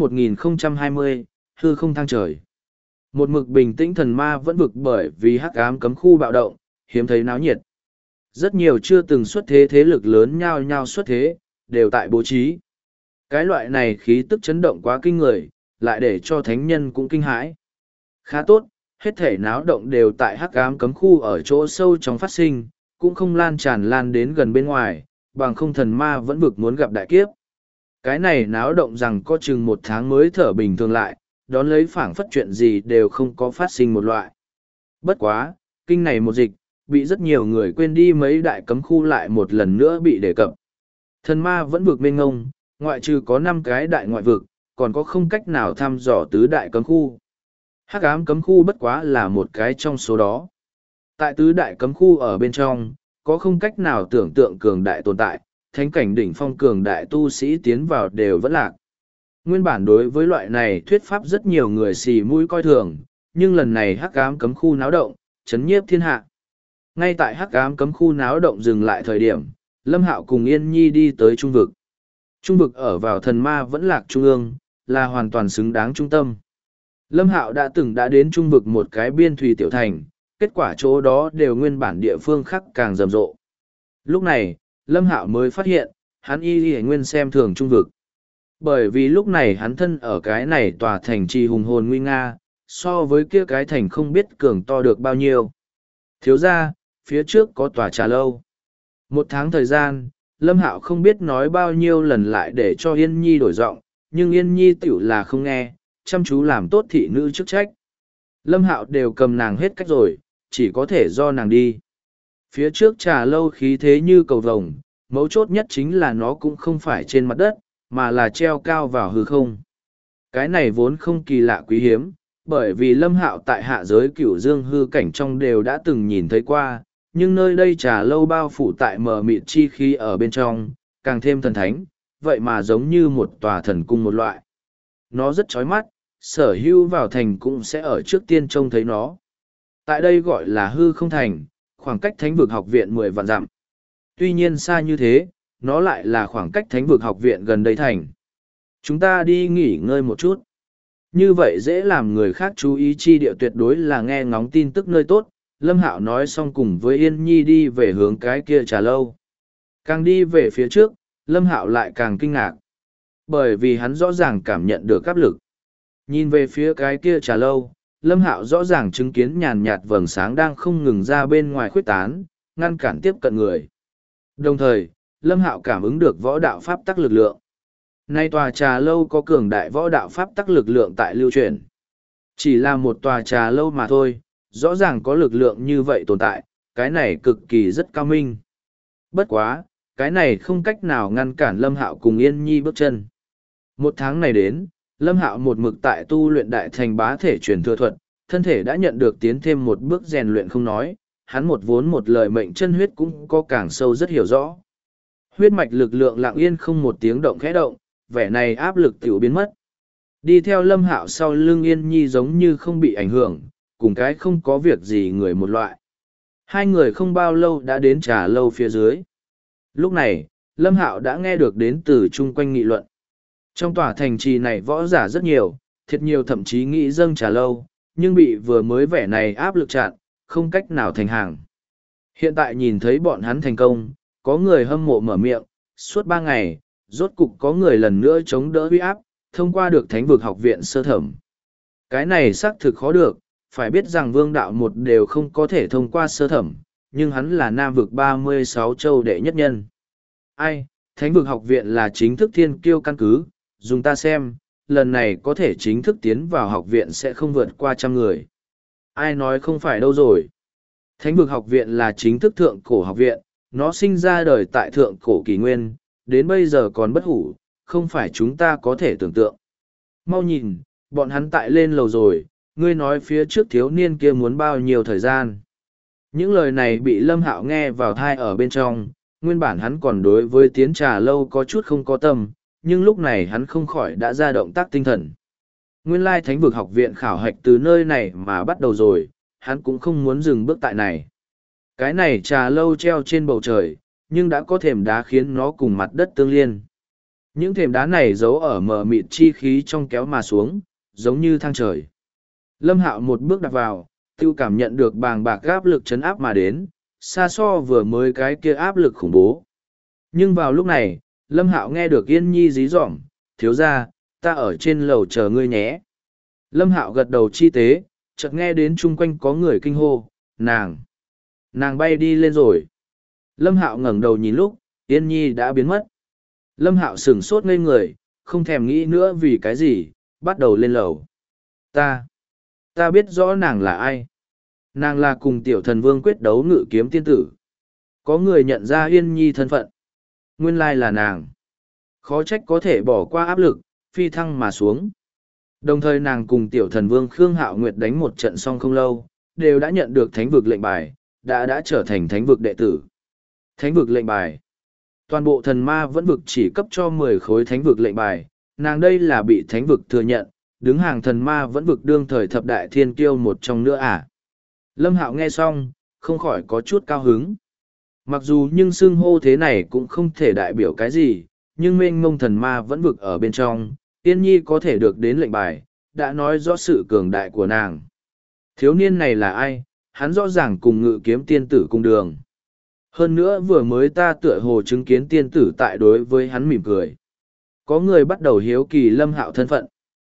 1020, hư không thang trời. Một mực bình tĩnh thần ma vẫn vực bởi vì hắc ám cấm khu bạo động, hiếm thấy náo nhiệt. Rất nhiều chưa từng xuất thế thế lực lớn nhao nhao xuất thế, đều tại bố trí. Cái loại này khí tức chấn động quá kinh người, lại để cho thánh nhân cũng kinh hãi. Khá tốt, hết thể náo động đều tại hắc ám cấm khu ở chỗ sâu trong phát sinh, cũng không lan tràn lan đến gần bên ngoài, bằng không thần ma vẫn vực muốn gặp đại kiếp. Cái này náo động rằng có chừng một tháng mới thở bình thường lại, đón lấy phảng phất chuyện gì đều không có phát sinh một loại. Bất quá, kinh này một dịch, bị rất nhiều người quên đi mấy đại cấm khu lại một lần nữa bị đề cập. Thần ma vẫn vực mênh ngông, ngoại trừ có 5 cái đại ngoại vực, còn có không cách nào thăm dò tứ đại cấm khu. Hắc ám cấm khu bất quá là một cái trong số đó. Tại tứ đại cấm khu ở bên trong, có không cách nào tưởng tượng cường đại tồn tại, thánh cảnh đỉnh phong cường đại tu sĩ tiến vào đều vẫn lạc. Nguyên bản đối với loại này thuyết pháp rất nhiều người xì mũi coi thường, nhưng lần này hắc ám cấm khu náo động, chấn nhiếp thiên hạ. Ngay tại hắc ám cấm khu náo động dừng lại thời điểm, Lâm Hạo cùng Yên Nhi đi tới trung vực. Trung vực ở vào thần ma vẫn lạc trung ương, là hoàn toàn xứng đáng trung tâm. Lâm Hạo đã đến trung vực một cái biên thủy tiểu thành, kết quả chỗ đó đều nguyên bản địa phương khác càng rầm rộ. Lúc này, Lâm Hạo mới phát hiện, hắn y nguyên xem thường trung vực. Bởi vì lúc này hắn thân ở cái này tòa thành trì hùng hồn nguy nga, so với kia cái thành không biết cường to được bao nhiêu. Thiếu ra, phía trước có tòa trà lâu. Một tháng thời gian, Lâm Hạo không biết nói bao nhiêu lần lại để cho Yên Nhi đổi giọng, nhưng Yên Nhi tiểu là không nghe, chăm chú làm tốt thị nữ chức trách. Lâm Hạo đều cầm nàng hết cách rồi, chỉ có thể do nàng đi. Phía trước trà lâu khí thế như cầu vồng, mấu chốt nhất chính là nó cũng không phải trên mặt đất, mà là treo cao vào hư không. Cái này vốn không kỳ lạ quý hiếm, bởi vì Lâm Hạo tại hạ giới cửu dương hư cảnh trong đều đã từng nhìn thấy qua, nhưng nơi đây trà lâu bao phủ tại mờ mịt chi khí ở bên trong, càng thêm thần thánh, vậy mà giống như một tòa thần cung một loại. Nó rất chói mắt, sở hữu vào thành cũng sẽ ở trước tiên trông thấy nó. Tại đây gọi là hư không thành, khoảng cách thánh vực học viện 10 vạn dặm. Tuy nhiên xa như thế, nó lại là khoảng cách thánh vực học viện gần đây thành. Chúng ta đi nghỉ ngơi một chút. Như vậy dễ làm người khác chú ý chi địa tuyệt đối là nghe ngóng tin tức nơi tốt. Lâm Hạo nói xong cùng với Yên Nhi đi về hướng cái kia trà lâu. Càng đi về phía trước, Lâm Hạo lại càng kinh ngạc. Bởi vì hắn rõ ràng cảm nhận được áp lực. Nhìn về phía cái kia trà lâu, Lâm Hạo rõ ràng chứng kiến nhàn nhạt vầng sáng đang không ngừng ra bên ngoài khuếch tán, ngăn cản tiếp cận người. Đồng thời, Lâm Hạo cảm ứng được võ đạo pháp tắc lực lượng. Nay tòa trà lâu có cường đại võ đạo pháp tắc lực lượng tại lưu truyền. Chỉ là một tòa trà lâu mà thôi, rõ ràng có lực lượng như vậy tồn tại, cái này cực kỳ rất cao minh. Bất quá, cái này không cách nào ngăn cản Lâm Hạo cùng Yên Nhi bước chân. Một tháng này đến, Lâm Hạo một mực tại tu luyện đại thành bá thể truyền thừa thuật, thân thể đã nhận được tiến thêm một bước rèn luyện không nói, hắn một vốn một lời mệnh chân huyết cũng có càng sâu rất hiểu rõ. Huyết mạch lực lượng lặng yên không một tiếng động khẽ động, vẻ này áp lực tiểu biến mất. Đi theo Lâm Hạo sau lưng Yên Nhi giống như không bị ảnh hưởng, cùng cái không có việc gì người một loại. Hai người không bao lâu đã đến trà lâu phía dưới. Lúc này, Lâm Hạo đã nghe được đến từ chung quanh nghị luận. Trong tòa thành trì này võ giả rất nhiều, thiệt nhiều thậm chí nghĩ dâng trà lâu, nhưng bị vừa mới vẻ này áp lực chặn, không cách nào thành hàng. Hiện tại nhìn thấy bọn hắn thành công, có người hâm mộ mở miệng, suốt 3 ngày, rốt cục có người lần nữa chống đỡ uy áp, thông qua được thánh vực học viện sơ thẩm. Cái này xác thực khó được, phải biết rằng vương đạo một đều không có thể thông qua sơ thẩm, nhưng hắn là nam vực 36 châu đệ nhất nhân. Ai, thánh vực học viện là chính thức thiên kiêu căn cứ, dùng ta xem, lần này có thể chính thức tiến vào học viện sẽ không vượt qua 100 người. Ai nói không phải đâu rồi. Thánh vực học viện là chính thức thượng cổ học viện, nó sinh ra đời tại thượng cổ kỷ nguyên, đến bây giờ còn bất hủ, không phải chúng ta có thể tưởng tượng. Mau nhìn, bọn hắn tại lên lầu rồi, ngươi nói phía trước thiếu niên kia muốn bao nhiêu thời gian. Những lời này bị Lâm Hạo nghe vào thai ở bên trong, nguyên bản hắn còn đối với tiến trà lâu có chút không có tâm, nhưng lúc này hắn không khỏi đã ra động tác tinh thần. Nguyên lai Thánh vực học viện khảo hạch từ nơi này mà bắt đầu rồi, hắn cũng không muốn dừng bước tại này. Cái này trà lâu treo trên bầu trời, nhưng đã có thềm đá khiến nó cùng mặt đất tương liên. Những thềm đá này giấu ở mờ mịt chi khí trong kéo mà xuống, giống như thang trời. Lâm Hạo một bước đặt vào, tiêu cảm nhận được bàng bạc áp lực chấn áp mà đến, xa so vừa mới cái kia áp lực khủng bố. Nhưng vào lúc này, Lâm Hạo nghe được Yên Nhi dí dỏm, thiếu ra, ta ở trên lầu chờ ngươi nhé. Lâm Hạo gật đầu chi tế, chợt nghe đến chung quanh có người kinh hô, nàng bay đi lên rồi. Lâm Hạo ngẩng đầu nhìn lúc, Yên Nhi đã biến mất. Lâm Hạo sửng sốt ngây người, không thèm nghĩ nữa vì cái gì, bắt đầu lên lầu. Ta biết rõ nàng là ai. Nàng là cùng tiểu thần vương quyết đấu ngự kiếm tiên tử. Có người nhận ra Yên Nhi thân phận. Nguyên lai là nàng. Khó trách có thể bỏ qua áp lực, phi thăng mà xuống. Đồng thời nàng cùng tiểu thần vương Khương Hạo Nguyệt đánh một trận xong không lâu, đều đã nhận được thánh vực lệnh bài, đã trở thành thánh vực đệ tử. Thánh vực lệnh bài. Toàn bộ thần ma vẫn vực chỉ cấp cho 10 khối thánh vực lệnh bài, nàng đây là bị thánh vực thừa nhận, đứng hàng thần ma vẫn vực đương thời thập đại thiên kiêu một trong nữa à. Lâm Hạo nghe xong, không khỏi có chút cao hứng. Mặc dù nhưng xưng hô thế này cũng không thể đại biểu cái gì, nhưng mênh mông thần ma vẫn vực ở bên trong, Yên Nhi có thể được đến lệnh bài, đã nói rõ sự cường đại của nàng. Thiếu niên này là ai, hắn rõ ràng cùng ngự kiếm tiên tử cùng đường. Hơn nữa vừa mới ta tựa hồ chứng kiến tiên tử tại đối với hắn mỉm cười. Có người bắt đầu hiếu kỳ Lâm Hạo thân phận.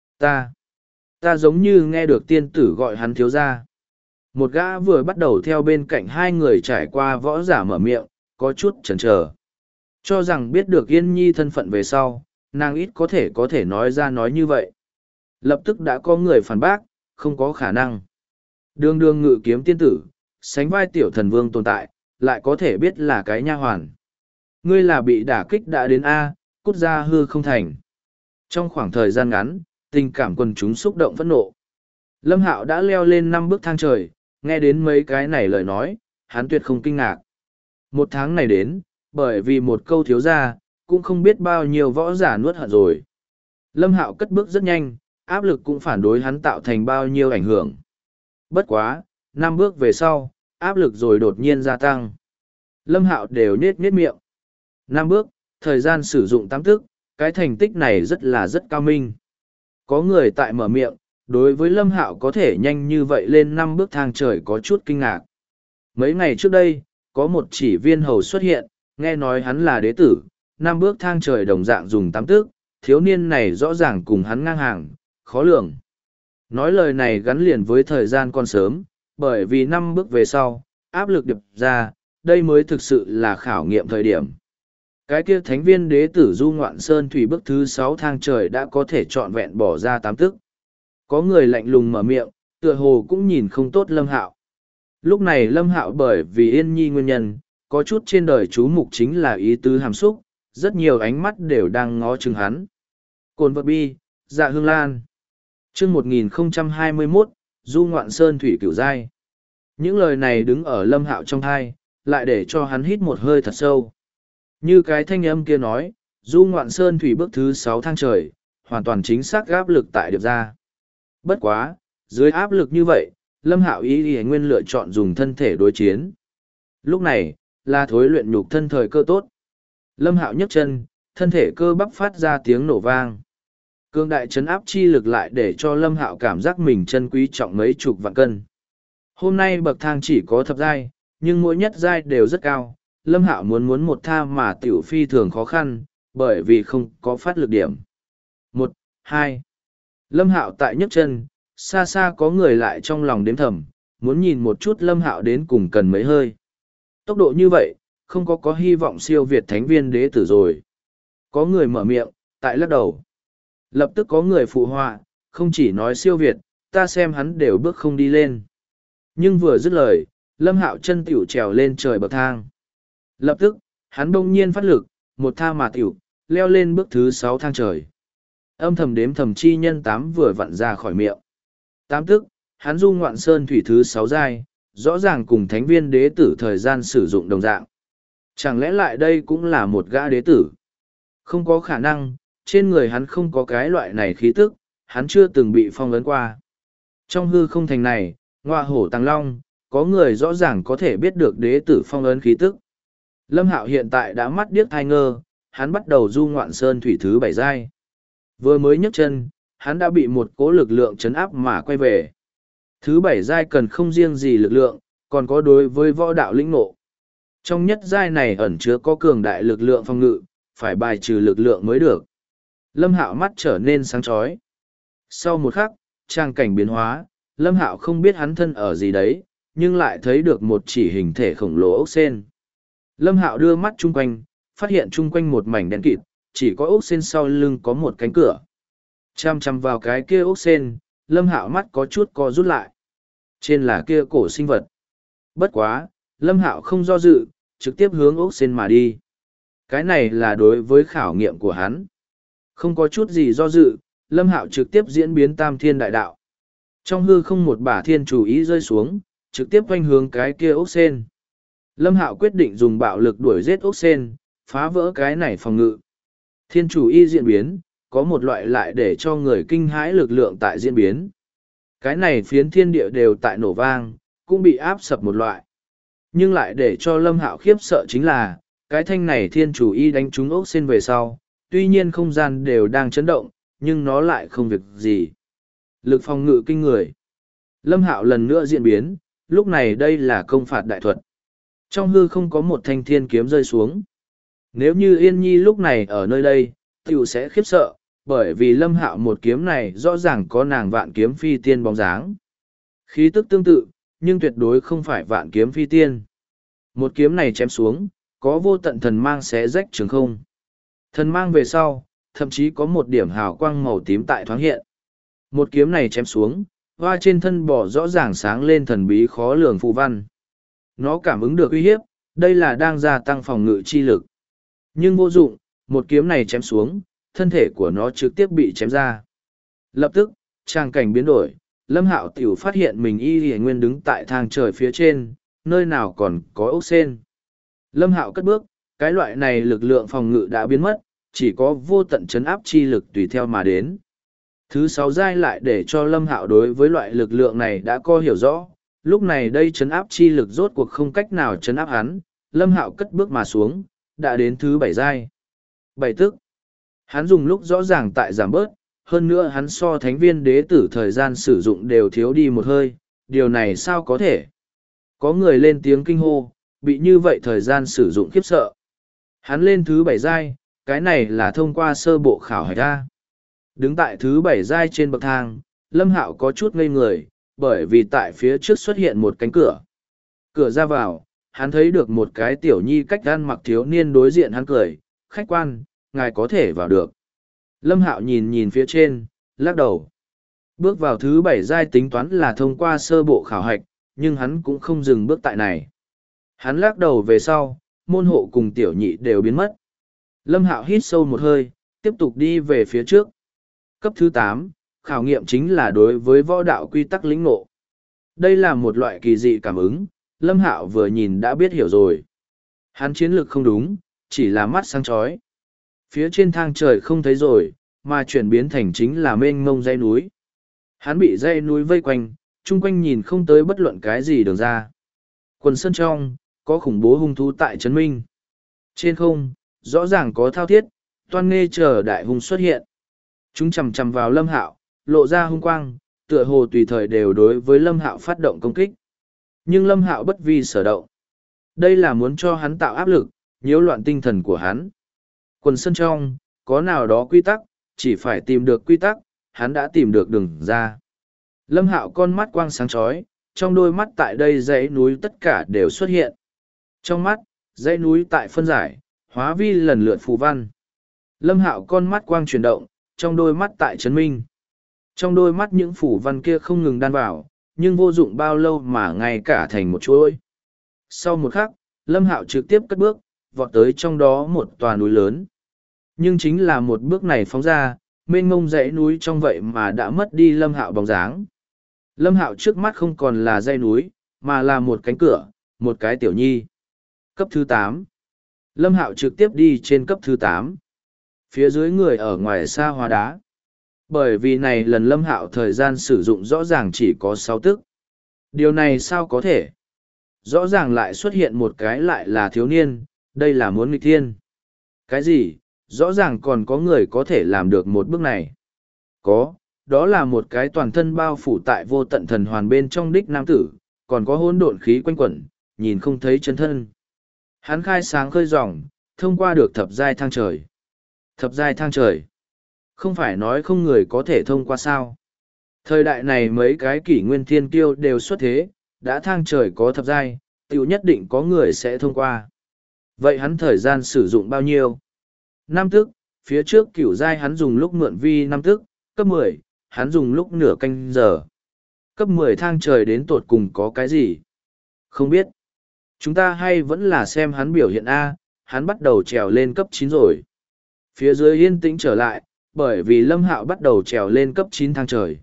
Ta giống như nghe được tiên tử gọi hắn thiếu gia. Một gã vừa bắt đầu theo bên cạnh hai người trải qua võ giả mở miệng, có chút chần chờ. Cho rằng biết được Yên Nhi thân phận về sau, nàng ít có thể nói ra nói như vậy. Lập tức đã có người phản bác, không có khả năng. Đường đường ngự kiếm tiên tử, sánh vai tiểu thần vương tồn tại, lại có thể biết là cái nha hoàn. Ngươi là bị đả kích đã đến A, cút ra hư không thành. Trong khoảng thời gian ngắn, tình cảm quần chúng xúc động phẫn nộ. Lâm Hạo đã leo lên 5 bước thang trời, nghe đến mấy cái này lời nói, hắn tuyệt không kinh ngạc. Một tháng này đến, bởi vì một câu thiếu ra, cũng không biết bao nhiêu võ giả nuốt hận rồi. Lâm Hạo cất bước rất nhanh, áp lực cũng phản đối hắn tạo thành bao nhiêu ảnh hưởng. Bất quá, 5 bước về sau, áp lực rồi đột nhiên gia tăng. Lâm Hạo đều nết miệng. 5 bước, thời gian sử dụng 8 tức, cái thành tích này rất cao minh. Có người tại mở miệng, đối với Lâm Hạo có thể nhanh như vậy lên 5 bước thang trời có chút kinh ngạc. Mấy ngày trước đây, có một chỉ viên hầu xuất hiện, nghe nói hắn là đế tử, 5 bước thang trời đồng dạng dùng 8 tước, thiếu niên này rõ ràng cùng hắn ngang hàng, khó lường. Nói lời này gắn liền với thời gian còn sớm, bởi vì 5 bước về sau, áp lực điệp ra, đây mới thực sự là khảo nghiệm thời điểm. Cái kia thánh viên đế tử Du Ngoạn Sơn Thủy bước thứ 6 thang trời đã có thể trọn vẹn bỏ ra 8 tức. Có người lạnh lùng mở miệng, tựa hồ cũng nhìn không tốt Lâm Hạo. Lúc này Lâm Hạo bởi vì Yên Nhi nguyên nhân, có chút trên đời chú mục chính là ý tứ hàm xúc, rất nhiều ánh mắt đều đang ngó chừng hắn. Cồn vật bi, dạ hương lan. Chương 1021, Du Ngoạn Sơn Thủy Cửu Giai. Những lời này đứng ở Lâm Hạo trong thai, lại để cho hắn hít một hơi thật sâu. Như cái thanh âm kia nói, Du Ngoạn Sơn Thủy bước thứ 6 thang trời, hoàn toàn chính xác áp lực tại điệp ra. Bất quá, dưới áp lực như vậy, Lâm Hạo ý nguyên lựa chọn dùng thân thể đối chiến. Lúc này, là thối luyện nhục thân thời cơ tốt. Lâm Hạo nhấc chân, thân thể cơ bắp phát ra tiếng nổ vang. Cương đại chấn áp chi lực lại để cho Lâm Hạo cảm giác mình chân quý trọng mấy chục vạn cân. Hôm nay bậc thang chỉ có thập giai, nhưng mỗi nhất giai đều rất cao. Lâm Hạo muốn một tha mà tiểu phi thường khó khăn, bởi vì không có phát lực điểm. 1, 2. Lâm Hạo tại nhấc chân, xa xa có người lại trong lòng đếm thầm, muốn nhìn một chút Lâm Hạo đến cùng cần mấy hơi. Tốc độ như vậy, không có hy vọng siêu việt thánh viên đế tử rồi. Có người mở miệng, tại lắc đầu. Lập tức có người phụ họa, không chỉ nói siêu việt, ta xem hắn đều bước không đi lên. Nhưng vừa dứt lời, Lâm Hạo chân tiểu trèo lên trời bậc thang. Lập tức, hắn đông nhiên phát lực, một tha mà tiểu, leo lên bước thứ 6 thang trời. Âm thầm đếm thầm chi nhân 8 vừa vặn ra khỏi miệng. 8 tức, hắn du ngoạn sơn thủy thứ 6 giai, rõ ràng cùng thánh viên đế tử thời gian sử dụng đồng dạng. Chẳng lẽ lại đây cũng là một gã đế tử? Không có khả năng, trên người hắn không có cái loại này khí tức, hắn chưa từng bị phong ấn qua. Trong hư không thành này, ngoa hổ tàng long, có người rõ ràng có thể biết được đế tử phong ấn khí tức. Lâm Hạo hiện tại đã mắt điếc thai ngơ, hắn bắt đầu du ngoạn sơn thủy thứ 7 giai. Vừa mới nhấc chân, hắn đã bị một cỗ lực lượng chấn áp mà quay về. Thứ 7 giai cần không riêng gì lực lượng, còn có đối với võ đạo lĩnh ngộ. Trong nhất giai này ẩn chứa có cường đại lực lượng phòng ngự, phải bài trừ lực lượng mới được. Lâm Hạo mắt trở nên sáng chói. Sau một khắc, trang cảnh biến hóa, Lâm Hạo không biết hắn thân ở gì đấy, nhưng lại thấy được một chỉ hình thể khổng lồ ốc sên. Lâm Hạo đưa mắt chung quanh, phát hiện chung quanh một mảnh đen kịt, chỉ có ốc sên sau lưng có một cánh cửa. Chăm chăm vào cái kia ốc sên, Lâm Hạo mắt có chút co rút lại. Trên là kia cổ sinh vật. Bất quá, Lâm Hạo không do dự, trực tiếp hướng ốc sên mà đi. Cái này là đối với khảo nghiệm của hắn. Không có chút gì do dự, Lâm Hạo trực tiếp diễn biến tam thiên đại đạo. Trong hư không một bả thiên chủ ý rơi xuống, trực tiếp quanh hướng cái kia ốc sên. Lâm Hạo quyết định dùng bạo lực đuổi giết ốc sên, phá vỡ cái này phòng ngự. Thiên chủ y diễn biến, có một loại lại để cho người kinh hãi lực lượng tại diễn biến. Cái này phiến thiên địa đều tại nổ vang, cũng bị áp sập một loại. Nhưng lại để cho Lâm Hạo khiếp sợ chính là, cái thanh này thiên chủ y đánh trúng ốc sên về sau, tuy nhiên không gian đều đang chấn động, nhưng nó lại không việc gì. Lực phòng ngự kinh người. Lâm Hạo lần nữa diễn biến, lúc này đây là công phạt đại thuật. Trong hư không có một thanh thiên kiếm rơi xuống. Nếu như Yên Nhi lúc này ở nơi đây, tiểu sẽ khiếp sợ, bởi vì Lâm Hạo một kiếm này rõ ràng có nàng vạn kiếm phi tiên bóng dáng. Khí tức tương tự, nhưng tuyệt đối không phải vạn kiếm phi tiên. Một kiếm này chém xuống, có vô tận thần mang xé rách trường không. Thần mang về sau, thậm chí có một điểm hào quang màu tím tại thoáng hiện. Một kiếm này chém xuống, hoa trên thân bò rõ ràng sáng lên thần bí khó lường phù văn. Nó cảm ứng được uy hiếp, đây là đang gia tăng phòng ngự chi lực. Nhưng vô dụng, một kiếm này chém xuống, thân thể của nó trực tiếp bị chém ra. Lập tức, trang cảnh biến đổi, Lâm Hạo tiểu phát hiện mình y lìa nguyên đứng tại thang trời phía trên, nơi nào còn có ốc sên. Lâm Hạo cất bước, cái loại này lực lượng phòng ngự đã biến mất, chỉ có vô tận chấn áp chi lực tùy theo mà đến. Thứ 6 giai lại để cho Lâm Hạo đối với loại lực lượng này đã có hiểu rõ, lúc này đây chấn áp chi lực rốt cuộc không cách nào chấn áp hắn, Lâm Hạo cất bước mà xuống, đã đến thứ 7 giai. 7 tức. Hắn dùng lúc rõ ràng tại giảm bớt, hơn nữa hắn so thánh viên đế tử thời gian sử dụng đều thiếu đi một hơi, điều này sao có thể? Có người lên tiếng kinh hô, bị như vậy thời gian sử dụng khiếp sợ. Hắn lên thứ 7 giai, cái này là thông qua sơ bộ khảo hạch ra. Đứng tại thứ 7 giai trên bậc thang, Lâm Hạo có chút ngây người, bởi vì tại phía trước xuất hiện một cánh cửa. Cửa ra vào, hắn thấy được một cái tiểu nhi cách ăn mặc thiếu niên đối diện hắn cười, khách quan, ngài có thể vào được. Lâm Hạo nhìn nhìn phía trên, lắc đầu. Bước vào thứ 7 giai tính toán là thông qua sơ bộ khảo hạch, nhưng hắn cũng không dừng bước tại này. Hắn lắc đầu về sau, môn hộ cùng tiểu nhị đều biến mất. Lâm Hạo hít sâu một hơi, tiếp tục đi về phía trước. Cấp thứ 8, khảo nghiệm chính là đối với võ đạo quy tắc lĩnh ngộ. Đây là một loại kỳ dị cảm ứng, Lâm Hạo vừa nhìn đã biết hiểu rồi. Hắn chiến lược không đúng, chỉ là mắt sáng chói. Phía trên thang trời không thấy rồi, mà chuyển biến thành chính là mênh mông dãy núi. Hắn bị dãy núi vây quanh, chung quanh nhìn không tới bất luận cái gì đường ra. Quần sơn trong, có khủng bố hung thú tại Trấn Minh. Trên không, rõ ràng có thao thiết, toan nghê chờ đại hung xuất hiện. Chúng chầm chầm vào Lâm Hạo, lộ ra hung quang, tựa hồ tùy thời đều đối với Lâm Hạo phát động công kích. Nhưng Lâm Hạo bất vi sở động. Đây là muốn cho hắn tạo áp lực, nhiễu loạn tinh thần của hắn. Quần sân trong, có nào đó quy tắc, chỉ phải tìm được quy tắc, hắn đã tìm được đường ra. Lâm Hạo con mắt quang sáng chói, trong đôi mắt tại đây dãy núi tất cả đều xuất hiện. Trong mắt, dãy núi tại phân giải, hóa vi lần lượt phù văn. Lâm Hạo con mắt quang chuyển động, trong đôi mắt tại Trấn Minh. Trong đôi mắt những phù văn kia không ngừng đan vào, nhưng vô dụng bao lâu mà ngay cả thành một chuỗi. Sau một khắc, Lâm Hạo trực tiếp cất bước, vọt tới trong đó một tòa núi lớn. Nhưng chính là một bước này phóng ra, mênh mông dãy núi trong vậy mà đã mất đi Lâm Hạo bóng dáng. Lâm Hạo trước mắt không còn là dãy núi, mà là một cánh cửa, một cái tiểu nhi. Cấp thứ 8. Lâm Hạo trực tiếp đi trên cấp thứ 8. Phía dưới người ở ngoài xa hóa đá. Bởi vì này lần Lâm Hạo thời gian sử dụng rõ ràng chỉ có 6 tức. Điều này sao có thể? Rõ ràng lại xuất hiện một cái lại là thiếu niên, đây là muốn nghịch thiên. Cái gì? Rõ ràng còn có người có thể làm được một bước này. Có, đó là một cái toàn thân bao phủ tại vô tận thần hoàn bên trong đích nam tử, còn có hỗn độn khí quanh quẩn, nhìn không thấy chân thân. Hắn khai sáng khơi ròng, thông qua được thập giai thang trời. Thập giai thang trời. Không phải nói không người có thể thông qua sao. Thời đại này mấy cái kỷ nguyên thiên kiêu đều xuất thế, đã thang trời có thập giai, tiểu nhất định có người sẽ thông qua. Vậy hắn thời gian sử dụng bao nhiêu? 5 tức, phía trước cửu giai hắn dùng lúc mượn vi 5 tức, cấp 10, hắn dùng lúc nửa canh giờ. Cấp 10 thang trời đến tột cùng có cái gì? Không biết. Chúng ta hay vẫn là xem hắn biểu hiện A, hắn bắt đầu trèo lên cấp 9 rồi. Phía dưới yên tĩnh trở lại, bởi vì Lâm Hạo bắt đầu trèo lên cấp 9 thang trời.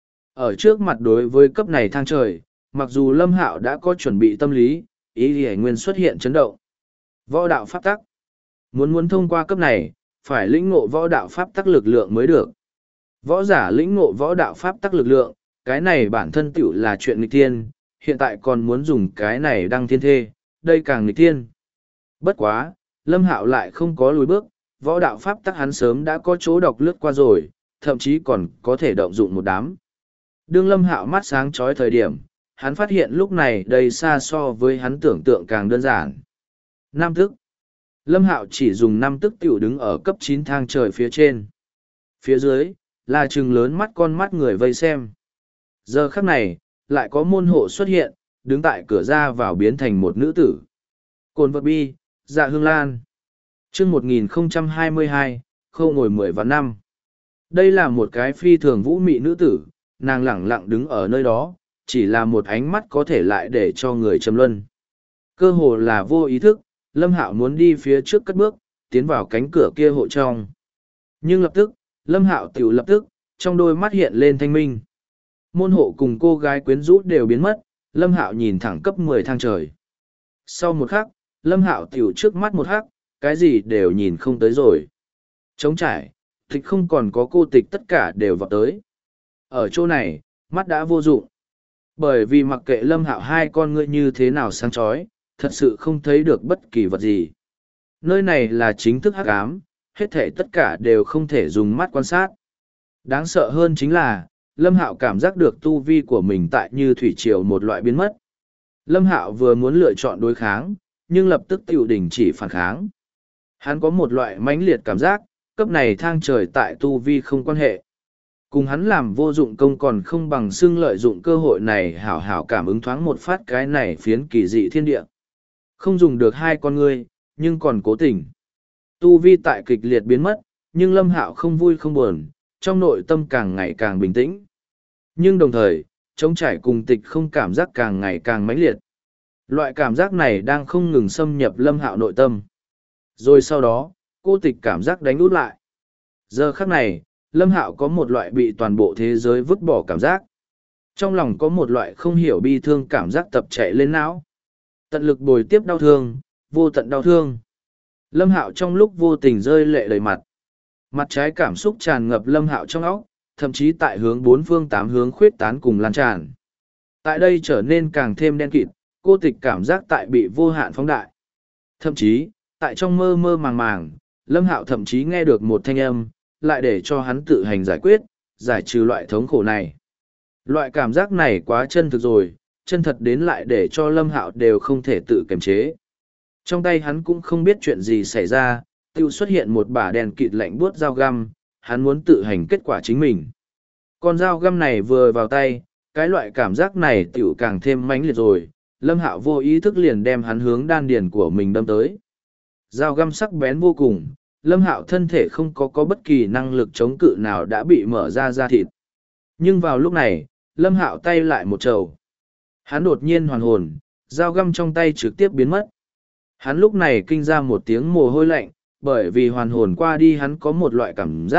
Ở trước mặt đối với cấp này thang trời, mặc dù Lâm Hạo đã có chuẩn bị tâm lý, ý thì nguyên xuất hiện chấn động. Võ đạo pháp tắc. Muốn thông qua cấp này, phải lĩnh ngộ võ đạo pháp tắc lực lượng mới được. Võ giả lĩnh ngộ võ đạo pháp tắc lực lượng, cái này bản thân tiểu là chuyện nghịch thiên, hiện tại còn muốn dùng cái này đăng thiên thê, đây càng nghịch thiên. Bất quá, Lâm Hạo lại không có lùi bước, võ đạo pháp tắc hắn sớm đã có chỗ đọc lướt qua rồi, thậm chí còn có thể động dụng một đám. Đương Lâm Hạo mắt sáng chói thời điểm, hắn phát hiện lúc này đây xa so với hắn tưởng tượng càng đơn giản. 5 tức. Lâm Hạo chỉ dùng 5 tức tiểu đứng ở cấp 9 thang trời phía trên. Phía dưới, là trừng lớn mắt con mắt người vây xem. Giờ khắc này, lại có môn hộ xuất hiện, đứng tại cửa ra vào biến thành một nữ tử. Cồn vật bi, Dạ Hương Lan. Chương 1022, khâu ngồi 10 và 5. Đây là một cái phi thường vũ mị nữ tử, nàng lẳng lặng đứng ở nơi đó, chỉ là một ánh mắt có thể lại để cho người trầm luân. Cơ hồ là vô ý thức, Lâm Hạo muốn đi phía trước cất bước, tiến vào cánh cửa kia hộ trong. Nhưng lập tức, Lâm Hạo tiểu lập tức, trong đôi mắt hiện lên thanh minh. Môn hộ cùng cô gái quyến rũ đều biến mất, Lâm Hạo nhìn thẳng cấp 10 thang trời. Sau một khắc, Lâm Hạo tiểu trước mắt một khắc, cái gì đều nhìn không tới rồi. Trống trải, tịch không còn có cô tịch tất cả đều vào tới. Ở chỗ này, mắt đã vô dụng. Bởi vì mặc kệ Lâm Hạo hai con ngươi như thế nào sáng chói, thật sự không thấy được bất kỳ vật gì. Nơi này là chính thức hắc ám, hết thể tất cả đều không thể dùng mắt quan sát. Đáng sợ hơn chính là, Lâm Hạo cảm giác được tu vi của mình tại như thủy triều một loại biến mất. Lâm Hạo vừa muốn lựa chọn đối kháng, nhưng lập tức tiểu đình chỉ phản kháng. Hắn có một loại mãnh liệt cảm giác, cấp này thang trời tại tu vi không quan hệ. Cùng hắn làm vô dụng công còn không bằng xưng lợi dụng cơ hội này hảo hảo cảm ứng thoáng một phát cái này phiến kỳ dị thiên địa. Không dùng được hai con ngươi, nhưng còn cố tình. Tu vi tại kịch liệt biến mất, nhưng Lâm Hạo không vui không buồn, trong nội tâm càng ngày càng bình tĩnh. Nhưng đồng thời, trống trải cùng tịch không cảm giác càng ngày càng mãnh liệt. Loại cảm giác này đang không ngừng xâm nhập Lâm Hạo nội tâm. Rồi sau đó, cô tịch cảm giác đánh út lại. Giờ khắc này, Lâm Hạo có một loại bị toàn bộ thế giới vứt bỏ cảm giác. Trong lòng có một loại không hiểu bi thương cảm giác tập chạy lên não. Tận lực bồi tiếp đau thương, vô tận đau thương. Lâm Hạo trong lúc vô tình rơi lệ đầy mặt. Mặt trái cảm xúc tràn ngập Lâm Hạo trong óc, thậm chí tại hướng bốn phương tám hướng khuyết tán cùng lan tràn. Tại đây trở nên càng thêm đen kịt, cô tịch cảm giác tại bị vô hạn phóng đại. Thậm chí, tại trong mơ mơ màng màng, Lâm Hạo thậm chí nghe được một thanh âm, lại để cho hắn tự hành giải quyết, giải trừ loại thống khổ này. Loại cảm giác này quá chân thực rồi, chân thật đến lại để cho Lâm Hạo đều không thể tự kiềm chế. Trong tay hắn cũng không biết chuyện gì xảy ra, tiêu xuất hiện một bả đèn kịt lạnh buốt dao găm, hắn muốn tự hành kết quả chính mình. Con dao găm này vừa vào tay, cái loại cảm giác này tiểu càng thêm mãnh liệt rồi, Lâm Hạo vô ý thức liền đem hắn hướng đan điền của mình đâm tới. Dao găm sắc bén vô cùng, Lâm Hạo thân thể không có bất kỳ năng lực chống cự nào đã bị mở ra da thịt. Nhưng vào lúc này, Lâm Hạo tay lại một trầu. Hắn đột nhiên hoàn hồn, dao găm trong tay trực tiếp biến mất. Hắn lúc này kinh ra một tiếng mồ hôi lạnh, bởi vì hoàn hồn qua đi hắn có một loại cảm giác,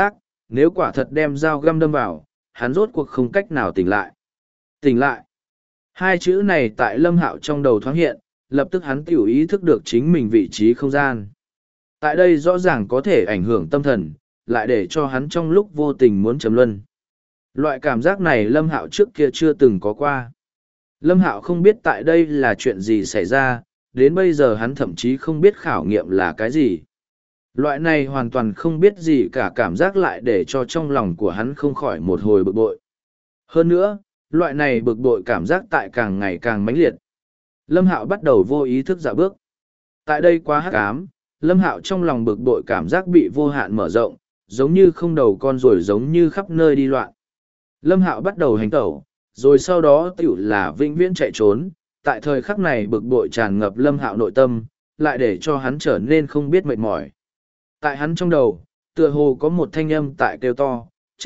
nếu quả thật đem dao găm đâm vào, hắn rốt cuộc không cách nào tỉnh lại. Tỉnh lại. Hai chữ này tại Lâm Hạo trong đầu thoáng hiện, lập tức hắn tiểu ý thức được chính mình vị trí không gian. Tại đây rõ ràng có thể ảnh hưởng tâm thần, lại để cho hắn trong lúc vô tình muốn trầm luân. Loại cảm giác này Lâm Hạo trước kia chưa từng có qua. Lâm Hạo không biết tại đây là chuyện gì xảy ra, đến bây giờ hắn thậm chí không biết khảo nghiệm là cái gì. Loại này hoàn toàn không biết gì cả cảm giác lại để cho trong lòng của hắn không khỏi một hồi bực bội. Hơn nữa, loại này bực bội cảm giác tại càng ngày càng mãnh liệt. Lâm Hạo bắt đầu vô ý thức dạo bước. Tại đây quá hắc ám, Lâm Hạo trong lòng bực bội cảm giác bị vô hạn mở rộng, giống như không đầu con rồi giống như khắp nơi đi loạn. Lâm Hạo bắt đầu hành tẩu, rồi sau đó tiểu là vĩnh viễn chạy trốn. Tại thời khắc này bực bội tràn ngập Lâm Hạo nội tâm, lại để cho hắn trở nên không biết mệt mỏi. Tại hắn trong đầu, tựa hồ có một thanh âm tại kêu to,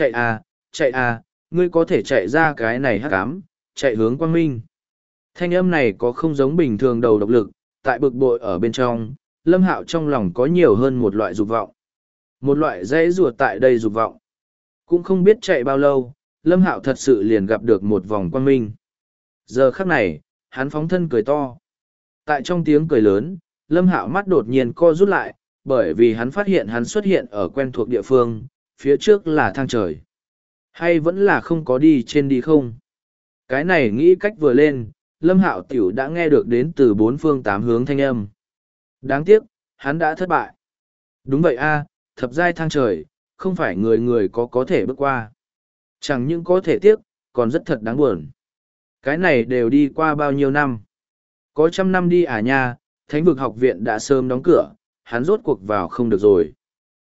chạy à, ngươi có thể chạy ra cái này hắc ám, chạy hướng quang minh. Thanh âm này có không giống bình thường đầu độc lực, tại bực bội ở bên trong, Lâm Hạo trong lòng có nhiều hơn một loại dục vọng. Một loại dãy ruột tại đây dục vọng. Cũng không biết chạy bao lâu, Lâm Hạo thật sự liền gặp được một vòng quang minh. Giờ khắc này, hắn phóng thân cười to. Tại trong tiếng cười lớn, Lâm Hạo mắt đột nhiên co rút lại, bởi vì hắn phát hiện hắn xuất hiện ở quen thuộc địa phương, phía trước là thang trời. Hay vẫn là không có đi trên đi không? Cái này nghĩ cách vừa lên, Lâm Hạo tiểu đã nghe được đến từ bốn phương tám hướng thanh âm. Đáng tiếc, hắn đã thất bại. Đúng vậy a, thập giai thang trời, không phải người người có thể bước qua. Chẳng những có thể tiếc, còn rất thật đáng buồn. Cái này đều đi qua bao nhiêu năm? Có 100 năm đi à nha, Thánh vực học viện đã sớm đóng cửa, hắn rốt cuộc vào không được rồi.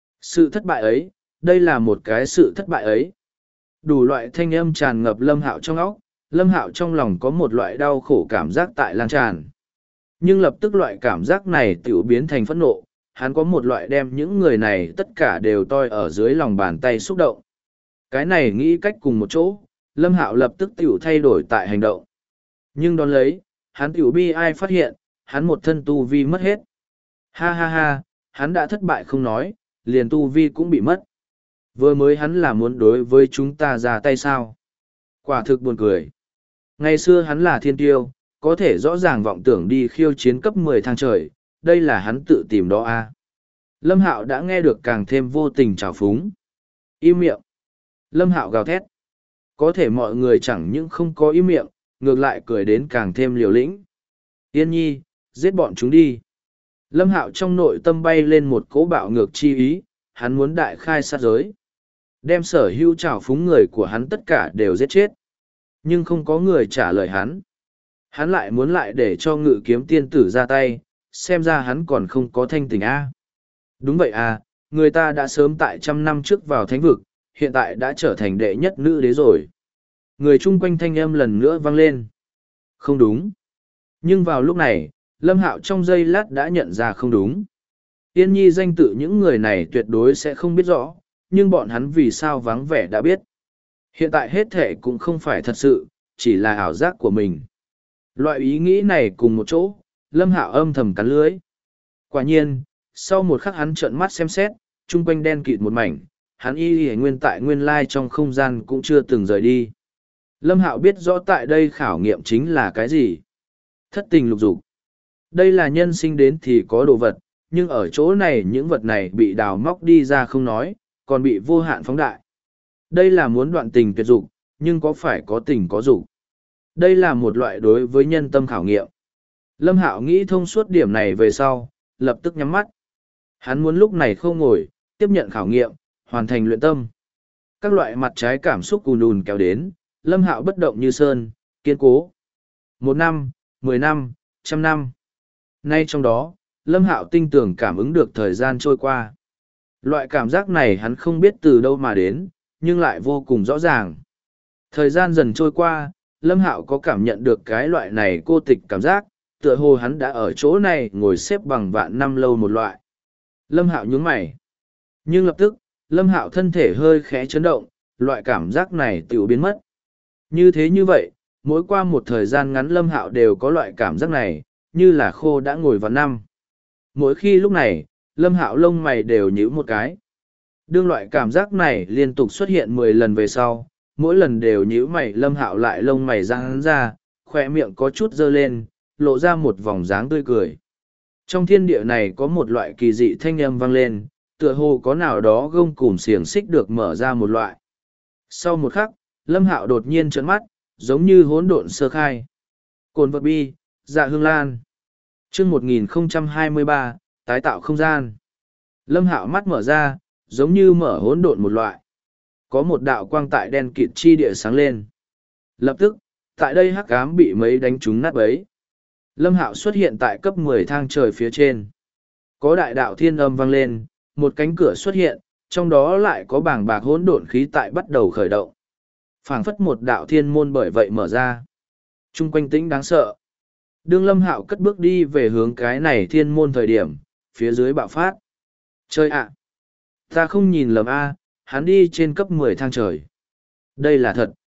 Sự thất bại ấy, đây là một cái sự thất bại ấy. Đủ loại thanh âm tràn ngập Lâm Hạo trong óc, Lâm Hạo trong lòng có một loại đau khổ cảm giác tại lan tràn. Nhưng lập tức loại cảm giác này tiểu biến thành phẫn nộ, hắn có một loại đem những người này tất cả đều toi ở dưới lòng bàn tay xúc động. Cái này nghĩ cách cùng một chỗ, Lâm Hạo lập tức tiểu thay đổi tại hành động. Nhưng đón lấy, hắn tiểu bi ai phát hiện, hắn một thân tu vi mất hết. Ha ha ha, hắn đã thất bại không nói, liền tu vi cũng bị mất. Vừa mới hắn là muốn đối với chúng ta ra tay sao? Quả thực buồn cười. Ngày xưa hắn là thiên tiêu, có thể rõ ràng vọng tưởng đi khiêu chiến cấp 10 thang trời, đây là hắn tự tìm đó a. Lâm Hạo đã nghe được càng thêm vô tình trào phúng. Im miệng. Lâm Hạo gào thét. Có thể mọi người chẳng những không có im miệng, ngược lại cười đến càng thêm liều lĩnh. Yên nhi, giết bọn chúng đi. Lâm Hạo trong nội tâm bay lên một cỗ bạo ngược chi ý, hắn muốn đại khai sát giới. Đem sở hữu trào phúng người của hắn tất cả đều giết chết. Nhưng không có người trả lời hắn. Hắn lại muốn lại để cho Ngự Kiếm tiên tử ra tay, xem ra hắn còn không có thanh tình a. Đúng vậy à, người ta đã sớm tại 100 năm trước vào thánh vực, hiện tại đã trở thành đệ nhất nữ đế rồi. Người chung quanh thanh âm lần nữa vang lên. Không đúng. Nhưng vào lúc này, Lâm Hạo trong giây lát đã nhận ra không đúng. Yên nhi danh tự những người này tuyệt đối sẽ không biết rõ, nhưng bọn hắn vì sao vắng vẻ đã biết. Hiện tại hết thể cũng không phải thật sự, chỉ là ảo giác của mình. Loại ý nghĩ này cùng một chỗ, Lâm Hạo âm thầm cắn lưới. Quả nhiên, sau một khắc hắn trợn mắt xem xét, chung quanh đen kịt một mảnh, hắn y nguyên tại nguyên lai trong không gian cũng chưa từng rời đi. Lâm Hạo biết rõ tại đây khảo nghiệm chính là cái gì. Thất tình lục dục. Đây là nhân sinh đến thì có đồ vật, nhưng ở chỗ này những vật này bị đào móc đi ra không nói, còn bị vô hạn phóng đại. Đây là muốn đoạn tình tuyệt dục, nhưng có phải có tình có dục. Đây là một loại đối với nhân tâm khảo nghiệm. Lâm Hạo nghĩ thông suốt điểm này về sau, lập tức nhắm mắt. Hắn muốn lúc này không ngồi, tiếp nhận khảo nghiệm, hoàn thành luyện tâm. Các loại mặt trái cảm xúc ùn ùn kéo đến, Lâm Hạo bất động như sơn, kiên cố. 1 năm, 10 năm, 100 năm. Nay trong đó, Lâm Hạo tinh tường cảm ứng được thời gian trôi qua. Loại cảm giác này hắn không biết từ đâu mà đến, nhưng lại vô cùng rõ ràng. Thời gian dần trôi qua, Lâm Hạo có cảm nhận được cái loại này cô tịch cảm giác, tựa hồ hắn đã ở chỗ này ngồi xếp bằng vạn năm lâu một loại. Lâm Hạo nhướng mày. Nhưng lập tức, Lâm Hạo thân thể hơi khẽ chấn động, loại cảm giác này tiểu biến mất. Như vậy, mỗi qua một thời gian ngắn Lâm Hạo đều có loại cảm giác này, như là khô đã ngồi vạn năm. Mỗi khi lúc này, Lâm Hạo lông mày đều nhíu một cái. Đương loại cảm giác này liên tục xuất hiện 10 lần về sau, mỗi lần đều nhíu mày. Lâm Hạo lại lông mày giãn ra, khoe miệng có chút dơ lên, lộ ra một vòng dáng tươi cười. Trong thiên địa này có một loại kỳ dị thanh âm vang lên, tựa hồ có nào đó gông cùm xiềng xích được mở ra một loại. Sau một khắc, Lâm Hạo đột nhiên trợn mắt, giống như hỗn độn sơ khai. Cồn vật bi, dạ hương lan. Chương 1023, tái tạo không gian. Lâm Hạo mắt mở ra, giống như mở hỗn độn một loại. Có một đạo quang tại đen kịt chi địa sáng lên. Lập tức, tại đây hắc ám bị mấy đánh trúng nát bấy. Lâm Hạo xuất hiện tại cấp 10 thang trời phía trên. Có đại đạo thiên âm vang lên, một cánh cửa xuất hiện, trong đó lại có bảng bạc hỗn độn khí tại bắt đầu khởi động. Phảng phất một đạo thiên môn bởi vậy mở ra. Trung quanh tĩnh đáng sợ. Đương Lâm Hạo cất bước đi về hướng cái này thiên môn thời điểm, phía dưới bạo phát. Chơi ạ! Ta không nhìn lầm a, hắn đi trên cấp 10 thang trời. Đây là thật,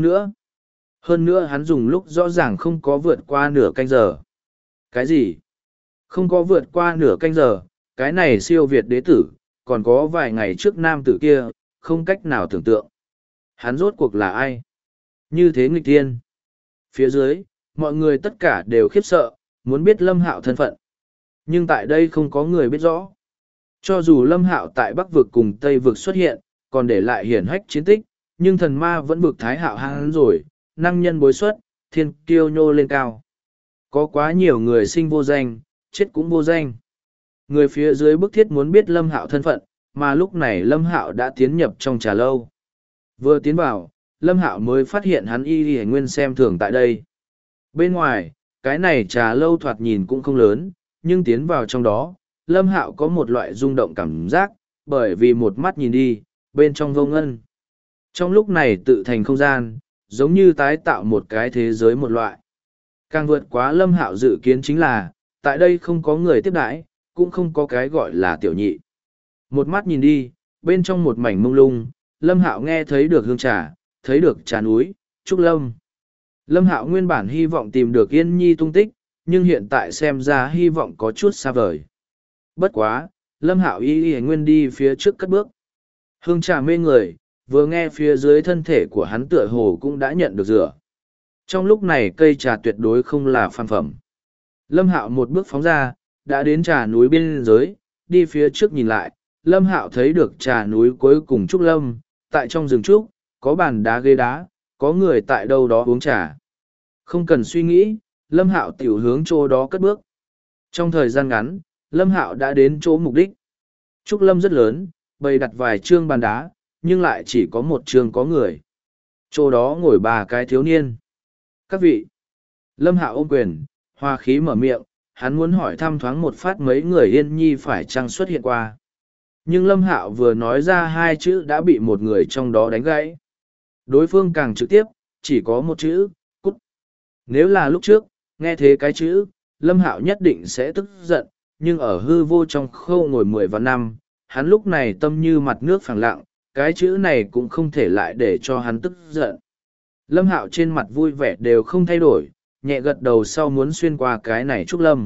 hơn nữa hắn dùng lúc rõ ràng không có vượt qua nửa canh giờ. Cái gì? Không có vượt qua nửa canh giờ, cái này siêu việt đế tử, còn có vài ngày trước nam tử kia, không cách nào tưởng tượng. Hắn rốt cuộc là ai? Như thế nghịch thiên. Phía dưới, mọi người tất cả đều khiếp sợ, muốn biết Lâm Hạo thân phận. Nhưng tại đây không có người biết rõ. Cho dù Lâm Hạo tại Bắc vực cùng Tây vực xuất hiện, còn để lại hiển hách chiến tích, nhưng thần ma vẫn vực Thái Hạo hắn rồi, năng nhân bối xuất, thiên kiêu nhô lên cao. Có quá nhiều người sinh vô danh, chết cũng vô danh. Người phía dưới bức thiết muốn biết Lâm Hạo thân phận, mà lúc này Lâm Hạo đã tiến nhập trong trà lâu. Vừa tiến vào, Lâm Hạo mới phát hiện hắn y nguyên xem thường tại đây. Bên ngoài, cái này trà lâu thoạt nhìn cũng không lớn, nhưng tiến vào trong đó, Lâm Hạo có một loại rung động cảm giác, bởi vì một mắt nhìn đi, bên trong vô ngân. Trong lúc này tự thành không gian, giống như tái tạo một cái thế giới một loại. Càng vượt quá Lâm Hạo dự kiến chính là, tại đây không có người tiếp đãi, cũng không có cái gọi là tiểu nhị. Một mắt nhìn đi, bên trong một mảnh mông lung, Lâm Hạo nghe thấy được hương trà, thấy được trà núi, trúc lâm. Lâm Hạo nguyên bản hy vọng tìm được Yên Nhi tung tích, nhưng hiện tại xem ra hy vọng có chút xa vời. Bất quá, Lâm Hạo y nguyên đi phía trước cất bước. Hương trà mê người, vừa nghe phía dưới thân thể của hắn tựa hồ cũng đã nhận được rửa. Trong lúc này cây trà tuyệt đối không là phàm phẩm. Lâm Hạo một bước phóng ra, đã đến trà núi bên dưới, đi phía trước nhìn lại, Lâm Hạo thấy được trà núi cuối cùng trúc lâm, tại trong rừng trúc, có bàn đá ghế đá, có người tại đâu đó uống trà. Không cần suy nghĩ, Lâm Hạo tiểu hướng chỗ đó cất bước. Trong thời gian ngắn, Lâm Hạo đã đến chỗ mục đích. Trúc lâm rất lớn, bày đặt vài trương bàn đá, nhưng lại chỉ có một trương có người. Chỗ đó ngồi ba cái thiếu niên. Các vị. Lâm Hạo ôm quyền, hoa khí mở miệng, hắn muốn hỏi thăm thoáng một phát mấy người Yên Nhi phải chăng xuất hiện qua. Nhưng Lâm Hạo vừa nói ra hai chữ đã bị một người trong đó đánh gãy. Đối phương càng trực tiếp, chỉ có một chữ, cút. Nếu là lúc trước, nghe thế cái chữ, Lâm Hạo nhất định sẽ tức giận, nhưng ở hư vô trong khâu ngồi 10 vạn năm, hắn lúc này tâm như mặt nước phẳng lặng, cái chữ này cũng không thể lại để cho hắn tức giận. Lâm Hạo trên mặt vui vẻ đều không thay đổi, nhẹ gật đầu sau muốn xuyên qua cái này Trúc Lâm.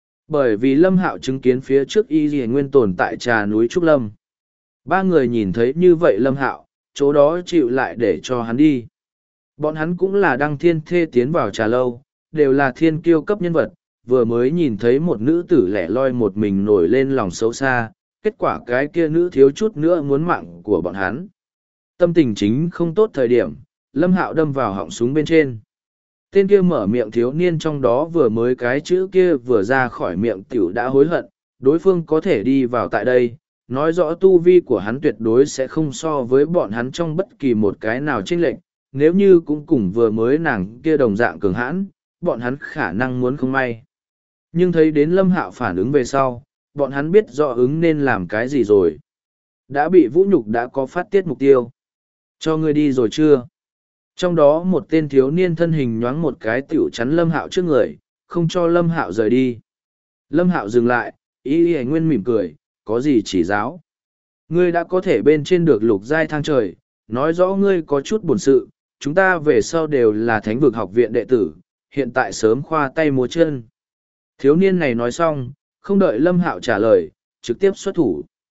Bởi vì Lâm Hạo chứng kiến phía trước y dì nguyên tồn tại trà núi Trúc Lâm. Ba người nhìn thấy như vậy Lâm Hạo, chỗ đó chịu lại để cho hắn đi. Bọn hắn cũng là đăng thiên thê tiến vào trà lâu, đều là thiên kiêu cấp nhân vật, vừa mới nhìn thấy một nữ tử lẻ loi một mình nổi lên lòng xấu xa, kết quả cái kia nữ thiếu chút nữa muốn mạng của bọn hắn. Tâm tình chính không tốt thời điểm, Lâm Hạo đâm vào họng súng bên trên. Tên kia mở miệng thiếu niên trong đó vừa mới cái chữ kia vừa ra khỏi miệng tiểu đã hối hận, đối phương có thể đi vào tại đây, nói rõ tu vi của hắn tuyệt đối sẽ không so với bọn hắn trong bất kỳ một cái nào chênh lệch, nếu như cũng cùng vừa mới nàng kia đồng dạng cường hãn, bọn hắn khả năng muốn không may. Nhưng thấy đến Lâm Hạo phản ứng về sau, bọn hắn biết rõ ứng nên làm cái gì rồi. Đã bị vũ nhục đã có phát tiết mục tiêu. Cho ngươi đi rồi chưa? Trong đó một tên thiếu niên thân hình nhoáng một cái tiểu chắn Lâm Hạo trước người, không cho Lâm Hạo rời đi. Lâm Hạo dừng lại, y nguyên mỉm cười, có gì chỉ giáo. Ngươi đã có thể bên trên được lục giai thang trời, nói rõ ngươi có chút buồn sự, chúng ta về sau đều là thánh vực học viện đệ tử, hiện tại sớm khoa tay múa chân. Thiếu niên này nói xong, không đợi Lâm Hạo trả lời, trực tiếp xuất thủ.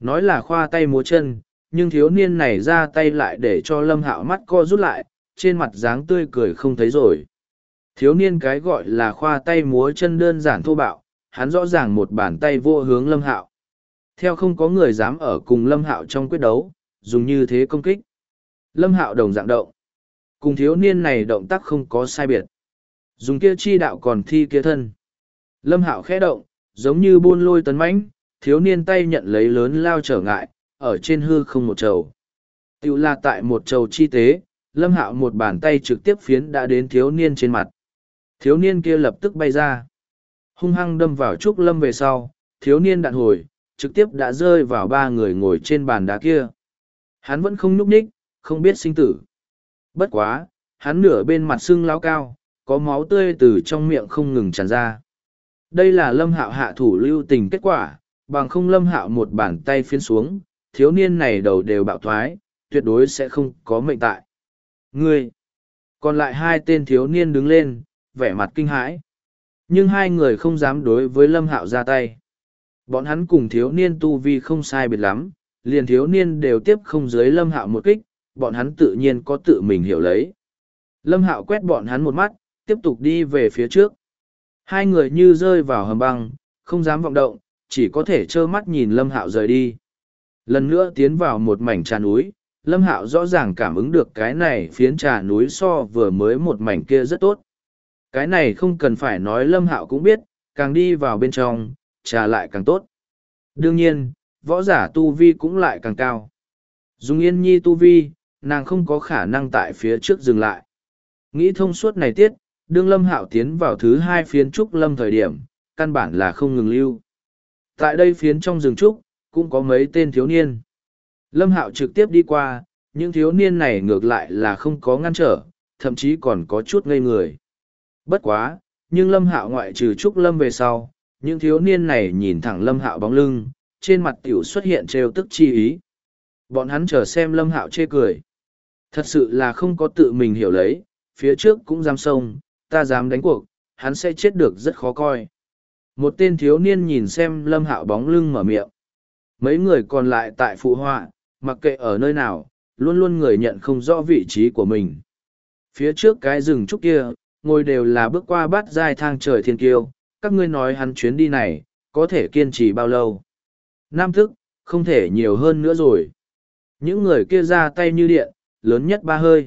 Nói là khoa tay múa chân, nhưng thiếu niên này ra tay lại để cho Lâm Hạo mắt co rút lại, trên mặt dáng tươi cười không thấy rồi. Thiếu niên cái gọi là khoa tay múa chân đơn giản thô bạo, hắn rõ ràng một bàn tay vô hướng Lâm Hạo. Theo không có người dám ở cùng Lâm Hạo trong quyết đấu, dùng như thế công kích. Lâm Hạo đồng dạng động. Cùng thiếu niên này động tác không có sai biệt. Dùng kia chi đạo còn thi kia thân. Lâm Hạo khẽ động, giống như buôn lôi tấn mãnh, thiếu niên tay nhận lấy lớn lao trở ngại, ở trên hư không một trầu. Tiểu là tại một trầu chi tế, Lâm Hạo một bàn tay trực tiếp phiến đã đến thiếu niên trên mặt. Thiếu niên kia lập tức bay ra. Hung hăng đâm vào Trúc Lâm về sau, thiếu niên đạn hồi, trực tiếp đã rơi vào ba người ngồi trên bàn đá kia. Hắn vẫn không nhúc nhích, không biết sinh tử. Bất quá, hắn nửa bên mặt sưng lão cao, có máu tươi từ trong miệng không ngừng tràn ra. Đây là Lâm Hạo hạ thủ lưu tình kết quả, bằng không Lâm Hạo một bàn tay phiến xuống, thiếu niên này đầu đều bạo thoái, tuyệt đối sẽ không có mệnh tại. Ngươi! Còn lại hai tên thiếu niên đứng lên, vẻ mặt kinh hãi. Nhưng hai người không dám đối với Lâm Hạo ra tay. Bọn hắn cùng thiếu niên tu vi không sai biệt lắm, liền thiếu niên đều tiếp không dưới Lâm Hạo một kích, bọn hắn tự nhiên có tự mình hiểu lấy. Lâm Hạo quét bọn hắn một mắt, tiếp tục đi về phía trước. Hai người như rơi vào hầm băng, không dám vọng động, chỉ có thể trơ mắt nhìn Lâm Hạo rời đi. Lần nữa tiến vào một mảnh trà núi, Lâm Hạo rõ ràng cảm ứng được cái này phiến trà núi so vừa mới một mảnh kia rất tốt. Cái này không cần phải nói Lâm Hạo cũng biết, càng đi vào bên trong, trà lại càng tốt. Đương nhiên, võ giả tu vi cũng lại càng cao. Dùng Yên Nhi tu vi, nàng không có khả năng tại phía trước dừng lại. Nghĩ thông suốt này tiết, đương Lâm Hạo tiến vào thứ hai phiến trúc lâm thời điểm, căn bản là không ngừng lưu. Tại đây phiến trong rừng trúc, cũng có mấy tên thiếu niên. Lâm Hạo trực tiếp đi qua, những thiếu niên này ngược lại là không có ngăn trở, thậm chí còn có chút ngây người. Bất quá, nhưng Lâm Hạo ngoại trừ trúc lâm về sau, những thiếu niên này nhìn thẳng Lâm Hạo bóng lưng, trên mặt tiểu xuất hiện trêu tức chi ý. Bọn hắn chờ xem Lâm Hạo chê cười. Thật sự là không có tự mình hiểu lấy, phía trước cũng dám xông, ta dám đánh cuộc, hắn sẽ chết được rất khó coi. Một tên thiếu niên nhìn xem Lâm Hạo bóng lưng mở miệng. Mấy người còn lại tại phụ họa, mặc kệ ở nơi nào, luôn luôn người nhận không rõ vị trí của mình. Phía trước cái rừng trúc kia, ngồi đều là bước qua bát giai thang trời thiên kiêu, các ngươi nói hắn chuyến đi này, có thể kiên trì bao lâu. Nam thức, không thể nhiều hơn nữa rồi. Những người kia ra tay như điện, lớn nhất ba hơi.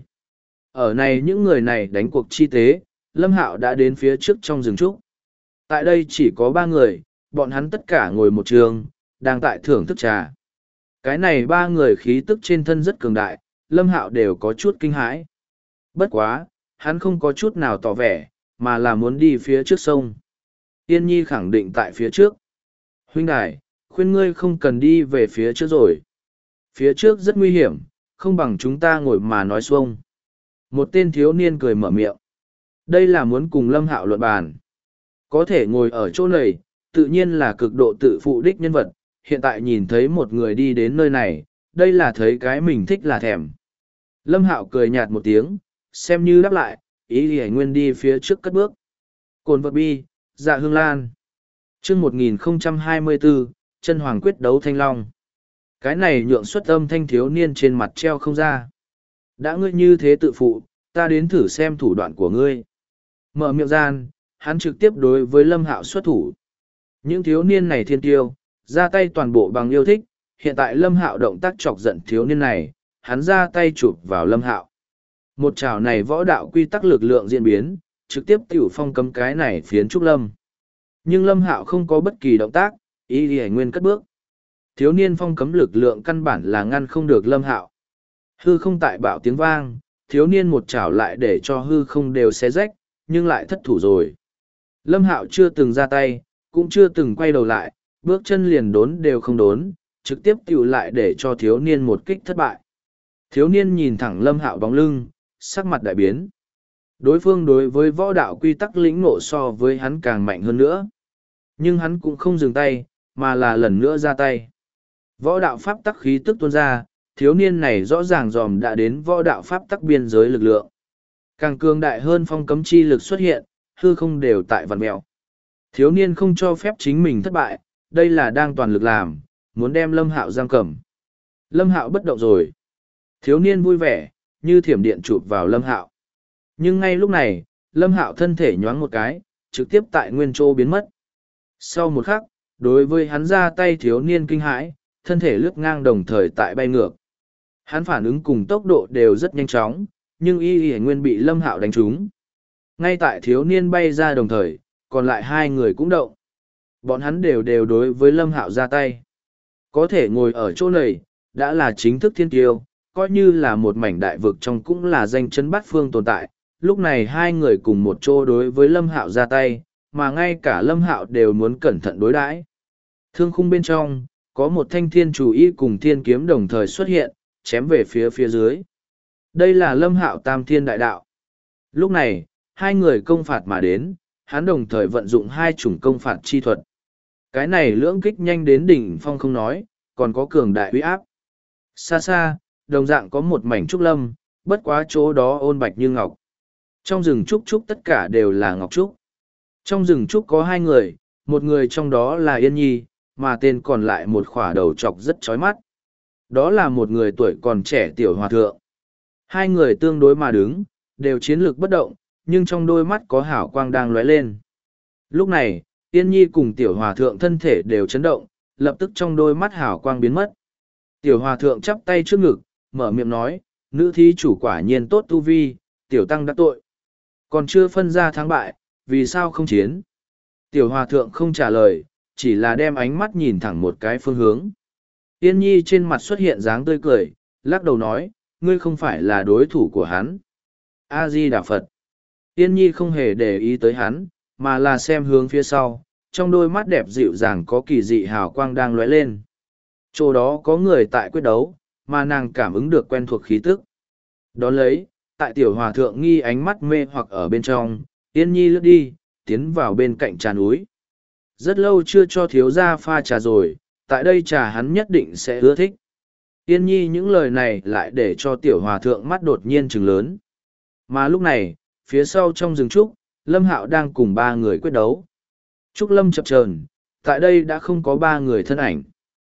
Ở này những người này đánh cuộc chi tế, Lâm Hạo đã đến phía trước trong rừng trúc. Tại đây chỉ có ba người, bọn hắn tất cả ngồi một trường, đang tại thưởng thức trà. Cái này ba người khí tức trên thân rất cường đại, Lâm Hạo đều có chút kinh hãi. Bất quá, hắn không có chút nào tỏ vẻ, mà là muốn đi phía trước sông. Yên Nhi khẳng định tại phía trước. Huynh đài, khuyên ngươi không cần đi về phía trước rồi. Phía trước rất nguy hiểm, không bằng chúng ta ngồi mà nói xuông. Một tên thiếu niên cười mở miệng. Đây là muốn cùng Lâm Hạo luận bàn. Có thể ngồi ở chỗ này, tự nhiên là cực độ tự phụ đích nhân vật. Hiện tại nhìn thấy một người đi đến nơi này, đây là thấy cái mình thích là thèm. Lâm Hạo cười nhạt một tiếng, xem như đáp lại, ý Hải Nguyên đi phía trước cất bước. Cồn vật bi, dạ hương lan. Chương 1024, chân hoàng quyết đấu thanh long. Cái này nhượng xuất âm thanh thiếu niên trên mặt treo không ra. Đã ngươi như thế tự phụ, ta đến thử xem thủ đoạn của ngươi. Mở miệng gian, hắn trực tiếp đối với Lâm Hạo xuất thủ. Những thiếu niên này thiên tiêu, ra tay toàn bộ bằng yêu thích, hiện tại Lâm Hạo động tác chọc giận thiếu niên này, hắn ra tay chụp vào Lâm Hạo. Một chảo này võ đạo quy tắc lực lượng diễn biến, trực tiếp tiểu phong cấm cái này phiến trúc lâm. Nhưng Lâm Hạo không có bất kỳ động tác, ý Hải Nguyên cất bước. Thiếu niên phong cấm lực lượng căn bản là ngăn không được Lâm Hạo. Hư không tại bạo tiếng vang, thiếu niên một chảo lại để cho hư không đều xé rách, nhưng lại thất thủ rồi. Lâm Hạo chưa từng ra tay, cũng chưa từng quay đầu lại, bước chân liền đốn đều không đốn, trực tiếp tiểu lại để cho thiếu niên một kích thất bại. Thiếu niên nhìn thẳng Lâm Hạo bóng lưng, sắc mặt đại biến. Đối phương đối với võ đạo quy tắc lĩnh ngộ so với hắn càng mạnh hơn nữa. Nhưng hắn cũng không dừng tay, mà là lần nữa ra tay. Võ đạo pháp tắc khí tức tuôn ra, thiếu niên này rõ ràng dòm đã đến võ đạo pháp tắc biên giới lực lượng. Càng cường đại hơn phong cấm chi lực xuất hiện, hư không đều tại vằn mẹo. Thiếu niên không cho phép chính mình thất bại, đây là đang toàn lực làm, muốn đem Lâm Hạo giam cầm. Lâm Hạo bất động rồi. Thiếu niên vui vẻ, như thiểm điện chụp vào Lâm Hạo. Nhưng ngay lúc này, Lâm Hạo thân thể nhoáng một cái, trực tiếp tại nguyên chỗ biến mất. Sau một khắc, đối với hắn ra tay thiếu niên kinh hãi, thân thể lướt ngang đồng thời tại bay ngược. Hắn phản ứng cùng tốc độ đều rất nhanh chóng, nhưng y nguyên bị Lâm Hạo đánh trúng. Ngay tại thiếu niên bay ra đồng thời, còn lại hai người cũng động. Bọn hắn đều đối với Lâm Hạo ra tay. Có thể ngồi ở chỗ này, đã là chính thức thiên tiêu, coi như là một mảnh đại vực trong cũng là danh chấn bát phương tồn tại. Lúc này hai người cùng một chỗ đối với Lâm Hạo ra tay, mà ngay cả Lâm Hạo đều muốn cẩn thận đối đãi. Thương khung bên trong, có một thanh thiên chủ y cùng thiên kiếm đồng thời xuất hiện, chém về phía dưới. Đây là Lâm Hạo tam thiên đại đạo. Lúc này, hai người công phạt mà đến, hắn đồng thời vận dụng hai chủng công phạt chi thuật. Cái này lưỡng kích nhanh đến đỉnh phong không nói, còn có cường đại uy áp. Xa xa, đồng dạng có một mảnh trúc lâm, bất quá chỗ đó ôn bạch như ngọc. Trong rừng trúc trúc tất cả đều là ngọc trúc. Trong rừng trúc có hai người, một người trong đó là Yên Nhi, mà tên còn lại một khỏa đầu trọc rất chói mắt. Đó là một người tuổi còn trẻ tiểu hòa thượng. Hai người tương đối mà đứng, đều chiến lược bất động, nhưng trong đôi mắt có hảo quang đang lóe lên. Lúc này, Yên Nhi cùng tiểu hòa thượng thân thể đều chấn động, lập tức trong đôi mắt hảo quang biến mất. Tiểu hòa thượng chắp tay trước ngực, mở miệng nói, nữ thí chủ quả nhiên tốt tu vi, tiểu tăng đã tội. Còn chưa phân ra thắng bại, vì sao không chiến? Tiểu hòa thượng không trả lời, chỉ là đem ánh mắt nhìn thẳng một cái phương hướng. Yên Nhi trên mặt xuất hiện dáng tươi cười, lắc đầu nói, ngươi không phải là đối thủ của hắn. A-di-đà Phật. Yên Nhi không hề để ý tới hắn, mà là xem hướng phía sau, trong đôi mắt đẹp dịu dàng có kỳ dị hào quang đang lóe lên. Chỗ đó có người tại quyết đấu, mà nàng cảm ứng được quen thuộc khí tức. Đón lấy, tại tiểu hòa thượng nghi ánh mắt mê hoặc ở bên trong, Yên Nhi lướt đi, tiến vào bên cạnh trà núi. Rất lâu chưa cho thiếu gia pha trà rồi, tại đây trà hắn nhất định sẽ ưa thích. Yên Nhi những lời này lại để cho tiểu hòa thượng mắt đột nhiên trừng lớn. Mà lúc này, phía sau trong rừng trúc, Lâm Hạo đang cùng ba người quyết đấu. Trúc Lâm chập chờn, tại đây đã không có ba người thân ảnh.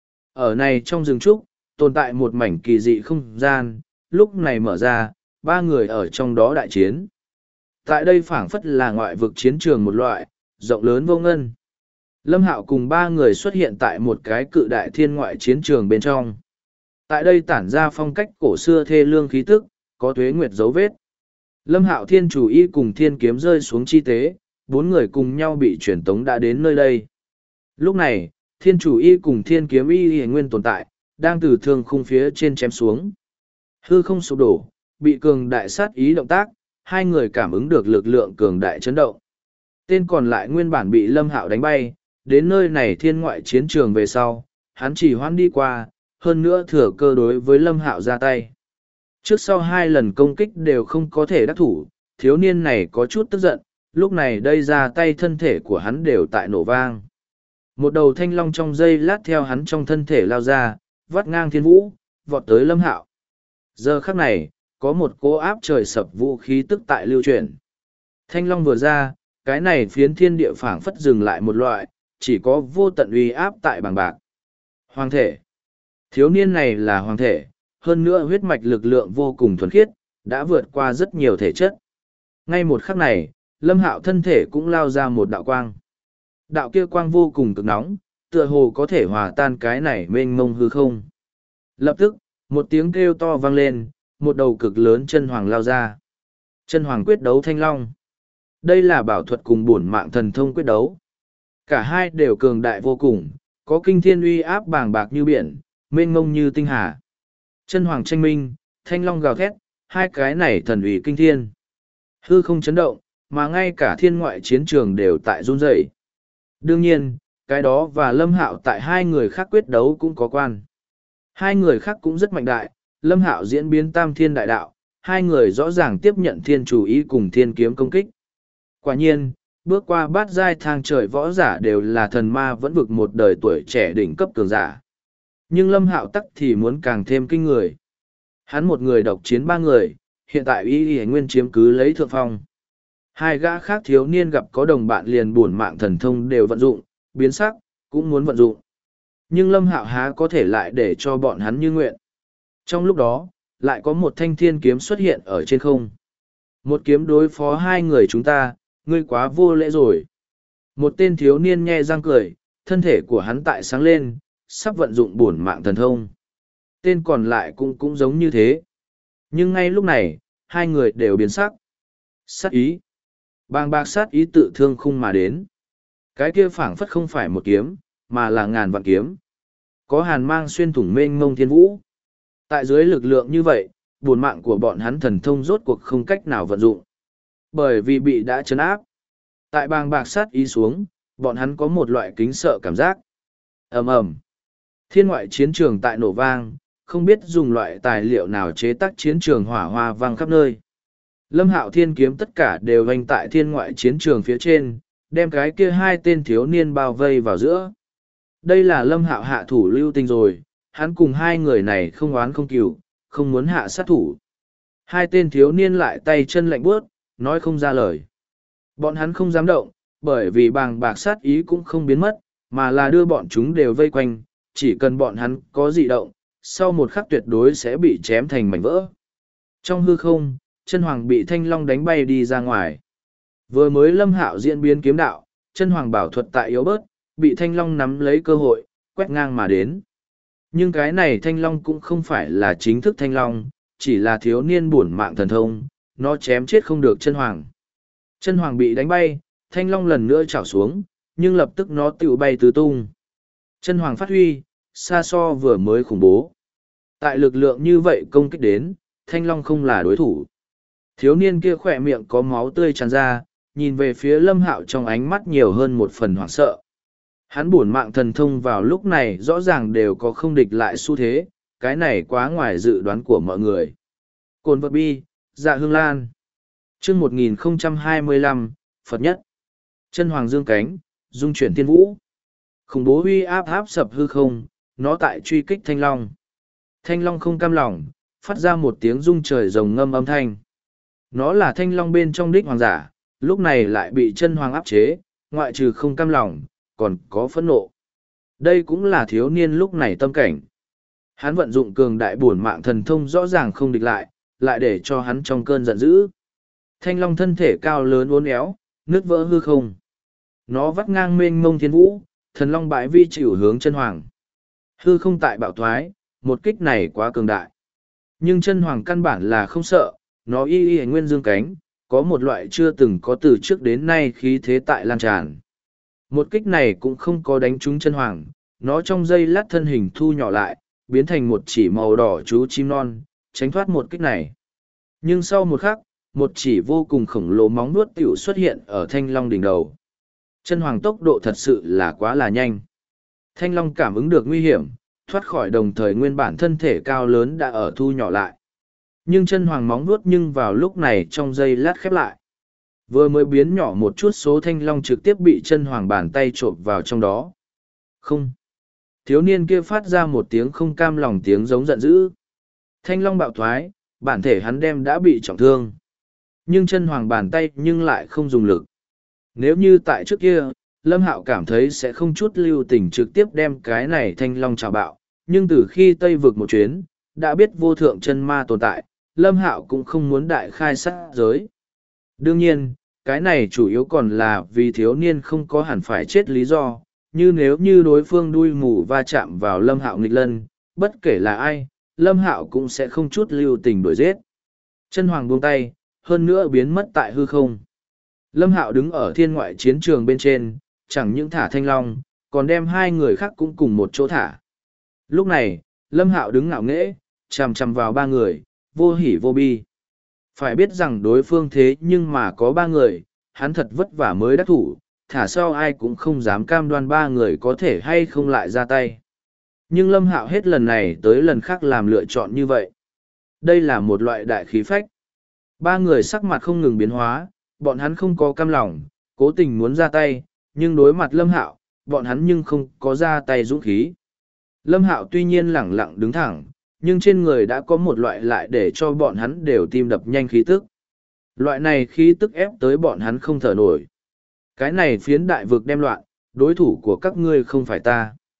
Ở này trong rừng trúc, tồn tại một mảnh kỳ dị không gian, lúc này mở ra, ba người ở trong đó đại chiến. Tại đây phảng phất là ngoại vực chiến trường một loại, rộng lớn vô ngân. Lâm Hạo cùng ba người xuất hiện tại một cái cự đại thiên ngoại chiến trường bên trong. Tại đây tản ra phong cách cổ xưa thê lương khí tức, có tuế nguyệt dấu vết. Lâm Hạo thiên chủ y cùng thiên kiếm rơi xuống chi tế, bốn người cùng nhau bị truyền tống đã đến nơi đây. Lúc này, thiên chủ y cùng thiên kiếm y nguyên tồn tại, đang từ thương khung phía trên chém xuống. Hư không sụp đổ, bị cường đại sát ý động tác, hai người cảm ứng được lực lượng cường đại chấn động. Tên còn lại nguyên bản bị Lâm Hạo đánh bay, đến nơi này thiên ngoại chiến trường về sau, hắn chỉ hoãn đi qua, hơn nữa thừa cơ đối với Lâm Hạo ra tay. Trước sau hai lần công kích đều không có thể đắc thủ, thiếu niên này có chút tức giận, lúc này đây ra tay thân thể của hắn đều tại nổ vang. Một đầu thanh long trong giây lát theo hắn trong thân thể lao ra, vắt ngang thiên vũ, vọt tới Lâm Hạo. Giờ khắc này, có một cỗ áp trời sập vũ khí tức tại lưu chuyển. Thanh long vừa ra, cái này phiến thiên địa phảng phất dừng lại một loại, chỉ có vô tận uy áp tại bằng bạc. Hoàng thể. Thiếu niên này là hoàng thể, hơn nữa huyết mạch lực lượng vô cùng thuần khiết, đã vượt qua rất nhiều thể chất. Ngay một khắc này, Lâm Hạo thân thể cũng lao ra một đạo quang. Đạo kia quang vô cùng cực nóng, tựa hồ có thể hòa tan cái này mênh mông hư không. Lập tức, một tiếng kêu to vang lên, một đầu cực lớn chân hoàng lao ra. Chân hoàng quyết đấu thanh long. Đây là bảo thuật cùng bổn mạng thần thông quyết đấu. Cả hai đều cường đại vô cùng, có kinh thiên uy áp bàng bạc như biển, mênh mông như tinh hà. Chân hoàng tranh minh, thanh long gào thét, hai cái này thần uy kinh thiên. Hư không chấn động, mà ngay cả thiên ngoại chiến trường đều tại run rẩy. Đương nhiên, cái đó và Lâm Hạo tại hai người khác quyết đấu cũng có quan. Hai người khác cũng rất mạnh đại, Lâm Hạo diễn biến tam thiên đại đạo, hai người rõ ràng tiếp nhận thiên chủ ý cùng thiên kiếm công kích. Quả nhiên, bước qua bát giai thang trời võ giả đều là thần ma vẫn vực một đời tuổi trẻ đỉnh cấp cường giả. Nhưng Lâm Hạo tắc thì muốn càng thêm kinh người. Hắn một người độc chiến ba người, hiện tại y nguyên chiếm cứ lấy thượng phong. Hai gã khác thiếu niên gặp có đồng bạn liền buồn mạng thần thông đều vận dụng, biến sắc, cũng muốn vận dụng. Nhưng Lâm Hạo há có thể lại để cho bọn hắn như nguyện. Trong lúc đó, lại có một thanh thiên kiếm xuất hiện ở trên không. Một kiếm đối phó hai người chúng ta, ngươi quá vô lễ rồi. Một tên thiếu niên nhe răng cười, thân thể của hắn tại sáng lên, sắp vận dụng bổn mạng thần thông. Tên còn lại cũng giống như thế. Nhưng ngay lúc này, hai người đều biến sắc. Sát ý. Bàng bạc sát ý tự thương khung mà đến. Cái kia phảng phất không phải một kiếm, mà là ngàn vạn kiếm. Có hàn mang xuyên thủng mênh mông thiên vũ. Tại dưới lực lượng như vậy, bổn mạng của bọn hắn thần thông rốt cuộc không cách nào vận dụng. Bởi vì bị đã trấn áp. Tại bàng bạc sát ý xuống, bọn hắn có một loại kính sợ cảm giác. Ầm ầm. Thiên ngoại chiến trường tại nổ vang, không biết dùng loại tài liệu nào chế tác chiến trường hỏa hoa vang khắp nơi. Lâm Hạo thiên kiếm tất cả đều vành tại thiên ngoại chiến trường phía trên, đem cái kia hai tên thiếu niên bao vây vào giữa. Đây là Lâm Hạo hạ thủ lưu tình rồi, hắn cùng hai người này không oán không cừu, không muốn hạ sát thủ. Hai tên thiếu niên lại tay chân lạnh buốt, nói không ra lời. Bọn hắn không dám động, bởi vì bàng bạc sát ý cũng không biến mất, mà là đưa bọn chúng đều vây quanh, chỉ cần bọn hắn có dị động, sau một khắc tuyệt đối sẽ bị chém thành mảnh vỡ. Trong hư không, chân hoàng bị thanh long đánh bay đi ra ngoài. Vừa mới Lâm Hạo diễn biến kiếm đạo, chân hoàng bảo thuật tại yếu bớt, bị thanh long nắm lấy cơ hội, quét ngang mà đến. Nhưng cái này thanh long cũng không phải là chính thức thanh long, chỉ là thiếu niên bổn mạng thần thông, nó chém chết không được chân hoàng. Chân hoàng bị đánh bay, thanh long lần nữa chảo xuống, nhưng lập tức nó tự bay tứ tung. Chân hoàng phát huy, xa so vừa mới khủng bố. Tại lực lượng như vậy công kích đến, thanh long không là đối thủ. Thiếu niên kia khỏe miệng có máu tươi tràn ra, nhìn về phía Lâm Hạo trong ánh mắt nhiều hơn một phần hoảng sợ. Hắn bổn mạng thần thông vào lúc này rõ ràng đều có không địch lại xu thế, cái này quá ngoài dự đoán của mọi người. Cồn vật bi, dạ hương lan. Chương 1025, Phật nhất. Chân hoàng dương cánh, dung chuyển thiên vũ. Khủng bố huy áp áp sập hư không, nó tại truy kích thanh long. Thanh long không cam lòng, phát ra một tiếng rung trời rồng ngâm âm thanh. Nó là thanh long bên trong đích hoàng giả, lúc này lại bị chân hoàng áp chế, ngoại trừ không cam lòng, còn có phẫn nộ. Đây cũng là thiếu niên lúc này tâm cảnh. Hắn vận dụng cường đại bổn mạng thần thông rõ ràng không địch lại để cho hắn trong cơn giận dữ. Thanh long thân thể cao lớn uốn éo, nứt vỡ hư không. Nó vắt ngang mênh mông thiên vũ, thần long bãi vi chịu hướng chân hoàng. Hư không tại bạo thoái, một kích này quá cường đại. Nhưng chân hoàng căn bản là không sợ, nó y nguyên dương cánh, có một loại chưa từng có từ trước đến nay khí thế tại lan tràn. Một kích này cũng không có đánh trúng chân hoàng, nó trong giây lát thân hình thu nhỏ lại, biến thành một chỉ màu đỏ chú chim non, tránh thoát một kích này. Nhưng sau một khắc, một chỉ vô cùng khổng lồ móng nuốt tiểu xuất hiện ở thanh long đỉnh đầu. Chân hoàng tốc độ thật sự là quá là nhanh. Thanh long cảm ứng được nguy hiểm, thoát khỏi đồng thời nguyên bản thân thể cao lớn đã ở thu nhỏ lại. Nhưng chân hoàng móng nuốt nhưng vào lúc này trong giây lát khép lại. Vừa mới biến nhỏ một chút số thanh long trực tiếp bị chân hoàng bàn tay trộm vào trong đó. Không. Thiếu niên kia phát ra một tiếng không cam lòng tiếng giống giận dữ. Thanh long bạo thoái, bản thể hắn đem đã bị trọng thương. Nhưng chân hoàng bàn tay nhưng lại không dùng lực. Nếu như tại trước kia, Lâm Hạo cảm thấy sẽ không chút lưu tình trực tiếp đem cái này thanh long trào bạo. Nhưng từ khi Tây vực một chuyến, đã biết vô thượng chân ma tồn tại, Lâm Hạo cũng không muốn đại khai sát giới. Đương nhiên, cái này chủ yếu còn là vì thiếu niên không có hẳn phải chết lý do, như nếu như đối phương đuôi mù va chạm vào Lâm Hạo nghịch lân, bất kể là ai, Lâm Hạo cũng sẽ không chút lưu tình đuổi giết. Chân hoàng buông tay, hơn nữa biến mất tại hư không. Lâm Hạo đứng ở thiên ngoại chiến trường bên trên, chẳng những thả thanh long, còn đem hai người khác cũng cùng một chỗ thả. Lúc này, Lâm Hạo đứng ngạo nghễ, chằm chằm vào ba người, vô hỉ vô bi. Phải biết rằng đối phương thế nhưng mà có ba người, hắn thật vất vả mới đắc thủ, thả sau ai cũng không dám cam đoan ba người có thể hay không lại ra tay. Nhưng Lâm Hạo hết lần này tới lần khác làm lựa chọn như vậy. Đây là một loại đại khí phách. Ba người sắc mặt không ngừng biến hóa, bọn hắn không có cam lòng, cố tình muốn ra tay, nhưng đối mặt Lâm Hạo, bọn hắn nhưng không có ra tay dũng khí. Lâm Hạo tuy nhiên lẳng lặng đứng thẳng, nhưng trên người đã có một loại lại để cho bọn hắn đều tim đập nhanh khí tức. Loại này khí tức ép tới bọn hắn không thở nổi. Cái này phiến đại vực đem loạn, đối thủ của các ngươi không phải ta.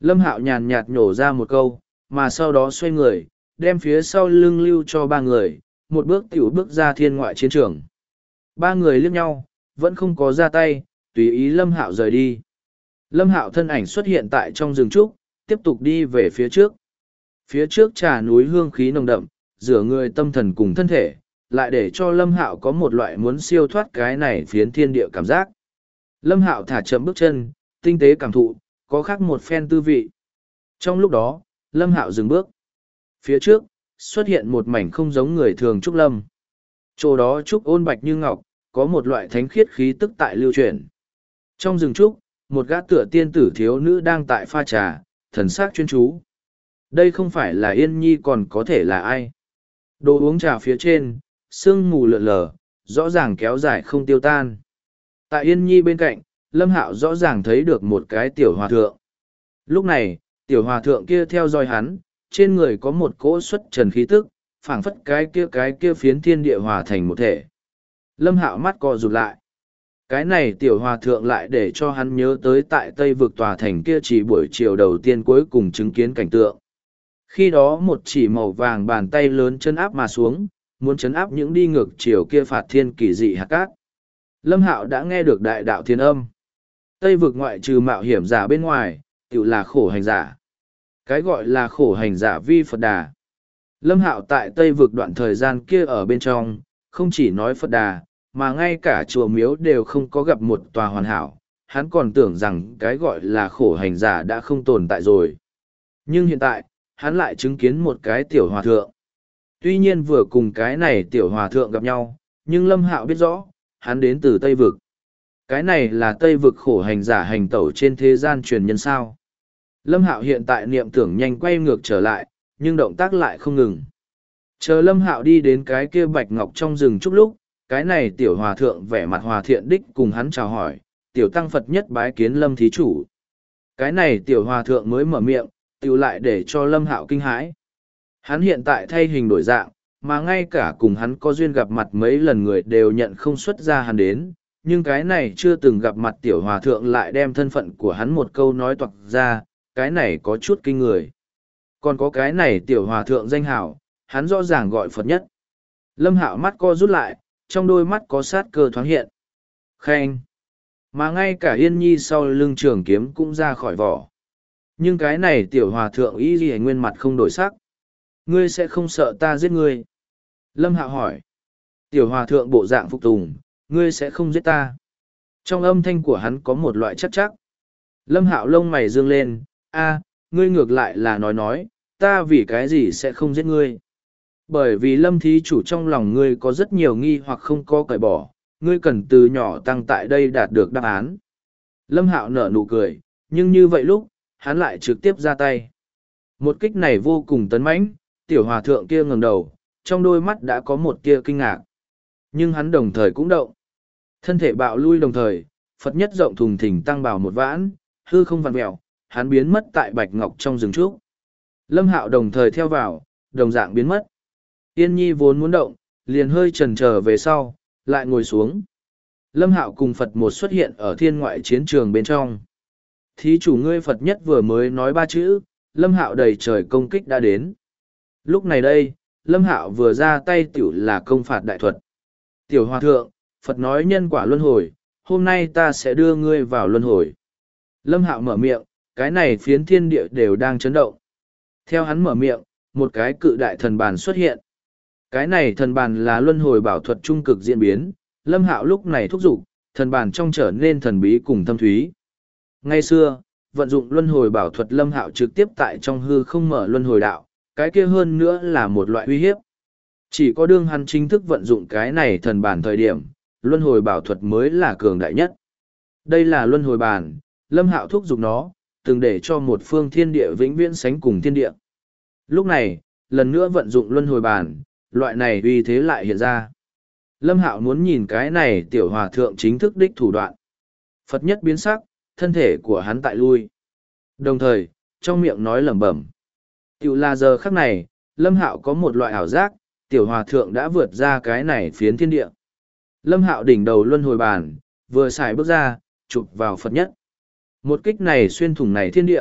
Lâm Hạo nhàn nhạt nhổ ra một câu, mà sau đó xoay người, đem phía sau lưng lưu cho ba người, một bước tiểu bước ra thiên ngoại chiến trường. Ba người liếc nhau, vẫn không có ra tay, tùy ý Lâm Hạo rời đi. Lâm Hạo thân ảnh xuất hiện tại trong rừng trúc, tiếp tục đi về phía trước. Phía trước trà núi hương khí nồng đậm, rửa người tâm thần cùng thân thể, lại để cho Lâm Hạo có một loại muốn siêu thoát cái này phiến thiên địa cảm giác. Lâm Hạo thả chậm bước chân, tinh tế cảm thụ, có khác một phen tư vị. Trong lúc đó, Lâm Hạo dừng bước. Phía trước, xuất hiện một mảnh không giống người thường trúc lâm. Chỗ đó trúc ôn bạch như ngọc, có một loại thánh khiết khí tức tại lưu truyền. Trong rừng trúc, một gã tựa tiên tử thiếu nữ đang tại pha trà, thần sắc chuyên chú. Đây không phải là Yên Nhi còn có thể là ai. Đồ uống trà phía trên, sương mù lượn lờ, rõ ràng kéo dài không tiêu tan. Tại Yên Nhi bên cạnh, Lâm Hạo rõ ràng thấy được một cái tiểu hòa thượng. Lúc này, tiểu hòa thượng kia theo dõi hắn, trên người có một cỗ xuất trần khí tức, phảng phất cái kia phiến thiên địa hòa thành một thể. Lâm Hạo mắt co rụt lại. Cái này tiểu hòa thượng lại để cho hắn nhớ tới tại Tây vực tòa thành kia chỉ buổi chiều đầu tiên cuối cùng chứng kiến cảnh tượng. Khi đó một chỉ màu vàng bàn tay lớn chân áp mà xuống, muốn chấn áp những đi ngược chiều kia phạt thiên kỳ dị hạt cát. Lâm Hạo đã nghe được đại đạo thiên âm. Tây vực ngoại trừ mạo hiểm giả bên ngoài, tự là khổ hành giả. Cái gọi là khổ hành giả vi Phật Đà. Lâm Hạo tại Tây vực đoạn thời gian kia ở bên trong, không chỉ nói Phật Đà, mà ngay cả chùa miếu đều không có gặp một tòa hoàn hảo. Hắn còn tưởng rằng cái gọi là khổ hành giả đã không tồn tại rồi. Nhưng hiện tại, hắn lại chứng kiến một cái tiểu hòa thượng. Tuy nhiên vừa cùng cái này tiểu hòa thượng gặp nhau, nhưng Lâm Hạo biết rõ, hắn đến từ Tây vực. Cái này là Tây vực khổ hành giả hành tẩu trên thế gian truyền nhân sao. Lâm Hạo hiện tại niệm tưởng nhanh quay ngược trở lại, nhưng động tác lại không ngừng. Chờ Lâm Hạo đi đến cái kia bạch ngọc trong rừng chút lúc, cái này tiểu hòa thượng vẻ mặt hòa thiện đích cùng hắn chào hỏi, tiểu tăng Phật nhất bái kiến Lâm thí chủ. Cái này tiểu hòa thượng mới mở miệng, tiểu lại để cho Lâm Hạo kinh hãi. Hắn hiện tại thay hình đổi dạng, mà ngay cả cùng hắn có duyên gặp mặt mấy lần người đều nhận không xuất ra hắn đến, nhưng cái này chưa từng gặp mặt tiểu hòa thượng lại đem thân phận của hắn một câu nói toạc ra, cái này có chút kinh người. Còn có cái này tiểu hòa thượng danh hảo, hắn rõ ràng gọi Phật nhất. Lâm Hạo mắt co rút lại, trong đôi mắt có sát cơ thoáng hiện. Khen! Mà ngay cả Yên Nhi sau lưng trường kiếm cũng ra khỏi vỏ. Nhưng cái này tiểu hòa thượng y ghi nguyên mặt không đổi sắc. Ngươi sẽ không sợ ta giết ngươi? Lâm Hạo hỏi. Tiểu hòa thượng bộ dạng phục tùng, ngươi sẽ không giết ta. Trong âm thanh của hắn có một loại chắc chắc. Lâm Hạo lông mày dương lên, a, ngươi ngược lại là nói, ta vì cái gì sẽ không giết ngươi. Bởi vì Lâm thí chủ trong lòng ngươi có rất nhiều nghi hoặc không có cởi bỏ, ngươi cần từ nhỏ tăng tại đây đạt được đáp án. Lâm Hạo nở nụ cười, nhưng như vậy lúc, hắn lại trực tiếp ra tay. Một kích này vô cùng tấn mãnh, tiểu hòa thượng kia ngẩng đầu, trong đôi mắt đã có một tia kinh ngạc. Nhưng hắn đồng thời cũng động. Thân thể bạo lui đồng thời, Phật nhất rộng thùng thình tăng bào một vãn, hư không vặn mèo, hắn biến mất tại bạch ngọc trong rừng trúc. Lâm Hạo đồng thời theo vào, đồng dạng biến mất. Yên Nhi vốn muốn động, liền hơi chần chờ về sau, lại ngồi xuống. Lâm Hạo cùng Phật một xuất hiện ở thiên ngoại chiến trường bên trong. Thí chủ ngươi Phật nhất vừa mới nói ba chữ, Lâm Hạo đầy trời công kích đã đến. Lúc này đây, Lâm Hạo vừa ra tay tiểu là công phạt đại thuật. Tiểu hòa thượng, Phật nói nhân quả luân hồi, hôm nay ta sẽ đưa ngươi vào luân hồi. Lâm Hạo mở miệng, cái này phiến thiên địa đều đang chấn động. Theo hắn mở miệng, một cái cự đại thần bàn xuất hiện. Cái này thần bàn là luân hồi bảo thuật trung cực diễn biến, Lâm Hạo lúc này thúc giục, thần bàn trong trở nên thần bí cùng thâm thúy. Ngay xưa, vận dụng luân hồi bảo thuật Lâm Hạo trực tiếp tại trong hư không mở luân hồi đạo, cái kia hơn nữa là một loại uy hiếp. Chỉ có đương hắn chính thức vận dụng cái này thần bàn thời điểm, luân hồi bảo thuật mới là cường đại nhất. Đây là luân hồi bàn, Lâm Hạo thúc giục nó, từng để cho một phương thiên địa vĩnh viễn sánh cùng thiên địa. Lúc này, lần nữa vận dụng luân hồi bàn, loại này uy thế lại hiện ra. Lâm Hạo muốn nhìn cái này tiểu hòa thượng chính thức đích thủ đoạn. Phật nhất biến sắc, thân thể của hắn tại lui. Đồng thời, trong miệng nói lẩm bẩm. Tiểu là giờ khắc này, Lâm Hạo có một loại ảo giác, tiểu hòa thượng đã vượt ra cái này phiến thiên địa. Lâm Hạo đỉnh đầu luân hồi bàn, vừa xài bước ra, chụp vào Phật nhất. Một kích này xuyên thủng này thiên địa,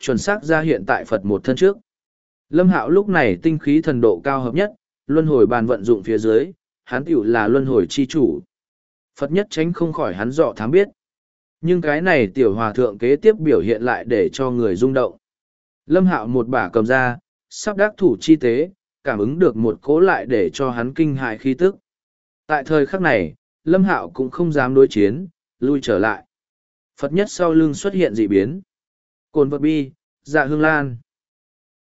chuẩn xác ra hiện tại Phật một thân trước. Lâm Hạo lúc này tinh khí thần độ cao hợp nhất, luân hồi bàn vận dụng phía dưới, hắn tiểu là luân hồi chi chủ. Phật nhất tránh không khỏi hắn dọ thám biết. Nhưng cái này tiểu hòa thượng kế tiếp biểu hiện lại để cho người rung động. Lâm Hạo một bả cầm ra, sắp đắc thủ chi tế, cảm ứng được một cố lại để cho hắn kinh hại khí tức. Tại thời khắc này, Lâm Hạo cũng không dám đối chiến, lui trở lại. Phật nhất sau lưng xuất hiện dị biến. Cồn vật bi, dạ hương lan.